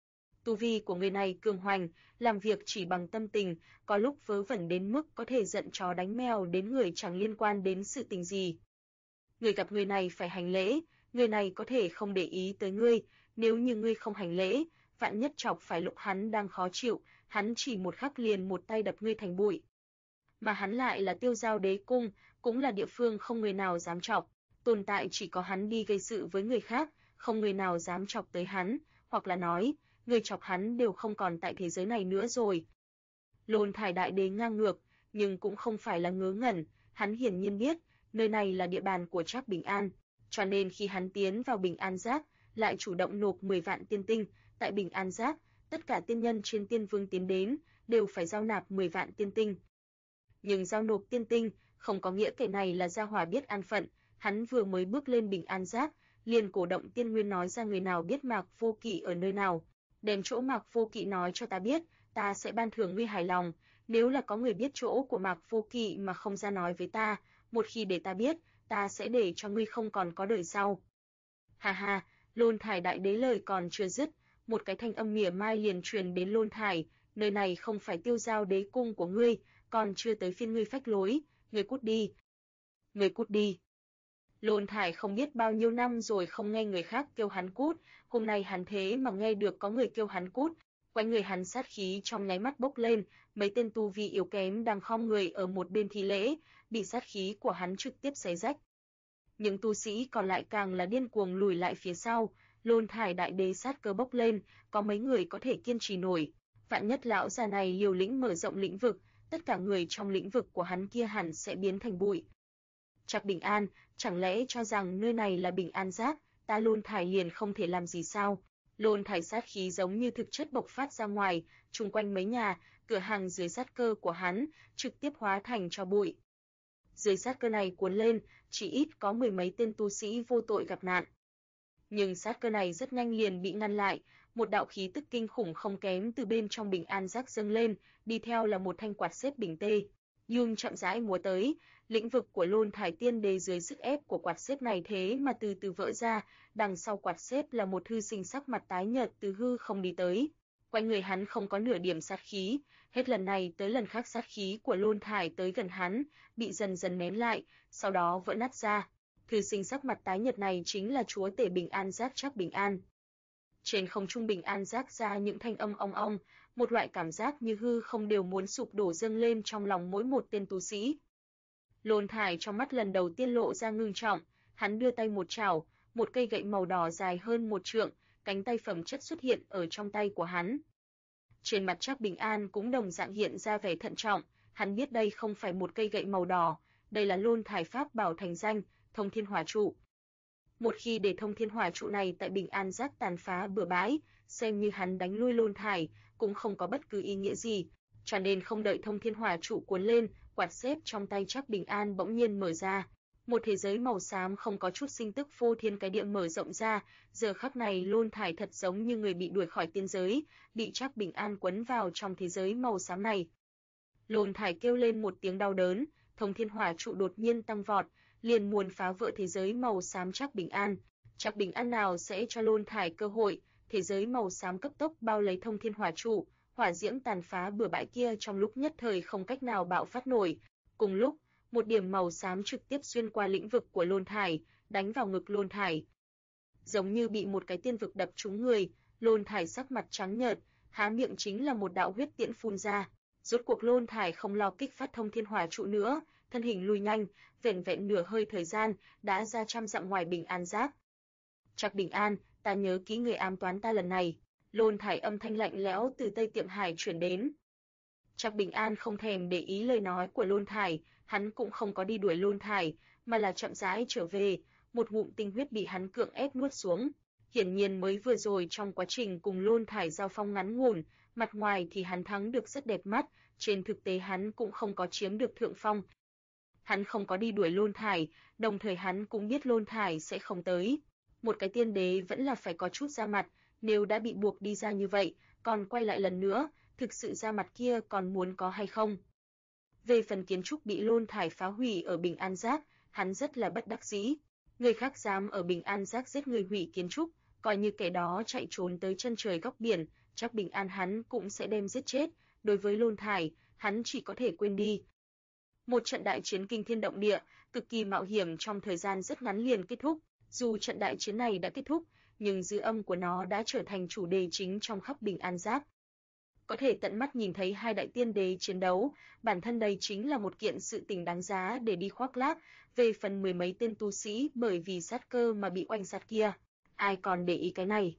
Tu vi của người này cường hoành, làm việc chỉ bằng tâm tình, có lúc vớ vẩn đến mức có thể giận chó đánh mèo đến người chẳng liên quan đến sự tình gì. Người gặp người này phải hành lễ, người này có thể không để ý tới ngươi, nếu như ngươi không hành lễ, vạn nhất chọc phải lúc hắn đang khó chịu, hắn chỉ một khắc liền một tay đập ngươi thành bụi. Mà hắn lại là Tiêu Giao Đế cung, cũng là địa phương không người nào dám chọc, tồn tại chỉ có hắn đi gây sự với người khác, không người nào dám chọc tới hắn, hoặc là nói, người chọc hắn đều không còn tại thế giới này nữa rồi. Lôn Thải đại đế ngang ngược, nhưng cũng không phải là ngớ ngẩn, hắn hiển nhiên biết, nơi này là địa bàn của Trác Bình An, cho nên khi hắn tiến vào Bình An Giác, lại chủ động nộp 10 vạn tiên tinh, tại Bình An Giác, tất cả tiên nhân trên Tiên Vương tiến đến đều phải giao nạp 10 vạn tiên tinh. Nhưng giao nộp tiên tinh không có nghĩa kẻ này là gia hỏa biết an phận, hắn vừa mới bước lên Bình An Giác, liền cổ động tiên nguyên nói ra người nào biết Mạc Vô Kỵ ở nơi nào, đem chỗ Mạc Vô Kỵ nói cho ta biết, ta sẽ ban thưởng ngươi hài lòng, nếu là có người biết chỗ của Mạc Vô Kỵ mà không ra nói với ta, một khi để ta biết, ta sẽ để cho ngươi không còn có đời sau. Ha ha, Lôn Thải đại đế lời còn chưa dứt, một cái thanh âm mỉa mai liền truyền đến Lôn Thải, nơi này không phải Tiêu Giao Đế cung của ngươi, còn chưa tới phiên ngươi phách lối, ngươi cút đi. Ngươi cút đi. Lôn Thải không biết bao nhiêu năm rồi không nghe người khác kêu hắn cút, hôm nay hắn thế mà nghe được có người kêu hắn cút, quanh người hắn sát khí trong nháy mắt bốc lên, mấy tên tu vi yếu kém đang khom người ở một bên thi lễ, bị sát khí của hắn trực tiếp xé rách. Những tu sĩ còn lại càng là điên cuồng lùi lại phía sau, Lôn Thải đại đế sát cơ bốc lên, có mấy người có thể kiên trì nổi, vạn nhất lão già này liều lĩnh mở rộng lĩnh vực, tất cả người trong lĩnh vực của hắn kia hẳn sẽ biến thành bụi. Trác Bình An, chẳng lẽ cho rằng nơi này là Bình An Giác, ta Lôn Thải liền không thể làm gì sao? Lôn Thải sát khí giống như thực chất bộc phát ra ngoài, chung quanh mấy nhà, cửa hàng dưới sát cơ của hắn, trực tiếp hóa thành tro bụi. Dưới sát cơ này cuốn lên, chỉ ít có 10 mấy tên tu sĩ vô tội gặp nạn. Nhưng sát cơ này rất nhanh liền bị ngăn lại, một đạo khí tức kinh khủng không kém từ bên trong Bình An Giác dâng lên, đi theo là một thanh quạt xếp bình tê. Nhưng chậm rãi múa tới, lĩnh vực của Lôn Thải tiên đế dưới sức ép của quạt xếp này thế mà từ từ vỡ ra, đằng sau quạt xếp là một thư sinh sắc mặt tái nhợt từ hư không đi tới. Quanh người hắn không có nửa điểm sát khí, hết lần này tới lần khác sát khí của Lôn Thải tới gần hắn, bị dần dần nén lại, sau đó vỡ nát ra. Thư sinh sắc mặt tái nhợt này chính là chúa tể Bình An Giác Trác Bình An. Trên không trung Bình An Giác ra những thanh âm ong ong, một loại cảm giác như hư không đều muốn sụp đổ dâng lên trong lòng mỗi một tên tu sĩ. Lôn Thải trong mắt lần đầu tiên lộ ra ngưng trọng, hắn đưa tay một chảo, một cây gậy màu đỏ dài hơn 1 trượng, cánh tay phẩm chất xuất hiện ở trong tay của hắn. Trên mặt Trác Bình An cũng đồng dạng hiện ra vẻ thận trọng, hắn biết đây không phải một cây gậy màu đỏ, đây là Lôn Thải pháp bảo thành danh, Thông Thiên Hỏa trụ. Một khi để Thông Thiên Hỏa trụ này tại Bình An Giác tàn phá bừa bãi, xem như hắn đánh lui Lôn Thải, cũng không có bất cứ ý nghĩa gì, cho nên không đợi Thông Thiên Hỏa trụ cuốn lên, quạt xếp trong tay Trác Bình An bỗng nhiên mở ra. Một thế giới màu xám không có chút sinh tức phô thiên cái địa mở rộng ra, giờ khắc này Lôn Thải thật giống như người bị đuổi khỏi tiên giới, bị Trác Bình An quấn vào trong thế giới màu xám này. Lôn Thải kêu lên một tiếng đau đớn, Thông Thiên Hỏa trụ đột nhiên tăng vọt, liền muốn phá vỡ thế giới màu xám Trác Bình An. Trác Bình An nào sẽ cho Lôn Thải cơ hội, thế giới màu xám cấp tốc bao lấy Thông Thiên Hỏa trụ, hỏa diễm tàn phá bừa bãi kia trong lúc nhất thời không cách nào bạo phát nổi. Cùng lúc, một điểm màu xám trực tiếp xuyên qua lĩnh vực của Lôn Thải, đánh vào ngực Lôn Thải. Giống như bị một cái tiên vực đập trúng người, Lôn Thải sắc mặt trắng nhợt, há miệng chính là một đạo huyết tiễn phun ra. Rốt cuộc Lôn Thải không lo kích phát Thông Thiên Hỏa trụ nữa, thân hình lùi nhanh, vẻn vẹn nửa hơi thời gian, đã ra trăm dặm ngoài Bình An Giác. Trác Bình An, ta nhớ kỹ người ám toán ta lần này. Lôn Thải âm thanh lạnh lẽo từ Tây Tiệm Hải truyền đến. Trác Bình An không thèm để ý lời nói của Lôn Thải, hắn cũng không có đi đuổi Lôn Thải, mà là chậm rãi trở về, một ngụm tinh huyết bị hắn cưỡng ép nuốt xuống. Hiển nhiên mới vừa rồi trong quá trình cùng Lôn Thải giao phong ngắn ngủn, mặt ngoài thì hắn thắng được rất đẹp mắt, trên thực tế hắn cũng không có chiếm được thượng phong. Hắn không có đi đuổi Lôn Thải, đồng thời hắn cũng biết Lôn Thải sẽ không tới. Một cái tiên đế vẫn là phải có chút ra mặt, nếu đã bị buộc đi ra như vậy, còn quay lại lần nữa, thực sự ra mặt kia còn muốn có hay không? Về phần kiến trúc bị Lôn Thải phá hủy ở Bình An Giác, hắn rất là bất đắc dĩ. Người khác dám ở Bình An Giác giết người hủy kiến trúc, coi như kẻ đó chạy trốn tới chân trời góc biển, chắc Bình An hắn cũng sẽ đem giết chết. Đối với Lôn Thải, hắn chỉ có thể quên đi. Một trận đại chiến kinh thiên động địa, cực kỳ mạo hiểm trong thời gian rất ngắn liền kết thúc. Dù trận đại chiến này đã kết thúc, nhưng dư âm của nó đã trở thành chủ đề chính trong khắp Bình An Giác. Có thể tận mắt nhìn thấy hai đại tiên đế chiến đấu, bản thân đây chính là một kiện sự tình đáng giá để đi khoác lác. Về phần mười mấy tên tu sĩ bởi vì sát cơ mà bị oanh sát kia, ai còn để ý cái này.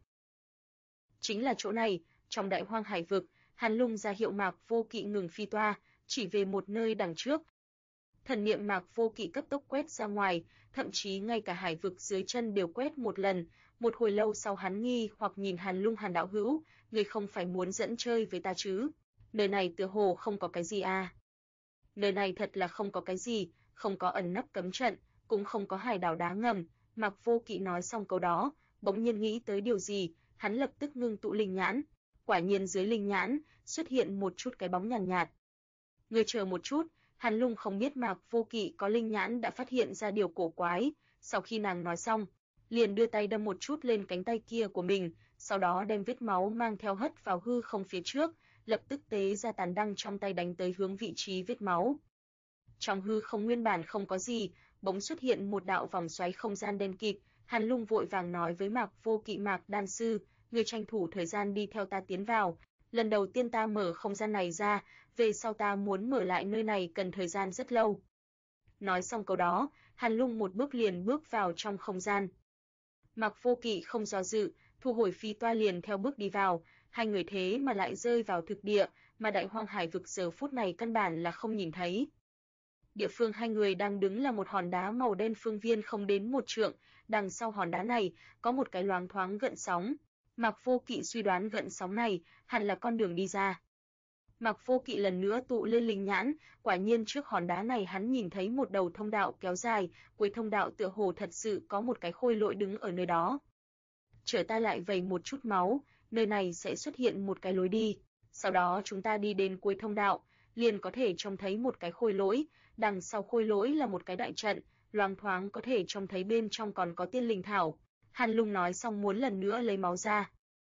Chính là chỗ này, trong Đại Hoang Hải vực, Hàn Lung ra hiệu Mạc Vô Kỵ ngừng phi toa, chỉ về một nơi đằng trước. Thần niệm Mạc Vô Kỵ cấp tốc quét ra ngoài, thậm chí ngay cả hải vực dưới chân đều quét một lần. Một hồi lâu sau hắn nghi hoặc nhìn Hàn Lung: Hàn đạo hữu, ngươi không phải muốn dẫn chơi với ta chứ? Nơi này tựa hồ không có cái gì à? Nơi này thật là không có cái gì, không có ẩn nấp cấm trận, cũng không có hải đảo đá ngầm. Mạc Vô Kỵ nói xong câu đó, bỗng nhiên nghĩ tới điều gì, hắn lập tức ngưng tụ linh nhãn. Quả nhiên dưới linh nhãn xuất hiện một chút cái bóng nhàn nhạt. Ngươi chờ một chút. Hàn Lung không biết Mạc Vô Kỵ có linh nhãn đã phát hiện ra điều cổ quái, sau khi nàng nói xong, liền đưa tay đâm một chút lên cánh tay kia của mình, sau đó đem vết máu mang theo hất vào hư không phía trước, lập tức tế ra tàn đăng trong tay đánh tới hướng vị trí vết máu. Trong hư không nguyên bản không có gì, bỗng xuất hiện một đạo vòng xoáy không gian đen kịt. Hàn Lung vội vàng nói với Mạc Vô Kỵ: Mạc đan sư, ngươi tranh thủ thời gian đi theo ta tiến vào. Lần đầu tiên ta mở không gian này ra, về sau ta muốn mở lại nơi này cần thời gian rất lâu. Nói xong câu đó, Hàn Lung một bước liền bước vào trong không gian. Mạc Vô Kỵ không do dự, thu hồi phi toa liền theo bước đi vào. Hai người thế mà lại rơi vào thực địa, mà Đại Hoang Hải vực giờ phút này căn bản là không nhìn thấy. Địa phương hai người đang đứng là một hòn đá màu đen phương viên không đến một trượng, đằng sau hòn đá này có một cái loáng thoáng gợn sóng. Mạc Vô Kỵ suy đoán gợn sóng này hẳn là con đường đi ra. Mạc Vô Kỵ lần nữa tụ lên linh nhãn, quả nhiên trước hòn đá này hắn nhìn thấy một đầu thông đạo kéo dài, cuối thông đạo tựa hồ thật sự có một cái khôi lỗi đứng ở nơi đó. Chờ ta lại vẩy một chút máu, nơi này sẽ xuất hiện một cái lối đi, sau đó chúng ta đi đến cuối thông đạo, liền có thể trông thấy một cái khôi lỗi, đằng sau khôi lỗi là một cái đại trận, loáng thoáng có thể trông thấy bên trong còn có tiên linh thảo. Hàn Lung nói xong muốn lần nữa lấy máu ra.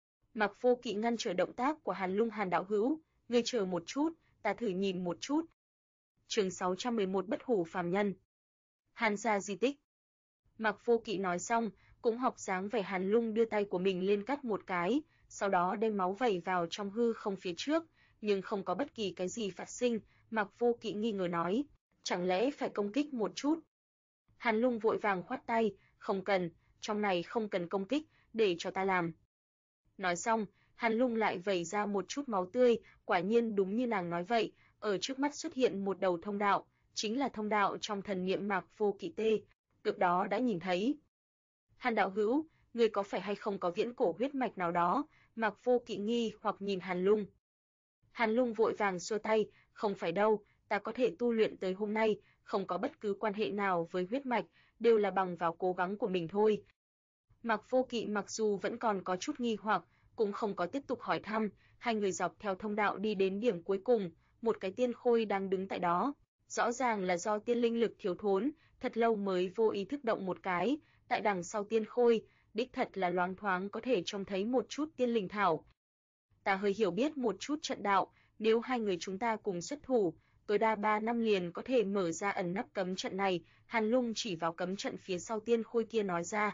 Mạc Vô Kỵ ngăn trở động tác của Hàn Lung: Hàn đạo hữu, ngươi chờ một chút, ta thử nhìn một chút. Chương 611 Bất hủ phàm nhân. Hàn gia di tích. Mạc Vô Kỵ nói xong, cũng học dáng vẻ Hàn Lung đưa tay của mình lên cắt một cái, sau đó đem máu vẩy vào trong hư không phía trước, nhưng không có bất kỳ cái gì phát sinh. Mạc Vô Kỵ nghi ngờ nói, chẳng lẽ phải công kích một chút? Hàn Lung vội vàng khoát tay, không cần, trong này không cần công kích, để cho ta làm. Nói xong, Hàn Lung lại vẩy ra một chút máu tươi, quả nhiên đúng như nàng nói vậy, ở trước mắt xuất hiện một đầu thông đạo, chính là thông đạo trong thần niệm Mạc Vô Kỵ tê, cực đó đã nhìn thấy. Hàn đạo hữu, ngươi có phải hay không có viễn cổ huyết mạch nào đó? Mạc Vô Kỵ nghi hoặc nhìn Hàn Lung. Hàn Lung vội vàng xua tay, không phải đâu, ta có thể tu luyện tới hôm nay, không có bất cứ quan hệ nào với huyết mạch, đều là bằng vào cố gắng của mình thôi. Mạc Vô Kỵ mặc dù vẫn còn có chút nghi hoặc, cũng không có tiếp tục hỏi thăm. Hai người dọc theo thông đạo đi đến điểm cuối cùng, một cái tiên khôi đang đứng tại đó. Rõ ràng là do tiên linh lực thiếu thốn, thật lâu mới vô ý thức động một cái, tại đằng sau tiên khôi, đích thật là loáng thoáng có thể trông thấy một chút tiên linh thảo. Ta hơi hiểu biết một chút trận đạo, nếu hai người chúng ta cùng xuất thủ, tối đa 3 năm liền có thể mở ra ẩn nấp cấm trận này. Hàn Lung chỉ vào cấm trận phía sau tiên khôi kia nói ra.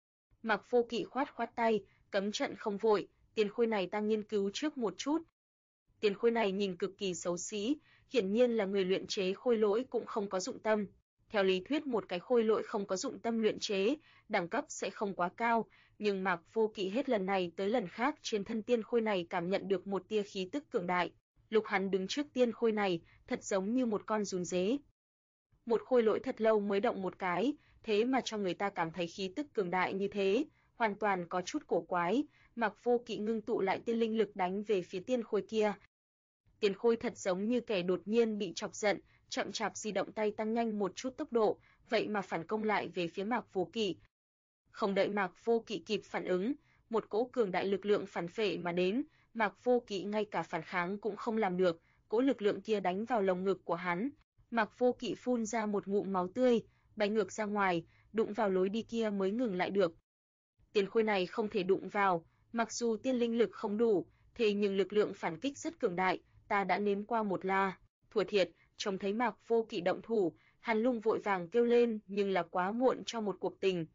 Mạc Vô Kỵ khoát khoát tay, cấm trận không vội, tiên khôi này ta nghiên cứu trước một chút. Tiên khôi này nhìn cực kỳ xấu xí, hiển nhiên là người luyện chế khôi lỗi cũng không có dụng tâm. Theo lý thuyết một cái khôi lỗi không có dụng tâm luyện chế, đẳng cấp sẽ không quá cao, nhưng Mạc Vô Kỵ hết lần này tới lần khác trên thân tiên khôi này cảm nhận được một tia khí tức cường đại. Lúc hắn đứng trước tiên khôi này, thật giống như một con giun dế. Một khôi lỗi thật lâu mới động một cái, thế mà cho người ta cảm thấy khí tức cường đại như thế, hoàn toàn có chút cổ quái. Mạc Vô Kỵ ngưng tụ lại tiên linh lực đánh về phía tiên khôi kia. Tiên khôi thật giống như kẻ đột nhiên bị chọc giận, chậm chạp di động tay tăng nhanh một chút tốc độ, vậy mà phản công lại về phía Mạc Vô Kỵ. Không đợi Mạc Vô Kỵ kịp phản ứng, một cỗ cường đại lực lượng phản phệ mà đến, Mạc Vô Kỵ ngay cả phản kháng cũng không làm được, cỗ lực lượng kia đánh vào lồng ngực của hắn. Mạc Vô Kỵ phun ra một ngụm máu tươi, bay ngược ra ngoài, đụng vào lối đi kia mới ngừng lại được. Tiên khôi này không thể đụng vào, mặc dù tiên linh lực không đủ, thế nhưng lực lượng phản kích rất cường đại, ta đã nếm qua một la. Thua thiệt, trông thấy Mạc Vô Kỵ động thủ, Hàn Lung vội vàng kêu lên, nhưng là quá muộn cho một cuộc tình.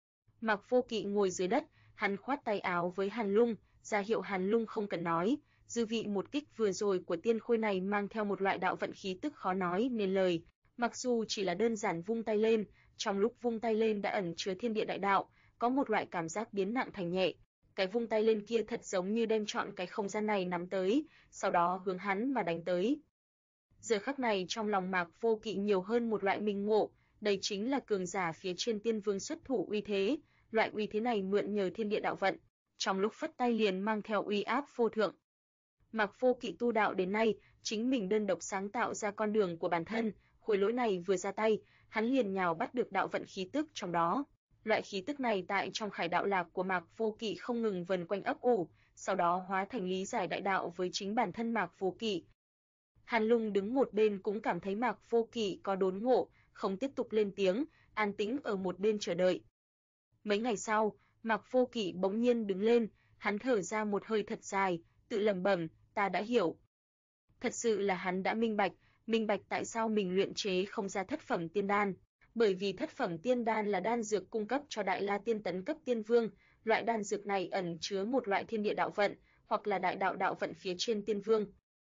Mạc Vô Kỵ ngồi dưới đất, hắn khoát tay áo với Hàn Lung, ra hiệu Hàn Lung không cần nói. Dư vị một kích vừa rồi của tiên khôi này mang theo một loại đạo vận khí tức khó nói nên lời. Mặc dù chỉ là đơn giản vung tay lên, trong lúc vung tay lên đã ẩn chứa thiên địa đại đạo, có một loại cảm giác biến nặng thành nhẹ. Cái vung tay lên kia thật giống như đem trọn cái không gian này nắm tới, sau đó hướng hắn mà đánh tới. Giờ khắc này trong lòng Mạc Vô Kỵ nhiều hơn một loại minh ngộ, đây chính là cường giả phía trên tiên vương xuất thủ uy thế, loại uy thế này mượn nhờ thiên địa đạo vận, trong lúc phất tay liền mang theo uy áp vô thượng. Mạc Vô Kỵ tu đạo đến nay, chính mình đơn độc sáng tạo ra con đường của bản thân, khối lỗi này vừa ra tay, hắn liền nhào bắt được đạo vận khí tức trong đó. Loại khí tức này tại trong Khải Đạo Lạc của Mạc Vô Kỵ không ngừng vần quanh ấp ủ, sau đó hóa thành lý giải đại đạo với chính bản thân Mạc Vô Kỵ. Hàn Lung đứng một bên cũng cảm thấy Mạc Vô Kỵ có đốn ngộ, không tiếp tục lên tiếng, an tĩnh ở một bên chờ đợi. Mấy ngày sau, Mạc Vô Kỵ bỗng nhiên đứng lên, hắn thở ra một hơi thật dài, tự lẩm bẩm, ta đã hiểu. Thật sự là hắn đã minh bạch tại sao mình luyện chế không ra thất phẩm tiên đan, bởi vì thất phẩm tiên đan là đan dược cung cấp cho Đại La Tiên tấn cấp tiên vương, loại đan dược này ẩn chứa một loại thiên địa đạo vận, hoặc là đại đạo đạo vận phía trên tiên vương.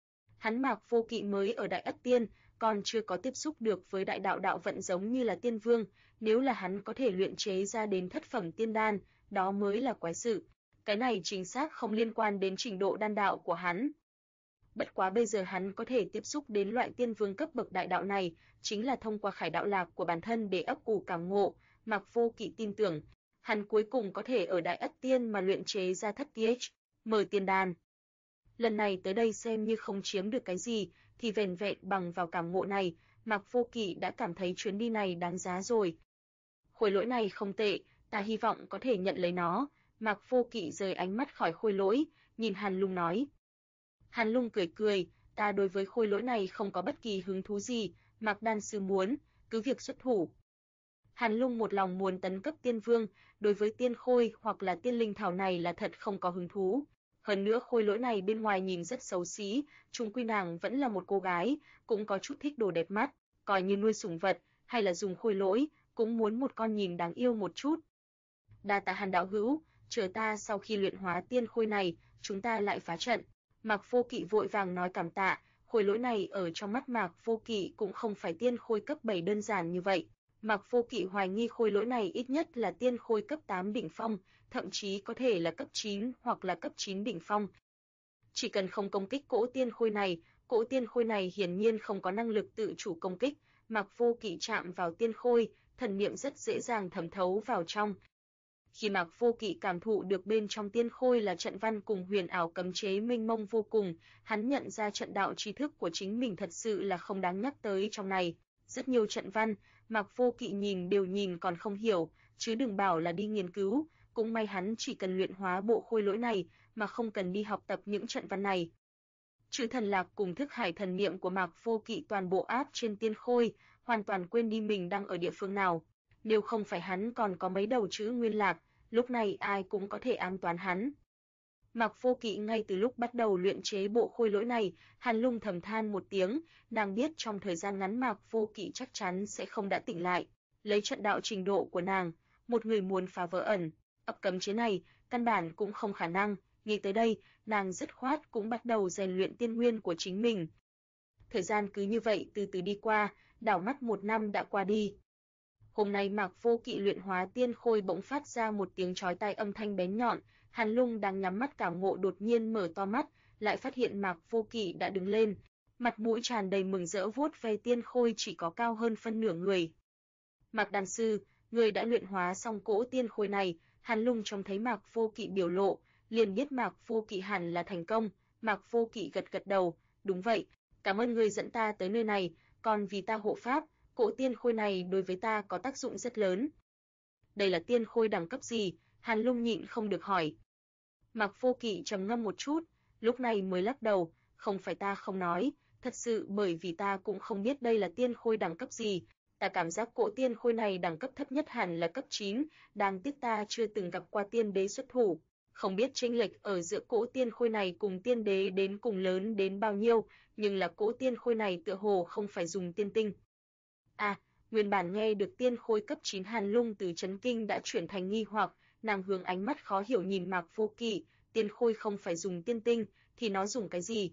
Hắn Mạc Vô Kỵ mới ở Đại Ất Tiên, còn chưa có tiếp xúc được với đại đạo đạo vận giống như là tiên vương, nếu là hắn có thể luyện chế ra đến thất phẩm tiên đan, đó mới là quái sự. Cái này chính xác không liên quan đến trình độ đan đạo của hắn. Bất quá bây giờ hắn có thể tiếp xúc đến loại tiên vương cấp bậc đại đạo này, chính là thông qua Khải Đạo Lạc của bản thân để ấp ủ cảm ngộ. Mạc Vô Kỵ tin tưởng, hắn cuối cùng có thể ở Đại Ất Tiên mà luyện chế ra thất mở tiên đan. Lần này tới đây xem như không chiếm được cái gì, thì vẻn vẹn bằng vào cảm ngộ này, Mạc Vô Kỵ đã cảm thấy chuyến đi này đáng giá rồi. Khối lỗi này không tệ, ta hy vọng có thể nhận lấy nó. Mạc Vô Kỵ rời ánh mắt khỏi khối lỗi, nhìn Hàn Lung nói. Hàn Lung cười cười, ta đối với khối lỗi này không có bất kỳ hứng thú gì, Mạc đan sư muốn, cứ việc xuất thủ. Hàn Lung một lòng muốn tấn cấp tiên vương, đối với tiên khôi hoặc là tiên linh thảo này là thật không có hứng thú. Hơn nữa khôi lỗi này bên ngoài nhìn rất xấu xí, chung quy nàng vẫn là một cô gái, cũng có chút thích đồ đẹp mắt, coi như nuôi sủng vật, hay là dùng khôi lỗi, cũng muốn một con nhìn đáng yêu một chút. Đa tạ Hàn đạo hữu, chờ ta sau khi luyện hóa tiên khôi này, chúng ta lại phá trận. Mạc Vô Kỵ vội vàng nói cảm tạ, khôi lỗi này ở trong mắt Mạc Vô Kỵ cũng không phải tiên khôi cấp 7 đơn giản như vậy. Mạc Vô Kỵ hoài nghi khôi lỗi này ít nhất là tiên khôi cấp 8 đỉnh phong, thậm chí có thể là cấp 9 hoặc là cấp 9 đỉnh phong. Chỉ cần không công kích cỗ tiên khôi này hiển nhiên không có năng lực tự chủ công kích, Mạc Vô Kỵ chạm vào tiên khôi, thần niệm rất dễ dàng thẩm thấu vào trong. Khi Mạc Vô Kỵ cảm thụ được bên trong tiên khôi là trận văn cùng huyền ảo cấm chế mênh mông vô cùng, hắn nhận ra trận đạo tri thức của chính mình thật sự là không đáng nhắc tới trong này. Rất nhiều trận văn, Mạc Vô Kỵ nhìn còn không hiểu, chứ đừng bảo là đi nghiên cứu, cũng may hắn chỉ cần luyện hóa bộ khôi lỗi này mà không cần đi học tập những trận văn này. Chữ thần lạc cùng thức hải thần niệm của Mạc Vô Kỵ toàn bộ áp trên tiên khôi, hoàn toàn quên đi mình đang ở địa phương nào. Nếu không phải hắn còn có mấy đầu chữ nguyên lạc, lúc này ai cũng có thể ám toán hắn. Mạc Vô Kỵ ngay từ lúc bắt đầu luyện chế bộ khôi lỗi này, Hàn Lung thầm than một tiếng, nàng biết trong thời gian ngắn Mạc Vô Kỵ chắc chắn sẽ không đã tỉnh lại. Lấy trận đạo trình độ của nàng, một người muốn phá vỡ ấp cấm chế này, căn bản cũng không khả năng. Nghĩ tới đây, nàng dứt khoát cũng bắt đầu rèn luyện tiên nguyên của chính mình. Thời gian cứ như vậy từ từ đi qua, đảo mắt 1 năm đã qua đi. Hôm nay Mạc Vô Kỵ luyện hóa tiên khôi bỗng phát ra một tiếng chói tai âm thanh bén nhọn, Hàn Lung đang nhắm mắt cảm ngộ đột nhiên mở to mắt, lại phát hiện Mạc Vô Kỵ đã đứng lên, mặt mũi tràn đầy mừng rỡ vuốt ve tiên khôi chỉ có cao hơn phân nửa người. Mạc đan sư, người đã luyện hóa xong cỗ tiên khôi này, Hàn Lung trông thấy Mạc Vô Kỵ biểu lộ, liền biết Mạc Vô Kỵ hẳn là thành công. Mạc Vô Kỵ gật gật đầu, đúng vậy, cảm ơn ngươi dẫn ta tới nơi này, còn vì ta hộ pháp, cỗ tiên khôi này đối với ta có tác dụng rất lớn. Đây là tiên khôi đẳng cấp gì? Hàn Lung nhịn không được hỏi. Mạc Vô Kỵ trầm ngâm một chút, lúc này mới lắc đầu, không phải ta không nói, thật sự bởi vì ta cũng không biết đây là tiên khôi đẳng cấp gì. Ta cảm giác cỗ tiên khôi này đẳng cấp thấp nhất hẳn là cấp 9, đáng tiếc ta chưa từng gặp qua tiên đế xuất thủ. Không biết chênh lệch ở giữa cỗ tiên khôi này cùng tiên đế đến cùng lớn đến bao nhiêu, nhưng là cỗ tiên khôi này tựa hồ không phải dùng tiên tinh. À, nguyên bản nghe được tiên khôi cấp 9 Hàn Lung từ chấn kinh đã chuyển thành nghi hoặc, nàng hướng ánh mắt khó hiểu nhìn Mạc Vô Kỵ, tiên khôi không phải dùng tiên tinh, thì nó dùng cái gì?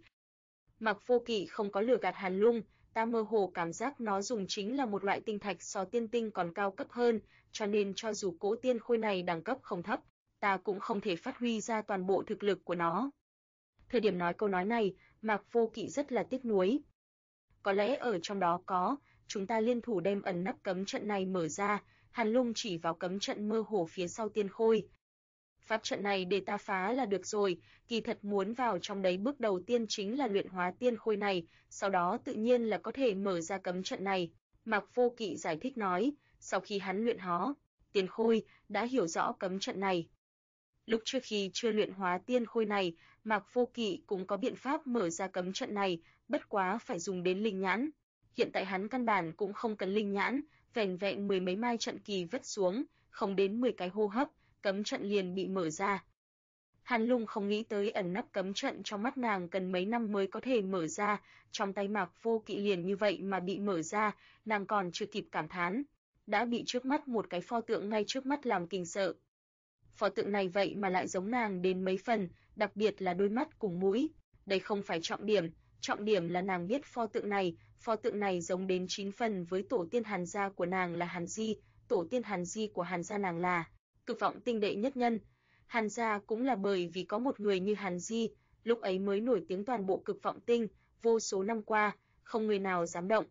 Mạc Vô Kỵ không có lừa gạt Hàn Lung, ta mơ hồ cảm giác nó dùng chính là một loại tinh thạch so tiên tinh còn cao cấp hơn, cho nên cho dù cỗ tiên khôi này đẳng cấp không thấp, ta cũng không thể phát huy ra toàn bộ thực lực của nó. Thời điểm nói câu nói này, Mạc Vô Kỵ rất là tiếc nuối. Có lẽ ở trong đó có, chúng ta liên thủ đem ẩn nấp cấm trận này mở ra. Hàn Lung chỉ vào cấm trận mơ hồ phía sau tiên khôi. Pháp trận này để ta phá là được rồi, kỳ thật muốn vào trong đấy bước đầu tiên chính là luyện hóa tiên khôi này, sau đó tự nhiên là có thể mở ra cấm trận này. Mạc Vô Kỵ giải thích nói, sau khi hắn luyện hóa tiên khôi, đã hiểu rõ cấm trận này. Lúc trước khi chưa luyện hóa tiên khôi này, Mạc Vô Kỵ cũng có biện pháp mở ra cấm trận này, bất quá phải dùng đến linh nhãn. Hiện tại hắn căn bản cũng không cần linh nhãn, vẻn vẹn mười mấy mai trận kỳ vứt xuống, không đến 10 cái hô hấp, cấm trận liền bị mở ra. Hàn Lung không nghĩ tới ẩn nấp cấm trận trong mắt nàng cần mấy năm mới có thể mở ra, trong tay Mạc Vô Kỵ liền như vậy mà bị mở ra, nàng còn chưa kịp cảm thán, đã bị trước mắt một cái pho tượng ngay trước mắt làm kinh sợ. Pho tượng này vậy mà lại giống nàng đến mấy phần, đặc biệt là đôi mắt cùng mũi. Đây không phải trọng điểm là nàng biết pho tượng này giống đến 9 phần với tổ tiên Hàn gia của nàng là Hàn Di, tổ tiên Hàn Di của Hàn gia nàng là Cực Vọng Tinh đệ nhất nhân. Hàn gia cũng là bởi vì có một người như Hàn Di, lúc ấy mới nổi tiếng toàn bộ Cực Vọng Tinh, vô số năm qua, không người nào dám động.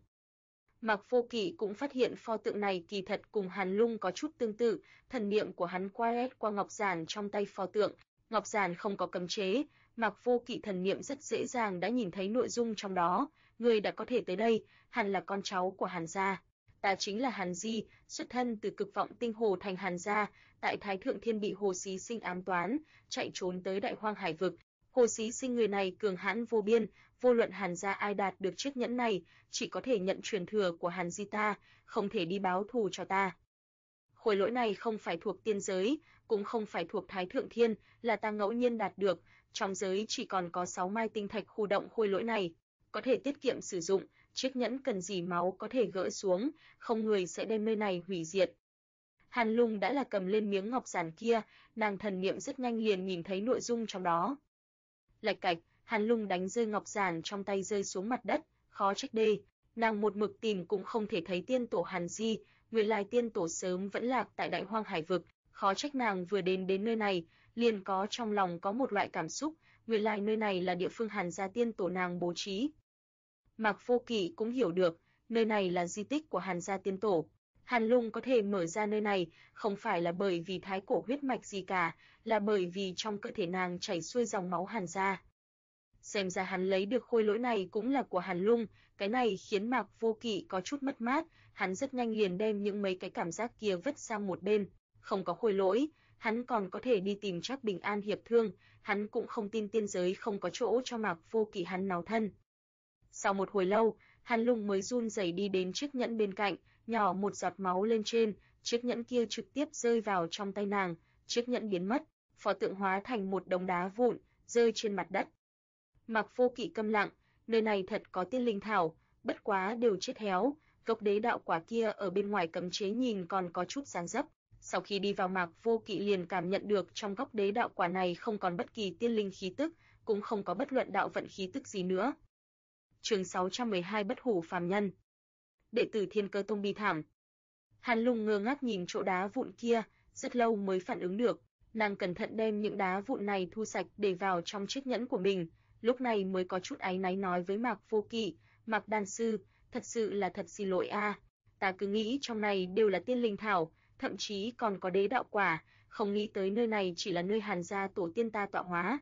Mạc Vô Kỵ cũng phát hiện pho tượng này kỳ thật cùng Hàn Lung có chút tương tự, thần niệm của hắn quét qua ngọc giản trong tay pho tượng, ngọc giản không có cấm chế, Mạc Vô Kỵ thần niệm rất dễ dàng đã nhìn thấy nội dung trong đó, người đã có thể tới đây, hẳn là con cháu của Hàn gia. Ta chính là Hàn Di, xuất thân từ Cực Vọng Tinh Hồ thành Hàn gia, tại Thái Thượng Thiên bị Hồ Xí Sinh ám toán, chạy trốn tới Đại Hoang Hải vực. Hồ Xí Sinh người này cường hãn vô biên, vô luận Hàn gia ai đạt được chiếc nhẫn này, chỉ có thể nhận truyền thừa của Hàn Di ta, không thể đi báo thù cho ta. Khối lỗi này không phải thuộc tiên giới, cũng không phải thuộc Thái Thượng Thiên, là ta ngẫu nhiên đạt được, trong giới chỉ còn có 6 mai tinh thạch khu động khối lỗi này, có thể tiết kiệm sử dụng, chiếc nhẫn cần gì máu có thể gỡ xuống, không người sẽ đem nơi này hủy diệt. Hàn Lung đã là cầm lên miếng ngọc giản kia, nàng thần niệm rất nhanh liền nhìn thấy nội dung trong đó. Lạch cạch, Hàn Lung đánh rơi ngọc giản trong tay rơi xuống mặt đất, khó trách đê, nàng một mực tìm cũng không thể thấy tiên tổ Hàn Di, nguyên lai tiên tổ sớm vẫn lạc tại Đại Hoang Hải vực, khó trách nàng vừa đến nơi này, liền có trong lòng có một loại cảm xúc, nguyên lai nơi này là địa phương Hàn gia tiên tổ nàng bố trí. Mạc Vô Kỵ cũng hiểu được, nơi này là di tích của Hàn gia tiên tổ. Hàn Lung có thể mở ra nơi này, không phải là bởi vì thái cổ huyết mạch gì cả, là bởi vì trong cơ thể nàng chảy xuôi dòng máu Hàn gia. Xem ra hắn lấy được khôi lỗi này cũng là của Hàn Lung, cái này khiến Mạc Vô Kỵ có chút mất mát, hắn rất nhanh liền đem những mấy cái cảm giác kia vứt sang một bên, không có khôi lỗi, hắn còn có thể đi tìm Trác Bình An hiệp thương, hắn cũng không tin tiên giới không có chỗ cho Mạc Vô Kỵ hắn náo thân. Sau một hồi lâu, Hàn Lung mới run rẩy đi đến chiếc nhẫn bên cạnh, nhỏ một giọt máu lên trên, chiếc nhẫn kia trực tiếp rơi vào trong tay nàng, chiếc nhẫn biến mất, pho tượng hóa thành một đống đá vụn, rơi trên mặt đất. Mạc Vô Kỵ câm lặng, nơi này thật có tiên linh thảo, bất quá đều chết héo, gốc đế đạo quả kia ở bên ngoài cấm chế nhìn còn có chút dáng dấp. Sau khi đi vào Mạc Vô Kỵ liền cảm nhận được trong gốc đế đạo quả này không còn bất kỳ tiên linh khí tức, cũng không có bất luận đạo vận khí tức gì nữa. Chương 612 Bất hủ phàm nhân. Đệ tử Thiên Cơ Tông bi thảm. Hàn Lung ngơ ngác nhìn chỗ đá vụn kia, rất lâu mới phản ứng được, nàng cẩn thận đem những đá vụn này thu sạch để vào trong chiếc nhẫn của mình, lúc này mới có chút áy náy nói với Mạc Vô Kỵ, Mạc đan sư, thật sự là thật xin lỗi a, ta cứ nghĩ trong này đều là tiên linh thảo, thậm chí còn có đế đạo quả, không nghĩ tới nơi này chỉ là nơi Hàn gia tổ tiên ta tọa hóa.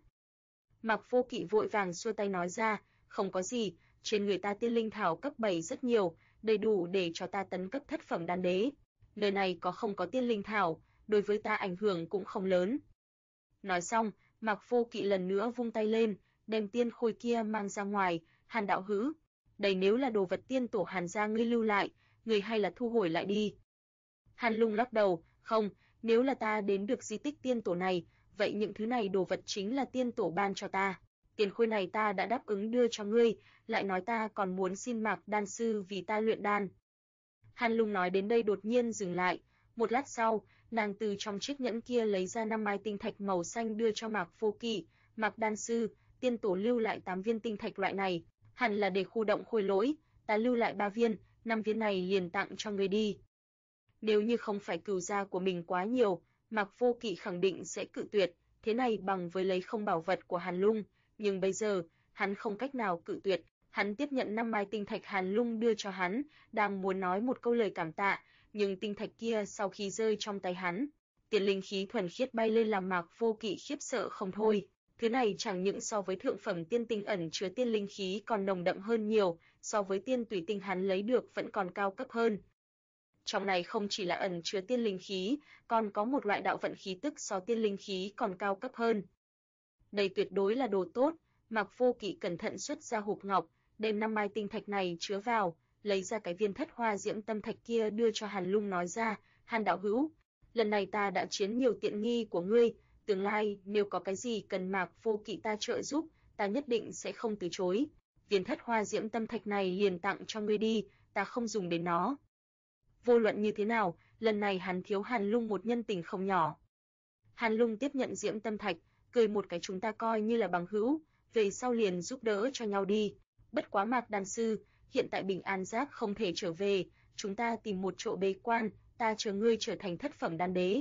Mạc Vô Kỵ vội vàng xua tay nói ra, không có gì, trên người ta tiên linh thảo cấp 7 rất nhiều, đầy đủ để cho ta tấn cấp thất phẩm đan đế. Nơi này có không có tiên linh thảo, đối với ta ảnh hưởng cũng không lớn. Nói xong, Mạc Vô Kỵ lần nữa vung tay lên, đem tiên khôi kia mang ra ngoài. Hàn đạo hữu, đây nếu là đồ vật tiên tổ Hàn gia ngươi lưu lại, ngươi hay là thu hồi lại đi. Hàn Lung lắc đầu, không, nếu là ta đến được di tích tiên tổ này, vậy những thứ này đồ vật chính là tiên tổ ban cho ta. Tiền khôi này ta đã đáp ứng đưa cho ngươi, lại nói ta còn muốn xin Mạc đan sư vì ta luyện đan. Hàn Lung nói đến đây đột nhiên dừng lại, một lát sau, nàng từ trong chiếc nhẫn kia lấy ra 5 mai tinh thạch màu xanh đưa cho Mạc Vô Kỵ. Mạc đan sư, tiên tổ lưu lại 8 viên tinh thạch loại này, hẳn là để khu động khôi lỗi, ta lưu lại 3 viên, 5 viên này liền tặng cho ngươi đi. Nếu như không phải cừu gia của mình quá nhiều, Mạc Vô Kỵ khẳng định sẽ cự tuyệt, thế này bằng với lấy không bảo vật của Hàn Lung, nhưng bây giờ, hắn không cách nào cự tuyệt, hắn tiếp nhận 5 mai tinh thạch Hàn Lung đưa cho hắn, đang muốn nói một câu lời cảm tạ, nhưng tinh thạch kia sau khi rơi trong tay hắn, tiền linh khí thuần khiết bay lên làm Mạc Vô Kỵ khiếp sợ không thôi. Thứ này chẳng những so với thượng phẩm tiên tinh ẩn chứa tiên linh khí còn nồng đậm hơn nhiều, so với tiên tùy tinh hắn lấy được vẫn còn cao cấp hơn. Trong này không chỉ là ẩn chứa tiên linh khí, còn có một loại đạo vận khí tức so tiên linh khí còn cao cấp hơn. Đây tuyệt đối là đồ tốt, Mạc Vô Kỵ cẩn thận xuất ra hộp ngọc, đem 5 mai tinh thạch này chứa vào, lấy ra cái viên thất hoa diễm tâm thạch kia đưa cho Hàn Lung nói ra, Hàn đạo hữu, lần này ta đã chiếm nhiều tiện nghi của ngươi, tương lai nếu có cái gì cần Mạc Vô Kỵ ta trợ giúp, ta nhất định sẽ không từ chối. Viên thất hoa diễm tâm thạch này liền tặng cho ngươi đi, ta không dùng đến nó. Vô luận như thế nào, lần này hắn thiếu Hàn Lung một nhân tình không nhỏ. Hàn Lung tiếp nhận diễm tâm thạch, cười một cái, chúng ta coi như là bằng hữu, về sau liền giúp đỡ cho nhau đi. Bất quá Mạc đan sư, hiện tại Bình An Giác không thể trở về, chúng ta tìm một chỗ bế quan, ta chờ ngươi trở thành thất phẩm đan đế.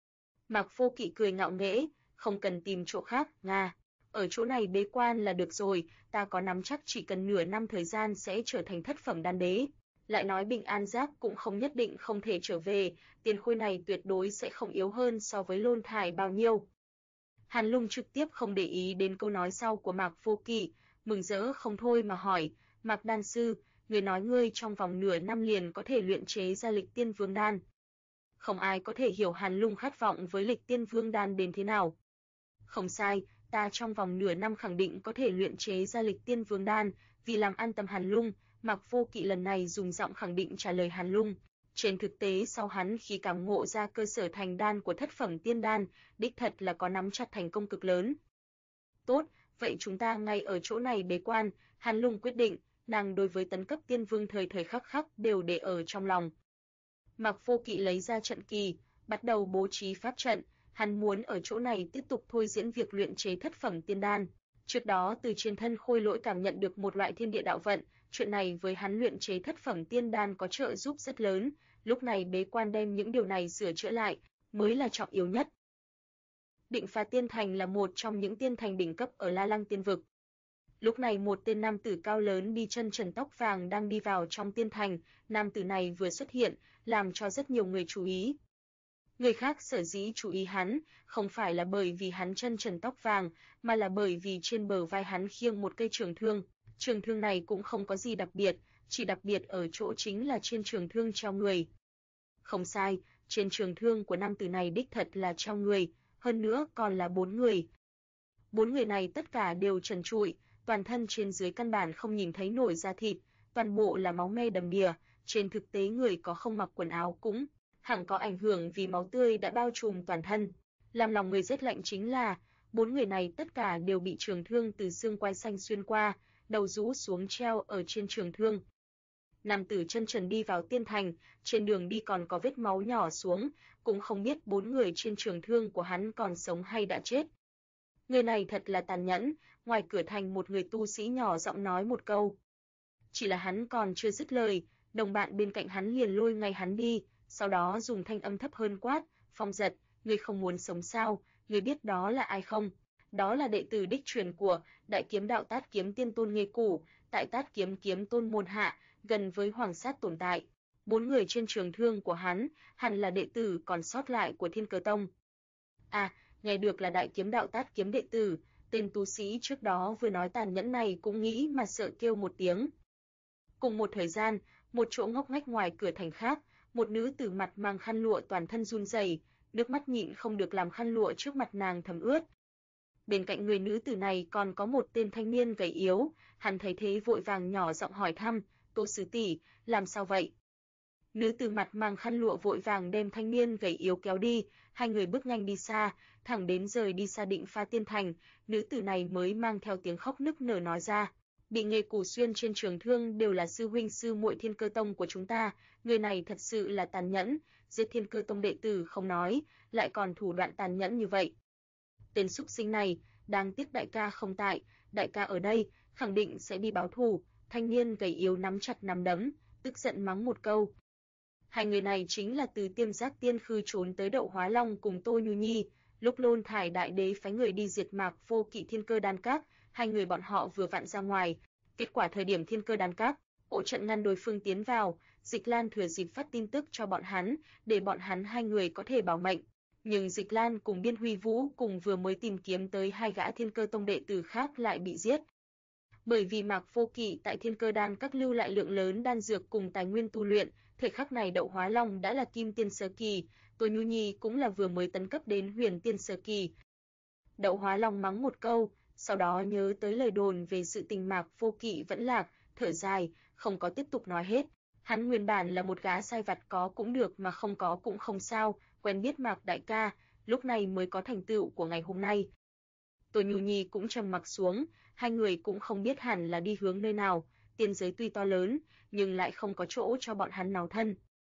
Mạc Vô Kỵ cười ngạo nghễ, không cần tìm chỗ khác, Nga, ở chỗ này bế quan là được rồi, ta có nắm chắc chỉ cần nửa năm thời gian sẽ trở thành thất phẩm đan đế. Lại nói Bình An Giác cũng không nhất định không thể trở về, tiền khôi này tuyệt đối sẽ không yếu hơn so với Lôn Thải bao nhiêu. Hàn Lung trực tiếp không để ý đến câu nói sau của Mạc Vô Kỵ, mừng rỡ không thôi mà hỏi, Mạc đan sư, người nói ngươi trong vòng nửa năm liền có thể luyện chế ra Lịch Tiên Vương đan. Không ai có thể hiểu Hàn Lung khát vọng với Lịch Tiên Vương đan đến thế nào. Không sai, ta trong vòng nửa năm khẳng định có thể luyện chế ra Lịch Tiên Vương đan, vì làm an tâm Hàn Lung, Mạc Vô Kỵ lần này dùng giọng khẳng định trả lời Hàn Lung. Trên thực tế sau hắn khi cảm ngộ ra cơ sở thành đan của thất phẩm tiên đan, đích thật là có nắm chặt thành công cực lớn. Tốt, vậy chúng ta ngay ở chỗ này bế quan, Hàn Lung quyết định, nàng đối với tấn cấp tiên vương thời thời khắc khắc đều để ở trong lòng. Mạc Vô Kỵ lấy ra trận kỳ, bắt đầu bố trí pháp trận, hắn muốn ở chỗ này tiếp tục thôi diễn việc luyện chế thất phẩm tiên đan. Trước đó từ trên thân khôi lỗi cảm nhận được một loại thiên địa đạo vận, chuyện này với hắn luyện chế thất phẩm tiên đan có trợ giúp rất lớn, lúc này bế quan đem những điều này sửa chữa lại, mới là trọng yếu nhất. Định Phá Tiên Thành là một trong những tiên thành đỉnh cấp ở La Lăng Tiên Vực. Lúc này một tên nam tử cao lớn đi chân trần tóc vàng đang đi vào trong tiên thành, nam tử này vừa xuất hiện, làm cho rất nhiều người chú ý. Người khác sở dĩ chú ý hắn, không phải là bởi vì hắn chân trần tóc vàng, mà là bởi vì trên bờ vai hắn khiêng một cây trường thương. Trường thương này cũng không có gì đặc biệt, chỉ đặc biệt ở chỗ chính là trên trường thương treo người. Không sai, trên trường thương của nam tử này đích thật là treo người, hơn nữa còn là 4 người. 4 người này tất cả đều trần trụi, toàn thân trên dưới căn bản không nhìn thấy nổi da thịt, toàn bộ là máu me đầm đìa, trên thực tế người có không mặc quần áo cũng hẳn có ảnh hưởng vì máu tươi đã bao trùm toàn thân. Làm lòng người rét lạnh chính là, 4 người này tất cả đều bị trường thương từ xương quai xanh xuyên qua, đầu rũ xuống treo ở trên trường thương. Nam tử chân trần đi vào tiên thành, trên đường đi còn có vết máu nhỏ xuống, cũng không biết 4 người trên trường thương của hắn còn sống hay đã chết. Người này thật là tàn nhẫn, ngoài cửa thành một người tu sĩ nhỏ giọng nói một câu. Chỉ là hắn còn chưa dứt lời, đồng bạn bên cạnh hắn liền lôi ngay hắn đi, sau đó dùng thanh âm thấp hơn quát, Phong Giật, ngươi không muốn sống sao, ngươi biết đó là ai không? Đó là đệ tử đích truyền của Đại Kiếm Đạo Tát Kiếm Tiên Tôn Nghê Củ, tại Tát Kiếm Kiếm Tôn môn hạ, gần với Hoàng Sát tồn tại. 4 người trên trường thương của hắn, hẳn là đệ tử còn sót lại của Thiên Cơ Tông. À, nghe được là đại kiếm đạo Tát kiếm đệ tử, tên tu sĩ trước đó vừa nói tàn nhẫn này cũng nghĩ mà sợ kêu một tiếng. Cùng một thời gian, một chỗ ngóc ngách ngoài cửa thành khác, một nữ tử mặt mang khăn lụa toàn thân run rẩy, nước mắt nhịn không được làm khăn lụa trước mặt nàng thấm ướt. Bên cạnh người nữ tử này còn có một tên thanh niên gầy yếu, hắn thấy thế vội vàng nhỏ giọng hỏi thăm, "Tô sư tỷ, làm sao vậy?" Nữ tử mặt mang khăn lụa vội vàng đem thanh niên gầy yếu kéo đi, hai người bước nhanh đi xa, thẳng đến rời đi xa Định Pha Tiên Thành, nữ tử này mới mang theo tiếng khóc nức nở nói ra, bị nghề củ xuyên trên trường thương đều là sư huynh sư muội Thiên Cơ Tông của chúng ta, người này thật sự là tàn nhẫn, giết Thiên Cơ Tông đệ tử không nói, lại còn thủ đoạn tàn nhẫn như vậy. Tên súc sinh này, đáng tiếc đại ca không tại, đại ca ở đây, khẳng định sẽ đi báo thù. Thanh niên gầy yếu nắm chặt nắm đấm, tức giận mắng một câu. Hai người này chính là từ Tiêm Giác Tiên Khư trốn tới Đậu Hóa Long cùng Tô Nhu Nhi, lúc Lôn Thải Đại Đế phái người đi diệt Mạc Vô Kỵ Thiên Cơ Đan Các, hai người bọn họ vừa vặn ra ngoài, kết quả thời điểm Thiên Cơ Đan Các hộ trận ngăn đối phương tiến vào, Dịch Lan thừa dịp phát tin tức cho bọn hắn, để bọn hắn hai người có thể bảo mệnh. Nhưng Dịch Lan cùng Biên Huy Vũ cùng vừa mới tìm kiếm tới hai gã Thiên Cơ Tông đệ tử khác lại bị giết. Bởi vì Mạc Vô Kỵ tại Thiên Cơ Đan Các lưu lại lượng lớn đan dược cùng tài nguyên tu luyện, thời khắc này Đậu Hóa Long đã là Kim Tiên sơ kỳ, Tô Nhu Nhi cũng là vừa mới tấn cấp đến Huyền Tiên sơ kỳ. Đậu Hóa Long mắng một câu, sau đó nhớ tới lời đồn về sự tình Mạc Vô Kỵ vẫn lạc, thở dài, không có tiếp tục nói hết. Hắn nguyên bản là một gã sai vặt có cũng được mà không có cũng không sao, quen biết Mạc đại ca, lúc này mới có thành tựu của ngày hôm nay. Tô Nhu Nhi cũng trầm mặc xuống, hai người cũng không biết hẳn là đi hướng nơi nào, tiên giới tuy to lớn, nhưng lại không có chỗ cho bọn hắn nào thân.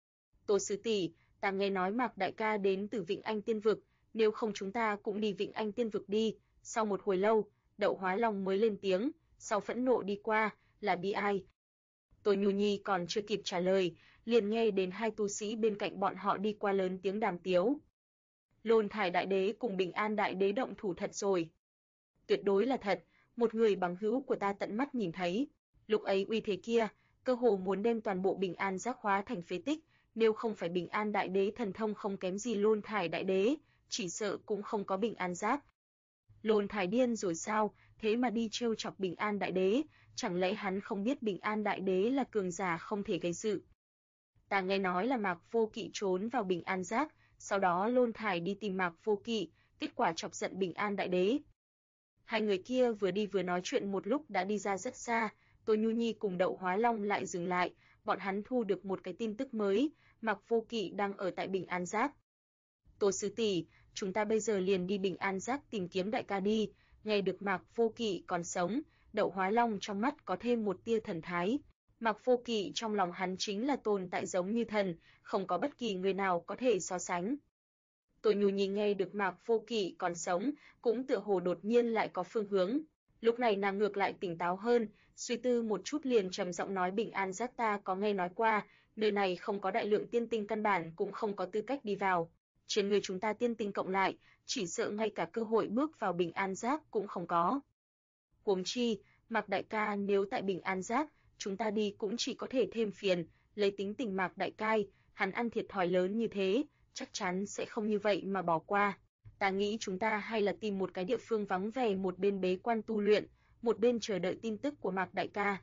Tô sư tỷ, ta nghe nói Mạc đại ca đến từ Vịnh Anh Tiên Vực, nếu không chúng ta cũng đi Vịnh Anh Tiên Vực đi. Sau một hồi lâu, Đậu Hóa Long mới lên tiếng, sau phẫn nộ đi qua, là bi ai. Tô Nhu Nhi còn chưa kịp trả lời, liền nghe đến hai tu sĩ bên cạnh bọn họ đi qua lớn tiếng đàm tiếu. Lôn Thải Đại Đế cùng Bình An Đại Đế động thủ thật rồi. Tuyệt đối là thật, một người bằng hữu của ta tận mắt nhìn thấy, lúc ấy uy thế kia, cơ hồ muốn đem toàn bộ Bình An Giác hóa thành phế tích, nếu không phải Bình An Đại Đế thần thông không kém gì Lôn Thải Đại Đế, chỉ sợ cũng không có Bình An Giác. Lôn Thải điên rồi sao, thế mà đi trêu chọc Bình An Đại Đế, chẳng lẽ hắn không biết Bình An Đại Đế là cường giả không thể gây sự. Ta nghe nói là Mạc Vô Kỵ trốn vào Bình An Giác, sau đó Lôn Thải đi tìm Mạc Vô Kỵ, kết quả chọc giận Bình An Đại Đế. Hai người kia vừa đi vừa nói chuyện một lúc đã đi ra rất xa, Tô Nhu Nhi cùng Đậu Hóa Long lại dừng lại, bọn hắn thu được một cái tin tức mới, Mạc Vô Kỵ đang ở tại Bình An Giác. Tô sư tỷ, chúng ta bây giờ liền đi Bình An Giác tìm kiếm đại ca đi. Nghe được Mạc Vô Kỵ còn sống, Đậu Hóa Long trong mắt có thêm một tia thần thái. Mạc Vô Kỵ trong lòng hắn chính là tồn tại giống như thần, không có bất kỳ người nào có thể so sánh. Tô Nhu Nhi nghe được Mạc Vô Kỵ còn sống, cũng tựa hồ đột nhiên lại có phương hướng. Lúc này nàng ngược lại tỉnh táo hơn, suy tư một chút liền trầm giọng nói Bình An Giác ta có nghe nói qua, nơi này không có đại lượng tiên tinh căn bản cũng không có tư cách đi vào. Trên người chúng ta tiên tinh cộng lại, chỉ sợ ngay cả cơ hội bước vào Bình An Giác cũng không có. Huống chi, Mạc đại ca nếu tại Bình An Giác, chúng ta đi cũng chỉ có thể thêm phiền, lấy tính tình Mạc đại cai, hắn ăn thiệt thòi lớn như thế, chắc chắn sẽ không như vậy mà bỏ qua. Ta nghĩ chúng ta hay là tìm một cái địa phương vắng vẻ, một bên bế quan tu luyện, một bên chờ đợi tin tức của Mạc đại ca.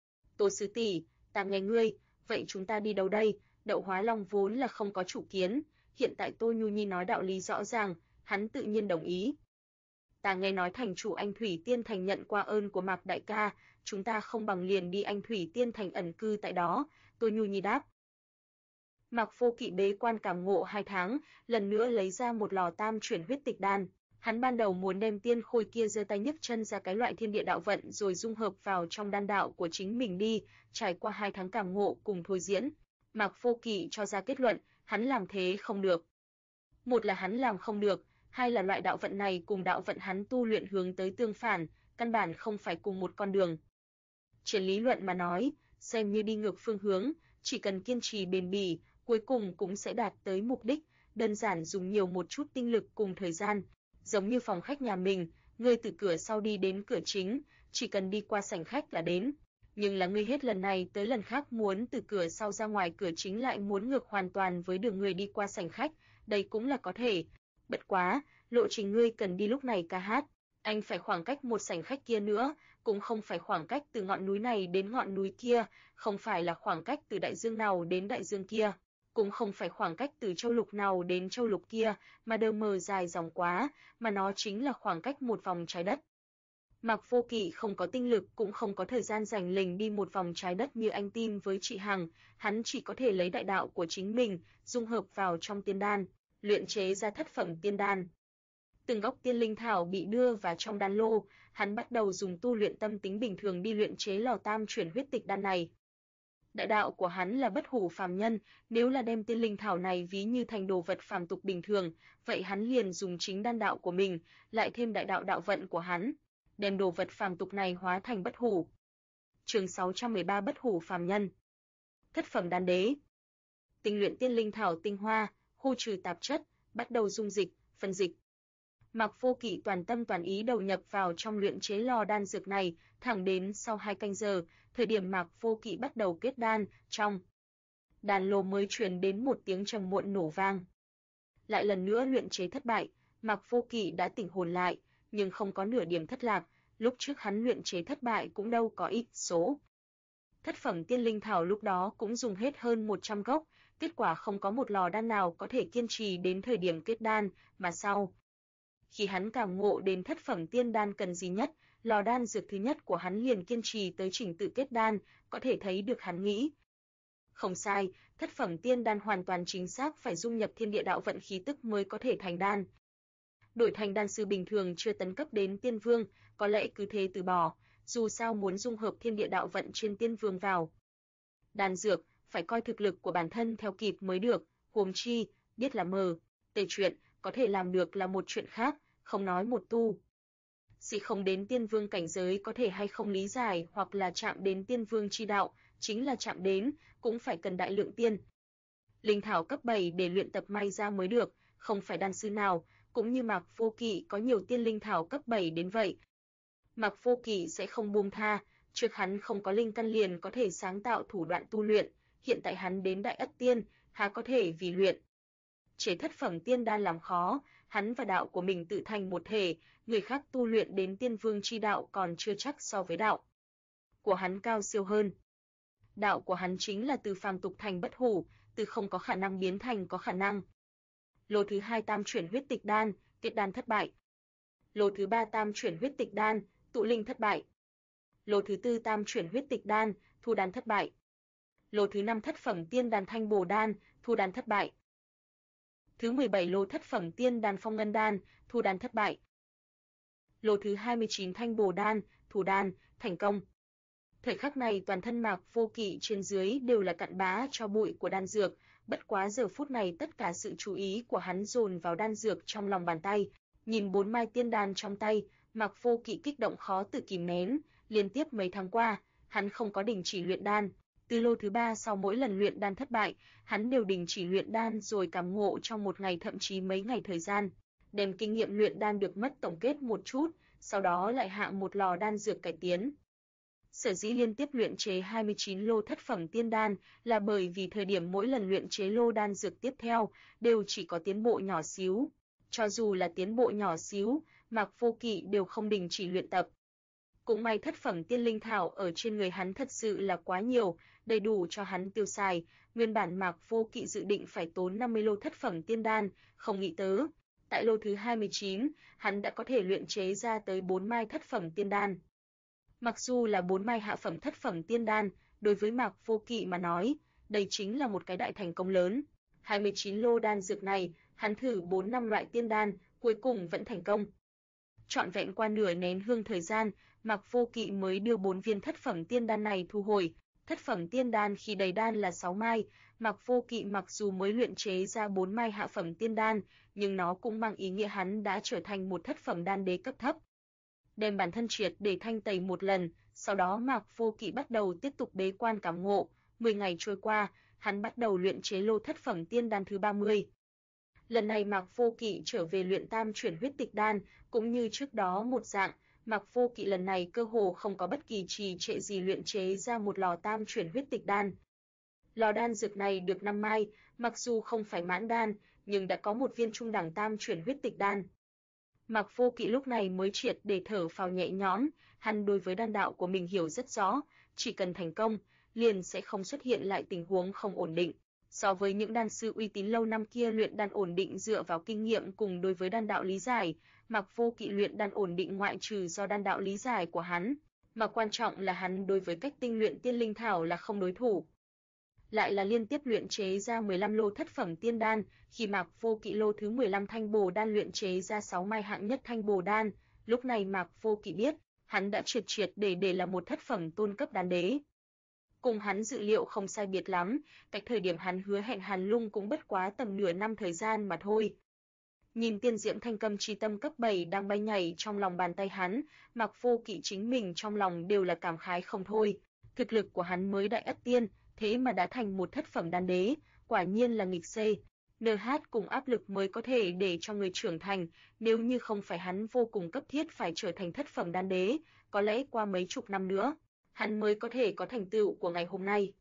Tô sư tỷ, ta nghe ngươi, vậy chúng ta đi đâu đây? Đậu Hóa Long vốn là không có chủ kiến, hiện tại Tô Nhu Nhi nói đạo lý rõ ràng, hắn tự nhiên đồng ý. Ta nghe nói thành chủ Anh Thủy Tiên Thành nhận qua ơn của Mạc đại ca, chúng ta không bằng liền đi Anh Thủy Tiên Thành ẩn cư tại đó, Tô Nhu Nhi đáp. Mạc Vô Kỵ bế quan cảm ngộ 2 tháng, lần nữa lấy ra một lò tam chuyển huyết tịch đan. Hắn ban đầu muốn đem tiên khôi kia giơ tay nhấc chân ra cái loại thiên địa đạo vận rồi dung hợp vào trong đan đạo của chính mình đi, trải qua 2 tháng cảm ngộ cùng thôi diễn. Mạc Vô Kỵ cho ra kết luận, hắn làm thế không được. Một là hắn làm không được, hai là loại đạo vận này cùng đạo vận hắn tu luyện hướng tới tương phản, căn bản không phải cùng một con đường. Trên lý luận mà nói, xem như đi ngược phương hướng, chỉ cần kiên trì bền bỉ, cuối cùng cũng sẽ đạt tới mục đích, đơn giản dùng nhiều một chút tinh lực cùng thời gian. Giống như phòng khách nhà mình, ngươi từ cửa sau đi đến cửa chính, chỉ cần đi qua sảnh khách là đến. Nhưng là ngươi hết lần này tới lần khác muốn từ cửa sau ra ngoài cửa chính lại muốn ngược hoàn toàn với đường người đi qua sảnh khách, đây cũng là có thể. Bất quá, lộ trình ngươi cần đi lúc này ca hát. Anh phải khoảng cách một sảnh khách kia nữa, cũng không phải khoảng cách từ ngọn núi này đến ngọn núi kia, không phải là khoảng cách từ đại dương nào đến đại dương kia, cũng không phải khoảng cách từ châu lục nào đến châu lục kia, mà đơ mờ dài dòng quá, mà nó chính là khoảng cách một vòng trái đất. Mạc Vô Kỵ không có tinh lực cũng không có thời gian rảnh lình đi một vòng trái đất như anh Tim với chị Hằng, hắn chỉ có thể lấy đại đạo của chính mình, dung hợp vào trong tiên đan, luyện chế ra thất phẩm tiên đan. Từng gốc tiên linh thảo bị đưa vào trong đan lô, hắn bắt đầu dùng tu luyện tâm tính bình thường đi luyện chế lò tam chuyển huyết tịch đan này. Đại đạo của hắn là bất hủ phàm nhân, nếu là đem tiên linh thảo này ví như thành đồ vật phàm tục bình thường, vậy hắn liền dùng chính đan đạo của mình, lại thêm đại đạo đạo vận của hắn, đem đồ vật phàm tục này hóa thành bất hủ. Chương 613 Bất hủ phàm nhân. Thất phẩm đan đế. Tinh luyện tiên linh thảo tinh hoa, khu trừ tạp chất, bắt đầu dung dịch, phân dịch. Mạc Vô Kỵ toàn tâm toàn ý đầu nhập vào trong luyện chế lò đan dược này, thẳng đến sau 2 canh giờ, thời điểm Mạc Vô Kỵ bắt đầu kết đan, trong đan lô mới truyền đến một tiếng trầm muộn nổ vang. Lại lần nữa luyện chế thất bại, Mạc Vô Kỵ đã tỉnh hồn lại, nhưng không có nửa điểm thất lạc, lúc trước hắn luyện chế thất bại cũng đâu có ít số. Thất phẩm tiên linh thảo lúc đó cũng dùng hết hơn 100 gốc, kết quả không có một lò đan nào có thể kiên trì đến thời điểm kết đan, mà sau khi hắn cảm ngộ đến thất phẩm tiên đan cần gì nhất, lò đan dược thứ nhất của hắn liền kiên trì tới trình tự kết đan, có thể thấy được hắn nghĩ. Không sai, thất phẩm tiên đan hoàn toàn chính xác phải dung nhập thiên địa đạo vận khí tức mới có thể thành đan. Đổi thành đan sư bình thường chưa tấn cấp đến tiên vương, có lẽ cứ thế từ bỏ, dù sao muốn dung hợp thiên địa đạo vận trên tiên vương vào. Đan dược, phải coi thực lực của bản thân theo kịp mới được, huống chi, biết là mờ, tề chuyện, có thể làm được là một chuyện khác, không nói một tu. Sĩ không đến tiên vương cảnh giới có thể hay không lý giải hoặc là chạm đến tiên vương chi đạo, chính là chạm đến, cũng phải cần đại lượng tiên. Linh thảo cấp 7 để luyện tập may ra mới được, không phải đan sư nào, cũng như Mạc Vô Kỵ có nhiều tiên linh thảo cấp 7 đến vậy. Mạc Vô Kỵ sẽ không buông tha, trước hắn không có linh căn liền có thể sáng tạo thủ đoạn tu luyện, hiện tại hắn đến đại ất tiên, há có thể vì luyện chế thất phẩm tiên đan làm khó, hắn và đạo của mình tự thành một thể, người khác tu luyện đến tiên vương chi đạo còn chưa chắc so với đạo của hắn cao siêu hơn. Đạo của hắn chính là từ phàm tục thành bất hủ, từ không có khả năng biến thành có khả năng. Lô thứ 2 tam chuyển huyết tịch đan, kết đan thất bại. Lô thứ 3 tam chuyển huyết tịch đan, tụ linh thất bại. Lô thứ 4 tam chuyển huyết tịch đan, thu đan thất bại. Lô thứ 5 thất phẩm tiên đan thanh bồ đan, thu đan thất bại. Thứ 17 lô thất phẩm tiên đan phong ngân đan, thu đan thất bại. Lô thứ 29 thanh bồ đan, thủ đan, thành công. Thời khắc này toàn thân Mạc Vô Kỵ trên dưới đều là cặn bã cho bụi của đan dược, bất quá giờ phút này tất cả sự chú ý của hắn dồn vào đan dược trong lòng bàn tay, nhìn 4 mai tiên đan trong tay, Mạc Vô Kỵ kích động khó tự kìm nén, liên tiếp mấy tháng qua, hắn không có đình chỉ luyện đan. Từ lô thứ 3 sau mỗi lần luyện đan thất bại, hắn đều đình chỉ luyện đan rồi cảm ngộ trong một ngày thậm chí mấy ngày thời gian, đem kinh nghiệm luyện đan được mất tổng kết một chút, sau đó lại hạ một lò đan dược cải tiến. Sở dĩ liên tiếp luyện chế 29 lô thất phẩm tiên đan là bởi vì thời điểm mỗi lần luyện chế lô đan dược tiếp theo đều chỉ có tiến bộ nhỏ xíu. Cho dù là tiến bộ nhỏ xíu, Mạc Vô Kỵ đều không đình chỉ luyện tập. Cũng may thất phẩm tiên linh thảo ở trên người hắn thật sự là quá nhiều, đầy đủ cho hắn tiêu xài, nguyên bản Mạc Vô Kỵ dự định phải tốn 50 lô thất phẩm tiên đan, không nghĩ tới. Tại lô thứ 29, hắn đã có thể luyện chế ra tới 4 mai thất phẩm tiên đan. Mặc dù là 4 mai hạ phẩm thất phẩm tiên đan, đối với Mạc Vô Kỵ mà nói, đây chính là một cái đại thành công lớn. 29 lô đan dược này, hắn thử 4 năm loại tiên đan, cuối cùng vẫn thành công. Trọn vẹn qua nửa nén hương thời gian, Mạc Vô Kỵ mới đưa 4 viên thất phẩm tiên đan này thu hồi. Thất phẩm tiên đan khi đầy đan là 6 mai, Mạc Vô Kỵ mặc dù mới luyện chế ra 4 mai hạ phẩm tiên đan, nhưng nó cũng mang ý nghĩa hắn đã trở thành một thất phẩm đan đế cấp thấp. Đem bản thân triệt để thanh tẩy một lần, sau đó Mạc Vô Kỵ bắt đầu tiếp tục bế quan cảm ngộ, 10 ngày trôi qua, hắn bắt đầu luyện chế lô thất phẩm tiên đan thứ 30. Lần này Mạc Vô Kỵ trở về luyện tam chuyển huyết tịch đan, cũng như trước đó một dạng, Mạc Vô Kỵ lần này cơ hồ không có bất kỳ trì trệ gì luyện chế ra một lò tam chuyển huyết tịch đan. Lò đan dược này được 5 mai, mặc dù không phải mãn đan, nhưng đã có một viên trung đẳng tam chuyển huyết tịch đan. Mạc Vô Kỵ lúc này mới triệt để thở phào nhẹ nhõm, hắn đối với đan đạo của mình hiểu rất rõ, chỉ cần thành công, liền sẽ không xuất hiện lại tình huống không ổn định. So với những đan sư uy tín lâu năm kia luyện đan ổn định dựa vào kinh nghiệm cùng đối với đan đạo lý giải, Mạc Vô Kỵ luyện đan ổn định ngoại trừ do đan đạo lý giải của hắn, mà quan trọng là hắn đối với cách tinh luyện tiên linh thảo là không đối thủ. Lại là liên tiếp luyện chế ra 15 lô thất phẩm tiên đan, khi Mạc Vô Kỵ lô thứ 15 thanh bồ đan luyện chế ra 6 mai hạng nhất thanh bồ đan, lúc này Mạc Vô Kỵ biết, hắn đã triệt để là một thất phẩm tôn cấp đan đế. Cùng hắn dự liệu không sai biệt lắm, cách thời điểm hắn hứa hẹn Hàn Lung cũng bất quá tầm nửa năm thời gian mà thôi. Nhìn tiên diễm thanh cầm chi tâm cấp 7 đang bay nhảy trong lòng bàn tay hắn, Mạc Vô Kỵ chính mình trong lòng đều là cảm khái không thôi. Thực lực của hắn mới đại ất tiên, thế mà đã thành một thất phẩm đan đế, quả nhiên là nghịch C. NH cùng áp lực mới có thể để cho người trưởng thành, nếu như không phải hắn vô cùng cấp thiết phải trở thành thất phẩm đan đế, có lẽ qua mấy chục năm nữa, hắn mới có thể có thành tựu của ngày hôm nay.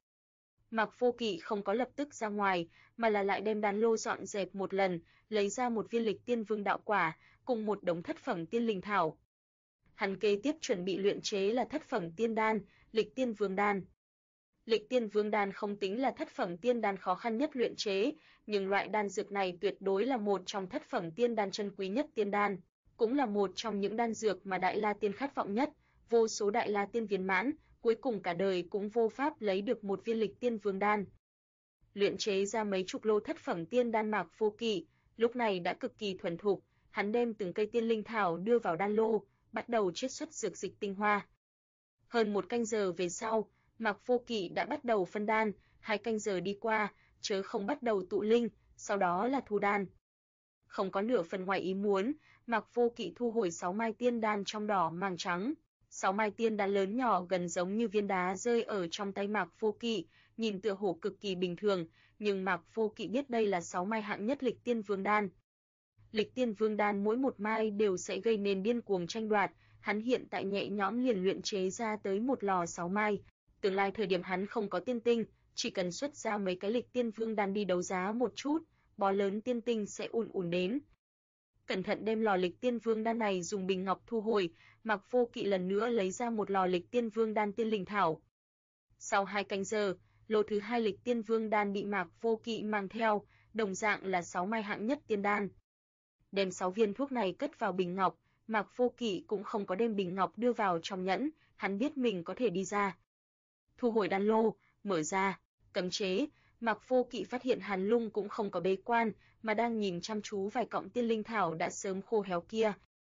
Mạc Vô Kỵ không có lập tức ra ngoài, mà là lại đem đan lô dọn dẹp một lần, lấy ra một viên lịch tiên vương đạo quả, cùng một đống thất phẩm tiên linh thảo. Hắn kế tiếp chuẩn bị luyện chế là thất phẩm tiên đan, lịch tiên vương đan. Lịch tiên vương đan không tính là thất phẩm tiên đan khó khăn nhất luyện chế, nhưng loại đan dược này tuyệt đối là một trong thất phẩm tiên đan chân quý nhất tiên đan, cũng là một trong những đan dược mà Đại La Tiên khát vọng nhất, vô số Đại La Tiên viên mãn, cuối cùng cả đời cũng vô pháp lấy được một viên lịch tiên vương đan. Luyện chế ra mấy chục lô thất phẩm tiên đan Mạc Vô Kỵ, lúc này đã cực kỳ thuần thục, hắn đem từng cây tiên linh thảo đưa vào đan lô, bắt đầu chiết xuất dược dịch tinh hoa. Hơn một canh giờ về sau, Mạc Vô Kỵ đã bắt đầu phân đan, 2 canh giờ đi qua, chớ không bắt đầu tụ linh, sau đó là thu đan. Không có nửa phần ngoài ý muốn, Mạc Vô Kỵ thu hồi 6 mai tiên đan trong đỏ màng trắng. 6 mai tiên đan lớn nhỏ gần giống như viên đá rơi ở trong tay Mạc Vô Kỵ, nhìn tựa hồ cực kỳ bình thường, nhưng Mạc Vô Kỵ biết đây là 6 mai hạng nhất lịch tiên vương đan. Lịch tiên vương đan mỗi một mai đều sẽ gây nên điên cuồng tranh đoạt, hắn hiện tại nhẹ nhõm liền luyện chế ra tới một lò 6 mai. Tương lai thời điểm hắn không có tiên tinh, chỉ cần xuất ra mấy cái lịch tiên vương đan đi đấu giá một chút, bó lớn tiên tinh sẽ ùn đến. Cẩn thận đem lò lịch tiên vương đan này dùng bình ngọc thu hồi, Mạc Vô Kỵ lần nữa lấy ra một lò lịch tiên vương đan tiên linh thảo. Sau 2 canh giờ, lô thứ 2 lịch tiên vương đan bị Mạc Vô Kỵ mang theo, đồng dạng là 6 mai hạng nhất tiên đan. Đem 6 viên thuốc này cất vào bình ngọc, Mạc Vô Kỵ cũng không có đem bình ngọc đưa vào trong nhẫn, hắn biết mình có thể đi ra. Thu hồi đan lô, mở ra, cấm chế, Mạc Vô Kỵ phát hiện Hàn Lung cũng không có bế quan, mà đang nhìn chăm chú vài cọng tiên linh thảo đã sớm khô héo kia.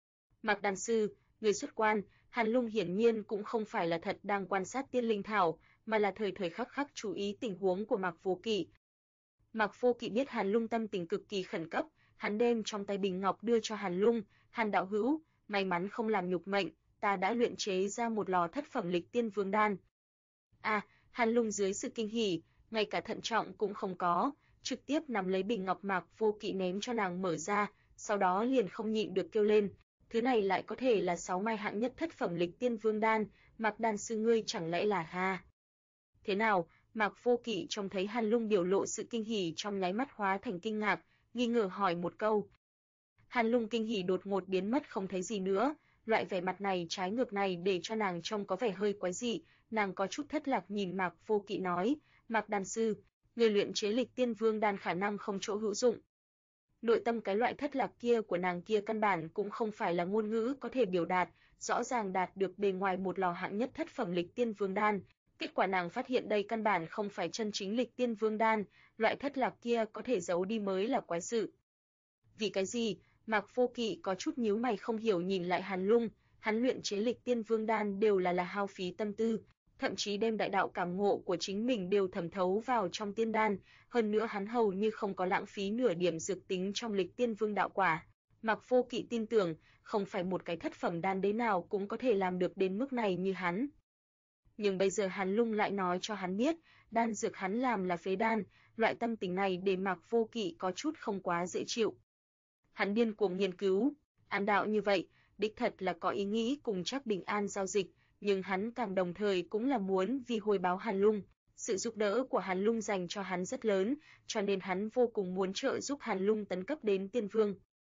Mạc đan sư, người xuất quan, Hàn Lung hiển nhiên cũng không phải là thật đang quan sát tiên linh thảo, mà là thời thời khắc khắc chú ý tình huống của Mạc Vô Kỵ. Mạc Vô Kỵ biết Hàn Lung tâm tình cực kỳ khẩn cấp, hắn đem trong tay bình ngọc đưa cho Hàn Lung, Hàn đạo hữu, may mắn không làm nhục mệnh, ta đã luyện chế ra một lò thất phẩm lịch tiên vương đan. Hàn Lung dưới sự kinh hỉ, ngay cả thận trọng cũng không có, trực tiếp nắm lấy bình ngọc Mạc Vô Kỵ ném cho nàng mở ra, sau đó liền không nhịn được kêu lên, thứ này lại có thể là 6 mai hạng nhất thất phẩm lịch tiên vương đan, Mạc đan sư ngươi chẳng lẽ là ha? Thế nào? Mạc Vô Kỵ trông thấy Hàn Lung biểu lộ sự kinh hỉ trong nháy mắt hóa thành kinh ngạc, nghi ngờ hỏi một câu. Hàn Lung kinh hỉ đột ngột biến mất không thấy gì nữa, loại vẻ mặt này trái ngược này để cho nàng trông có vẻ hơi quái dị, nàng có chút thất lạc nhìn Mạc Vô Kỵ nói, Mạc đan sư, người luyện chế lịch tiên vương đan khả năng không chỗ hữu dụng. Nội tâm cái loại thất lạc kia của nàng kia căn bản cũng không phải là ngôn ngữ có thể biểu đạt, rõ ràng đạt được bề ngoài một lò hạng nhất thất phẩm lịch tiên vương đan. Kết quả nàng phát hiện đây căn bản không phải chân chính lịch tiên vương đan, loại thất lạc kia có thể giấu đi mới là quái sự. Vì cái gì? Mạc Vô Kỵ có chút nhíu mày không hiểu nhìn lại Hàn Lung, hắn luyện chế lịch tiên vương đan đều là hao phí tâm tư, thậm chí đem đại đạo cảm ngộ của chính mình đều thẩm thấu vào trong tiên đan, hơn nữa hắn hầu như không có lãng phí nửa điểm dược tính trong lịch tiên vương đạo quả. Mạc Vô Kỵ tin tưởng, không phải một cái thất phẩm đan đế nào cũng có thể làm được đến mức này như hắn. Nhưng bây giờ Hàn Lung lại nói cho hắn biết, đan dược hắn làm là phế đan, loại tâm tình này để Mạc Vô Kỵ có chút không quá dễ chịu. Hắn điên cuồng nghiên cứu, ám đạo như vậy, đích thật là có ý nghĩ cùng Trác Bình An giao dịch, nhưng hắn càng đồng thời cũng là muốn vì hồi báo Hàn Lung. Sự giúp đỡ của Hàn Lung dành cho hắn rất lớn, cho nên hắn vô cùng muốn trợ giúp Hàn Lung tấn cấp đến tiên vương.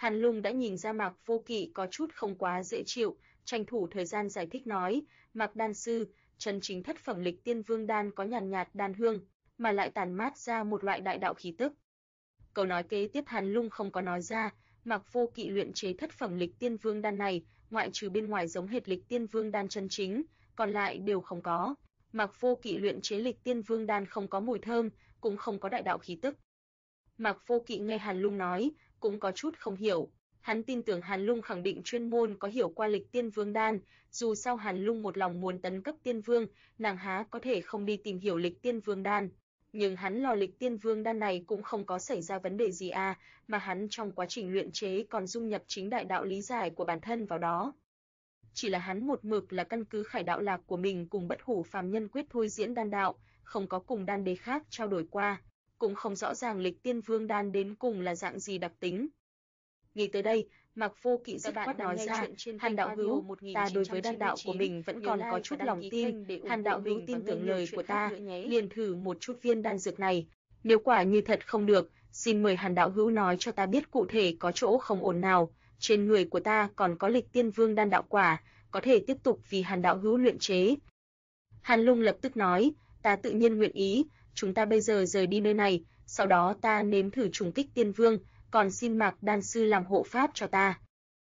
Hàn Lung đã nhìn ra Mạc Vô Kỵ có chút không quá dễ chịu, tranh thủ thời gian giải thích nói, Mạc đan sư, chân chính thất phẩm lịch tiên vương đan có nhàn nhạt đan hương, mà lại tản mát ra một loại đại đạo khí tức. Câu nói kế tiếp Hàn Lung không có nói ra, Mạc Vô Kỵ luyện chế thất phẩm lịch tiên vương đan này, ngoại trừ bên ngoài giống hệt lịch tiên vương đan chân chính, còn lại đều không có. Mạc Vô Kỵ luyện chế lịch tiên vương đan không có mùi thơm, cũng không có đại đạo khí tức. Mạc Vô Kỵ nghe Hàn Lung nói, cũng có chút không hiểu. Hắn tin tưởng Hàn Lung khẳng định chuyên môn có hiểu qua lịch tiên vương đan, dù sao Hàn Lung một lòng muốn tấn cấp tiên vương, nàng há có thể không đi tìm hiểu lịch tiên vương đan. Nhưng hắn lo lịch tiên vương đan này cũng không có xảy ra vấn đề gì à, mà hắn trong quá trình luyện chế còn dung nhập chính đại đạo lý giải của bản thân vào đó. Chỉ là hắn một mực là căn cứ khải đạo lạc của mình cùng bất hủ phàm nhân quyết thôi diễn đan đạo, không có cùng đan đế khác trao đổi qua, cũng không rõ ràng lịch tiên vương đan đến cùng là dạng gì đặc tính. Nghĩ tới đây, Mạc Vô Kỵ dứt khoát nói ra, Hàn đạo hữu, ta đối với đan đạo của mình vẫn còn có chút lòng tin, Hàn đạo hữu tin tưởng lời của ta, liền thử một chút viên đan dược này. Nếu quả như thật không được, xin mời Hàn đạo hữu nói cho ta biết cụ thể có chỗ không ổn nào. Trên người của ta còn có lịch tiên vương đan đạo quả, có thể tiếp tục vì Hàn đạo hữu luyện chế. Hàn Lung lập tức nói, ta tự nhiên nguyện ý, chúng ta bây giờ rời đi nơi này, sau đó ta nếm thử trùng kích tiên vương, còn xin Mạc đan sư làm hộ pháp cho ta.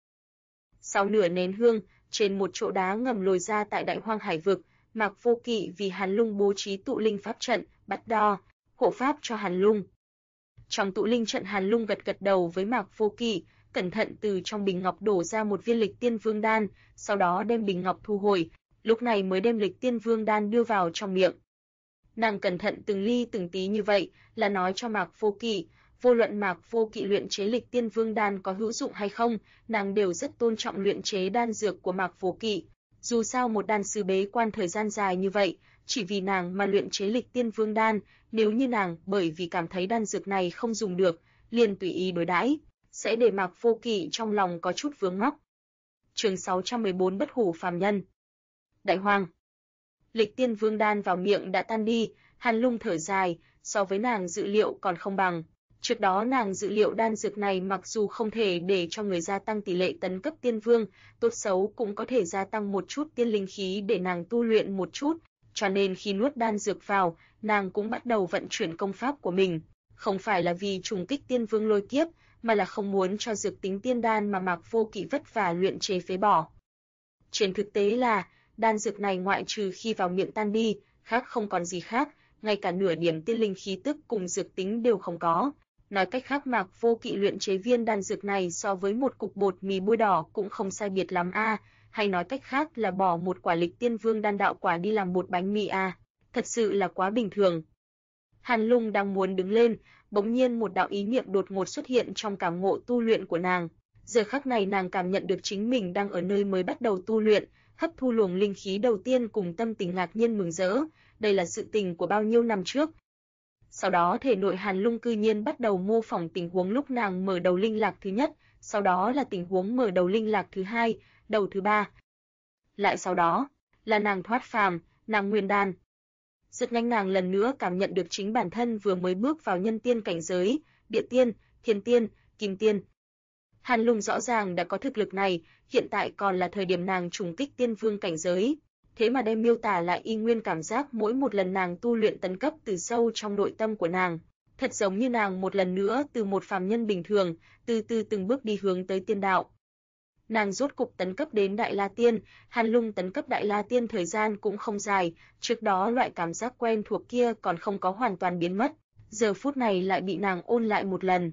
Sau nửa nén hương, trên một chỗ đá ngầm lồi ra tại Đại Hoang Hải vực, Mạc Vô Kỵ vì Hàn Lung bố trí tụ linh pháp trận, bắt đo, hộ pháp cho Hàn Lung. Trong tụ linh trận Hàn Lung gật đầu với Mạc Vô Kỵ, cẩn thận từ trong bình ngọc đổ ra một viên lịch tiên vương đan, sau đó đem bình ngọc thu hồi, lúc này mới đem lịch tiên vương đan đưa vào trong miệng. Nàng cẩn thận từng ly từng tí như vậy, là nói cho Mạc Vô Kỵ, vô luận Mạc Vô Kỵ luyện chế lịch tiên vương đan có hữu dụng hay không, nàng đều rất tôn trọng luyện chế đan dược của Mạc Vô Kỵ. Dù sao một đan sư bế quan thời gian dài như vậy, chỉ vì nàng mà luyện chế lịch tiên vương đan, nếu như nàng bởi vì cảm thấy đan dược này không dùng được, liền tùy ý đối đãi, sẽ để Mạc Vô Kỵ trong lòng có chút vướng mắc. Chương 614 Bất hủ phàm nhân. Đại Hoang. Lịch tiên vương đan vào miệng đã tan đi, Hàn Lung thở dài, so với nàng dự liệu còn không bằng. Trước đó nàng dự liệu đan dược này mặc dù không thể để cho người gia tăng tỷ lệ tấn cấp tiên vương, tốt xấu cũng có thể gia tăng một chút tiên linh khí để nàng tu luyện một chút, cho nên khi nuốt đan dược vào, nàng cũng bắt đầu vận chuyển công pháp của mình, không phải là vì trùng kích tiên vương lôi kiếp, mà là không muốn cho dược tính tiên đan mà Mạc Vô Kỵ vất vả luyện chế phế bỏ. Trên thực tế là, đan dược này ngoại trừ khi vào miệng tan đi, khác không còn gì khác, ngay cả nửa điểm tiên linh khí tức cùng dược tính đều không có. Nói cách khác Mạc Vô Kỵ luyện chế viên đan dược này so với một cục bột mì bôi đỏ cũng không sai biệt lắm a, hay nói cách khác là bỏ một quả lịch tiên vương đan đạo quả đi làm bột bánh mì a, thật sự là quá bình thường. Hàn Lung đang muốn đứng lên, bỗng nhiên một đạo ý niệm đột ngột xuất hiện trong cảm ngộ tu luyện của nàng. Giờ khắc này nàng cảm nhận được chính mình đang ở nơi mới bắt đầu tu luyện, hấp thu luồng linh khí đầu tiên cùng tâm tình ngạc nhiên mừng rỡ, đây là sự tình của bao nhiêu năm trước. Sau đó thể nội Hàn Lung cư nhiên bắt đầu mô phỏng tình huống lúc nàng mở đầu linh lạc thứ nhất, sau đó là tình huống mở đầu linh lạc thứ hai, đầu thứ ba. Lại sau đó, là nàng thoát phàm, nàng nguyên đan. Rất nhanh nàng lần nữa cảm nhận được chính bản thân vừa mới bước vào nhân tiên cảnh giới, địa tiên, thiên tiên, kim tiên. Hàn Lung rõ ràng đã có thực lực này, hiện tại còn là thời điểm nàng trùng kích tiên vương cảnh giới. Thế mà đem miêu tả lại y nguyên cảm giác mỗi một lần nàng tu luyện tấn cấp từ sâu trong nội tâm của nàng, thật giống như nàng một lần nữa từ một phàm nhân bình thường, từ từ từng bước đi hướng tới tiên đạo. Nàng rốt cục tấn cấp đến Đại La Tiên, Hàn Lung tấn cấp Đại La Tiên thời gian cũng không dài, trước đó loại cảm giác quen thuộc kia còn không có hoàn toàn biến mất, giờ phút này lại bị nàng ôn lại một lần.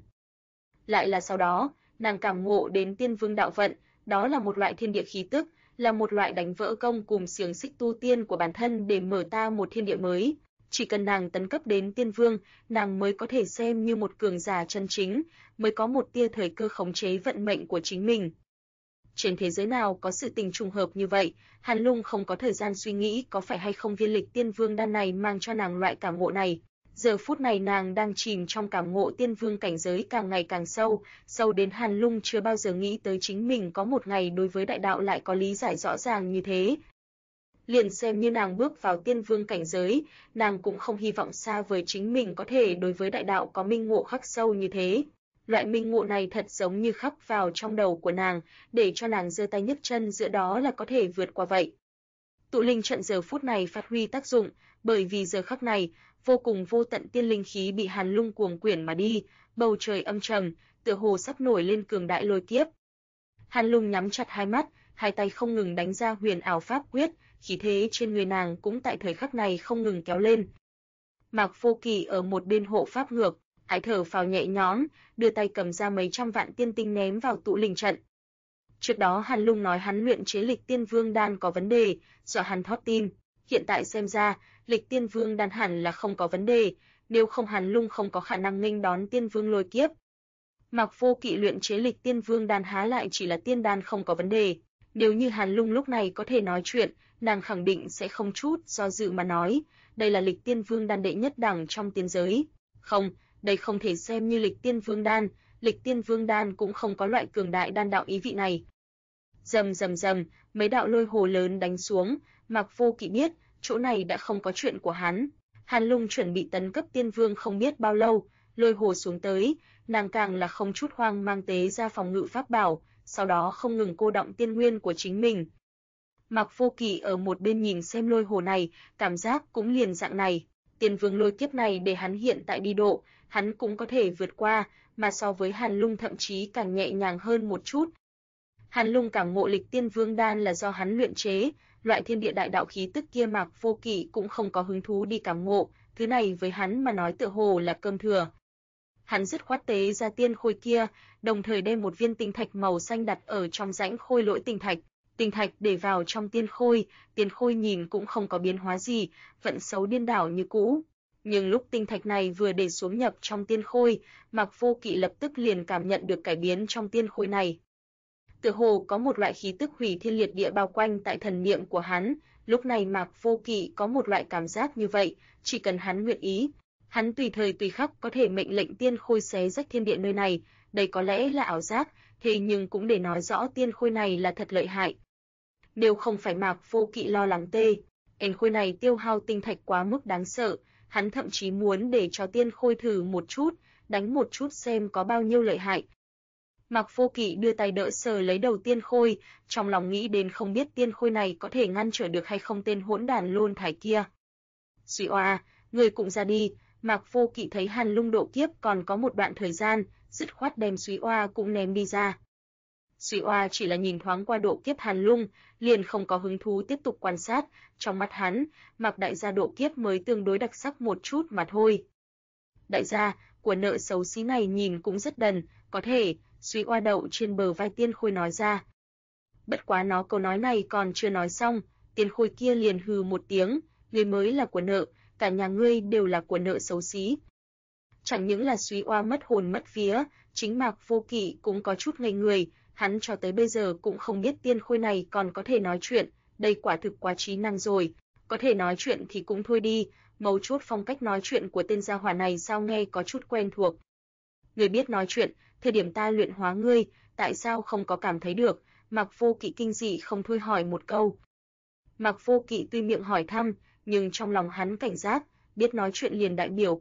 Lại là sau đó, nàng cảm ngộ đến tiên vương đạo vận, đó là một loại thiên địa khí tức, là một loại đánh vỡ công cùng xiềng xích tu tiên của bản thân để mở ta một thiên địa mới. Chỉ cần nàng tấn cấp đến tiên vương, nàng mới có thể xem như một cường giả chân chính, mới có một tia thời cơ khống chế vận mệnh của chính mình. Trên thế giới nào có sự tình trùng hợp như vậy, Hàn Lung không có thời gian suy nghĩ có phải hay không viên lịch tiên vương đan này mang cho nàng loại cảm ngộ này. Giờ phút này nàng đang chìm trong cảm ngộ tiên vương cảnh giới càng ngày càng sâu, sâu đến Hàn Lung chưa bao giờ nghĩ tới chính mình có một ngày đối với đại đạo lại có lý giải rõ ràng như thế. Liền xem như nàng bước vào tiên vương cảnh giới, nàng cũng không hy vọng xa vời chính mình có thể đối với đại đạo có minh ngộ khắc sâu như thế. Loại minh ngộ này thật giống như khắc vào trong đầu của nàng, để cho nàng giơ tay nhấc chân giữa đó là có thể vượt qua vậy. Tụ linh trận giờ phút này phát huy tác dụng, bởi vì giờ khắc này, vô cùng vô tận tiên linh khí bị Hàn Lung cuồng quyển mà đi, bầu trời âm trầm, tựa hồ sắp nổi lên cường đại lôi kiếp. Hàn Lung nhắm chặt hai mắt, hai tay không ngừng đánh ra huyền ảo pháp quyết, khí thế trên người nàng cũng tại thời khắc này không ngừng kéo lên. Mạc Vô Kỳ ở một bên hộ pháp ngược, ái thở phào nhẹ nhõm, đưa tay cầm ra mấy trăm vạn tiên tinh ném vào tụ linh trận. Trước đó Hàn Lung nói hắn luyện chế Lịch Tiên Vương đan có vấn đề, dọa hắn thót tim. Hiện tại xem ra, Lịch Tiên Vương đan hẳn là không có vấn đề, nếu không Hàn Lung không có khả năng nghênh đón Tiên Vương lôi kiếp. Mạc Vô Kỵ luyện chế Lịch Tiên Vương đan há lại chỉ là tiên đan không có vấn đề. Nếu như Hàn Lung lúc này có thể nói chuyện, nàng khẳng định sẽ không chút do dự mà nói, đây là Lịch Tiên Vương đan đệ nhất đẳng trong tiên giới. Không, đây không thể xem như Lịch Tiên Vương đan, Lịch Tiên Vương đan cũng không có loại cường đại đan đạo ý vị này. Rầm rầm rầm, mấy đạo lôi hồ lớn đánh xuống, Mạc Vô Kỵ biết, chỗ này đã không có chuyện của hắn. Hàn Lung chuẩn bị tấn cấp tiên vương không biết bao lâu, lôi hồ xuống tới, nàng càng là không chút hoang mang tế ra phòng ngự pháp bảo, sau đó không ngừng cô động tiên nguyên của chính mình. Mạc Vô Kỵ ở một bên nhìn xem lôi hồ này, cảm giác cũng liền dạng này. Tiên vương lôi kiếp này để hắn hiện tại đi độ, hắn cũng có thể vượt qua, mà so với Hàn Lung thậm chí càng nhẹ nhàng hơn một chút. Hàn Lung cảm ngộ Lịch Tiên Vương đan là do hắn luyện chế, loại thiên địa đại đạo khí tức kia Mạc Vô Kỵ cũng không có hứng thú đi cảm ngộ, thứ này với hắn mà nói tựa hồ là cơm thừa. Hắn dứt khoát tế ra tiên khôi kia, đồng thời đem một viên tinh thạch màu xanh đặt ở trong rãnh khôi lỗi tinh thạch để vào trong tiên khôi nhìn cũng không có biến hóa gì, vẫn xấu điên đảo như cũ. Nhưng lúc tinh thạch này vừa để xuống nhập trong tiên khôi, Mạc Vô Kỵ lập tức liền cảm nhận được cải biến trong tiên khôi này. Tựa hồ có một loại khí tức hủy thiên liệt địa bao quanh tại thần niệm của hắn, lúc này Mạc Vô Kỵ có một loại cảm giác như vậy, chỉ cần hắn nguyện ý, hắn tùy thời tùy khắc có thể mệnh lệnh tiên khôi xé rách thiên địa nơi này, đây có lẽ là ảo giác, thế nhưng cũng để nói rõ tiên khôi này là thật lợi hại. Nếu không phải Mạc Vô Kỵ lo lắng khôi này tiêu hao tinh thạch quá mức đáng sợ, hắn thậm chí muốn để cho tiên khôi thử một chút, đánh một chút xem có bao nhiêu lợi hại. Mạc Vô Kỵ đưa tay đỡ sờ lấy đầu tiên khôi, trong lòng nghĩ đến không biết tiên khôi này có thể ngăn trở được hay không tên hỗn đản Lôn Thải kia. Suy oa, người cũng ra đi, Mạc Vô Kỵ thấy Hàn Lung độ kiếp còn có một đoạn thời gian, dứt khoát đem Suy oa cũng ném đi ra. Suy oa chỉ là nhìn thoáng qua độ kiếp Hàn Lung, liền không có hứng thú tiếp tục quan sát, trong mắt hắn, Mạc đại gia độ kiếp mới tương đối đặc sắc một chút mà thôi. Đại gia, của nợ xấu xí này nhìn cũng rất đần, có thể, Suy oa đậu trên bờ vai tiên khôi nói ra. Bất quá nó câu nói này còn chưa nói xong, tiên khôi kia liền hừ một tiếng, ngươi mới là của nợ, cả nhà ngươi đều là của nợ xấu xí. Chẳng những là Suy oa mất hồn mất vía, chính Mạc Vô Kỵ cũng có chút ngây người, hắn cho tới bây giờ cũng không biết tiên khôi này còn có thể nói chuyện, đây quả thực quá trí năng rồi, có thể nói chuyện thì cũng thôi đi, mấu chốt phong cách nói chuyện của tên gia hỏa này sao nghe có chút quen thuộc. Ngươi biết nói chuyện, thời điểm ta luyện hóa ngươi, tại sao không có cảm thấy được? Mạc Vô Kỵ kinh dị không thôi hỏi một câu. Mạc Vô Kỵ tuy miệng hỏi thăm, nhưng trong lòng hắn cảnh giác, biết nói chuyện liền đại biểu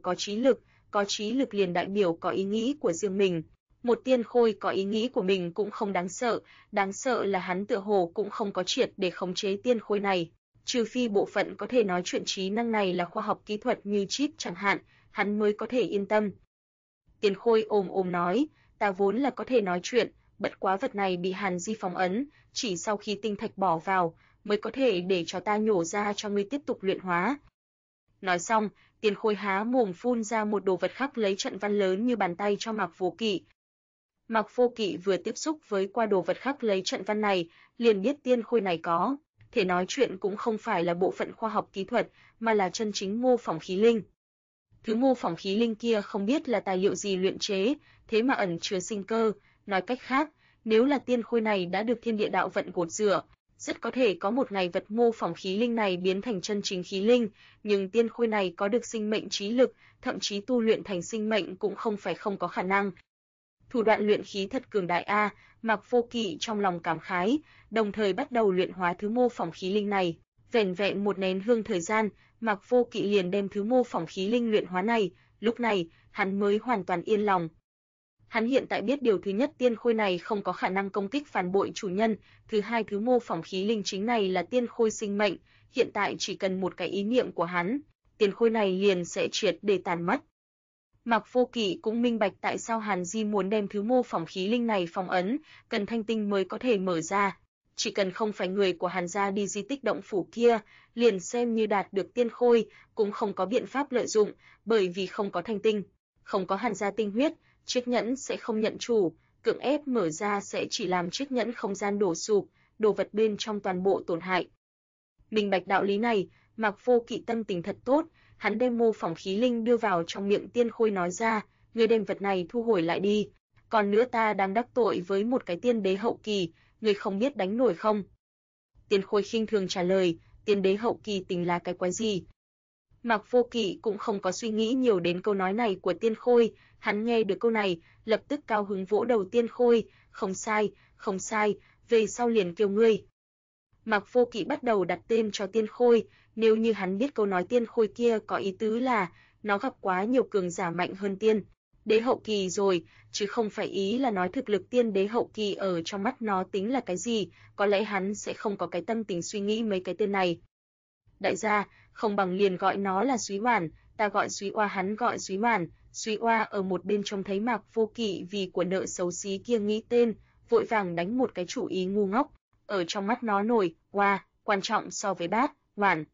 có trí lực liền đại biểu có ý nghĩ của riêng mình. Một tiên khôi có ý nghĩ của mình cũng không đáng sợ là hắn tựa hồ cũng không có triệt để khống chế tiên khôi này. Trừ phi bộ phận có thể nói chuyện trí năng này là khoa học kỹ thuật như chip chẳng hạn, hắn mới có thể yên tâm. Tiên khôi ồm nói, ta vốn là có thể nói chuyện, bất quá vật này bị Hàn Di phong ấn, chỉ sau khi tinh thạch bỏ vào, mới có thể để cho ta nhổ ra cho ngươi tiếp tục luyện hóa. Nói xong, tiên khôi há mồm phun ra một đồ vật khắc lấy trận văn lớn như bàn tay cho Mạc Vô Kỵ. Mạc Vô Kỵ vừa tiếp xúc với qua đồ vật khắc lấy trận văn này, liền biết tiên khôi này có thể nói chuyện cũng không phải là bộ phận khoa học kỹ thuật, mà là chân chính mô phỏng khí linh. Thứ mô phỏng khí linh kia không biết là tài liệu gì luyện chế, thế mà ẩn chứa sinh cơ, nói cách khác, nếu là tiên khôi này đã được thiên địa đạo vận gột rửa, rất có thể có một ngày vật mô phỏng khí linh này biến thành chân chính khí linh, nhưng tiên khôi này có được sinh mệnh trí lực, thậm chí tu luyện thành sinh mệnh cũng không phải không có khả năng. Thủ đoạn luyện khí thật cường đại a, Mạc Vô Kỵ trong lòng cảm khái, đồng thời bắt đầu luyện hóa thứ mô phỏng khí linh này. Vẻn vẹn một nén hương thời gian, Mạc Vô Kỵ liền đem thứ mô phỏng khí linh luyện hóa này, lúc này, hắn mới hoàn toàn yên lòng. Hắn hiện tại biết điều thứ nhất, tiên khôi này không có khả năng công kích phản bội chủ nhân, thứ hai, thứ mô phỏng khí linh chính này là tiên khôi sinh mệnh, hiện tại chỉ cần một cái ý niệm của hắn, tiên khôi này liền sẽ triệt để tàn mất. Mạc Vô Kỵ cũng minh bạch tại sao Hàn Di muốn đem thứ mô phỏng khí linh này phong ấn, cần thanh tinh mới có thể mở ra. Chỉ cần không phải người của Hàn gia đi di tích động phủ kia, liền xem như đạt được tiên khôi, cũng không có biện pháp lợi dụng, bởi vì không có thanh tinh, không có Hàn gia tinh huyết, chiếc nhẫn sẽ không nhận chủ, cưỡng ép mở ra sẽ chỉ làm chiếc nhẫn không gian đổ sụp, đồ vật bên trong toàn bộ tổn hại. Minh bạch đạo lý này, Mạc Vô Kỵ tâm tình thật tốt, hắn đem mô phỏng khí linh đưa vào trong miệng tiên khôi nói ra, ngươi đem vật này thu hồi lại đi, còn nữa ta đang đắc tội với một cái tiên đế hậu kỳ, ngươi không biết đánh nổi không? Tiên khôi khinh thường trả lời, tiên đế hậu kỳ tính là cái quái gì? Mạc Vô Kỵ cũng không có suy nghĩ nhiều đến câu nói này của tiên khôi, hắn nghe được câu này, lập tức cao hứng vỗ đầu tiên khôi, không sai, về sau liền kêu ngươi. Mạc Vô Kỵ bắt đầu đặt tên cho tiên khôi, nếu như hắn biết câu nói tiên khôi kia có ý tứ là nó gặp quá nhiều cường giả mạnh hơn tiên đế hậu kỳ rồi, chứ không phải ý là nói thực lực tiên đế hậu kỳ ở trong mắt nó tính là cái gì, có lẽ hắn sẽ không có cái tâm tình suy nghĩ mấy cái tên này. Đại gia, không bằng liền gọi nó là Súy Hoàn, ta gọi Súy Oa, hắn gọi Súy Hoàn. Súy Oa ở một bên trông thấy Mạc Vô Kỵ vì của nợ xấu xí kia nghĩ tên, vội vàng đánh một cái chủ ý ngu ngốc, ở trong mắt nó nổi, oa, quan trọng so với bát, hoàn.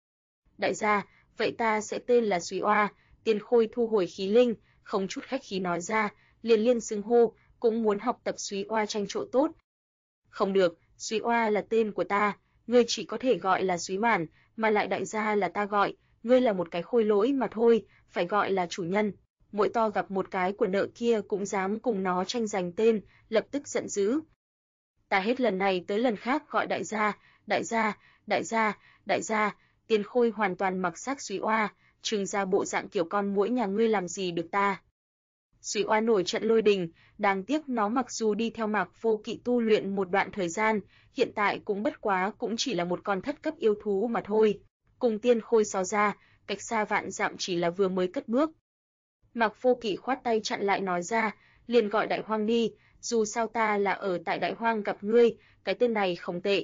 Đại gia, vậy ta sẽ tên là Súy Oa. Tiên khôi thu hồi khí linh, không chút khách khí nói ra, liền xưng hô, cũng muốn học tập Súy Oa tranh chỗ tốt. Không được, Súy Oa là tên của ta, ngươi chỉ có thể gọi là Súy Hoàn, mà lại đại gia là ta gọi, ngươi là một cái khôi lỗi mà thôi, phải gọi là chủ nhân. Muội to gặp một cái của nợ kia cũng dám cùng nó tranh giành tên, lập tức giận dữ. Ta hết lần này tới lần khác gọi đại gia, tiên khôi hoàn toàn mặc xác Súy Oa, trừng ra bộ dạng kiểu con muỗi nhà ngươi làm gì được ta. Súy Oa nổi trận lôi đình, đáng tiếc nó mặc dù đi theo Mạc Vô Kỵ tu luyện một đoạn thời gian, hiện tại cũng bất quá cũng chỉ là một con thất cấp yêu thú mà thôi. Cùng tiên khôi so ra, cách xa vạn dặm chỉ là vừa mới cất bước. Mạc Vô Kỵ khoát tay chặn lại nói ra, liền gọi Đại Hoang đi, dù sao ta là ở tại Đại Hoang gặp ngươi, cái tên này không tệ.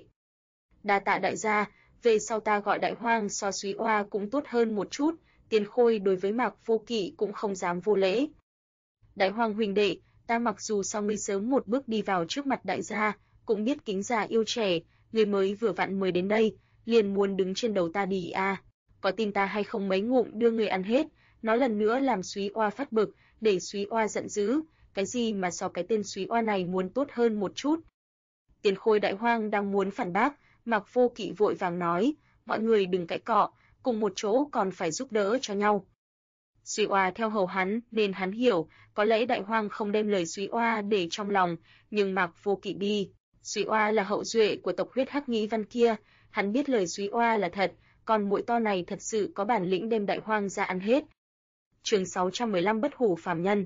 Đa tạ đại gia, về sau ta gọi Đại Hoang so Súy Oa cũng tốt hơn một chút, tiên khôi đối với Mạc Vô Kỵ cũng không dám vô lễ. Đại Hoang huynh đệ, ta mặc dù so ngươi sớm một bước đi vào trước mặt đại gia, cũng biết kính già yêu trẻ, ngươi mới vừa vặn mới đến đây, liền muốn đứng trên đầu ta đi à, có tin ta hay không mấy ngụm đưa ngươi ăn hết. Nó lần nữa làm Súy Oa phát bực, để Súy Oa giận dữ, cái gì mà so cái tên Súy Oa này muốn tốt hơn một chút. Tiền khôi Đại Hoang đang muốn phản bác, Mạc Vô Kỵ vội vàng nói, mọi người đừng cãi cọ, cùng một chỗ còn phải giúp đỡ cho nhau. Súy Oa theo hầu hắn nên hắn hiểu, có lẽ Đại Hoang không đem lời Súy Oa để trong lòng, nhưng Mạc Vô Kỵ đi. Súy Oa là hậu duệ của tộc huyết hắc nghĩ văn kia, hắn biết lời Súy Oa là thật, còn muội to này thật sự có bản lĩnh đem Đại Hoang ra ăn hết. Chương 615 Bất hủ phàm nhân.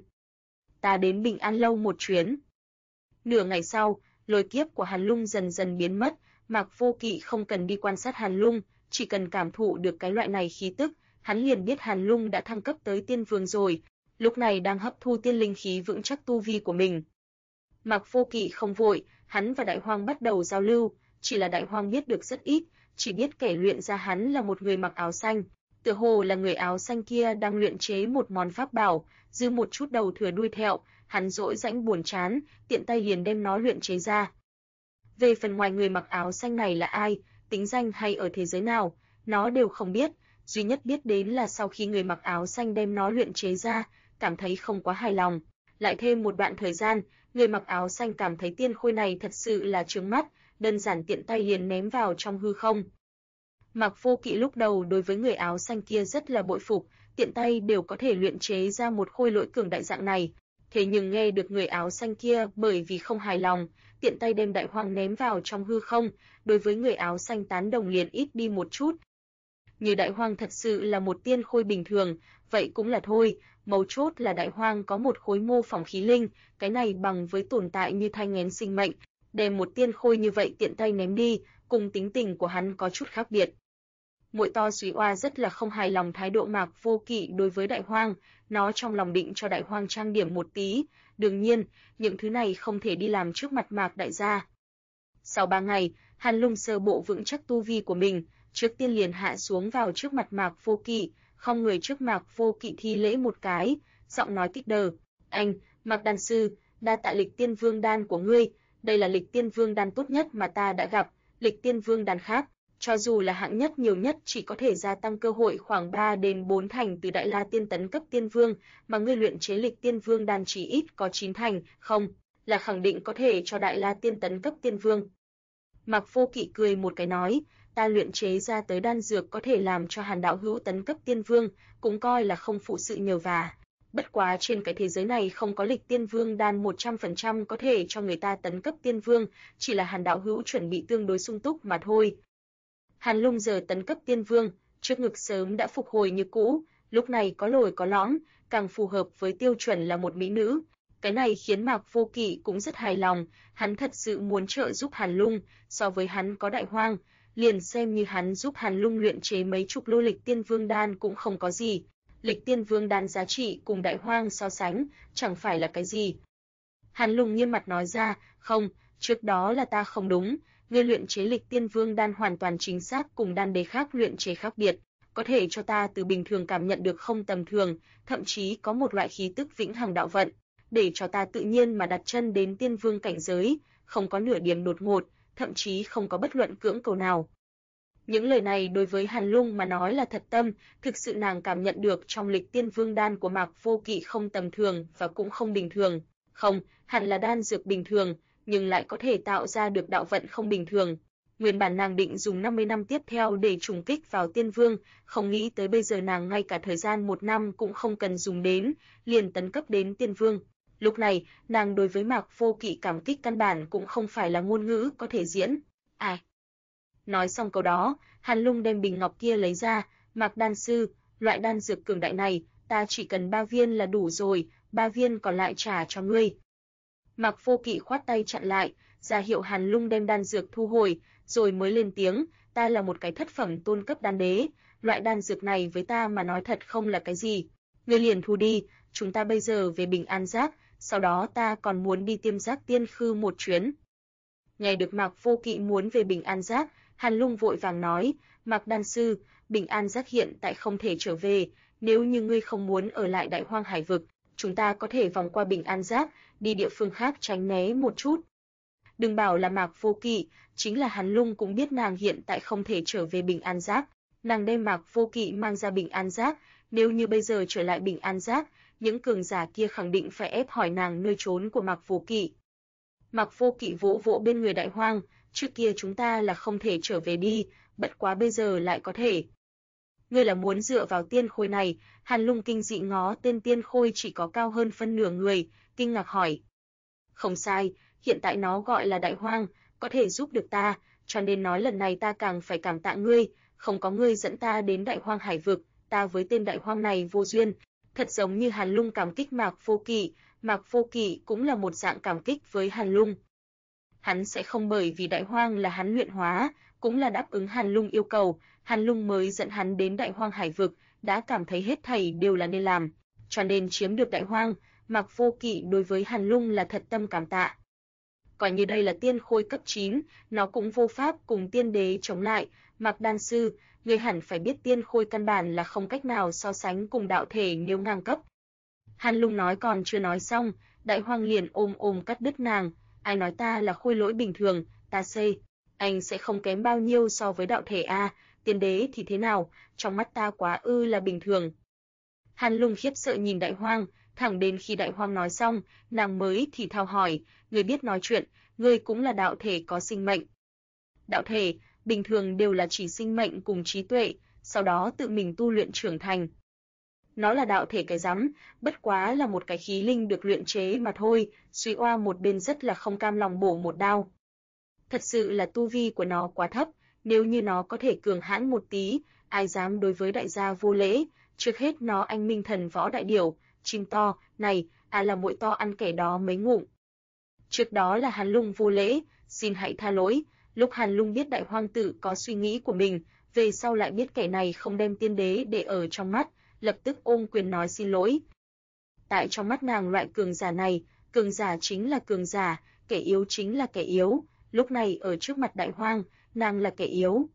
Ta đến Bình An lâu một chuyến. Nửa ngày sau, lôi kiếp của Hàn Lung dần dần biến mất, Mạc Vô Kỵ không cần đi quan sát Hàn Lung, chỉ cần cảm thụ được cái loại này khí tức, hắn liền biết Hàn Lung đã thăng cấp tới tiên vương rồi, lúc này đang hấp thu tiên linh khí vững chắc tu vi của mình. Mạc Vô Kỵ không vội, hắn và Đại Hoang bắt đầu giao lưu, chỉ là Đại Hoang biết được rất ít, chỉ biết kẻ luyện ra hắn là một người mặc áo xanh. Tựa hồ là người áo xanh kia đang luyện chế một món pháp bảo, dư một chút đầu thừa đuôi thẹo, hắn dỗi rãnh buồn chán, tiện tay liền đem nó luyện chế ra. Về phần ngoài người mặc áo xanh này là ai, tính danh hay ở thế giới nào, nó đều không biết, duy nhất biết đến là sau khi người mặc áo xanh đem nó luyện chế ra, cảm thấy không quá hài lòng. Lại thêm một đoạn thời gian, người mặc áo xanh cảm thấy tiên khôi này thật sự là chướng mắt, đơn giản tiện tay liền ném vào trong hư không. Mạc Vô Kỵ lúc đầu đối với người áo xanh kia rất là bội phục, tiện tay đều có thể luyện chế ra một khôi lỗi cường đại dạng này. Thế nhưng nghe được người áo xanh kia bởi vì không hài lòng, tiện tay đem Đại Hoang ném vào trong hư không, đối với người áo xanh tán đồng liền ít đi một chút. Như Đại Hoang thật sự là một tiên khôi bình thường, vậy cũng là thôi, mấu chốt là Đại Hoang có một khối mô phỏng khí linh, cái này bằng với tồn tại như thai nghén sinh mệnh, đem một tiên khôi như vậy tiện tay ném đi, cùng tính tình của hắn có chút khác biệt. Muội to Súy Oa rất là không hài lòng thái độ Mạc Vô Kỵ đối với Đại Hoang, nó trong lòng định cho Đại Hoang trang điểm một tí, đương nhiên, những thứ này không thể đi làm trước mặt Mạc đại gia. Sau 3 ngày, Hàn Lung sơ bộ vững chắc tu vi của mình, trước tiên liền hạ xuống vào trước mặt Mạc Vô Kỵ, không người trước Mạc Vô Kỵ thi lễ một cái, giọng nói kích đờ, "Anh, Mạc đan sư, đa tạ Lịch Tiên Vương đan của ngươi, đây là Lịch Tiên Vương đan tốt nhất mà ta đã gặp, Lịch Tiên Vương đan khác, cho dù là hạng nhất nhiều nhất chỉ có thể gia tăng cơ hội khoảng 3 đến 4 thành từ Đại La Tiên tấn cấp Tiên Vương, mà ngươi luyện chế Lịch Tiên Vương đan chỉ ít có 9 thành, không, là khẳng định có thể cho Đại La Tiên tấn cấp Tiên Vương." Mạc Vô Kỵ cười một cái nói, ta luyện chế ra tới đan dược có thể làm cho Hàn đạo hữu tấn cấp Tiên Vương, cũng coi là không phụ sự nhờ vả. Bất quá trên cái thế giới này không có Lịch Tiên Vương đan 100% có thể cho người ta tấn cấp Tiên Vương, chỉ là Hàn đạo hữu chuẩn bị tương đối sung túc mà thôi. Hàn Lung giờ tấn cấp Tiên Vương, trước ngực sớm đã phục hồi như cũ, lúc này có lồi có lõm, càng phù hợp với tiêu chuẩn là một mỹ nữ. Cái này khiến Mạc Vô Kỵ cũng rất hài lòng, hắn thật sự muốn trợ giúp Hàn Lung, so với hắn có Đại Hoang, liền xem như hắn giúp Hàn Lung luyện chế mấy chục lô Lịch Tiên Vương đan cũng không có gì. Lịch Tiên Vương đan giá trị cùng Đại Hoang so sánh, chẳng phải là cái gì. Hàn Lung nghiêm mặt nói ra, không, trước đó là ta không đúng, ngươi luyện chế Lịch Tiên Vương đan hoàn toàn chính xác cùng đan đế khác luyện chế khác biệt, có thể cho ta từ bình thường cảm nhận được không tầm thường, thậm chí có một loại khí tức vĩnh hằng đạo vận, để cho ta tự nhiên mà đặt chân đến Tiên Vương cảnh giới, không có nửa điểm đột ngột, thậm chí không có bất luận cưỡng cầu nào. Những lời này đối với Hàn Lung mà nói là thật tâm, thực sự nàng cảm nhận được trong Lịch Tiên Vương đan của Mạc Vô Kỵ không tầm thường và cũng không bình thường. Không, hẳn là đan dược bình thường, nhưng lại có thể tạo ra được đạo vận không bình thường. Nguyên bản nàng định dùng 50 năm tiếp theo để trùng kích vào Tiên Vương, không nghĩ tới bây giờ nàng ngay cả thời gian 1 năm cũng không cần dùng đến, liền tấn cấp đến Tiên Vương. Lúc này, nàng đối với Mạc Vô Kỵ cảm kích căn bản cũng không phải là ngôn ngữ có thể diễn. Ai? Nói xong câu đó, Hàn Lung đem bình ngọc kia lấy ra, Mạc đan sư, loại đan dược cường đại này, ta chỉ cần 3 viên là đủ rồi, 3 viên còn lại trả cho ngươi. Mạc Vô Kỵ khoát tay chặn lại, ra hiệu Hàn Lung đem đan dược thu hồi, rồi mới lên tiếng, ta là một cái thất phẩm tôn cấp đan đế, loại đan dược này với ta mà nói thật không là cái gì. Ngươi liền thu đi, chúng ta bây giờ về Bình An Giác, sau đó ta còn muốn đi Tiêm Giác Tiên Khư một chuyến. Nghe được Mạc Vô Kỵ muốn về Bình An Giác, Hàn Lung vội vàng nói, Mạc đan sư, Bình An Giác hiện tại không thể trở về, nếu như ngươi không muốn ở lại Đại Hoang Hải vực, chúng ta có thể vòng qua Bình An Giác, đi địa phương khác tránh né một chút. Đừng bảo là Mạc Vô Kỵ, chính là Hàn Lung cũng biết nàng hiện tại không thể trở về Bình An Giác, nàng đem Mạc Vô Kỵ mang ra Bình An Giác, nếu như bây giờ trở lại Bình An Giác, những cường giả kia khẳng định phải ép hỏi nàng nơi trốn của Mạc Vô Kỵ. Mạc Vô Kỵ vỗ vỗ bên người Đại Hoang, trước kia chúng ta là không thể trở về đi, bất quá bây giờ lại có thể. Ngươi là muốn dựa vào tiên khôi này? Hàn Lung kinh dị ngó tên tiên khôi chỉ có cao hơn phân nửa người, kinh ngạc hỏi. Không sai, hiện tại nó gọi là Đại Hoang, có thể giúp được ta, cho nên nói lần này ta càng phải cảm tạ ngươi, không có ngươi dẫn ta đến Đại Hoang Hải vực, ta với tên Đại Hoang này vô duyên. Thật giống như Hàn Lung cảm kích Mạc Vô Kỵ, Mạc Vô Kỵ cũng là một dạng cảm kích với Hàn Lung. Hắn sẽ không bởi vì Đại Hoang là hắn luyện hóa, cũng là đáp ứng Hàn Lung yêu cầu, Hàn Lung mới dẫn hắn đến Đại Hoang Hải vực, đã cảm thấy hết thảy đều là nên làm, cho nên chiếm được Đại Hoang, Mạc Vô Kỵ đối với Hàn Lung là thật tâm cảm tạ. Coi như đây là tiên khôi cấp 9, nó cũng vô pháp cùng tiên đế chống lại, Mạc đan sư, ngươi hẳn phải biết tiên khôi căn bản là không cách nào so sánh cùng đạo thể nếu ngang cấp. Hàn Lung nói còn chưa nói xong, Đại Hoang liền ôm cắt đứt nàng, ai nói ta là khôi lỗi bình thường, ta xây, anh sẽ không kém bao nhiêu so với đạo thể a, tiên đế thì thế nào, trong mắt ta quá là bình thường. Hàn Lung khiếp sợ nhìn Đại Hoang, thẳng đến khi Đại Hoang nói xong, nàng mới thì thào hỏi, ngươi biết nói chuyện, ngươi cũng là đạo thể có sinh mệnh. Đạo thể, bình thường đều là chỉ sinh mệnh cùng trí tuệ, sau đó tự mình tu luyện trưởng thành. Nó là đạo thể cái rắm, bất quá là một cái khí linh được luyện chế mà thôi, Súy Oa một bên rất là không cam lòng bổ một đao. Thật sự là tu vi của nó quá thấp, nếu như nó có thể cường hãn một tí, ai dám đối với đại gia vô lễ, trước hết nó anh minh thần võ đại điểu, chim to, này, là muội to ăn kẻ đó mấy ngụm. Trước đó là Hàn Lung vô lễ, xin hãy tha lỗi, lúc Hàn Lung biết Đại Hoang tử có suy nghĩ của mình, về sau lại biết kẻ này không đem tiên đế để ở trong mắt, lập tức ôm quyền nói xin lỗi. Tại trong mắt nàng loại cường giả này, cường giả chính là cường giả, kẻ yếu chính là kẻ yếu, lúc này ở trước mặt Đại Hoang, nàng là kẻ yếu.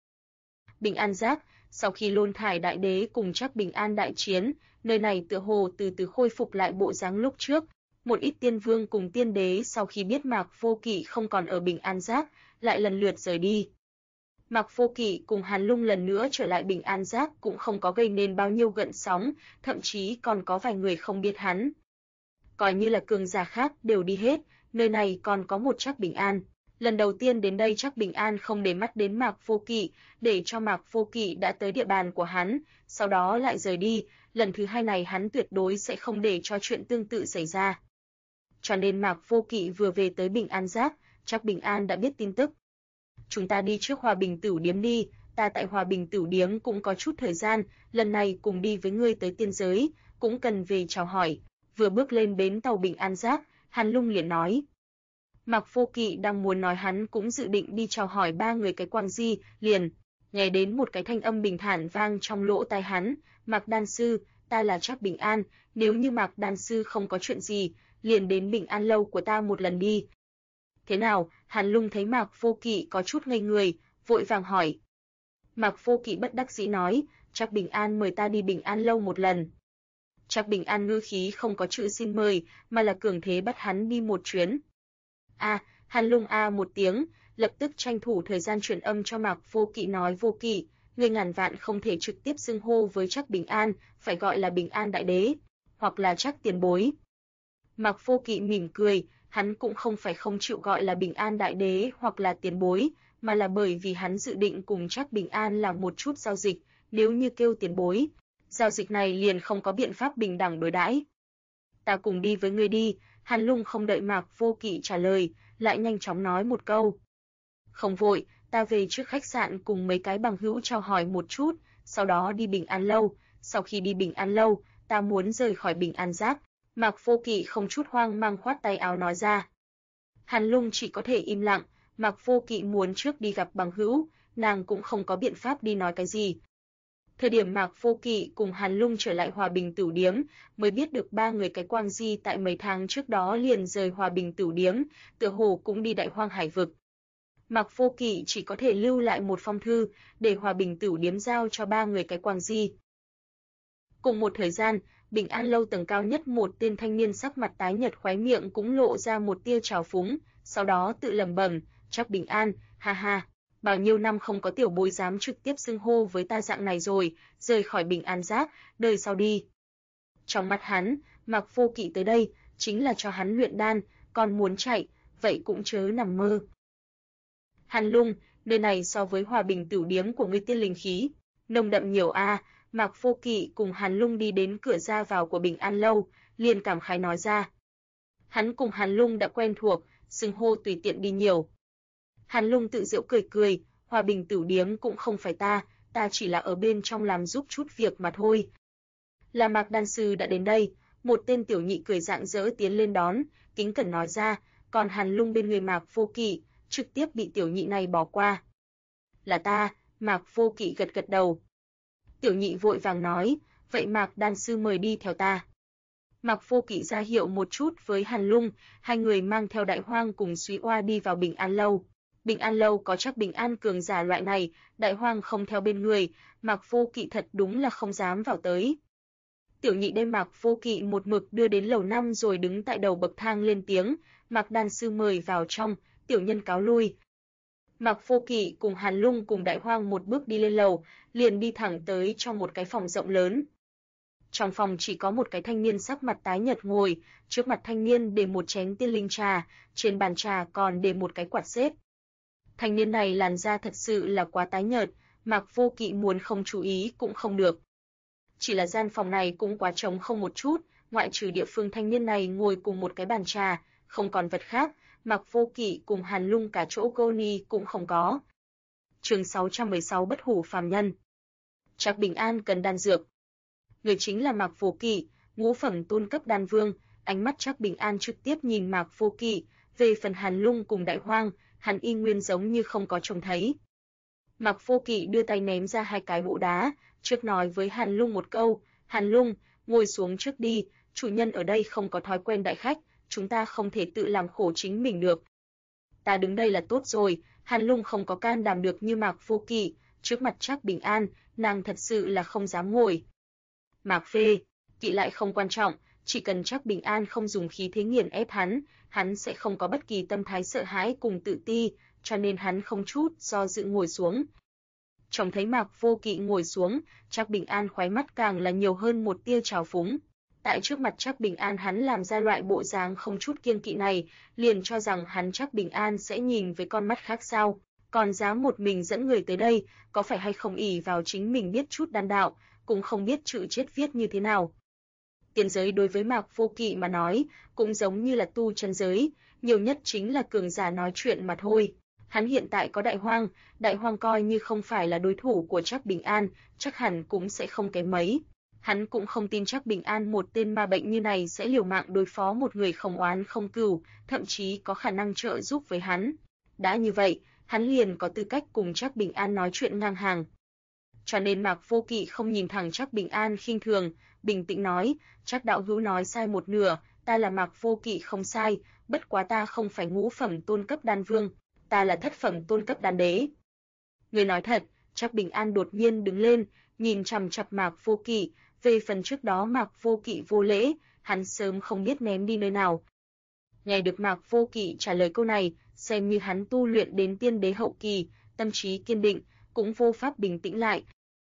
Bình An Giác, sau khi Lôn Thải Đại Đế cùng Trác Bình An đại chiến, nơi này tựa hồ từ từ khôi phục lại bộ dáng lúc trước. Một ít tiên vương cùng tiên đế sau khi biết Mạc Vô Kỵ không còn ở Bình An Giác, lại lần lượt rời đi. Mạc Vô Kỵ cùng Hàn Lung lần nữa trở lại Bình An Giác cũng không có gây nên bao nhiêu gợn sóng, thậm chí còn có vài người không biết hắn. Coi như là cường giả khác đều đi hết, nơi này còn có một Trác Bình An. Lần đầu tiên đến đây Trác Bình An không để mắt đến Mạc Vô Kỵ, để cho Mạc Vô Kỵ đã tới địa bàn của hắn, sau đó lại rời đi, lần thứ hai này hắn tuyệt đối sẽ không để cho chuyện tương tự xảy ra. Cho nên Mạc Vô Kỵ vừa về tới Bình An Giác, Trác Bình An đã biết tin tức. Chúng ta đi trước Hòa Bình Tửu Điếm đi, ta tại Hòa Bình Tửu Điếm cũng có chút thời gian, lần này cùng đi với ngươi tới tiên giới, cũng cần về chào hỏi. Vừa bước lên bến tàu Bình An Giác, Hàn Lung liền nói. Mạc Vô Kỵ đang muốn nói hắn cũng dự định đi chào hỏi ba người cái quang di, liền nghe đến một cái thanh âm bình thản vang trong lỗ tai hắn, Mạc Đan Sư, ta là Trác Bình An, nếu như Mạc Đan Sư không có chuyện gì, liền đến Bình An lâu của ta một lần đi. Thế nào? Hàn Lung thấy Mạc Vô Kỵ có chút ngây người, vội vàng hỏi. Mạc Vô Kỵ bất đắc dĩ nói, Trác Bình An mời ta đi Bình An lâu một lần. Trác Bình An ngữ khí không có chữ xin mời, mà là cường thế bắt hắn đi một chuyến. Hàn Lung một tiếng, lập tức tranh thủ thời gian truyền âm cho Mạc Vô Kỵ nói Vô Kỵ, ngươi ngàn vạn không thể trực tiếp xưng hô với Trác Bình An, phải gọi là Bình An Đại Đế, hoặc là Trác Tiền Bối. Mạc Vô Kỵ mỉm cười, hắn cũng không phải không chịu gọi là Bình An Đại Đế hoặc là Tiền Bối, mà là bởi vì hắn dự định cùng Trác Bình An làm một chút giao dịch, nếu như kêu Tiền Bối, giao dịch này liền không có biện pháp bình đẳng đối đãi. Ta cùng đi với ngươi đi. Hàn Lung không đợi Mạc Vô Kỵ trả lời, lại nhanh chóng nói một câu. Không vội, ta về trước khách sạn cùng mấy cái bằng hữu chào hỏi một chút, sau đó đi Bình An lâu, sau khi đi Bình An lâu, ta muốn rời khỏi Bình An Giác. Mạc Vô Kỵ không chút hoang mang khoát tay áo nói ra. Hàn Lung chỉ có thể im lặng, Mạc Vô Kỵ muốn trước đi gặp bằng hữu, nàng cũng không có biện pháp đi nói cái gì. Thời điểm Mạc Vô Kỵ cùng Hàn Lung trở lại Hòa Bình Tửu Điếm, mới biết được ba người cái quang di tại mấy tháng trước đó liền rời Hòa Bình Tửu Điếm, tựa hồ cũng đi Đại Hoang Hải vực. Mạc Vô Kỵ chỉ có thể lưu lại một phong thư, để Hòa Bình Tửu Điếm giao cho ba người cái quang di. Cùng một thời gian, Bình An lâu tầng cao nhất một tên thanh niên sắc mặt tái nhợt khóe miệng cũng lộ ra một tia trào phúng, sau đó tự lẩm bẩm, Trác Bình An, ha ha. Bao nhiêu năm không có tiểu bối dám trực tiếp xưng hô với ta dạng này rồi, rời khỏi Bình An Giác, đời sau đi. Trong mắt hắn, Mạc Vô Kỵ tới đây, chính là cho hắn luyện đan, còn muốn chạy, vậy cũng chớ nằm mơ. Hàn Lung, nơi này so với Hòa Bình Tửu Điếm của ngươi tiên linh khí, nồng đậm nhiều Mạc Vô Kỵ cùng Hàn Lung đi đến cửa ra vào của Bình An lâu, liền cảm khái nói ra. Hắn cùng Hàn Lung đã quen thuộc, xưng hô tùy tiện đi nhiều. Hàn Lung tự giễu cười cười, Hòa Bình Tửu Điếm cũng không phải ta chỉ là ở bên trong làm giúp chút việc mà thôi. Là Mạc Đan Sư đã đến đây, một tên tiểu nhị cười rạng rỡ tiến lên đón, kính cẩn nói ra, còn Hàn Lung bên người Mạc Vô Kỵ, trực tiếp bị tiểu nhị này bỏ qua. Là ta, Mạc Vô Kỵ gật gật đầu. Tiểu nhị vội vàng nói, vậy Mạc Đan Sư mời đi theo ta. Mạc Vô Kỵ ra hiệu một chút với Hàn Lung, hai người mang theo Đại Hoang cùng Súy Oa đi vào Bình An lâu. Bình An lâu có Trác Bình An cường giả loại này, Đại Hoang không theo bên người, Mạc Vô Kỵ thật đúng là không dám vào tới. Tiểu nhị đem Mạc Vô Kỵ một mực đưa đến lầu 5 rồi đứng tại đầu bậc thang lên tiếng, Mạc Đan Sư mời vào trong, tiểu nhân cáo lui. Mạc Vô Kỵ cùng Hàn Lung cùng Đại Hoang một bước đi lên lầu, liền đi thẳng tới trong một cái phòng rộng lớn. Trong phòng chỉ có một cái thanh niên sắc mặt tái nhợt ngồi, trước mặt thanh niên để một chén tiên linh trà, trên bàn trà còn để một cái quạt xếp. Thanh niên này làn da thật sự là quá tái nhợt, Mạc Vô Kỵ muốn không chú ý cũng không được. Chỉ là gian phòng này cũng quá trống không một chút, ngoại trừ địa phương thanh niên này ngồi cùng một cái bàn trà, không còn vật khác, Mạc Vô Kỵ cùng Hàn Lung cả chỗ Goni cũng không có. Chương 616 Bất hủ phàm nhân. Trác Bình An cần đan dược. Người chính là Mạc Vô Kỵ, ngũ phẩm tôn cấp đan vương, ánh mắt Trác Bình An trực tiếp nhìn Mạc Vô Kỵ, về phần Hàn Lung cùng Đại Hoang, hắn y nguyên giống như không có trông thấy. Mạc Vô Kỵ đưa tay ném ra 2 cái bộ đá, trước nói với Hàn Lung một câu, Hàn Lung, ngồi xuống trước đi, chủ nhân ở đây không có thói quen đại khách, chúng ta không thể tự làm khổ chính mình được. Ta đứng đây là tốt rồi, Hàn Lung không có can đảm được như Mạc Vô Kỵ, trước mặt Trác Bình An, nàng thật sự là không dám ngồi. Mạc Phê, Kỵ lại không quan trọng, chỉ cần Trác Bình An không dùng khí thế nghiền ép hắn sẽ không có bất kỳ tâm thái sợ hãi cùng tự ti, cho nên hắn không chút do dự ngồi xuống. Trông thấy Mạc Vô Kỵ ngồi xuống, Trác Bình An khóe mắt càng là nhiều hơn một tia trào phúng. Tại trước mặt Trác Bình An hắn làm ra loại bộ dáng không chút kiêng kỵ này, liền cho rằng hắn Trác Bình An sẽ nhìn với con mắt khác sao, còn dám một mình dẫn người tới đây, có phải hay không ỷ vào chính mình biết chút đan đạo, cũng không biết chữ chết viết như thế nào. Tiên giới đối với Mạc Vô Kỵ mà nói, cũng giống như là tu chân giới, nhiều nhất chính là cường giả nói chuyện mà thôi. Hắn hiện tại có Đại Hoang coi như không phải là đối thủ của Trác Bình An, chắc hẳn cũng sẽ không kém mấy. Hắn cũng không tin Trác Bình An một tên ma bệnh như này sẽ liều mạng đối phó một người không oán không cừu, thậm chí có khả năng trợ giúp với hắn. Đã như vậy, hắn liền có tư cách cùng Trác Bình An nói chuyện ngang hàng. Cho nên Mạc Vô Kỵ không nhìn thẳng Trác Bình An khinh thường, bình tĩnh nói, Trác đạo hữu nói sai một nửa, ta là Mạc Vô Kỵ không sai, bất quá ta không phải ngũ phẩm tôn cấp đan vương, ta là thất phẩm tôn cấp đan đế. Người nói thật, Trác Bình An đột nhiên đứng lên, nhìn chằm chằm Mạc Vô Kỵ, về phần trước đó Mạc Vô Kỵ vô lễ, hắn sớm không biết ném đi nơi nào. Nghe được Mạc Vô Kỵ trả lời câu này, xem như hắn tu luyện đến tiên đế hậu kỳ, tâm trí kiên định, cũng vô pháp bình tĩnh lại.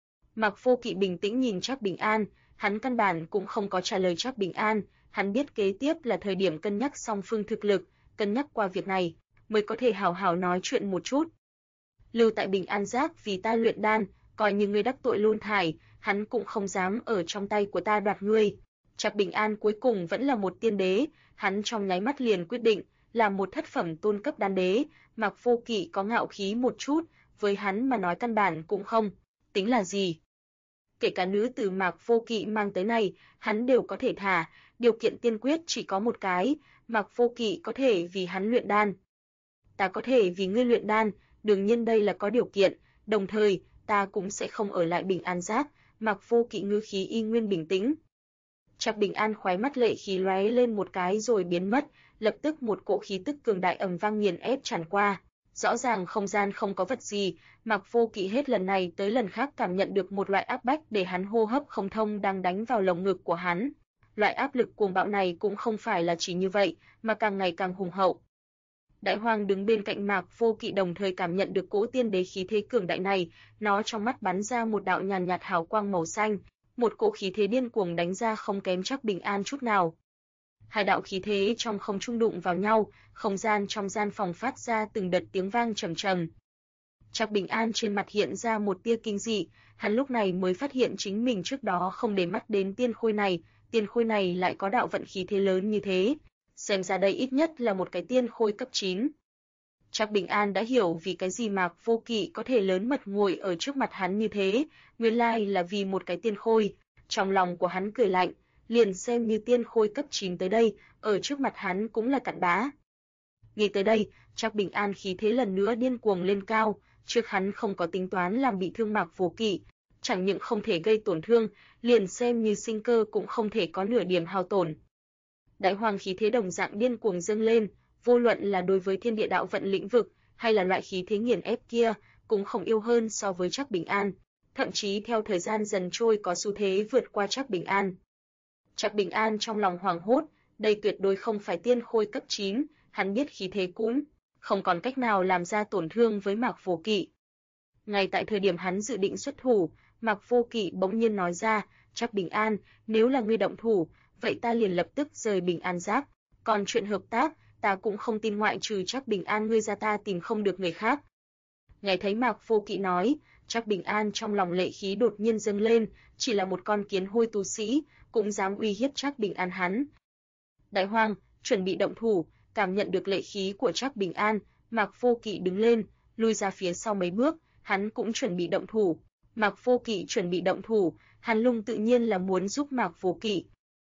Mạc Vô Kỵ bình tĩnh nhìn Trác Bình An, hắn căn bản cũng không có trả lời Trác Bình An, hắn biết kế tiếp là thời điểm cân nhắc song phương thực lực, cân nhắc qua việc này, mới có thể hào hào nói chuyện một chút. Lưu tại Bình An Giác vì ta luyện đan, coi như ngươi đắc tội Lôn Thải, hắn cũng không dám ở trong tay của ta đoạt ngươi. Trác Bình An cuối cùng vẫn là một tiên đế, hắn trong nháy mắt liền quyết định, là một thất phẩm tôn cấp đan đế, Mạc Vô Kỵ có ngạo khí một chút, với hắn mà nói căn bản cũng không tính là gì. Kể cả nữ tử Mạc Vô Kỵ mang tới này, hắn đều có thể thả, điều kiện tiên quyết chỉ có một cái, Mạc Vô Kỵ có thể vì hắn luyện đan. Ta có thể vì ngươi luyện đan, đương nhiên đây là có điều kiện, đồng thời, ta cũng sẽ không ở lại Bình An Giác, Mạc Vô Kỵ ngữ khí y nguyên bình tĩnh. Trác Bình An khóe mắt lệ khí lóe lên một cái rồi biến mất, lập tức một cỗ khí tức cường đại ầm vang nghiền ép tràn qua. Rõ ràng không gian không có vật gì, Mạc Vô Kỵ hết lần này tới lần khác cảm nhận được một loại áp bách để hắn hô hấp không thông đang đánh vào lồng ngực của hắn. Loại áp lực cuồng bạo này cũng không phải là chỉ như vậy, mà càng ngày càng hùng hậu. Đại Hoang đứng bên cạnh Mạc Vô Kỵ đồng thời cảm nhận được cỗ tiên đế khí thế cường đại này, nó trong mắt bắn ra một đạo nhàn nhạt hào quang màu xanh, một cỗ khí thế điên cuồng đánh ra không kém Trác Bình An chút nào. Hai đạo khí thế trong không trung đụng vào nhau, không gian trong gian phòng phát ra từng đợt tiếng vang trầm trầm. Trác Bình An trên mặt hiện ra một tia kinh dị, hắn lúc này mới phát hiện chính mình trước đó không để mắt đến tiên khôi này lại có đạo vận khí thế lớn như thế, xem ra đây ít nhất là một cái tiên khôi cấp 9. Trác Bình An đã hiểu vì cái gì Mạc Vô Kỵ có thể lớn mật ngồi ở trước mặt hắn như thế, nguyên lai là vì một cái tiên khôi. Trong lòng của hắn cười lạnh, liền xem như tiên khôi cấp 9 tới đây, ở trước mặt hắn cũng là cặn bã. Nghĩ tới đây, Trác Bình An khí thế lần nữa điên cuồng lên cao, trước hắn không có tính toán làm bị thương Mạc Vô Kỵ, chẳng những không thể gây tổn thương, liền xem như sinh cơ cũng không thể có nửa điểm hao tổn. Đại Hoang khí thế đồng dạng điên cuồng dâng lên, vô luận là đối với thiên địa đạo vận lĩnh vực, hay là loại khí thế nghiền ép kia, cũng không yếu hơn so với Trác Bình An, thậm chí theo thời gian dần trôi có xu thế vượt qua Trác Bình An. Trác Bình An trong lòng hoảng hốt, đây tuyệt đối không phải tiên khôi cấp 9, hắn biết khí thế cũng không còn cách nào làm ra tổn thương với Mạc Vô Kỵ. Ngay tại thời điểm hắn dự định xuất thủ, Mạc Vô Kỵ bỗng nhiên nói ra, Trác Bình An, nếu là ngươi động thủ, vậy ta liền lập tức rời Bình An Giác, còn chuyện hợp tác, ta cũng không tin ngoại trừ Trác Bình An ngươi ra ta tìm không được người khác. Nghe thấy Mạc Vô Kỵ nói, Trác Bình An trong lòng lệ khí đột nhiên dâng lên, chỉ là một con kiến hôi tu sĩ, cũng dám uy hiếp Trác Bình An hắn. Đại Hoang, chuẩn bị động thủ, cảm nhận được lệ khí của Trác Bình An, Mạc Vô Kỵ đứng lên, lui ra phía sau mấy bước, hắn cũng chuẩn bị động thủ. Mạc Vô Kỵ chuẩn bị động thủ, Hàn Lung tự nhiên là muốn giúp Mạc Vô Kỵ.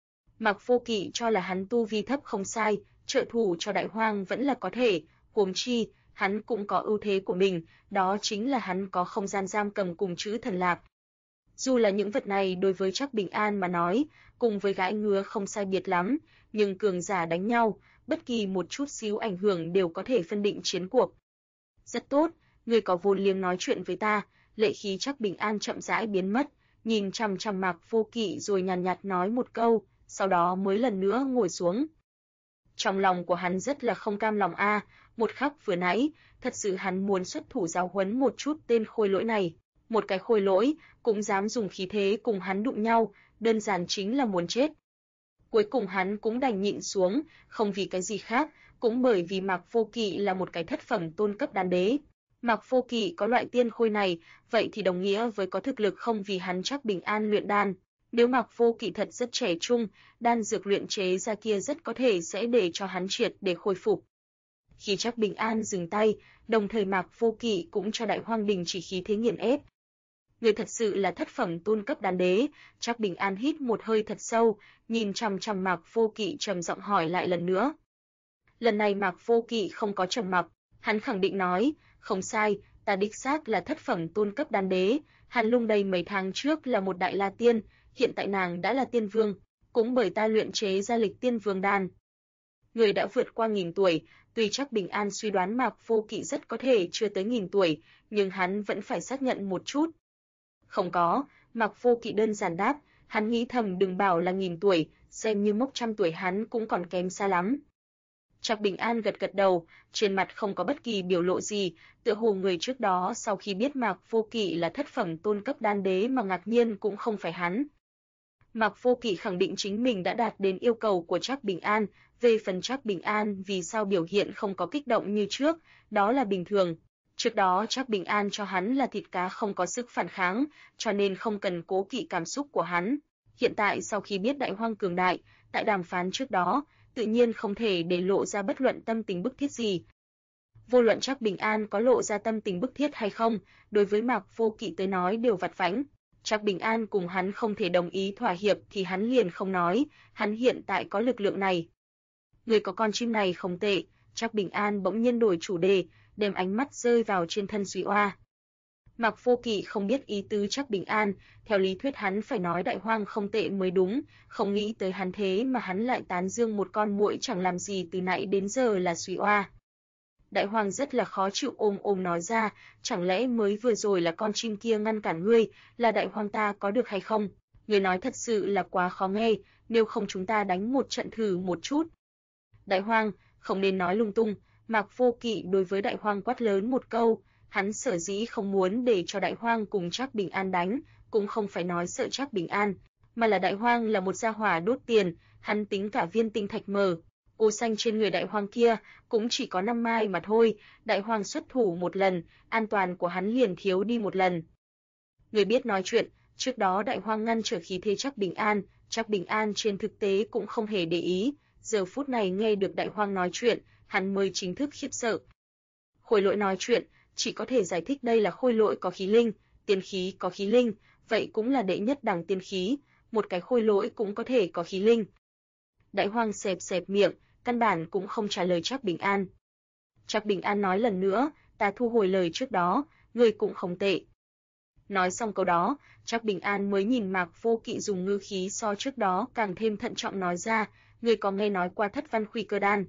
Mạc Vô Kỵ cho là hắn tu vi thấp không sai, trợ thủ cho Đại Hoang vẫn là có thể, huống chi, hắn cũng có ưu thế của mình, đó chính là hắn có không gian giam cầm cùng chữ thần lạc. Dù là những vật này đối với Trác Bình An mà nói, cùng với gãi ngứa không sai biệt lắm, nhưng cường giả đánh nhau, bất kỳ một chút xíu ảnh hưởng đều có thể phân định chiến cuộc. Rất tốt, ngươi có vốn liếng nói chuyện với ta. Lệ khí Trác Bình An chậm rãi biến mất, nhìn chằm chằm Mạc Vô Kỵ rồi nhàn nhạt nói một câu, sau đó mới lần nữa ngồi xuống. Trong lòng của hắn rất là không cam lòng một khắc vừa nãy, thật sự hắn muốn xuất thủ giáo huấn một chút tên khôi lỗi này. Một cái khôi lỗi cũng dám dùng khí thế cùng hắn đụng nhau, đơn giản chính là muốn chết. Cuối cùng hắn cũng đành nhịn xuống, không vì cái gì khác, cũng bởi vì Mạc Vô Kỵ là một cái thất phẩm tôn cấp đan đế. Mạc Vô Kỵ có loại tiên khôi này, vậy thì đồng nghĩa với có thực lực không vì hắn Trác Bình An luyện đan. Nếu Mạc Vô Kỵ thật rất trẻ trung, đan dược luyện chế ra kia rất có thể sẽ để cho hắn triệt để khôi phục. Khi Trác Bình An dừng tay, đồng thời Mạc Vô Kỵ cũng cho Đại Hoang đình chỉ khí thế nghiền ép. Người thật sự là thất phẩm tôn cấp đan đế. Trác Bình An hít một hơi thật sâu, nhìn chằm chằm Mạc Vô Kỵ trầm giọng hỏi lại lần nữa. Lần này Mạc Vô Kỵ không có trầm mặc, hắn khẳng định nói, không sai, ta đích xác là thất phẩm tôn cấp đan đế, Hàn Lung đây mấy tháng trước là một đại la tiên, hiện tại nàng đã là tiên vương, cũng bởi ta luyện chế ra lịch tiên vương đan. Người đã vượt qua 1000 tuổi, tuy Trác Bình An suy đoán Mạc Vô Kỵ rất có thể chưa tới 1000 tuổi, nhưng hắn vẫn phải xác nhận một chút. Không có, Mạc Vô Kỵ đơn giản đáp, hắn nghĩ thầm đừng bảo là 1000 tuổi, xem như mốc trăm tuổi hắn cũng còn kém xa lắm. Trác Bình An gật gật đầu, trên mặt không có bất kỳ biểu lộ gì, tựa hồ người trước đó sau khi biết Mạc Vô Kỵ là thất phẩm tôn cấp đan đế mà ngạc nhiên cũng không phải hắn. Mạc Vô Kỵ khẳng định chính mình đã đạt đến yêu cầu của Trác Bình An, về phần Trác Bình An vì sao biểu hiện không có kích động như trước, đó là bình thường. Trước đó Trác Bình An cho hắn là thịt cá không có sức phản kháng, cho nên không cần cố kỵ cảm xúc của hắn. Hiện tại sau khi biết Đại Hoang cường đại, tại đàm phán trước đó, tự nhiên không thể để lộ ra bất luận tâm tình bức thiết gì. Vô luận Trác Bình An có lộ ra tâm tình bức thiết hay không, đối với Mạc Vô Kỵ tới nói đều vặt vãnh. Trác Bình An cùng hắn không thể đồng ý thỏa hiệp thì hắn liền không nói, hắn hiện tại có lực lượng này. Người có con chim này không tệ, Trác Bình An bỗng nhiên đổi chủ đề, đem ánh mắt rơi vào trên thân Súy Oa. Mạc Vô Kỵ không biết ý tứ Trác Bình An, theo lý thuyết hắn phải nói Đại Hoang không tệ mới đúng, không nghĩ tới hắn thế mà hắn lại tán dương một con muỗi chẳng làm gì từ nãy đến giờ là Súy Oa. Đại Hoang rất là khó chịu ôm nói ra, chẳng lẽ mới vừa rồi là con chim kia ngăn cản ngươi, là Đại Hoang ta có được hay không? Ngươi nói thật sự là quá khó nghe, nếu không chúng ta đánh một trận thử một chút. Đại Hoang, không nên nói lung tung, Mạc Vô Kỵ đối với Đại Hoang quát lớn một câu, hắn sở dĩ không muốn để cho Đại Hoang cùng Trác Bình An đánh, cũng không phải nói sợ Trác Bình An, mà là Đại Hoang là một gia hỏa đốt tiền, hắn tính cả viên tinh thạch mờ. Ô xanh trên người Đại Hoang kia cũng chỉ có 5 mai mà thôi, Đại Hoang xuất thủ một lần, an toàn của hắn liền thiếu đi một lần. Người biết nói chuyện, trước đó Đại Hoang ngăn trở khí thế Trác Bình An trên thực tế cũng không hề để ý, giờ phút này nghe được Đại Hoang nói chuyện, hắn mới chính thức khiếp sợ. Khôi lỗi nói chuyện, chỉ có thể giải thích đây là khôi lỗi có khí linh, tiên khí có khí linh, vậy cũng là đệ nhất đẳng tiên khí, một cái khôi lỗi cũng có thể có khí linh. Đại Hoang xẹp miệng, căn bản cũng không trả lời Trác Bình An. Trác Bình An nói lần nữa, ta thu hồi lời trước đó, ngươi cũng không tệ. Nói xong câu đó, Trác Bình An mới nhìn Mạc Vô Kỵ dùng ngữ khí so trước đó càng thêm thận trọng nói ra, ngươi có nghe nói qua Thất Văn Khuy Cơ đan?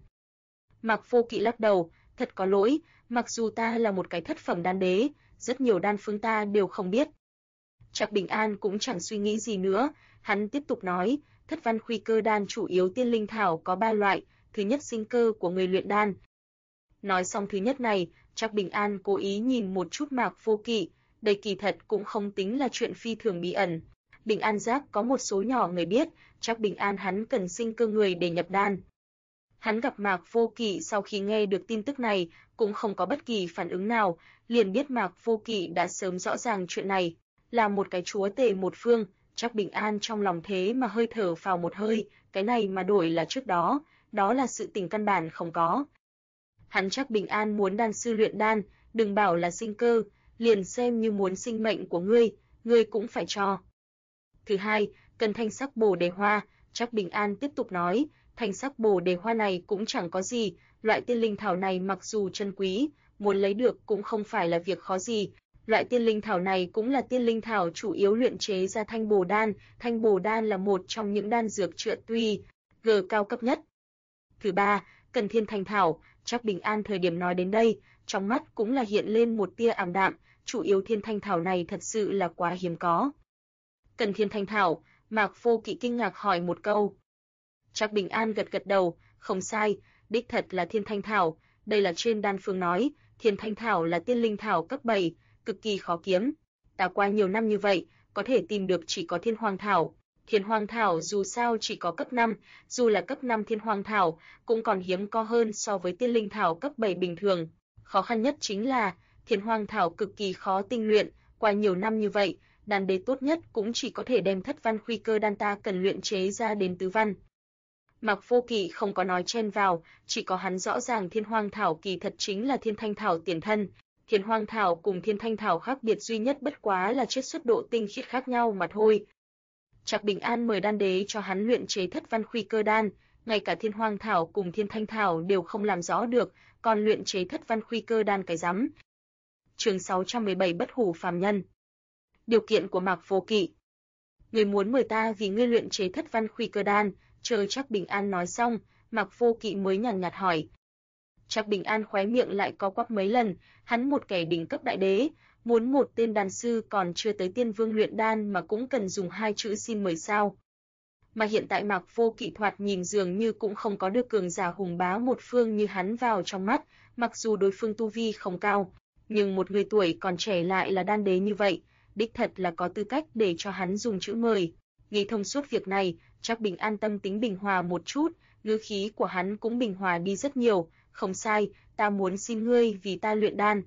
Mạc Vô Kỵ lắc đầu, thật có lỗi, mặc dù ta là một cái thất phẩm đan đế, rất nhiều đan phương ta đều không biết. Trác Bình An cũng chẳng suy nghĩ gì nữa, hắn tiếp tục nói, Thất Văn Khuy Cơ đan chủ yếu tiên linh thảo có 3 loại, thứ nhất sinh cơ của người luyện đan. Nói xong thứ nhất này, Trác Bình An cố ý nhìn một chút Mạc Vô Kỵ, đây kỳ thật cũng không tính là chuyện phi thường bí ẩn. Bình An giác có một số nhỏ người biết, Trác Bình An hắn cần sinh cơ người để nhập đan. Hắn gặp Mạc Vô Kỵ sau khi nghe được tin tức này, cũng không có bất kỳ phản ứng nào, liền biết Mạc Vô Kỵ đã sớm rõ ràng chuyện này, là một cái chúa tể một phương. Trác Bình An trong lòng thế mà hơi thở phào một hơi, cái này mà đổi là trước đó, đó là sự tình căn bản không có. Hắn Trác Bình An muốn đan sư luyện đan, đừng bảo là sinh cơ, liền xem như muốn sinh mệnh của ngươi cũng phải cho. Thứ hai, cần thanh sắc bồ đề hoa, Trác Bình An tiếp tục nói, thanh sắc bồ đề hoa này cũng chẳng có gì, loại tiên linh thảo này mặc dù chân quý, muốn lấy được cũng không phải là việc khó gì. Loại tiên linh thảo này cũng là tiên linh thảo chủ yếu luyện chế ra thanh bồ đan. Thanh bồ đan là một trong những đan dược chữa tuy G cao cấp nhất. Thứ ba, Cần Thiên Thanh Thảo. Trác Bình An thời điểm nói đến đây, trong mắt cũng là hiện lên một tia ảm đạm, chủ yếu Thiên Thanh Thảo này thật sự là quá hiếm có. Cần Thiên Thanh Thảo, Mạc Vô Kỵ kinh ngạc hỏi một câu. Trác Bình An gật gật đầu, không sai, đích thật là Thiên Thanh Thảo, đây là trên đan phương nói, Thiên Thanh Thảo là tiên linh thảo cấp 7, cực kỳ khó kiếm. Ta qua nhiều năm như vậy, có thể tìm được chỉ có Thiên Hoang Thảo. Thiên Hoang Thảo dù sao chỉ có cấp 5, dù là cấp 5 Thiên Hoang Thảo, cũng còn hiếm có hơn so với tiên linh thảo cấp 7 bình thường. Khó khăn nhất chính là, Thiên Hoang Thảo cực kỳ khó tinh luyện, qua nhiều năm như vậy, đan đế tốt nhất cũng chỉ có thể đem thất văn khuy cơ đan ta cần luyện chế ra đến tứ văn. Mạc Vô Kỵ không có nói chen vào, chỉ có hắn rõ ràng Thiên Hoang Thảo kỳ thật chính là Thiên Thanh Thảo tiền thân. Thiên Hoang Thảo cùng Thiên Thanh Thảo khác biệt duy nhất bất quá là chiết xuất độ tinh khiết khác nhau mà thôi. Trác Bình An mời đan đế cho hắn luyện chế thất văn khuy cơ đan, ngay cả Thiên Hoang Thảo cùng Thiên Thanh Thảo đều không làm rõ được, còn luyện chế thất văn khuy cơ đan cái rắm. Chương 617 Bất hủ phàm nhân. Điều kiện của Mạc Vô Kỵ. Người muốn mời ta vì ngươi luyện chế thất văn khuy cơ đan, chờ Trác Bình An nói xong, Mạc Vô Kỵ mới nhàn nhạt hỏi. Trác Bình An khóe miệng lại co quắp mấy lần, hắn một kẻ đỉnh cấp đại đế, muốn một tên đan sư còn chưa tới tiên vương luyện đan mà cũng cần dùng hai chữ xin mời sao. Mà hiện tại Mạc Vô Kỵ thoạt nhìn dường như cũng không có được cường giả hùng bá một phương như hắn vào trong mắt, mặc dù đối phương tu vi không cao, nhưng một người tuổi còn trẻ lại là đan đế như vậy, đích thật là có tư cách để cho hắn dùng chữ mời. Nghĩ thông suốt việc này, Trác Bình An tâm tính bình hòa một chút, ngữ khí của hắn cũng bình hòa đi rất nhiều, không sai, ta muốn xin ngươi vì ta luyện đan.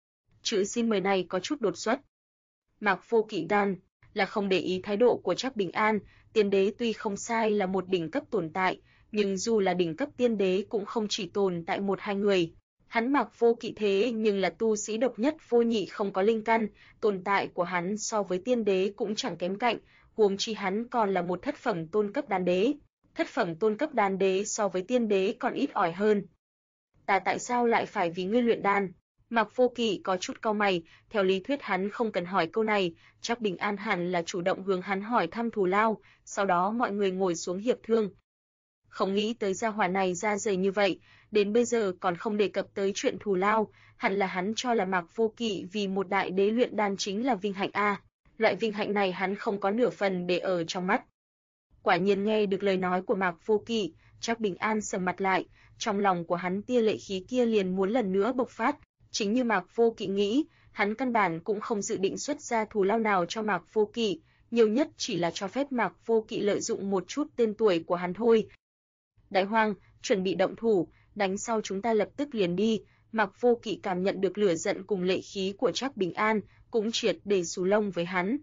Chữ xin mời này có chút đột xuất. Mạc Vô Kỵ đan là không để ý thái độ của Trác Bình An, tiên đế tuy không sai là một đỉnh cấp tồn tại, nhưng dù là đỉnh cấp tiên đế cũng không chỉ tồn tại một hai người. Hắn Mạc Vô Kỵ thế nhưng là tu sĩ độc nhất vô nhị không có linh căn, tồn tại của hắn so với tiên đế cũng chẳng kém cạnh, huống chi hắn còn là một thất phẩm tôn cấp đan đế. Thất phẩm tôn cấp đan đế so với tiên đế còn ít ỏi hơn. Ta tại sao lại phải vì ngươi luyện đan? Mạc Vô Kỵ có chút cau mày, theo lý thuyết hắn không cần hỏi câu này, Trác Bình An hẳn là chủ động hướng hắn hỏi thăm thù lao, sau đó mọi người ngồi xuống hiệp thương. Không nghĩ tới gia hỏa này ra dày như vậy, đến bây giờ còn không đề cập tới chuyện thù lao, hẳn là hắn cho là Mạc Vô Kỵ vì một đại đế luyện đan chính là vinh hạnh a. Loại vinh hạnh này hắn không có nửa phần để ở trong mắt. Quả nhiên nghe được lời nói của Mạc Vô Kỵ, Trác Bình An sầm mặt lại, trong lòng của hắn tia lệ khí kia liền muốn lần nữa bộc phát, chính như Mạc Vô Kỵ nghĩ, hắn căn bản cũng không dự định xuất ra thù lao nào cho Mạc Vô Kỵ, nhiều nhất chỉ là cho phép Mạc Vô Kỵ lợi dụng một chút tên tuổi của hắn thôi. Đại Hoang, chuẩn bị động thủ, đánh sau chúng ta lập tức liền đi. Mạc Vô Kỵ cảm nhận được lửa giận cùng lệ khí của Trác Bình An, cũng triệt để xù lông với hắn.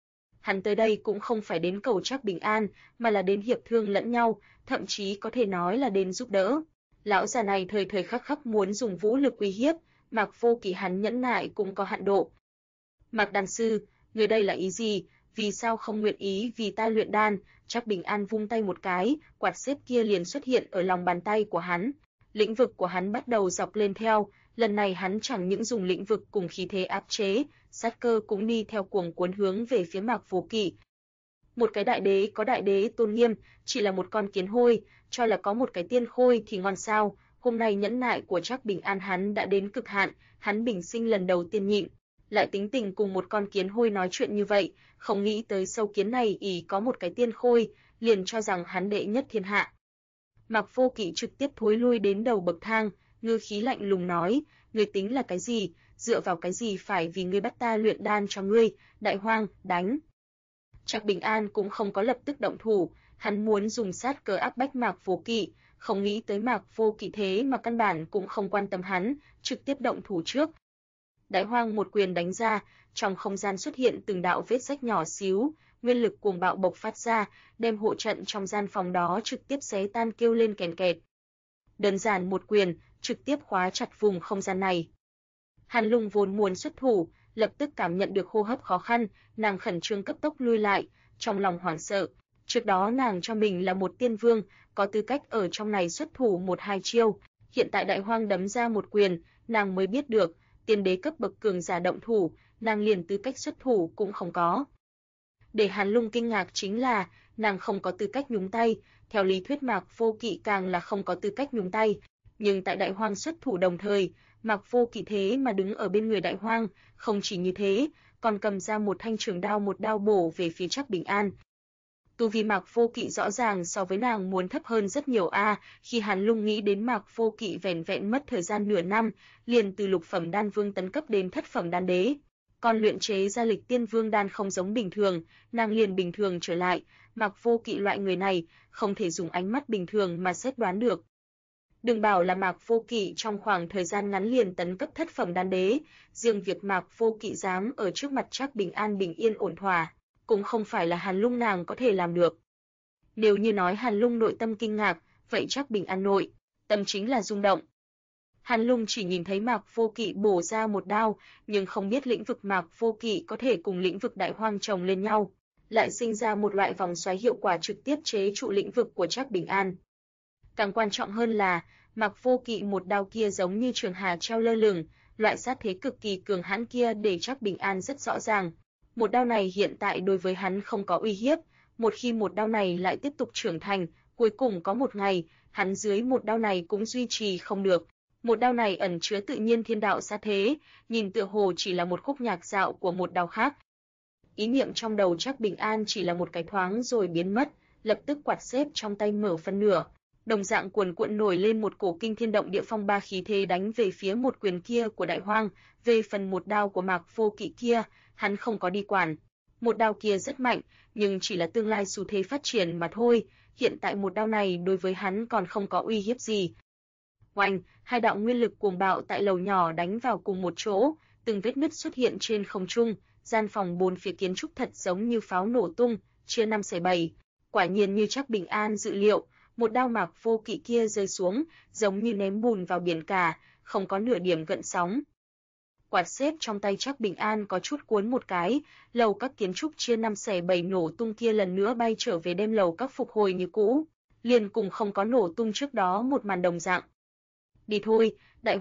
Hắn tới đây cũng không phải đến cầu Trác Bình An, mà là đến hiệp thương lẫn nhau, thậm chí có thể nói là đến giúp đỡ. Lão già này thời thời khắc khắc muốn dùng vũ lực uy hiếp, Mạc Vô Kỵ hắn nhẫn nại cũng có hạn độ. Mạc đan sư, người đây là ý gì? Vì sao không nguyện ý vì ta luyện đan? Trác Bình An vung tay một cái, quạt xếp kia liền xuất hiện ở lòng bàn tay của hắn. Lĩnh vực của hắn bắt đầu dọc lên theo, lần này hắn chẳng những dùng lĩnh vực cùng khí thế áp chế, sát cơ cũng đi theo cuồng cuốn hướng về phía Mạc Vô Kỵ. Một cái đại đế có đại đế tôn nghiêm, chỉ là một con kiến hôi, cho là có một cái tiên khôi thì ngon sao? Hôm nay nhẫn nại của Trác Bình An hắn đã đến cực hạn, hắn bình sinh lần đầu tiên nhịn, lại tính tình cùng một con kiến hôi nói chuyện như vậy, không nghĩ tới sâu kiến này ỷ có một cái tiên khôi, liền cho rằng hắn đệ nhất thiên hạ. Mạc Vô Kỵ trực tiếp thối lui đến đầu bậc thang, ngữ khí lạnh lùng nói, ngươi tính là cái gì, dựa vào cái gì phải vì ngươi bắt ta luyện đan cho ngươi, Đại Hoang, đánh. Trác Bình An cũng không có lập tức động thủ, hắn muốn dùng sát cơ áp bách Mạc Vô Kỵ, không nghĩ tới Mạc Vô Kỵ thế mà căn bản cũng không quan tâm hắn, trực tiếp động thủ trước. Đại Hoang một quyền đánh ra, trong không gian xuất hiện từng đạo vết rách nhỏ xíu, nguyên lực cuồng bạo bộc phát ra, đem hộ trận trong gian phòng đó trực tiếp xé tan kêu lên kèn kẹt. Đơn giản một quyền, trực tiếp khóa chặt vùng không gian này. Hàn Lung vốn muốn xuất thủ, lập tức cảm nhận được hô hấp khó khăn, nàng khẩn trương cấp tốc lui lại, trong lòng hoảng sợ. Trước đó nàng cho mình là một tiên vương, có tư cách ở trong này xuất thủ một hai chiêu, Hiện tại Đại Hoang đấm ra một quyền, nàng mới biết được, tiên đế cấp bậc cường giả động thủ, nàng liền tư cách xuất thủ cũng không có. Để Hàn Lung kinh ngạc chính là, nàng không có tư cách nhúng tay, theo lý thuyết Mạc Vô Kỵ càng là không có tư cách nhúng tay, nhưng tại Đại Hoang xuất thủ đồng thời, Mạc Vô Kỵ thế mà đứng ở bên người Đại Hoang, không chỉ như thế, còn cầm ra một thanh trường đao một đao bổ về phía Trác Bình An. Tu vi Mạc Vô Kỵ rõ ràng so với nàng muốn thấp hơn rất nhiều khi Hàn Lung nghĩ đến Mạc Vô Kỵ vẻn vẹn mất thời gian nửa năm, liền từ lục phẩm đan vương tấn cấp đến thất phẩm đan đế. Còn luyện chế ra Lịch Tiên Vương đan không giống bình thường, nàng liền bình thường trở lại, Mạc Vô Kỵ loại người này, không thể dùng ánh mắt bình thường mà xét đoán được. Đừng bảo là Mạc Vô Kỵ trong khoảng thời gian ngắn liền tấn cấp thất phẩm đan đế, riêng việc Mạc Vô Kỵ dám ở trước mặt Trác Bình An bình yên ổn thỏa, cũng không phải là Hàn Lung nàng có thể làm được. Nếu như nói Hàn Lung nội tâm kinh ngạc, vậy Trác Bình An nội tâm chính là rung động. Hàn Lung chỉ nhìn thấy Mạc Vô Kỵ bổ ra một đao, nhưng không biết lĩnh vực Mạc Vô Kỵ có thể cùng lĩnh vực Đại Hoang chồng lên nhau, lại sinh ra một loại vòng xoáy hiệu quả trực tiếp chế trụ lĩnh vực của Trác Bình An. Càng quan trọng hơn là, Mạc Vô Kỵ một đao kia giống như trường hà treo lơ lửng, loại sát thế cực kỳ cường hãn kia để Trác Bình An rất rõ ràng. Một đao này hiện tại đối với hắn không có uy hiếp, một khi một đao này lại tiếp tục trưởng thành, cuối cùng có một ngày, hắn dưới một đao này cũng duy trì không được. Một đao này ẩn chứa tự nhiên thiên đạo sát thế, nhìn tựa hồ chỉ là một khúc nhạc dạo của một đao khác. Ý niệm trong đầu Trác Bình An chỉ là một cái thoáng rồi biến mất, lập tức quạt xếp trong tay mở phân nửa, đồng dạng cuồn cuộn nổi lên một cổ kinh thiên động địa phong ba khí thế đánh về phía một quyền kia của Đại Hoang. Về phần một đao của Mạc Vô Kỵ kia, hắn không có đi quản. Một đao kia rất mạnh, nhưng chỉ là tương lai xu thế phát triển mà thôi, hiện tại một đao này đối với hắn còn không có uy hiếp gì. Oanh, hai đạo nguyên lực cuồng bạo tại lầu nhỏ đánh vào cùng một chỗ, từng vết nứt xuất hiện trên không trung, gian phòng bốn phía kiến trúc thật giống như pháo nổ tung, chia năm xẻ bảy. Quả nhiên như Trác Bình An dự liệu, một đao Mạc Vô Kỵ kia rơi xuống, giống như ném bùn vào biển cả, không có nửa điểm gợn sóng. Quạt xếp trong tay Trác Bình An có chút cuốn một cái, lầu các kiến trúc chia năm xẻ bảy nổ tung kia lần nữa bay trở về đem lầu các phục hồi như cũ, liền cùng không có nổ tung trước đó một màn đồng dạng. Đi thôi,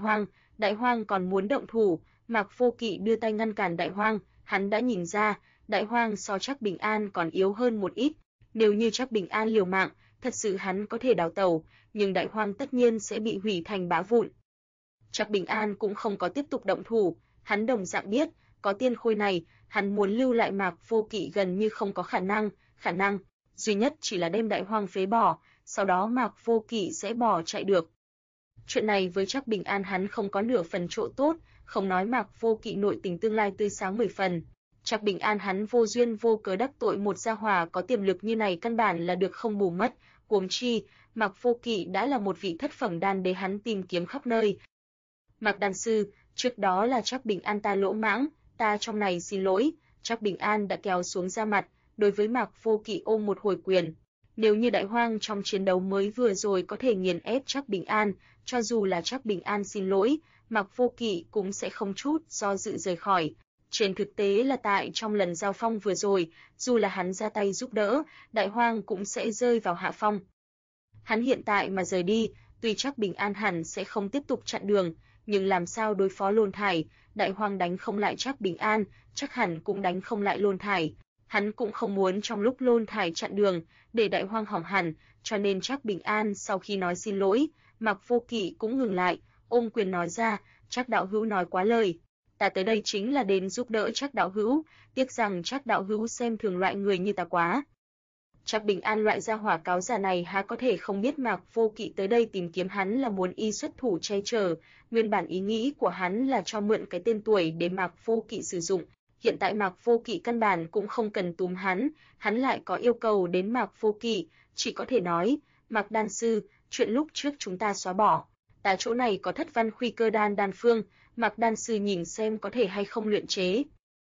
Đại Hoang còn muốn động thủ, Mạc Vô Kỵ đưa tay ngăn cản Đại Hoang, hắn đã nhìn ra, Đại Hoang so Trác Bình An còn yếu hơn một ít, nếu như Trác Bình An liều mạng, thật sự hắn có thể đào tẩu, nhưng Đại Hoang tất nhiên sẽ bị hủy thành bã vụn. Trác Bình An cũng không có tiếp tục động thủ, hắn đồng dạng biết, có tiên khôi này, hắn muốn lưu lại Mạc Vô Kỵ gần như không có khả năng duy nhất chỉ là đem Đại Hoang phế bỏ, sau đó Mạc Vô Kỵ sẽ bỏ chạy được. Chuyện này với Trác Bình An hắn không có nửa phần chỗ tốt, không nói Mạc Vô Kỵ nội tình tương lai tươi sáng 10 phần. Trác Bình An hắn vô duyên vô cớ đắc tội một gia hỏa có tiềm lực như này căn bản là được không bù mất, huống chi, Mạc Vô Kỵ đã là một vị thất phẩm đan đế hắn tìm kiếm khắp nơi. Mạc đan sư, trước đó là Trác Bình An ta lỗ mãng, ta trong này xin lỗi, Trác Bình An đã kéo xuống da mặt, đối với Mạc Vô Kỵ ôm một hồi quyền. Nếu như Đại Hoang trong chiến đấu mới vừa rồi có thể nghiền ép Trác Bình An, cho dù là Trác Bình An xin lỗi, Mạc Vô Kỵ cũng sẽ không chút do dự rời khỏi. Trên thực tế là tại trong lần giao phong vừa rồi, dù là hắn ra tay giúp đỡ, Đại Hoang cũng sẽ rơi vào hạ phong. Hắn hiện tại mà rời đi, tuy Trác Bình An hẳn sẽ không tiếp tục chặn đường, nhưng làm sao đối phó Lôn Thải, Đại Hoang đánh không lại Trác Bình An, chắc hẳn cũng đánh không lại Lôn Thải. Hắn cũng không muốn trong lúc Lôn Thải chặn đường, để Đại Hoang hỏng hẳn, cho nên Trác Bình An sau khi nói xin lỗi, Mạc Vô Kỵ cũng ngừng lại, ôm quyền nói ra, Trác đạo hữu nói quá lời. Ta tới đây chính là đến giúp đỡ Trác đạo hữu, tiếc rằng Trác đạo hữu xem thường loại người như ta quá. Trác Bình An loại gia hỏa cáo già này há có thể không biết Mạc Vô Kỵ tới đây tìm kiếm hắn là muốn y xuất thủ che chở, nguyên bản ý nghĩ của hắn là cho mượn cái tên tuổi để Mạc Vô Kỵ sử dụng. Hiện tại Mạc Vô Kỵ căn bản cũng không cần túm hắn lại có yêu cầu đến Mạc Vô Kỵ, chỉ có thể nói, Mạc đan sư, chuyện lúc trước chúng ta xóa bỏ. Ta chỗ này có thất văn khuy cơ đan phương, Mạc đan sư nhìn xem có thể hay không luyện chế.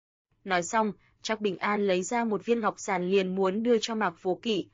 Nói xong, Trác Bình An lấy ra một viên ngọc giản liền muốn đưa cho Mạc Vô Kỵ.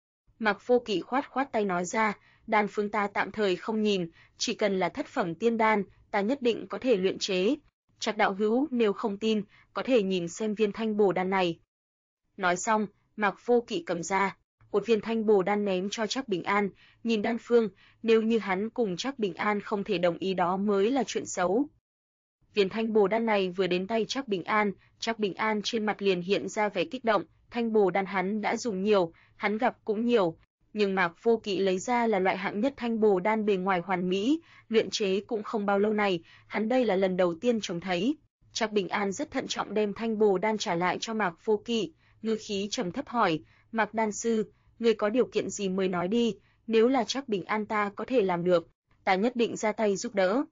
Mạc Vô Kỵ khoát tay nói ra, đan phương ta tạm thời không nhìn, chỉ cần là thất phẩm tiên đan, ta nhất định có thể luyện chế. Trác đạo hữu nếu không tin, có thể nhìn xem viên thanh bổ đan này. Nói xong, Mạc Vô Kỵ cầm ra, một viên thanh bồ đan ném cho Trác Bình An, nhìn đan phương, nếu như hắn cùng Trác Bình An không thể đồng ý đó mới là chuyện xấu. Viên thanh bồ đan này vừa đến tay Trác Bình An trên mặt liền hiện ra vẻ kích động, thanh bồ đan hắn đã dùng nhiều, hắn gặp cũng nhiều, nhưng Mạc Vô Kỵ lấy ra là loại hạng nhất thanh bồ đan bề ngoài hoàn mỹ, luyện chế cũng không bao lâu này, hắn đây là lần đầu tiên trông thấy. Trác Bình An rất thận trọng đem thanh bồ đan trả lại cho Mạc Vô Kỵ, ngữ khí trầm thấp hỏi, Mạc đan sư, ngươi có điều kiện gì mới nói đi, nếu là Trác Bình An ta có thể làm được, ta nhất định ra tay giúp đỡ.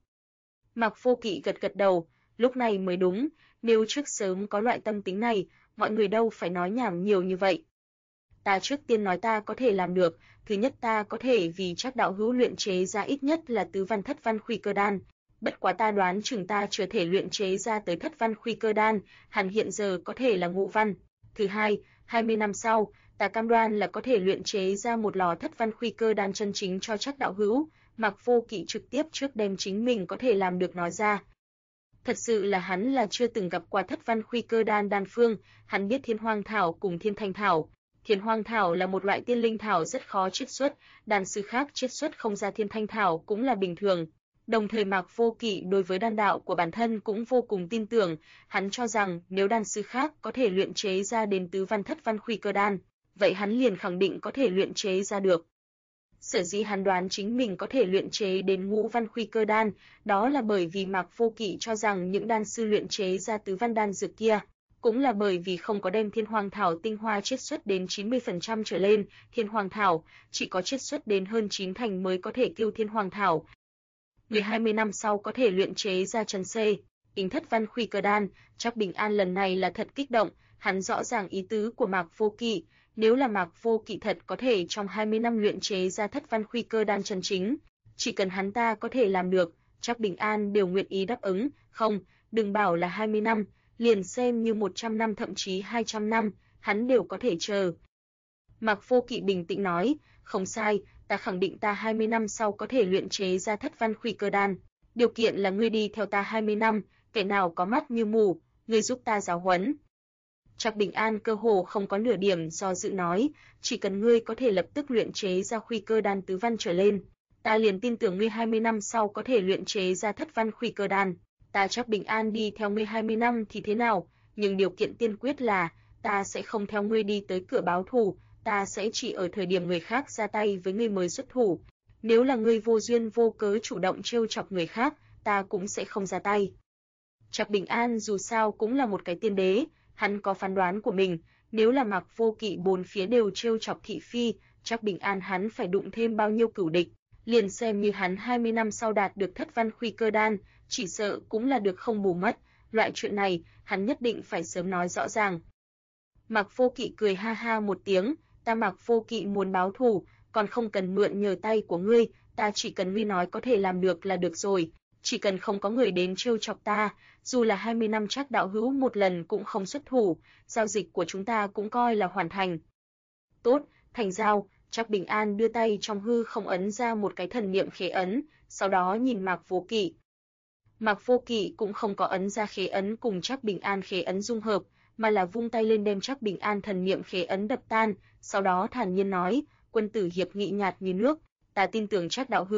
Mạc Vô Kỵ gật gật đầu, lúc này mới đúng, nếu trước sớm có loại tâm tính này, mọi người đâu phải nói nhảm nhiều như vậy. Ta trước tiên nói ta có thể làm được, thứ nhất ta có thể vì Trác đạo hữu luyện chế ra ít nhất là tứ văn thất văn khuy cơ đan, bất quá ta đoán chừng ta chưa thể luyện chế ra tới thất văn khuy cơ đan, hẳn hiện giờ có thể là ngũ văn. Thứ hai, 20 năm sau, ta cam đoan là có thể luyện chế ra một lò thất văn khuy cơ đan chân chính cho Trác đạo hữu. Mạc Vô Kỵ trực tiếp trước đem chính mình có thể làm được nói ra. Thật sự là hắn là chưa từng gặp qua thất văn khuy cơ đan đan phương, hắn biết Thiên Hoang thảo cùng Thiên Thanh thảo. Thiên Hoang thảo là một loại tiên linh thảo rất khó chiết xuất, đan sư khác chiết xuất không ra Thiên Thanh thảo cũng là bình thường. Đồng thời Mạc Vô Kỵ đối với đan đạo của bản thân cũng vô cùng tin tưởng, hắn cho rằng nếu đan sư khác có thể luyện chế ra đến tứ văn thất văn khuy cơ đan, vậy hắn liền khẳng định có thể luyện chế ra được. Sở dĩ hắn đoán chính mình có thể luyện chế đến ngũ văn khuy cơ đan, đó là bởi vì Mạc Vô Kỵ cho rằng những đan sư luyện chế ra tứ văn đan dược kia, cũng là bởi vì không có đem Thiên Hoang thảo tinh hoa chiết xuất đến 90% trở lên, Thiên Hoang thảo chỉ có chiết xuất đến hơn 9 thành mới có thể kêu Thiên Hoang thảo. Người 20 năm sau có thể luyện chế ra Trần Xê, Ính thất văn khuy cơ đan, Trác Bình An lần này là thật kích động, hắn rõ ràng ý tứ của Mạc Vô Kỵ, nếu là Mạc Vô Kỵ thật có thể trong 20 năm luyện chế ra thất văn khuy cơ đan chân chính, chỉ cần hắn ta có thể làm được, Trác Bình An đều nguyện ý đáp ứng, không, đừng bảo là 20 năm, liền xem như 100 năm thậm chí 200 năm, hắn đều có thể chờ. Mạc Vô Kỵ bình tĩnh nói, không sai, ta khẳng định ta 20 năm sau có thể luyện chế ra thất văn khuy cơ đan, điều kiện là ngươi đi theo ta 20 năm, kẻ nào có mắt như mù, ngươi giúp ta giáo huấn. Trác Bình An cơ hồ không có nửa điểm do dự nói, chỉ cần ngươi có thể lập tức luyện chế ra khuy cơ đan tứ văn trở lên, ta liền tin tưởng ngươi 20 năm sau có thể luyện chế ra thất văn khuy cơ đan. Ta Trác Bình An đi theo ngươi 20 năm thì thế nào, nhưng điều kiện tiên quyết là ta sẽ không theo ngươi đi tới cửa báo thù, ta sẽ chỉ ở thời điểm người khác ra tay với ngươi mới xuất thủ. Nếu là ngươi vô duyên vô cớ chủ động trêu chọc người khác, ta cũng sẽ không ra tay. Trác Bình An dù sao cũng là một cái tiên đế, hắn có phán đoán của mình, nếu là Mạc Vô Kỵ bốn phía đều trêu chọc thị phi, Trác Bình An hắn phải đụng thêm bao nhiêu cửu địch, liền xem như hắn 20 năm sau đạt được thất văn khuy cơ đan, chỉ sợ cũng là được không bù mất, loại chuyện này, hắn nhất định phải sớm nói rõ ràng. Mạc Vô Kỵ cười ha ha một tiếng, ta Mạc Vô Kỵ muốn báo thù, còn không cần mượn nhờ tay của ngươi, ta chỉ cần ngươi nói có thể làm được là được rồi, chỉ cần không có người đến trêu chọc ta, dù là 20 năm Trác đạo hữu một lần cũng không xuất thủ, giao dịch của chúng ta cũng coi là hoàn thành. Tốt, thành giao. Trác Bình An đưa tay trong hư không ấn ra một cái thần niệm khế ấn, sau đó nhìn Mạc Vô Kỵ. Mạc Vô Kỵ cũng không có ấn ra khế ấn cùng Trác Bình An khế ấn dung hợp, mà là vung tay lên đem Trác Bình An thần niệm khế ấn đập tan, sau đó thản nhiên nói, quân tử hiệp nghị nhạt như nước, ta tin tưởng Trác đạo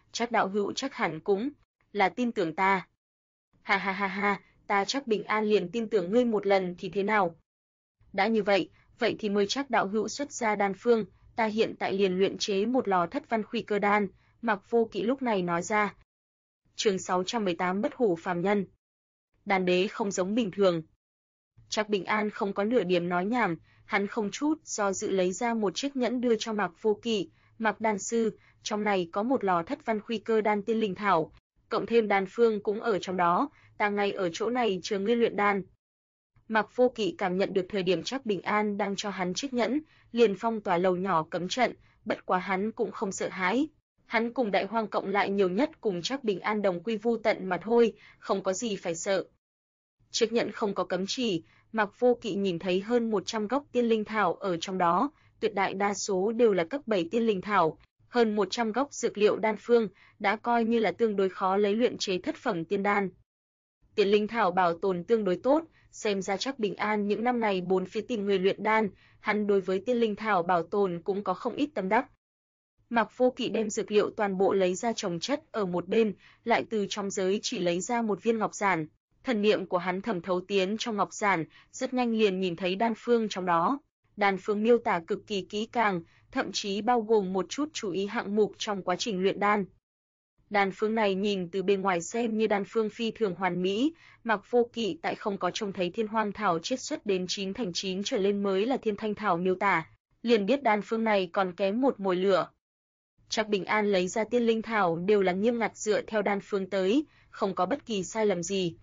hữu chắc hẳn cũng là tin tưởng ta. Ha ha ha ha, ta Trác Bình An liền tin tưởng ngươi một lần thì thế nào? Đã như vậy, vậy thì mời Trác đạo hữu xuất ra đan phương, ta hiện tại liền luyện chế một lò thất văn khuy cơ đan, Mạc Vô Kỵ lúc này nói ra. Chương 618 Bất hủ phàm nhân. Đan đế không giống bình thường. Trác Bình An không có nửa điểm nói nhảm, hắn không chút do dự lấy ra một chiếc nhẫn đưa cho Mạc Vô Kỵ, Mạc đan sư, trong này có một lò thất văn khuy cơ đan tiên linh thảo, cộng thêm đan phương cũng ở trong đó, ta ngay ở chỗ này chờ ngươi luyện đan. Mạc Vô Kỵ cảm nhận được thời điểm Trác Bình An đang cho hắn chiếc nhẫn, liền phong tỏa lầu nhỏ cấm trận, bất quá hắn cũng không sợ hãi. Hắn cùng Đại Hoang cộng lại nhiều nhất cùng Trác Bình An đồng quy vu tận mà thôi, không có gì phải sợ. Chiếc nhẫn không có cấm chỉ, Mạc Vô Kỵ nhìn thấy hơn 100 gốc tiên linh thảo ở trong đó, tuyệt đại đa số đều là cấp 7 tiên linh thảo, hơn 100 gốc dược liệu đan phương, đã coi như là tương đối khó lấy luyện chế thất phẩm tiên đan. Tiên linh thảo bảo tồn tương đối tốt, Xem ra Trác Bình An những năm này bốn phía tìm người luyện đan, hắn đối với tiên linh thảo bảo tồn cũng có không ít tâm đắc. Mạc Vô Kỵ đem dược liệu toàn bộ lấy ra trồng chất ở một bên, lại từ trong giới chỉ lấy ra một viên ngọc giản. Thần niệm của hắn thẩm thấu tiến trong ngọc giản, rất nhanh liền nhìn thấy đan phương trong đó. Đan phương miêu tả cực kỳ kỹ càng, thậm chí bao gồm một chút chú ý hạng mục trong quá trình luyện đan. Đan phương này nhìn từ bên ngoài xem như đan phương phi thường hoàn mỹ, Mạc Vô Kỵ tại không có trông thấy thiên hoang thảo chiết xuất đến 9 thành 9 trở lên mới là thiên thanh thảo miêu tả, liền biết đan phương này còn kém một mồi lửa. Trác Bình An lấy ra tiên linh thảo đều là nghiêm ngặt dựa theo đan phương tới, không có bất kỳ sai lầm gì.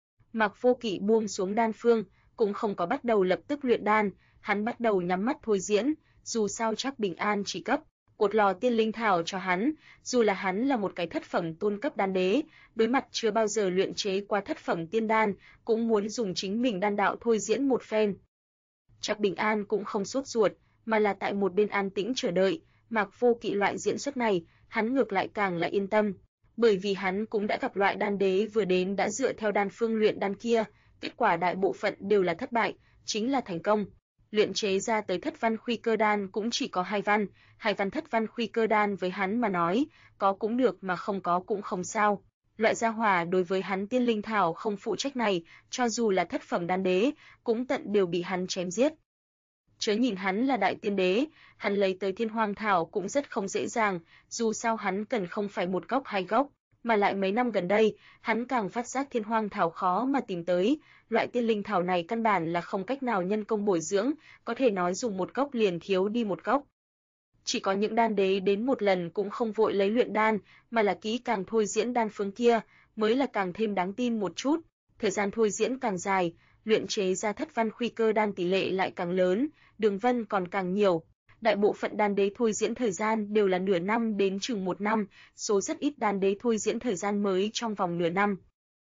Mạc Vô Kỵ buông xuống đan phương, cũng không có bắt đầu lập tức luyện đan, hắn bắt đầu nhắm mắt thôi diễn, dù sao Trác Bình An chỉ cấp một lò tiên linh thảo cho hắn, dù là hắn là một cái thất phẩm tôn cấp đan đế, đối mặt chưa bao giờ luyện chế qua thất phẩm tiên đan, cũng muốn dùng chính mình đan đạo thôi diễn một phen. Trác Bình An cũng không sốt ruột, mà là tại một bên an tĩnh chờ đợi. Mạc Vô Kỵ loại diễn xuất này, hắn ngược lại càng là yên tâm, bởi vì hắn cũng đã gặp loại đan đế vừa đến đã dựa theo đan phương luyện đan kia, kết quả đại bộ phận đều là thất bại, chính là thành công. Luyện chế ra tới thất văn khuy cơ đan cũng chỉ có hai văn thất văn khuy cơ đan với hắn mà nói, có cũng được mà không có cũng không sao. Loại gia hỏa đối với hắn tiên linh thảo không phụ trách này, cho dù là thất phẩm đan đế, cũng tận đều bị hắn chém giết. Chớ nhìn hắn là đại tiên đế, hắn lấy tới thiên hoang thảo cũng rất không dễ dàng, dù sao hắn cần không phải một gốc hai gốc, mà lại mấy năm gần đây, hắn càng phát giác thiên hoang thảo khó mà tìm tới, loại tiên linh thảo này căn bản là không cách nào nhân công bồi dưỡng, có thể nói dùng một gốc liền thiếu đi một gốc. Chỉ có những đan đế đến một lần cũng không vội lấy luyện đan, mà là kỹ càng thôi diễn đan phương kia, mới là càng thêm đáng tin một chút. Thời gian thôi diễn càng dài, luyện chế ra thất văn khuy cơ đan tỷ lệ lại càng lớn, đường vân còn càng nhiều. Đại bộ phận đan đế thôi diễn thời gian đều là nửa năm đến chừng một năm, số rất ít đan đế thôi diễn thời gian mới trong vòng nửa năm.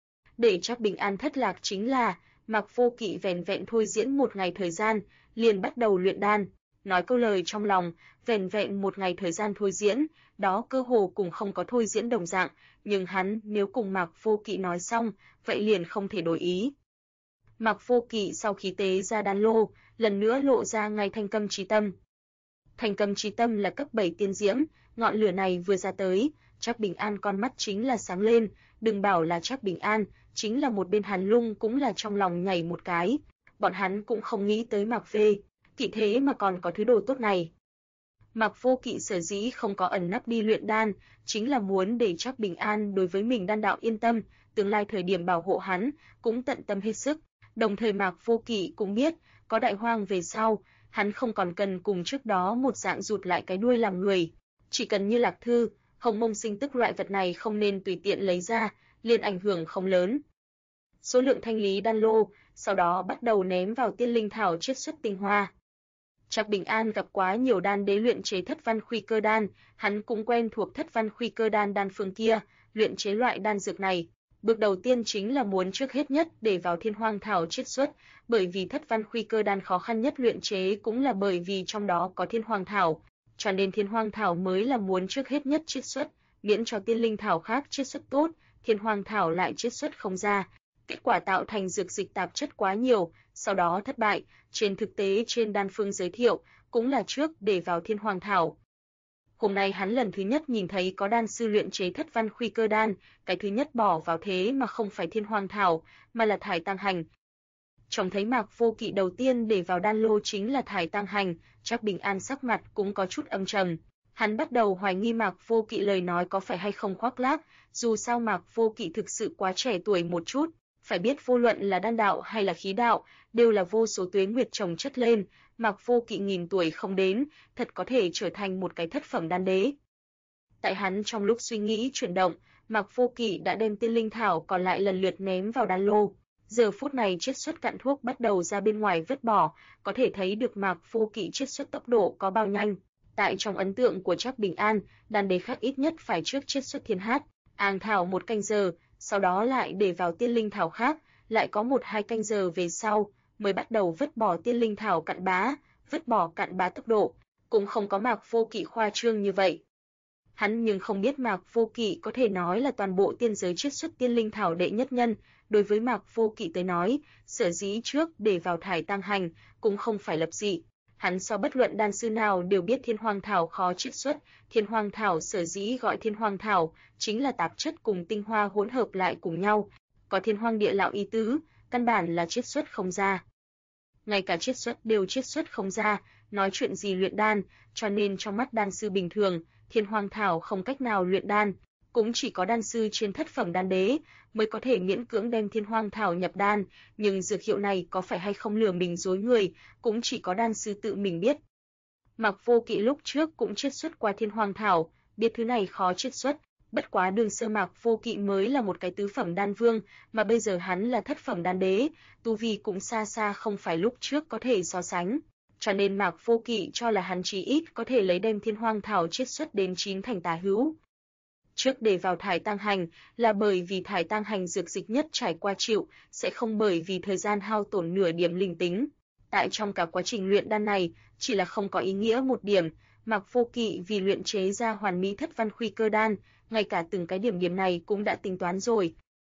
Để Trác Bình An thất lạc chính là, Mạc Vô Kỵ vẻn vẹn thôi diễn một ngày thời gian, liền bắt đầu luyện đan. Nói câu lời trong lòng, vẻn vẹn một ngày thời gian thôi diễn, đó cơ hồ cùng không có thôi diễn đồng dạng, nhưng hắn nếu cùng Mạc Vô Kỵ nói xong, vậy liền không thể đổi ý. Mạc Vô Kỵ sau khi tế ra đan lô, lần nữa lộ ra ngay thanh câm chí tâm. Thanh câm chí tâm là cấp 7 tiên diễm, ngọn lửa này vừa ra tới, Trác Bình An con mắt chính là sáng lên, đừng bảo là Trác Bình An, chính là một bên Hàn Lung cũng là trong lòng nhảy một cái, bọn hắn cũng không nghĩ tới Mạc Kỵ thế mà còn có thứ đồ tốt này. Mạc Vô Kỵ sở dĩ không có ẩn nấp đi luyện đan, chính là muốn để Trác Bình An đối với mình đan đạo yên tâm, tương lai thời điểm bảo hộ hắn, cũng tận tâm hết sức. Đồng thời Mạc Vô Kỵ cũng biết, có đại hoang về sau, hắn không còn cần cùng trước đó một dạng rụt lại cái đuôi làm người. Chỉ cần như Lạc Thư, Hồng Mông Sinh Tức loại vật này không nên tùy tiện lấy ra, liền ảnh hưởng không lớn. Số lượng thanh lý đan lô, sau đó bắt đầu ném vào tiên linh thảo chiết xuất tinh hoa. Trác Bình An gặp quá nhiều đan đế luyện chế thất văn khuy cơ đan, hắn cũng quen thuộc thất văn khuy cơ đan đan phương kia, luyện chế loại đan dược này. Bước đầu tiên chính là muốn trước hết nhất để vào thiên hoang thảo chiết xuất, bởi vì thất văn khuy cơ đan khó khăn nhất luyện chế cũng là bởi vì trong đó có thiên hoang thảo, cho nên thiên hoang thảo mới là muốn trước hết nhất chiết xuất, miễn cho tiên linh thảo khác chiết xuất tốt, thiên hoang thảo lại chiết xuất không ra. Kết quả tạo thành dược dịch tạp chất quá nhiều, sau đó thất bại, trên thực tế trên đan phương giới thiệu, cũng là trước để vào thiên hoang thảo. Hôm nay hắn lần thứ nhất nhìn thấy có đan sư luyện chế thất văn khuy cơ đan, cái thứ nhất bỏ vào thế mà không phải thiên hoang thảo, mà là thải tăng hành. Trông thấy Mạc Vô Kỵ đầu tiên để vào đan lô chính là thải tăng hành, Trác Bình An sắc mặt cũng có chút âm trầm. Hắn bắt đầu hoài nghi Mạc Vô Kỵ lời nói có phải hay không khoác lác, dù sao Mạc Vô Kỵ thực sự quá trẻ tuổi một chút. Phải biết vô luận là đan đạo hay là khí đạo, đều là vô số tuế nguyệt chồng chất lên, Mạc Vô Kỵ nghìn tuổi không đến, thật có thể trở thành một cái thất phẩm đan đế. Tại hắn trong lúc suy nghĩ chuyển động, Mạc Vô Kỵ đã đem tiên linh thảo còn lại lần lượt ném vào đan lô. Giờ phút này chiết xuất cạn thuốc bắt đầu ra bên ngoài vứt bỏ, có thể thấy được Mạc Vô Kỵ chiết xuất tốc độ có bao nhanh. Tại trong ấn tượng của Trác Bình An, đan đế khác ít nhất phải trước chiết xuất thiên hát, àng thảo 1 canh giờ, sau đó lại để vào tiên linh thảo khác, lại có 1-2 canh giờ về sau, mới bắt đầu vứt bỏ tiên linh thảo cặn bã, vứt bỏ cặn bã tốc độ, cũng không có Mạc Vô Kỵ khoa trương như vậy. Hắn nhưng không biết Mạc Vô Kỵ có thể nói là toàn bộ tiên giới chiết xuất tiên linh thảo đệ nhất nhân, đối với Mạc Vô Kỵ tới nói, sở dĩ trước để vào thải tăng hành cũng không phải lập dị. Hắn so bất luận đan sư nào đều biết thiên hoang thảo khó chiết xuất, thiên hoang thảo sở dĩ gọi thiên hoang thảo, chính là tạp chất cùng tinh hoa hỗn hợp lại cùng nhau, có thiên hoang địa lão ý tứ, căn bản là chiết xuất không ra. Ngay cả chiết xuất đều chiết xuất không ra, nói chuyện gì luyện đan, cho nên trong mắt đan sư bình thường, thiên hoang thảo không cách nào luyện đan, cũng chỉ có đan sư trên thất phẩm đan đế mới có thể miễn cưỡng đem thiên hoang thảo nhập đan, nhưng dược hiệu này có phải hay không lừa mình dối người, cũng chỉ có đan sư tự mình biết. Mạc Vô Kỵ lúc trước cũng chiết xuất qua thiên hoang thảo, biết thứ này khó chiết xuất, bất quá đường sơ Mạc Vô Kỵ mới là một cái tứ phẩm đan vương, mà bây giờ hắn là thất phẩm đan đế, tu vi cũng xa xa không phải lúc trước có thể so sánh. Cho nên Mạc Vô Kỵ cho là hắn chí ít có thể lấy đem thiên hoang thảo chiết xuất đến 9 thành tà hữu. Trước để vào thải tăng hành là bởi vì thải tăng hành dược dịch nhất trải qua chịu, sẽ không bởi vì thời gian hao tổn nửa điểm linh tính. Tại trong cả quá trình luyện đan này, chỉ là không có ý nghĩa một điểm, Mạc Vô Kỵ vì luyện chế ra hoàn mỹ thất văn khuy cơ đan, ngay cả từng cái điểm này cũng đã tính toán rồi.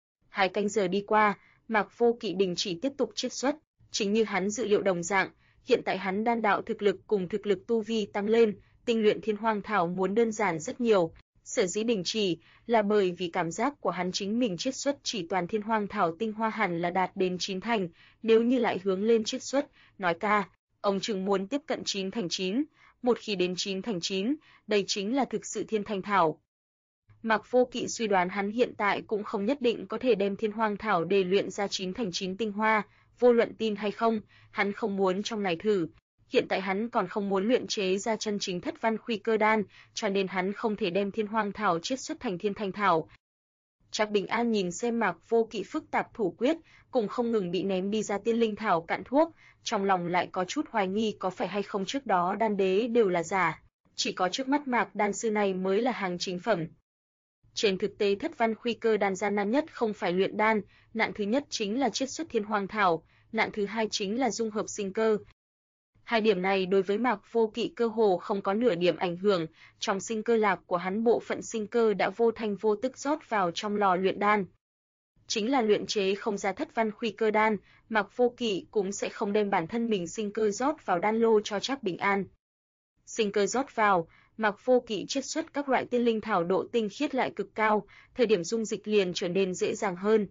2 canh giờ đi qua, Mạc Vô Kỵ đình chỉ tiếp tục chiết xuất, chính như hắn dự liệu đồng dạng, hiện tại hắn đan đạo thực lực cùng thực lực tu vi tăng lên, tinh luyện thiên hoang thảo muốn đơn giản rất nhiều. Sở dĩ đình chỉ là bởi vì cảm giác của hắn chính mình chiết xuất chỉ toàn thiên hoang thảo tinh hoa hẳn là đạt đến 9 thành, nếu như lại hướng lên chiết xuất, nói ca, ông chừng muốn tiếp cận 9 thành 9, một khi đến 9 thành 9, đây chính là thực sự thiên thành thảo. Mạc Vô Kỵ suy đoán hắn hiện tại cũng không nhất định có thể đem thiên hoang thảo để luyện ra 9 thành 9 tinh hoa, vô luận tin hay không, hắn không muốn trong này thử. Hiện tại hắn còn không muốn luyện chế ra chân chính thất văn khuy cơ đan, cho nên hắn không thể đem thiên hoang thảo chiết xuất thành thiên thành thảo. Trác Bình An nhìn xem Mạc Vô Kỵ phức tạp thủ quyết, cùng không ngừng bị ném đi ra tiên linh thảo cạn thuốc, trong lòng lại có chút hoài nghi có phải hay không trước đó đan đế đều là giả, chỉ có trước mắt Mạc đan sư này mới là hàng chính phẩm. Trên thực tế thất văn khuy cơ đan gian nan nhất không phải luyện đan, nạn thứ nhất chính là chiết xuất thiên hoang thảo, nạn thứ hai chính là dung hợp sinh cơ. Hai điểm này đối với Mạc Vô Kỵ cơ hồ không có nửa điểm ảnh hưởng, trong sinh cơ lạc của hắn bộ phận sinh cơ đã vô thanh vô tức rót vào trong lò luyện đan. Chính là luyện chế không ra thất văn khuy cơ đan, Mạc Vô Kỵ cũng sẽ không đem bản thân mình sinh cơ rót vào đan lô cho Trác Bình An. Sinh cơ rót vào, Mạc Vô Kỵ chiết xuất các loại tiên linh thảo độ tinh khiết lại cực cao, thời điểm dung dịch liền trở nên dễ dàng hơn.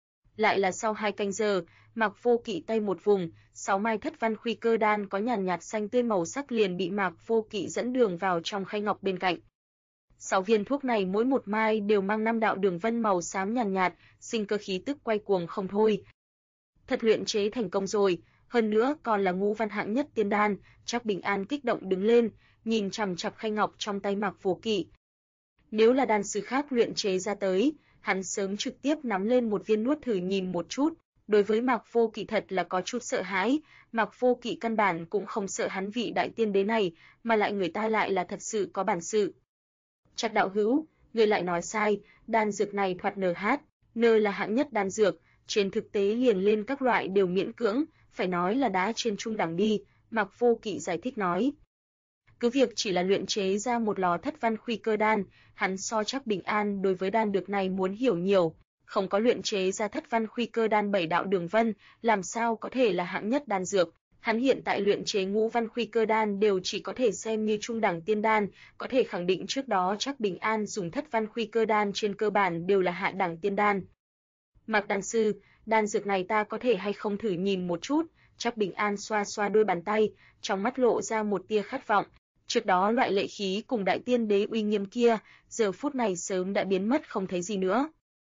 Lại là sau 2 canh giờ, Mạc Vô Kỵ tay một vùng, 6 mai thất văn khuy cơ đan có nhàn nhạt xanh tươi màu sắc liền bị Mạc Vô Kỵ dẫn đường vào trong khay ngọc bên cạnh. 6 viên thuốc này mỗi một mai đều mang 5 đạo đường vân màu xám nhàn nhạt, sinh cơ khí tức quay cuồng không thôi. Thật luyện chế thành công rồi, hơn nữa còn là ngũ văn hạng nhất tiên đan, Trác Bình An kích động đứng lên, nhìn chằm chằm khay ngọc trong tay Mạc Vô Kỵ. Nếu là đan sư khác luyện chế ra tới, hắn sớm trực tiếp nắm lên một viên nuốt thử nhìn một chút. Đối với Mạc Vô Kỵ thật là có chút sợ hãi, Mạc Vô Kỵ căn bản cũng không sợ hắn vị đại tiên đế này, mà lại người ta lại là thật sự có bản sự. Trác đạo hữu, người lại nói sai, đan dược này thoạt NH là hạng nhất đan dược, trên thực tế liền lên các loại đều miễn cưỡng, phải nói là đá trên trung đẳng đi, Mạc Vô Kỵ giải thích nói. Cứ việc chỉ là luyện chế ra một lò thất văn khuy cơ đan, hắn so Trác Bình An đối với đan dược này muốn hiểu nhiều, không có luyện chế ra thất văn khuy cơ đan 7 đạo đường vân, làm sao có thể là hạng nhất đan dược. Hắn hiện tại luyện chế ngũ văn khuy cơ đan đều chỉ có thể xem như trung đẳng tiên đan, có thể khẳng định trước đó Trác Bình An dùng thất văn khuy cơ đan trên cơ bản đều là hạ đẳng tiên đan. Mạc đan sư, đan dược này ta có thể hay không thử nhìn một chút? Trác Bình An xoa xoa đôi bàn tay, trong mắt lộ ra một tia khát vọng. Trước đó loại lệ khí cùng đại tiên đế uy nghiêm kia, giờ phút này sớm đã biến mất không thấy gì nữa.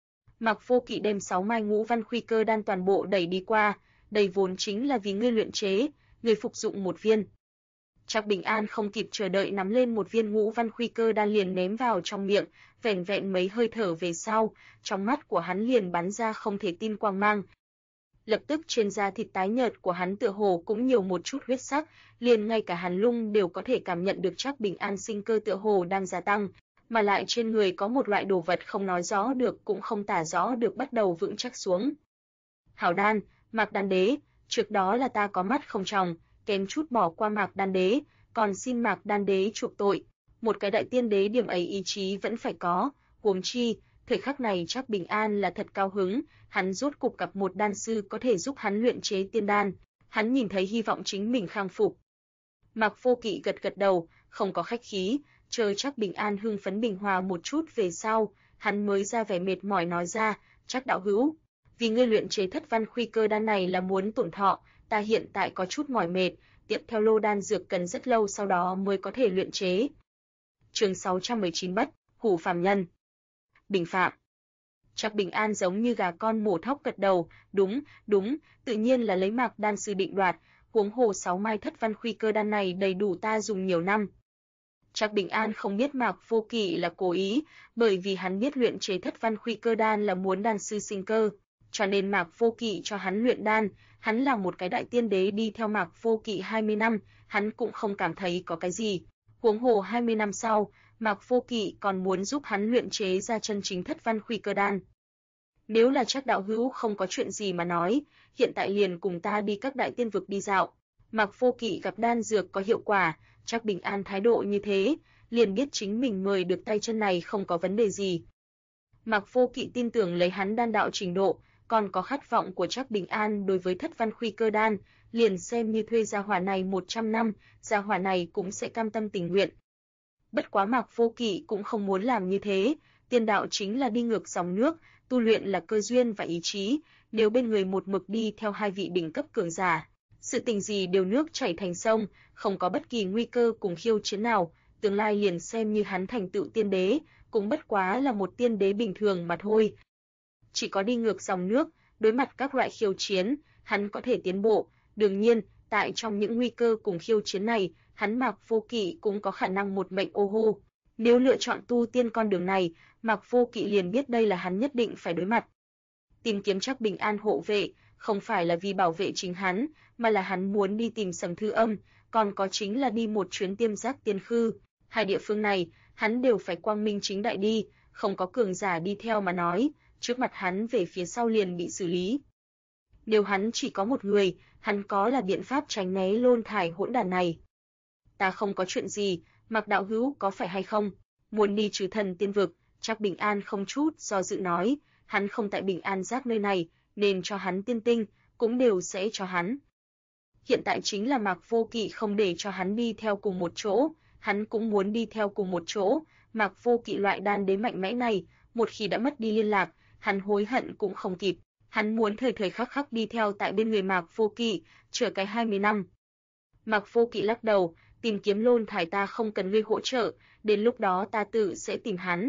Mạc Vô Kỵ đem 6 mai ngũ văn khuy cơ đan toàn bộ đẩy đi qua, đây vốn chính là vì ngươi luyện chế, ngươi phục dụng một viên. Trác Bình An không kịp chờ đợi nắm lên một viên ngũ văn khuy cơ đan liền ném vào trong miệng, vẻn vẹn mấy hơi thở về sau, trong mắt của hắn liền bắn ra không thể tin quang mang. Lập tức trên da thịt tái nhợt của hắn tựa hồ cũng nhiều một chút huyết sắc, liền ngay cả Hàn Lung đều có thể cảm nhận được Trác Bình An sinh cơ tựa hồ đang gia tăng, mà lại trên người có một loại đồ vật không nói rõ được cũng không tả rõ được bắt đầu vững chắc xuống. Hảo đan, Mạc đan đế, trước đó là ta có mắt không tròng, kém chút bỏ qua Mạc đan đế, còn xin Mạc đan đế chuộc tội, một cái đại tiên đế điểm ấy ý chí vẫn phải có, huống chi, Thời khắc này Trác Bình An là thật cao hứng, hắn rốt cục gặp một đan sư có thể giúp hắn luyện chế tiên đan, hắn nhìn thấy hy vọng chính mình khang phục. Mạc Vô Kỵ gật gật đầu, không có khách khí, chờ Trác Bình An hưng phấn bình hòa một chút về sau, hắn mới ra vẻ mệt mỏi nói ra, Trác đạo hữu, vì ngươi luyện chế Thất Văn Khuy Cơ đan này là muốn tổn thọ, ta hiện tại có chút mỏi mệt, tiếp theo lô đan dược cần rất lâu sau đó mới có thể luyện chế. Chương 619 Bất hủ phàm nhân. Bình phạm. Trác Bình An giống như gà con mổ thóc gật đầu, đúng, tự nhiên là lấy Mạc đan sư định đoạt, huống hồ 6 mai Thất Văn Khuy Cơ đan này đầy đủ ta dùng nhiều năm. Trác Bình An không biết Mạc Vô Kỵ là cố ý, bởi vì hắn biết luyện chế Thất Văn Khuy Cơ đan là muốn đan sư sinh cơ, cho nên Mạc Vô Kỵ cho hắn luyện đan, hắn là một cái đại tiên đế đi theo Mạc Vô Kỵ 20 năm, hắn cũng không cảm thấy có cái gì. Huống hồ 20 năm sau, Mạc Vô Kỵ còn muốn giúp hắn luyện chế ra chân chính Thất Văn Khuy Cơ đan. Nếu là Trác đạo hữu không có chuyện gì mà nói, hiện tại liền cùng ta đi các đại tiên vực đi dạo. Mạc Vô Kỵ gặp đan dược có hiệu quả, Trác Bình An thái độ như thế, liền biết chính mình mời được tay chân này không có vấn đề gì. Mạc Vô Kỵ tin tưởng lấy hắn đan đạo trình độ, còn có khát vọng của Trác Bình An đối với Thất Văn Khuy Cơ đan, liền xem như thuê gia hỏa này 100 năm, gia hỏa này cũng sẽ cam tâm tình nguyện. Bất quá Mạc Vô Kỵ cũng không muốn làm như thế, tiên đạo chính là đi ngược dòng nước, tu luyện là cơ duyên và ý chí, nếu bên người một mực đi theo hai vị đỉnh cấp cường giả, sự tình gì đều nước chảy thành sông, không có bất kỳ nguy cơ cùng khiêu chiến nào, tương lai liền xem như hắn thành tựu tiên đế, cũng bất quá là một tiên đế bình thường mà thôi. Chỉ có đi ngược dòng nước, đối mặt các loại khiêu chiến, hắn có thể tiến bộ, đương nhiên, tại trong những nguy cơ cùng khiêu chiến này, hắn Mạc Vô Kỵ cũng có khả năng một mệnh ô hô. Nếu lựa chọn tu tiên con đường này, Mạc Vô Kỵ liền biết đây là hắn nhất định phải đối mặt. Tìm kiếm Trác Bình An hộ vệ, không phải là vì bảo vệ chính hắn, mà là hắn muốn đi tìm Sầm Thư Âm, còn có chính là đi một chuyến Tiêm Giác Tiên Khư. Hai địa phương này, hắn đều phải quang minh chính đại đi, không có cường giả đi theo mà nói, trước mặt hắn về phía sau liền bị xử lý. Nếu hắn chỉ có một người, hắn có là biện pháp tránh né Lôn Thải hỗn đản này. Ta không có chuyện gì, Mạc đạo hữu có phải hay không? Muốn đi Trừ Thần Tiên vực? Trác Bình An không chút do dự nói, hắn không tại Bình An Giác nơi này, nên cho hắn tiên tinh, cũng đều sẽ cho hắn. Hiện tại chính là Mạc Vô Kỵ không để cho hắn đi theo cùng một chỗ, hắn cũng muốn đi theo cùng một chỗ. Mạc Vô Kỵ loại đan đế mạnh mẽ này, một khi đã mất đi liên lạc, hắn hối hận cũng không kịp. Hắn muốn thời thời khắc khắc đi theo tại bên người Mạc Vô Kỵ, chờ cái 20 năm. Mạc Vô Kỵ lắc đầu, tìm kiếm Lôn Thải ta không cần ngươi hỗ trợ, đến lúc đó ta tự sẽ tìm hắn.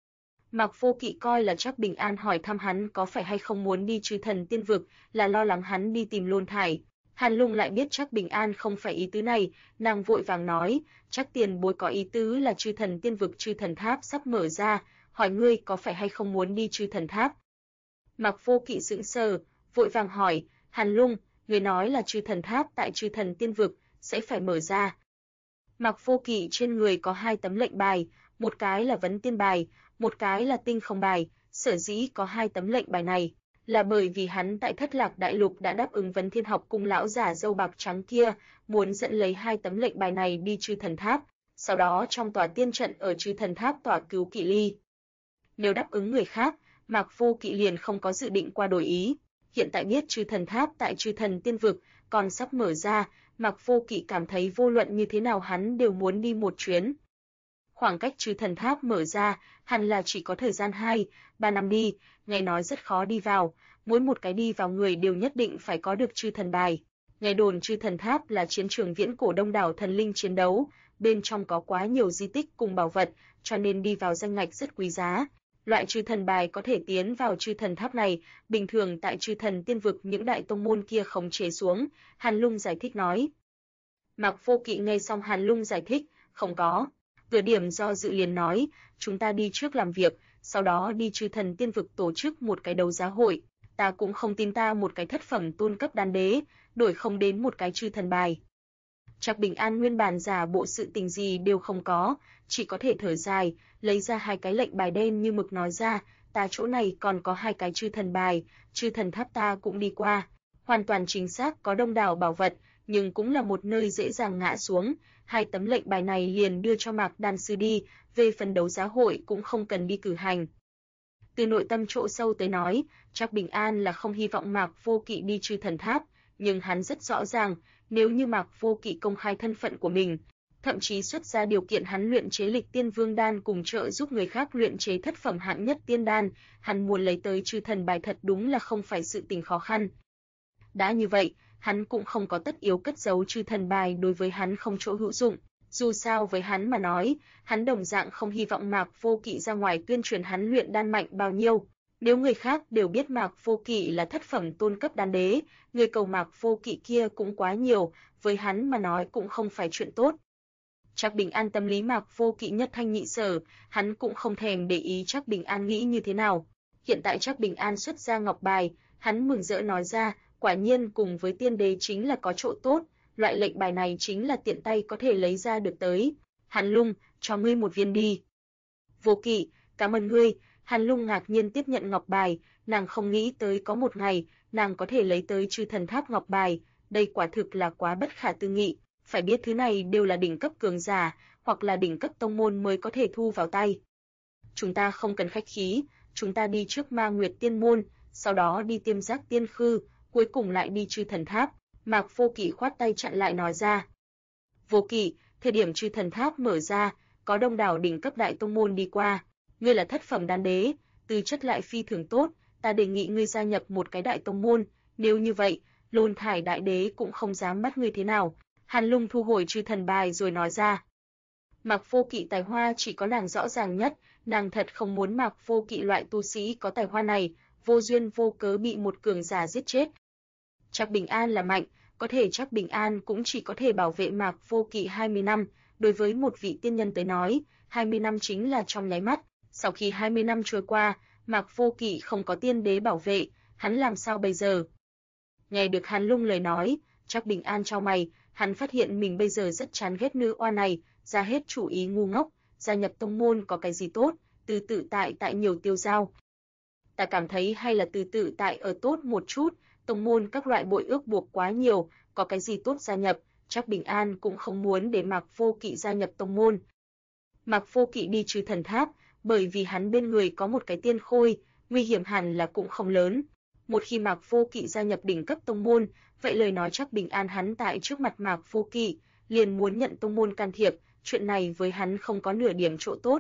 Mạc Vô Kỵ coi là Trác Bình An hỏi thăm hắn có phải hay không muốn đi Trừ Thần Tiên vực, là lo lắng hắn đi tìm Lôn Thải. Hàn Lung lại biết Trác Bình An không phải ý tứ này, nàng vội vàng nói, Trác tiền bối có ý tứ là Trừ Thần Tiên vực Trừ Thần Tháp sắp mở ra, hỏi ngươi có phải hay không muốn đi Trừ Thần Tháp. Mạc Vô Kỵ sững sờ, vội vàng hỏi, Hàn Lung, ngươi nói là Trừ Thần Tháp tại Trừ Thần Tiên vực sẽ phải mở ra. Mạc Vô Kỵ trên người có 2 tấm lệnh bài, một cái là vấn tiên bài, một cái là tinh không bài, sở dĩ có 2 tấm lệnh bài này, là bởi vì hắn tại Thất Lạc Đại Lục đã đáp ứng Vấn Thiên Học cung lão giả dâu bạc trắng kia, muốn dẫn lấy 2 tấm lệnh bài này đi Trừ Thần Tháp, sau đó trong tòa tiên trận ở Trừ Thần Tháp tỏa cứu Kỵ Ly. Nếu đáp ứng người khác, Mạc Vô Kỵ liền không có dự định qua đổi ý, hiện tại biết Trừ Thần Tháp tại Trừ Thần Tiên vực còn sắp mở ra, Mạc Vô Kỵ cảm thấy vô luận như thế nào hắn đều muốn đi một chuyến. Khoảng cách Trừ Thần Tháp mở ra, hẳn là chỉ có thời gian 2-3 năm đi, nghe nói rất khó đi vào, mỗi một cái đi vào người đều nhất định phải có được Trừ Thần bài. Nghe đồn Trừ Thần Tháp là chiến trường viễn cổ đông đảo thần linh chiến đấu, bên trong có quá nhiều di tích cùng bảo vật, cho nên đi vào danh ngạch rất quý giá. Loại Trừ Thần bài có thể tiến vào Trừ Thần Tháp này, bình thường tại Trừ Thần Tiên vực những đại tông môn kia khống chế xuống, Hàn Lung giải thích nói. Mạc Vô Kỵ nghe xong Hàn Lung giải thích, không có. Vừa điểm do dự liền nói, chúng ta đi trước làm việc, sau đó đi Trừ Thần Tiên vực tổ chức một cái đấu giá hội, ta cũng không tin ta một cái thất phẩm tôn cấp đan đế, đổi không đến một cái Trừ Thần bài. Trác Bình An nguyên bản giả bộ sự tình gì đều không có, chỉ có thể thở dài, lấy ra 2 cái lệnh bài đen như mực nói ra, ta chỗ này còn có 2 cái Trừ Thần bài, Trừ Thần Tháp ta cũng đi qua, hoàn toàn chính xác có đông đảo bảo vật, nhưng cũng là một nơi dễ dàng ngã xuống. 2 tấm lệnh bài này liền đưa cho Mạc đan sư đi, về phần đấu giá hội cũng không cần đi cử hành. Từ nội tâm chỗ sâu tới nói, Trác Bình An là không hy vọng Mạc Vô Kỵ đi Chư Thần Tháp, nhưng hắn rất rõ ràng, nếu như Mạc Vô Kỵ công khai thân phận của mình, thậm chí xuất ra điều kiện hắn luyện chế Lịch Tiên Vương đan cùng trợ giúp người khác luyện chế thất phẩm hạng nhất tiên đan, hắn muốn lấy tới Chư Thần bài thật đúng là không phải sự tình khó khăn. Đã như vậy, hắn cũng không có tất yếu cất giấu Chư Thần bài, đối với hắn không chỗ hữu dụng. Dù sao với hắn mà nói, hắn đồng dạng không hy vọng Mạc Vô Kỵ ra ngoài tuyên truyền hắn luyện đan mạnh bao nhiêu. Nếu người khác đều biết Mạc Vô Kỵ là thất phẩm tôn cấp đan đế, người cầu Mạc Vô Kỵ kia cũng quá nhiều, với hắn mà nói cũng không phải chuyện tốt. Trác Bình An tâm lý Mạc Vô Kỵ nhất thanh nhị sở, hắn cũng không thèm để ý Trác Bình An nghĩ như thế nào. Hiện tại Trác Bình An xuất ra ngọc bài, hắn mừng rỡ nói ra, quả nhiên cùng với tiên đế chính là có chỗ tốt, loại lệnh bài này chính là tiện tay có thể lấy ra được tới. Hàn Lung, cho ngươi một viên đi. Vô Kỵ, cảm ơn ngươi. Hàn Lung ngạc nhiên tiếp nhận ngọc bài, nàng không nghĩ tới có một ngày, nàng có thể lấy tới Chư Thần Tháp ngọc bài, đây quả thực là quá bất khả tư nghị. Phải biết thứ này đều là đỉnh cấp cường giả, hoặc là đỉnh cấp tông môn mới có thể thu vào tay. Chúng ta không cần khách khí, chúng ta đi trước Ma Nguyệt Tiên Môn, sau đó đi Tiêm Giác Tiên Khư, cuối cùng lại đi Chư Thần Tháp. Mạc Vô Kỵ khoát tay chặn lại nói ra. Vô Kỵ, thời điểm Chư Thần Tháp mở ra, có đông đảo đỉnh cấp đại tông môn đi qua. Ngươi là thất phẩm đan đế, tư chất lại phi thường tốt, ta đề nghị ngươi gia nhập một cái đại tông môn. Nếu như vậy, Lôn Thải đại đế cũng không dám bắt ngươi thế nào. Hàn Lung thu hồi Chư Thần bài rồi nói ra. Mạc Vô Kỵ tài hoa chỉ có nàng rõ ràng nhất, nàng thật không muốn Mạc Vô Kỵ loại tu sĩ có tài hoa này, vô duyên vô cớ bị một cường giả giết chết. Trác Bình An là mạnh, có thể Trác Bình An cũng chỉ có thể bảo vệ Mạc Vô Kỵ 20 năm, đối với một vị tiên nhân tới nói, 20 năm chính là trong nháy mắt, sau khi 20 năm trôi qua, Mạc Vô Kỵ không có tiên đế bảo vệ, hắn làm sao bây giờ? Nghe được Hàn Lung lời nói, Trác Bình An chau mày, hắn phát hiện mình bây giờ rất chán ghét nữ oa này, ra hết chủ ý ngu ngốc, gia nhập tông môn có cái gì tốt, từ tự tại nhiều tiêu dao. Ta cảm thấy hay là từ tự tại ở tốt một chút, tông môn các loại bội ước buộc quá nhiều, có cái gì tốt gia nhập, Trác Bình An cũng không muốn để Mạc Vô Kỵ gia nhập tông môn. Mạc Vô Kỵ đi Chư Thần Tháp, bởi vì hắn bên người có một cái tiên khôi, nguy hiểm hẳn là cũng không lớn. Một khi Mạc Vô Kỵ gia nhập đỉnh cấp tông môn, vậy lời nói Trác Bình An hắn tại trước mặt Mạc Vô Kỵ, liền muốn nhận tông môn can thiệp, chuyện này với hắn không có nửa điểm chỗ tốt.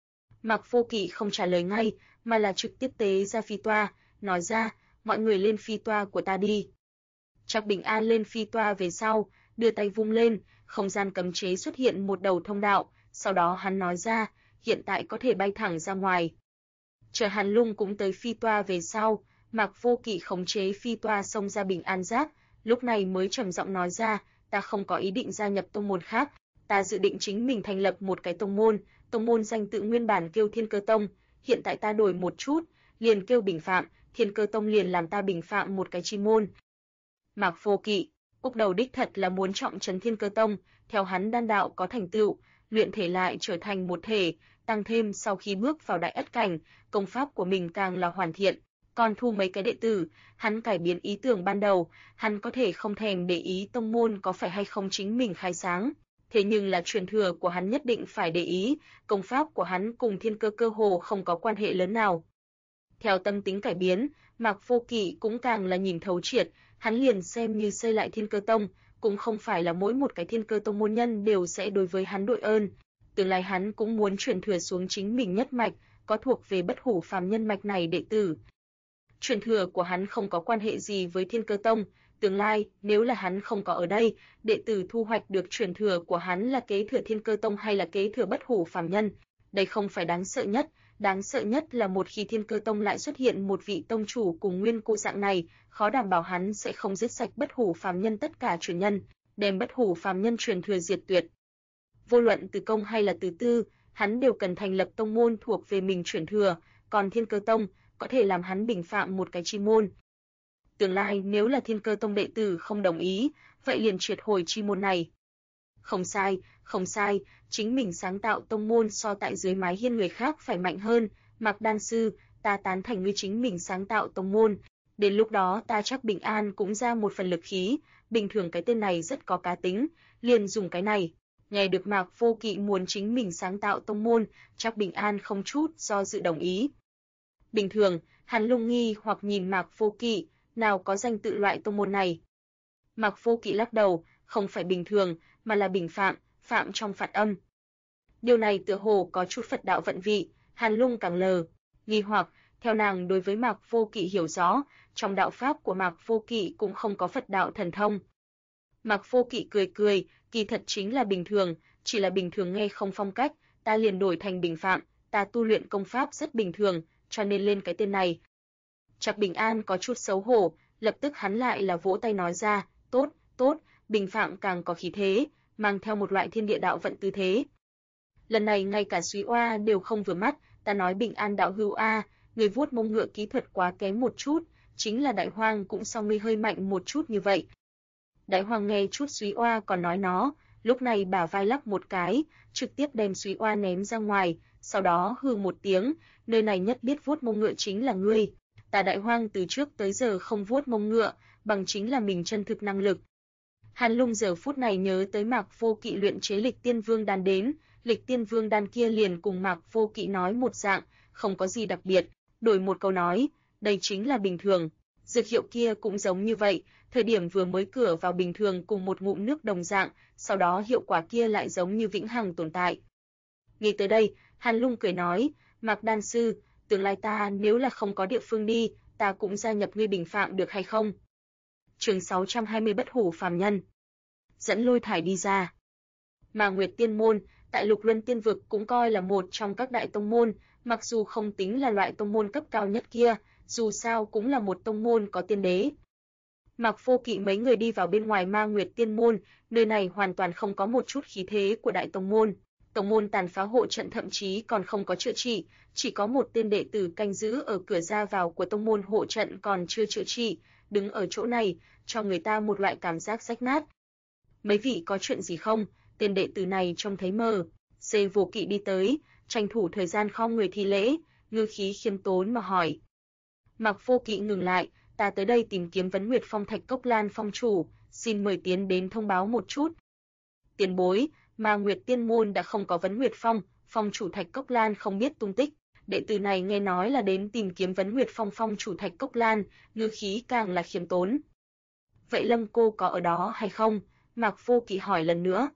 Mạc Vô Kỵ không trả lời ngay, mà là trực tiếp tế ra phi toa, nói ra, mọi người lên phi toa của ta đi. Trác Bình An lên phi toa về sau, đưa tay vung lên, không gian cấm chế xuất hiện một đầu thông đạo, sau đó hắn nói ra, hiện tại có thể bay thẳng ra ngoài. Chờ Hàn Lung cũng tới phi toa về sau, Mạc Vô Kỵ khống chế phi toa xông ra Bình An Giác, lúc này mới trầm giọng nói ra, ta không có ý định gia nhập tông môn khác, ta dự định chính mình thành lập một cái tông môn danh tự nguyên bản kêu Thiên Cơ Tông, hiện tại ta đổi một chút, liền kêu Bình Phạm, Thiên Cơ Tông liền làm ta bình phạm một cái chi môn. Mạc Vô Kỵ, lúc đầu đích thật là muốn trọng trấn Thiên Cơ Tông, theo hắn đan đạo có thành tựu, luyện thể lại trở thành một thể, tăng thêm sau khi bước vào đại ất cảnh, công pháp của mình càng là hoàn thiện, còn thu mấy cái đệ tử, hắn cải biến ý tưởng ban đầu, hắn có thể không thèm để ý tông môn có phải hay không chính mình khai sáng, thế nhưng là truyền thừa của hắn nhất định phải để ý, công pháp của hắn cùng Thiên Cơ cơ hồ không có quan hệ lớn nào. Theo tâm tính cải biến, Mạc Vô Kỵ cũng càng là nhìn thấu triệt, hắn liền xem như xây lại Thiên Cơ Tông, cũng không phải là mỗi một cái Thiên Cơ Tông môn nhân đều sẽ đối với hắn đội ơn, tương lai hắn cũng muốn truyền thừa xuống chính mình nhất mạch, có thuộc về bất hủ phàm nhân mạch này đệ tử. Truyền thừa của hắn không có quan hệ gì với Thiên Cơ Tông, tương lai nếu là hắn không có ở đây, đệ tử thu hoạch được truyền thừa của hắn là kế thừa Thiên Cơ Tông hay là kế thừa bất hủ phàm nhân, đây không phải đáng sợ nhất là một khi Thiên Cơ Tông lại xuất hiện một vị tông chủ cùng nguyên cụ dạng này, khó đảm bảo hắn sẽ không giết sạch bất hủ phàm nhân tất cả truyền nhân, đem bất hủ phàm nhân truyền thừa diệt tuyệt. Vô luận từ công hay là từ tư, hắn đều cần thành lập tông môn thuộc về mình truyền thừa, còn Thiên Cơ Tông có thể làm hắn bình phạm một cái chi môn. Tương lai nếu là Thiên Cơ Tông đệ tử không đồng ý, vậy liền triệt hồi chi môn này. Không sai, chính mình sáng tạo tông môn so tại dưới mái hiên người khác phải mạnh hơn, Mạc Đan sư, ta tán thành ngươi chính mình sáng tạo tông môn, đến lúc đó ta chắc Bình An cũng ra một phần lực khí, bình thường cái tên này rất có cá tính, liền dùng cái này. Nghe được Mạc Vô Kỵ muốn chính mình sáng tạo tông môn, chắc Bình An không chút do dự đồng ý. Bình thường, Hàn Lung nghi hoặc nhìn Mạc Vô Kỵ, nào có danh tự loại tông môn này. Mạc Vô Kỵ lắc đầu, không phải bình thường, mà là bình phạm, phạm trong phạt âm. Điều này tựa hồ có chút Phật đạo vận vị, Hàn Lung càng nghi hoặc, theo nàng đối với Mạc Vô Kỵ hiểu rõ, trong đạo pháp của Mạc Vô Kỵ cũng không có Phật đạo thần thông. Mạc Vô Kỵ cười cười, kỳ thật chính là bình thường, chỉ là bình thường nghe không phong cách, ta liền đổi thành bình phạm, ta tu luyện công pháp rất bình thường, cho nên lên cái tên này. Trạc Bình An có chút xấu hổ, lập tức hắn lại là vỗ tay nói ra, tốt, tốt, bình phạm càng có khí thế, mang theo một loại thiên địa đạo vận tư thế. Lần này ngay cả Súy Oa đều không vừa mắt, ta nói Bình An đạo hữu a, người vuốt mông ngựa kỹ thuật quá kém một chút, chính là Đại Hoang cũng so ngươi hơi mạnh một chút như vậy. Đại Hoang nghe chút Súy Oa còn nói nó, lúc này bả vai lắc một cái, trực tiếp đem Súy Oa ném ra ngoài, sau đó hừ một tiếng, nơi này nhất biết vuốt mông ngựa chính là ngươi. Ta Đại Hoang từ trước tới giờ không vuốt mông ngựa, bằng chính là mình chân thực năng lực. Hàn Lung giờ phút này nhớ tới Mạc Vô Kỵ luyện chế Lịch Tiên Vương đan đến, Lịch Tiên Vương đan kia liền cùng Mạc Vô Kỵ nói một dạng, không có gì đặc biệt, đổi một câu nói, đây chính là bình thường. Dược hiệu kia cũng giống như vậy, thời điểm vừa mới cửa vào bình thường cùng một ngụm nước đồng dạng, sau đó hiệu quả kia lại giống như vĩnh hằng tồn tại. Nghĩ tới đây, Hàn Lung cười nói, Mạc đan sư, tương lai ta nếu là không có địa phương đi, ta cũng gia nhập ngươi bình phạm được hay không? Chương 620 Bất Hủ phàm nhân. Dẫn Lôi Thải đi ra. Mà Nguyệt Tiên môn, tại Lục Luân Tiên vực cũng coi là một trong các đại tông môn, mặc dù không tính là loại tông môn cấp cao nhất kia, dù sao cũng là một tông môn có tiên đế. Mạc Vô Kỵ mấy người đi vào bên ngoài Ma Nguyệt Tiên môn, nơi này hoàn toàn không có một chút khí thế của đại tông môn. Tông môn tàn phá hộ trận thậm chí còn không có chữa trị, chỉ có một tên đệ tử canh giữ ở cửa ra vào của tông môn hộ trận còn chưa chữa trị, đứng ở chỗ này, cho người ta một loại cảm giác rách nát. Mấy vị có chuyện gì không? Tên đệ tử này trông thấy mờ. Vô Kỵ đi tới, tranh thủ thời gian khom người thi lễ, ngữ khí khiêm tốn mà hỏi. Mạc Vô Kỵ ngừng lại, ta tới đây tìm kiếm Vấn Nguyệt Phong Thạch Cốc Lan phong chủ, xin mời tiến đến thông báo một chút. Tiền bối, Ma Nguyệt Tiên môn đã không có Vấn Nguyệt Phong, phong chủ Thạch Cốc Lan không biết tung tích. Đệ tử này nghe nói là đến tìm kiếm Vấn Nguyệt Phong phong chủ Thạch Cốc Lan, ngữ khí càng là khiêm tốn. Vậy Lâm cô có ở đó hay không? Mạc Vô Kỵ hỏi lần nữa.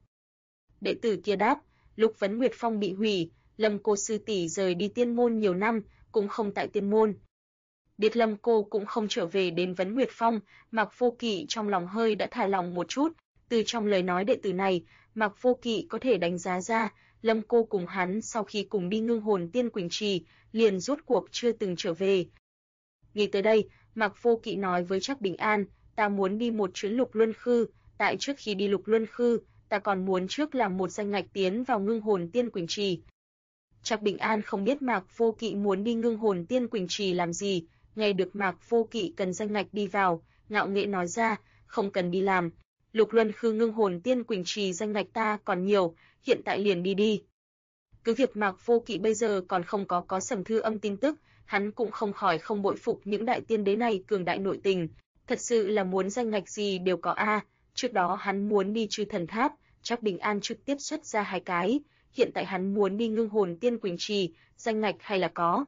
Đệ tử kia đáp, lúc Vấn Nguyệt Phong bị hủy, Lâm cô sư tỷ rời đi tiên môn nhiều năm, cũng không tại tiên môn. Biết Lâm cô cũng không trở về đến Vấn Nguyệt Phong, Mạc Vô Kỵ trong lòng hơi đã thả lòng một chút, từ trong lời nói đệ tử này, Mạc Vô Kỵ có thể đánh giá ra, Lâm cô cùng hắn sau khi cùng đi Ngưng Hồn Tiên Quỳnh Trì, liền rốt cuộc chưa từng trở về. Nghĩ tới đây, Mạc Vô Kỵ nói với Trác Bình An, ta muốn đi một chuyến Lục Luân Khư, tại trước khi đi Lục Luân Khư, ta còn muốn trước làm một danh ngạch tiến vào Ngưng Hồn Tiên Quỳnh Trì. Trác Bình An không biết Mạc Vô Kỵ muốn đi Ngưng Hồn Tiên Quỳnh Trì làm gì, nghe được Mạc Vô Kỵ cần danh ngạch đi vào, ngạo nghễ nói ra, không cần đi làm. Lục Luân Khư Ngưng Hồn Tiên Quỳnh Trì danh ngạch ta còn nhiều, hiện tại liền đi. Cứ việc Mạc Vô Kỵ bây giờ còn không có Sầm Thư Âm tin tức, hắn cũng không khỏi không bội phục những đại tiên đế này cường đại nội tình, thật sự là muốn danh ngạch gì đều có a. Trước đó hắn muốn đi Chư Thần Tháp, Trác Bình An trực tiếp xuất ra 2 cái, hiện tại hắn muốn đi Ngưng Hồn Tiên Quỳnh Trì, danh ngạch hay là có.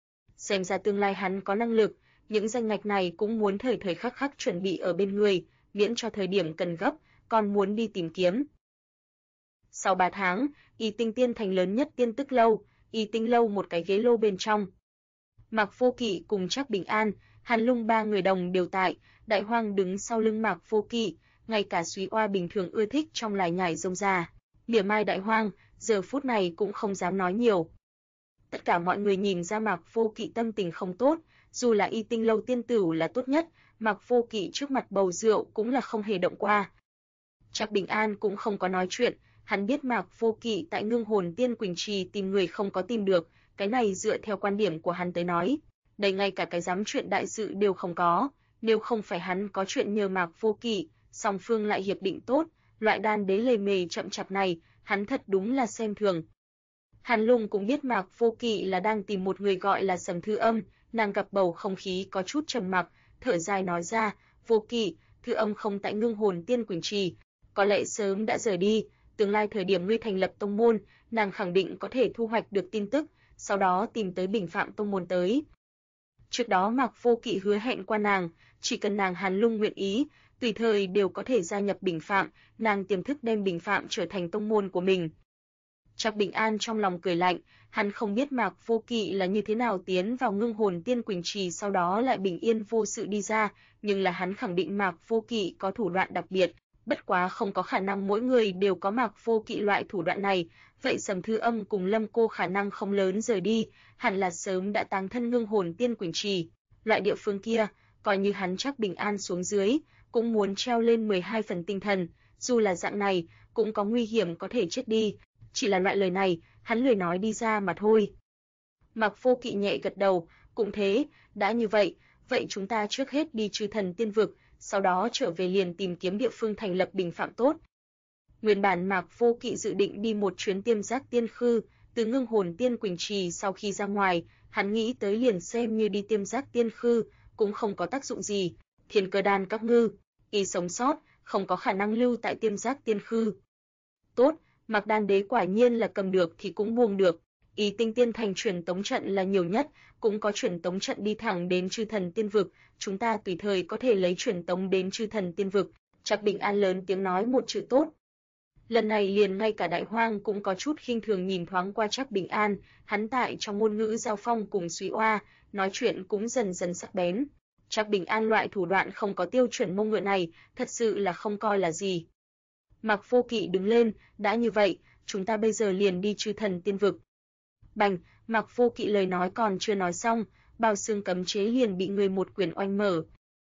Xem ra tương lai hắn có năng lực, những danh ngạch này cũng muốn thời thời khắc khắc chuẩn bị ở bên người, miễn cho thời điểm cần gấp, còn muốn đi tìm kiếm. Sau 3 tháng, Y Tinh Tiên thành lớn nhất tiên tức lâu, Y Tinh lâu một cái ghế lô bên trong. Mạc Vô Kỵ cùng Trác Bình An, Hàn Lung 3 người đồng đều tại, Đại Hoang đứng sau lưng Mạc Vô Kỵ, ngay cả Súy Oa bình thường ưa thích trong lải nhải rông ra. Mỉa mai Đại Hoang, giờ phút này cũng không dám nói nhiều. Tất cả mọi người nhìn ra Mạc Vô Kỵ tâm tình không tốt, dù là Y Tinh lâu tiên tử là tốt nhất, Mạc Vô Kỵ trước mặt bầu rượu cũng là không hề động qua. Trác Bình An cũng không có nói chuyện, hắn biết Mạc Vô Kỵ tại Ngưng Hồn Tiên Quỳnh Trì tìm người không có tìm được, cái này dựa theo quan điểm của hắn tới nói, đây ngay cả cái dám chuyện đại sự đều không có, nếu không phải hắn có chuyện nhờ Mạc Vô Kỵ, song phương lại hiệp định tốt, loại đan đế lề mề chậm chạp này, hắn thật đúng là xem thường. Hàn Lung cũng biết Mạc Vô Kỵ là đang tìm một người gọi là Sầm Thư Âm, nàng gặp bầu không khí có chút trầm mặc, thở dài nói ra, Vô Kỵ, Thư Âm không tại Ngưng Hồn Tiên Quỳnh Trì, có lẽ sớm đã rời đi, tương lai thời điểm ngươi thành lập tông môn, nàng khẳng định có thể thu hoạch được tin tức, sau đó tìm tới Bình Phạm tông môn tới. Trước đó Mạc Vô Kỵ hứa hẹn qua nàng, chỉ cần nàng Hàn Lung nguyện ý, tùy thời đều có thể gia nhập Bình Phạm, nàng tiềm thức đem Bình Phạm trở thành tông môn của mình. Trác Bình An trong lòng cười lạnh, hắn không biết Mạc Vô Kỵ là như thế nào tiến vào Ngưng Hồn Tiên Quỳnh Trì sau đó lại bình yên vô sự đi ra, nhưng là hắn khẳng định Mạc Vô Kỵ có thủ đoạn đặc biệt, bất quá không có khả năng mỗi người đều có Mạc Vô Kỵ loại thủ đoạn này, vậy Sầm Thư Âm cùng Lâm Cô khả năng không lớn rời đi, hẳn là sớm đã táng thân Ngưng Hồn Tiên Quỳnh Trì. Loại địa phương kia, coi như hắn Trác Bình An xuống dưới, cũng muốn treo lên 12 phần tinh thần, dù là dạng này, cũng có nguy hiểm có thể chết đi, chỉ là loại lời này, hắn lười nói đi ra mà thôi. Mạc Vô Kỵ nhẹ gật đầu, cũng thế, đã như vậy, vậy chúng ta trước hết đi Chư Thần Tiên Vực, sau đó trở về liền tìm kiếm địa phương thành lập Bình Phạm tốt. Nguyên bản Mạc Vô Kỵ dự định đi một chuyến Tiêm Giác Tiên Khư, từ Ngưng Hồn Tiên Quỳnh Trì sau khi ra ngoài, hắn nghĩ tới liền xem như đi Tiêm Giác Tiên Khư, cũng không có tác dụng gì, Thiên Cơ Đan các ngư, y sống sót, không có khả năng lưu tại Tiêm Giác Tiên Khư. Tốt, Mạc Đan Đế quả nhiên là cầm được thì cũng buông được, Ý Tinh Tiên Thành truyền tống trận là nhiều nhất, cũng có truyền tống trận đi thẳng đến Chư Thần Tiên Vực, chúng ta tùy thời có thể lấy truyền tống đến Chư Thần Tiên Vực. Trác Bình An lớn tiếng nói một chữ tốt. Lần này liền ngay cả Đại Hoang cũng có chút khinh thường nhìn thoáng qua Trác Bình An, hắn tại trong ngôn ngữ giao phong cùng Súy Oa, nói chuyện cũng dần dần sắc bén. Trác Bình An loại thủ đoạn không có tiêu chuẩn mông ngựa này, thật sự là không coi là gì. Mạc Vô Kỵ đứng lên, đã như vậy, chúng ta bây giờ liền đi Chư Thần Tiên Vực. Bành, Mạc Vô Kỵ lời nói còn chưa nói xong, bao xương cấm chế liền bị người một quyền oanh mở.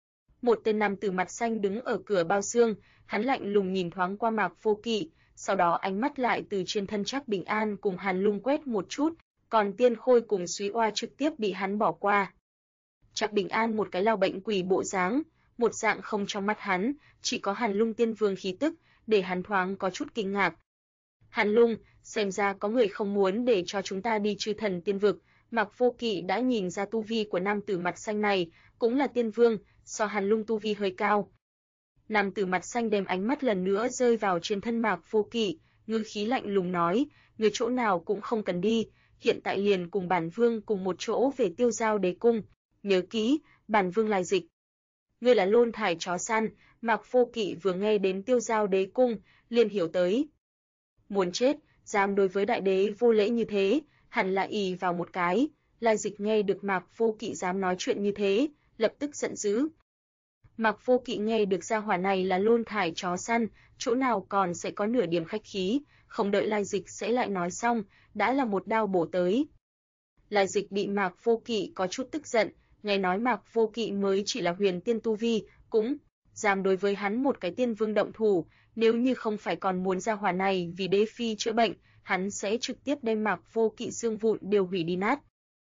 Một tên nam tử mặt xanh đứng ở cửa bao xương, hắn lạnh lùng nhìn thoáng qua Mạc Vô Kỵ, sau đó ánh mắt lại từ trên thân Trác Bình An cùng Hàn Lung quét một chút, còn Tiên Khôi cùng Súy Oa trực tiếp bị hắn bỏ qua. Trác Bình An một cái lao bệnh quỷ bộ dáng, một dạng không trong mắt hắn, chỉ có Hàn Lung Tiên Vương khí tức, để hắn thoáng có chút kinh ngạc. Hàn Lung, xem ra có người không muốn để cho chúng ta đi Chư Thần Tiên Vực, Mạc Vô Kỵ đã nhìn ra tu vi của nam tử mặt xanh này, cũng là tiên vương, so Hàn Lung tu vi hơi cao. Nam tử mặt xanh đem ánh mắt lần nữa rơi vào trên thân Mạc Vô Kỵ, ngữ khí lạnh lùng nói, người chỗ nào cũng không cần đi, hiện tại liền cùng bản vương cùng một chỗ về Tiêu Giao Đế cung, nhớ kỹ, bản vương Lai Dịch. Ngươi là Lôn Thải chó săn, Mạc Vô Kỵ vừa nghe đến Tiêu Giao Đế cung, liền hiểu tới. Muốn chết, dám đối với đại đế vô lễ như thế, hẳn là ỷ vào một cái. Lai Dịch nghe được Mạc Vô Kỵ dám nói chuyện như thế, lập tức giận dữ. Mạc Vô Kỵ nghe được gia hỏa này là Lôn Thải chó săn, chỗ nào còn sẽ có nửa điểm khách khí, không đợi Lai Dịch sẽ lại nói xong, đã là một đao bổ tới. Lai Dịch bị Mạc Vô Kỵ có chút tức giận, nghe nói Mạc Vô Kỵ mới chỉ là huyền tiên tu vi, cũng dám đối với hắn một cái tiên vương động thủ, nếu như không phải còn muốn gia hỏa này vì đế phi chữa bệnh, hắn sẽ trực tiếp đem Mạc Vô Kỵ xương vụn đều hủy đi nát.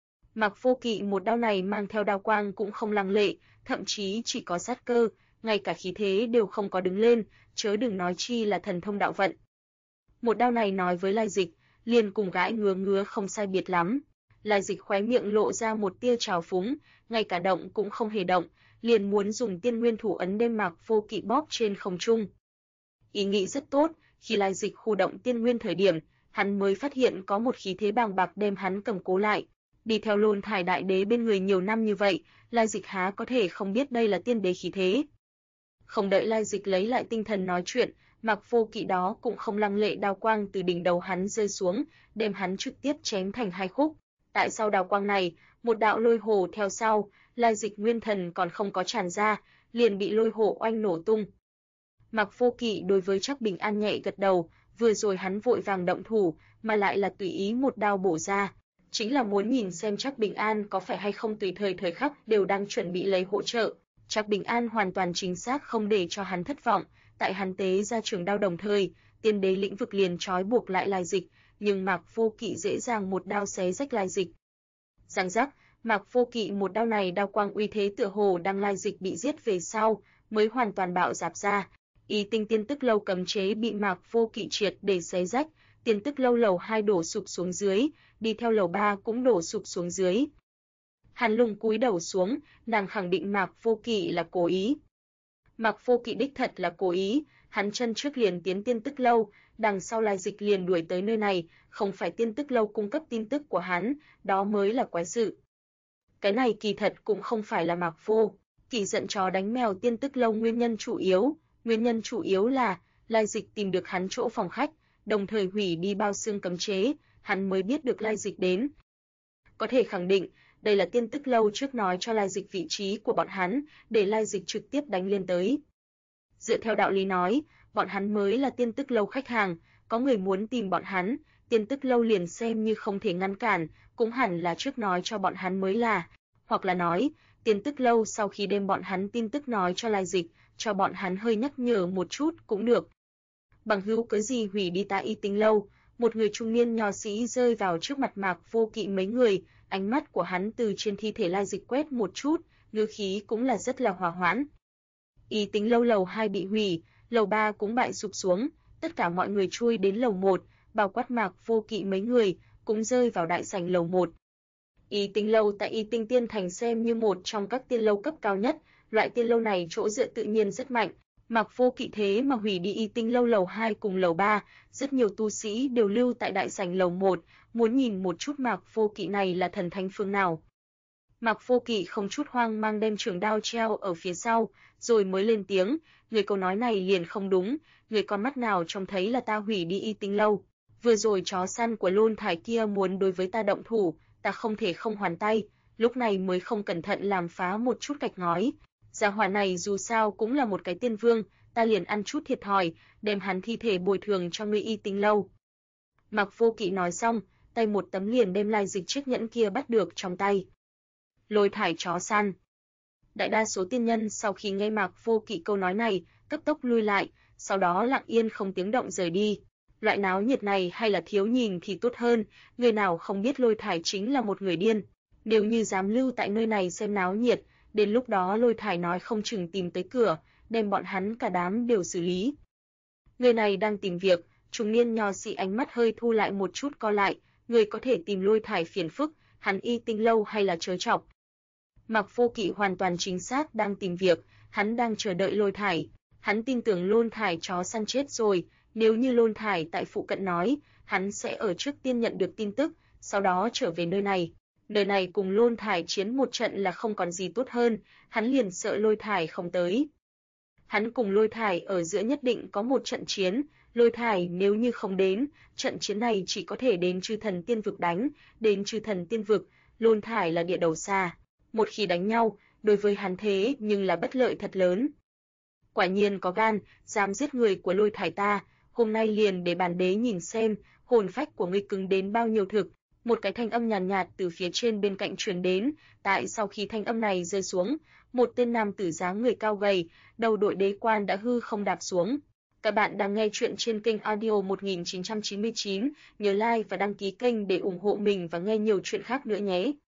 Mạc Vô Kỵ một đao này mang theo đao quang cũng không lăng lệ, thậm chí chỉ có sát cơ, ngay cả khí thế đều không có đứng lên, chớ đừng nói chi là thần thông đạo vận. Một đao này nói với Lai Dịch, liền cùng gãi ngứa không sai biệt lắm. Lai Dịch khóe miệng lộ ra một tia trào phúng, ngay cả động cũng không hề động, liền muốn dùng tiên nguyên thủ ấn đem Mạc Vô Kỵ bóp trên không trung. Ý nghĩ rất tốt, khi Lai Dịch khu động tiên nguyên thời điểm, hắn mới phát hiện có một khí thế bàng bạc đem hắn cầm cố lại. Đi theo Lôn Thải đại đế bên người nhiều năm như vậy, Lai Dịch há có thể không biết đây là tiên đế khí thế. Không đợi Lai Dịch lấy lại tinh thần nói chuyện, Mạc Vô Kỵ đó cũng không lăng lệ đao quang từ đỉnh đầu hắn rơi xuống, đem hắn trực tiếp chém thành hai khúc. Tại sau đao quang này, một đạo lôi hồ theo sau, Lai Dịch nguyên thần còn không có tràn ra, liền bị lôi hồ oanh nổ tung. Mạc Vô Kỵ đối với Trác Bình An nhẹ gật đầu, vừa rồi hắn vội vàng động thủ, mà lại là tùy ý một đao bổ ra, chính là muốn nhìn xem Trác Bình An có phải hay không tùy thời khắc đều đang chuẩn bị lấy hỗ trợ. Trác Bình An hoàn toàn chính xác không để cho hắn thất vọng, tại hắn tế ra trường đao đồng thời, tiên đế lĩnh vực liền trói buộc lại Lai Dịch, nhưng Mạc Vô Kỵ dễ dàng một đao xé rách Lai Dịch. Răng rắc, Mạc Vô Kỵ một đao này đao quang uy thế tựa hồ đang Lai Dịch bị giết về sau, mới hoàn toàn bạo dạp ra. Ý Tinh Tiên Tức Lâu cấm chế bị Mạc Vô Kỵ triệt để xé rách, Tiên Tức Lâu lầu 2 đổ sụp xuống dưới, đi theo lầu 3 cũng đổ sụp xuống dưới. Hàn Lung cúi đầu xuống, nàng khẳng định Mạc Vô Kỵ là cố ý. Mạc Vô Kỵ đích thật là cố ý, hắn chân trước liền tiến Tiên Tức Lâu, đằng sau Lai Dịch liền đuổi tới nơi này, không phải Tiên Tức Lâu cung cấp tin tức của hắn, đó mới là quái sự. Cái này kỳ thật cũng không phải là Mạc Vô Kỵ giận chó đánh mèo tin tức lâu nguyên nhân chủ yếu là Lai Dịch tìm được hắn chỗ phòng khách, đồng thời hủy đi bao xương cấm chế, hắn mới biết được Lai Dịch đến. Có thể khẳng định, đây là tin tức lâu trước nói cho Lai Dịch vị trí của bọn hắn, để Lai Dịch trực tiếp đánh lên tới. Dựa theo đạo lý nói, bọn hắn mới là tin tức lâu khách hàng, có người muốn tìm bọn hắn, tin tức lâu liền xem như không thể ngăn cản, cũng hẳn là trước nói cho bọn hắn mới là, hoặc là nói, tin tức lâu sau khi đem bọn hắn tin tức nói cho Lai Dịch, cho bọn hắn hơi nhắc nhở một chút cũng được. Bằng hữu cớ gì hủy đi ta Y Tinh lâu? Một người trung niên nho sĩ rơi vào trước mặt Mạc Vô Kỵ mấy người, ánh mắt của hắn từ trên thi thể Lai Dịch quét một chút, ngữ khí cũng là rất là hòa hoãn. Y Tinh lâu lầu 2 bị hủy, lầu 3 cũng bại sụp xuống, tất cả mọi người chui đến lầu 1, bao quát Mạc Vô Kỵ mấy người, cũng rơi vào đại sảnh lầu 1. Y Tinh lâu tại Y Tinh Tiên Thành xem như một trong các tiên lâu cấp cao nhất, loại tiên lâu này chỗ dựa tự nhiên rất mạnh. Mạc Vô Kỵ thế mà hủy đi Y Tinh lâu lầu 2 cùng lầu 3, rất nhiều tu sĩ đều lưu tại đại sảnh lầu 1, muốn nhìn một chút Mạc Vô Kỵ này là thần thánh phương nào. Mạc Vô Kỵ không chút hoang mang đem trường đao treo ở phía sau, rồi mới lên tiếng, người câu nói này liền không đúng, người con mắt nào trông thấy là ta hủy đi Y Tinh lâu. Vừa rồi chó săn của Lôn Thải kia muốn đối với ta động thủ, ta không thể không hoàn tay, lúc này mới không cẩn thận làm phá một chút gạch ngói. Gia hỏa này dù sao cũng là một cái tiên vương, ta liền ăn chút thiệt thòi, đem hắn thi thể bồi thường cho ngươi Y Tinh lâu. Mạc Vô Kỵ nói xong, tay một tấm liền đem Lai Dịch chiếc nhẫn kia bắt được trong tay. Lôi thải chó săn. Đại đa số tiên nhân sau khi nghe Mạc Vô Kỵ câu nói này, cấp tốc lui lại, sau đó lặng yên không tiếng động rời đi. Loại náo nhiệt này hay là thiếu nhìn thì tốt hơn, người nào không biết Lôi Thải chính là một người điên. Nếu như dám lưu tại nơi này xem náo nhiệt, đến lúc đó Lôi Thải nói không chừng tìm tới cửa, đem bọn hắn cả đám đều xử lý. Người này đang tìm việc, trung niên nho sĩ ánh mắt hơi thu lại một chút co lại, người có thể tìm Lôi Thải phiền phức, hắn Y Tinh lâu hay là trớ chọc. Mạc Vô Kỵ hoàn toàn chính xác đang tìm việc, hắn đang chờ đợi Lôi Thải, hắn tin tưởng Lôn Thải chó săn chết rồi, nếu như Lôn Thải tại phụ cận nói, hắn sẽ ở trước tiên nhận được tin tức, sau đó trở về nơi này. Nơi này cùng Lôn Thải chiến một trận là không còn gì tốt hơn, hắn liền sợ Lôi Thải không tới. Hắn cùng Lôi Thải ở giữa nhất định có một trận chiến, Lôi Thải nếu như không đến, trận chiến này chỉ có thể đến Chư Thần Tiên Vực đánh, đến Chư Thần Tiên Vực, Lôn Thải là địa đầu xa. Một khi đánh nhau, đối với hắn thế nhưng là bất lợi thật lớn. Quả nhiên có gan, dám giết người của Lôi Thải ta, hôm nay liền để bản đế nhìn xem, hồn phách của ngươi cứng đến bao nhiêu thực. Một cái thanh âm nhàn nhạt từ phía trên bên cạnh truyền đến, tại sau khi thanh âm này rơi xuống, một tên nam tử dáng người cao gầy, đầu đội đế quan đã hư không đạp xuống. Các bạn đang nghe chuyện trên kênh audio 1999, nhớ like và đăng ký kênh để ủng hộ mình và nghe nhiều chuyện khác nữa nhé.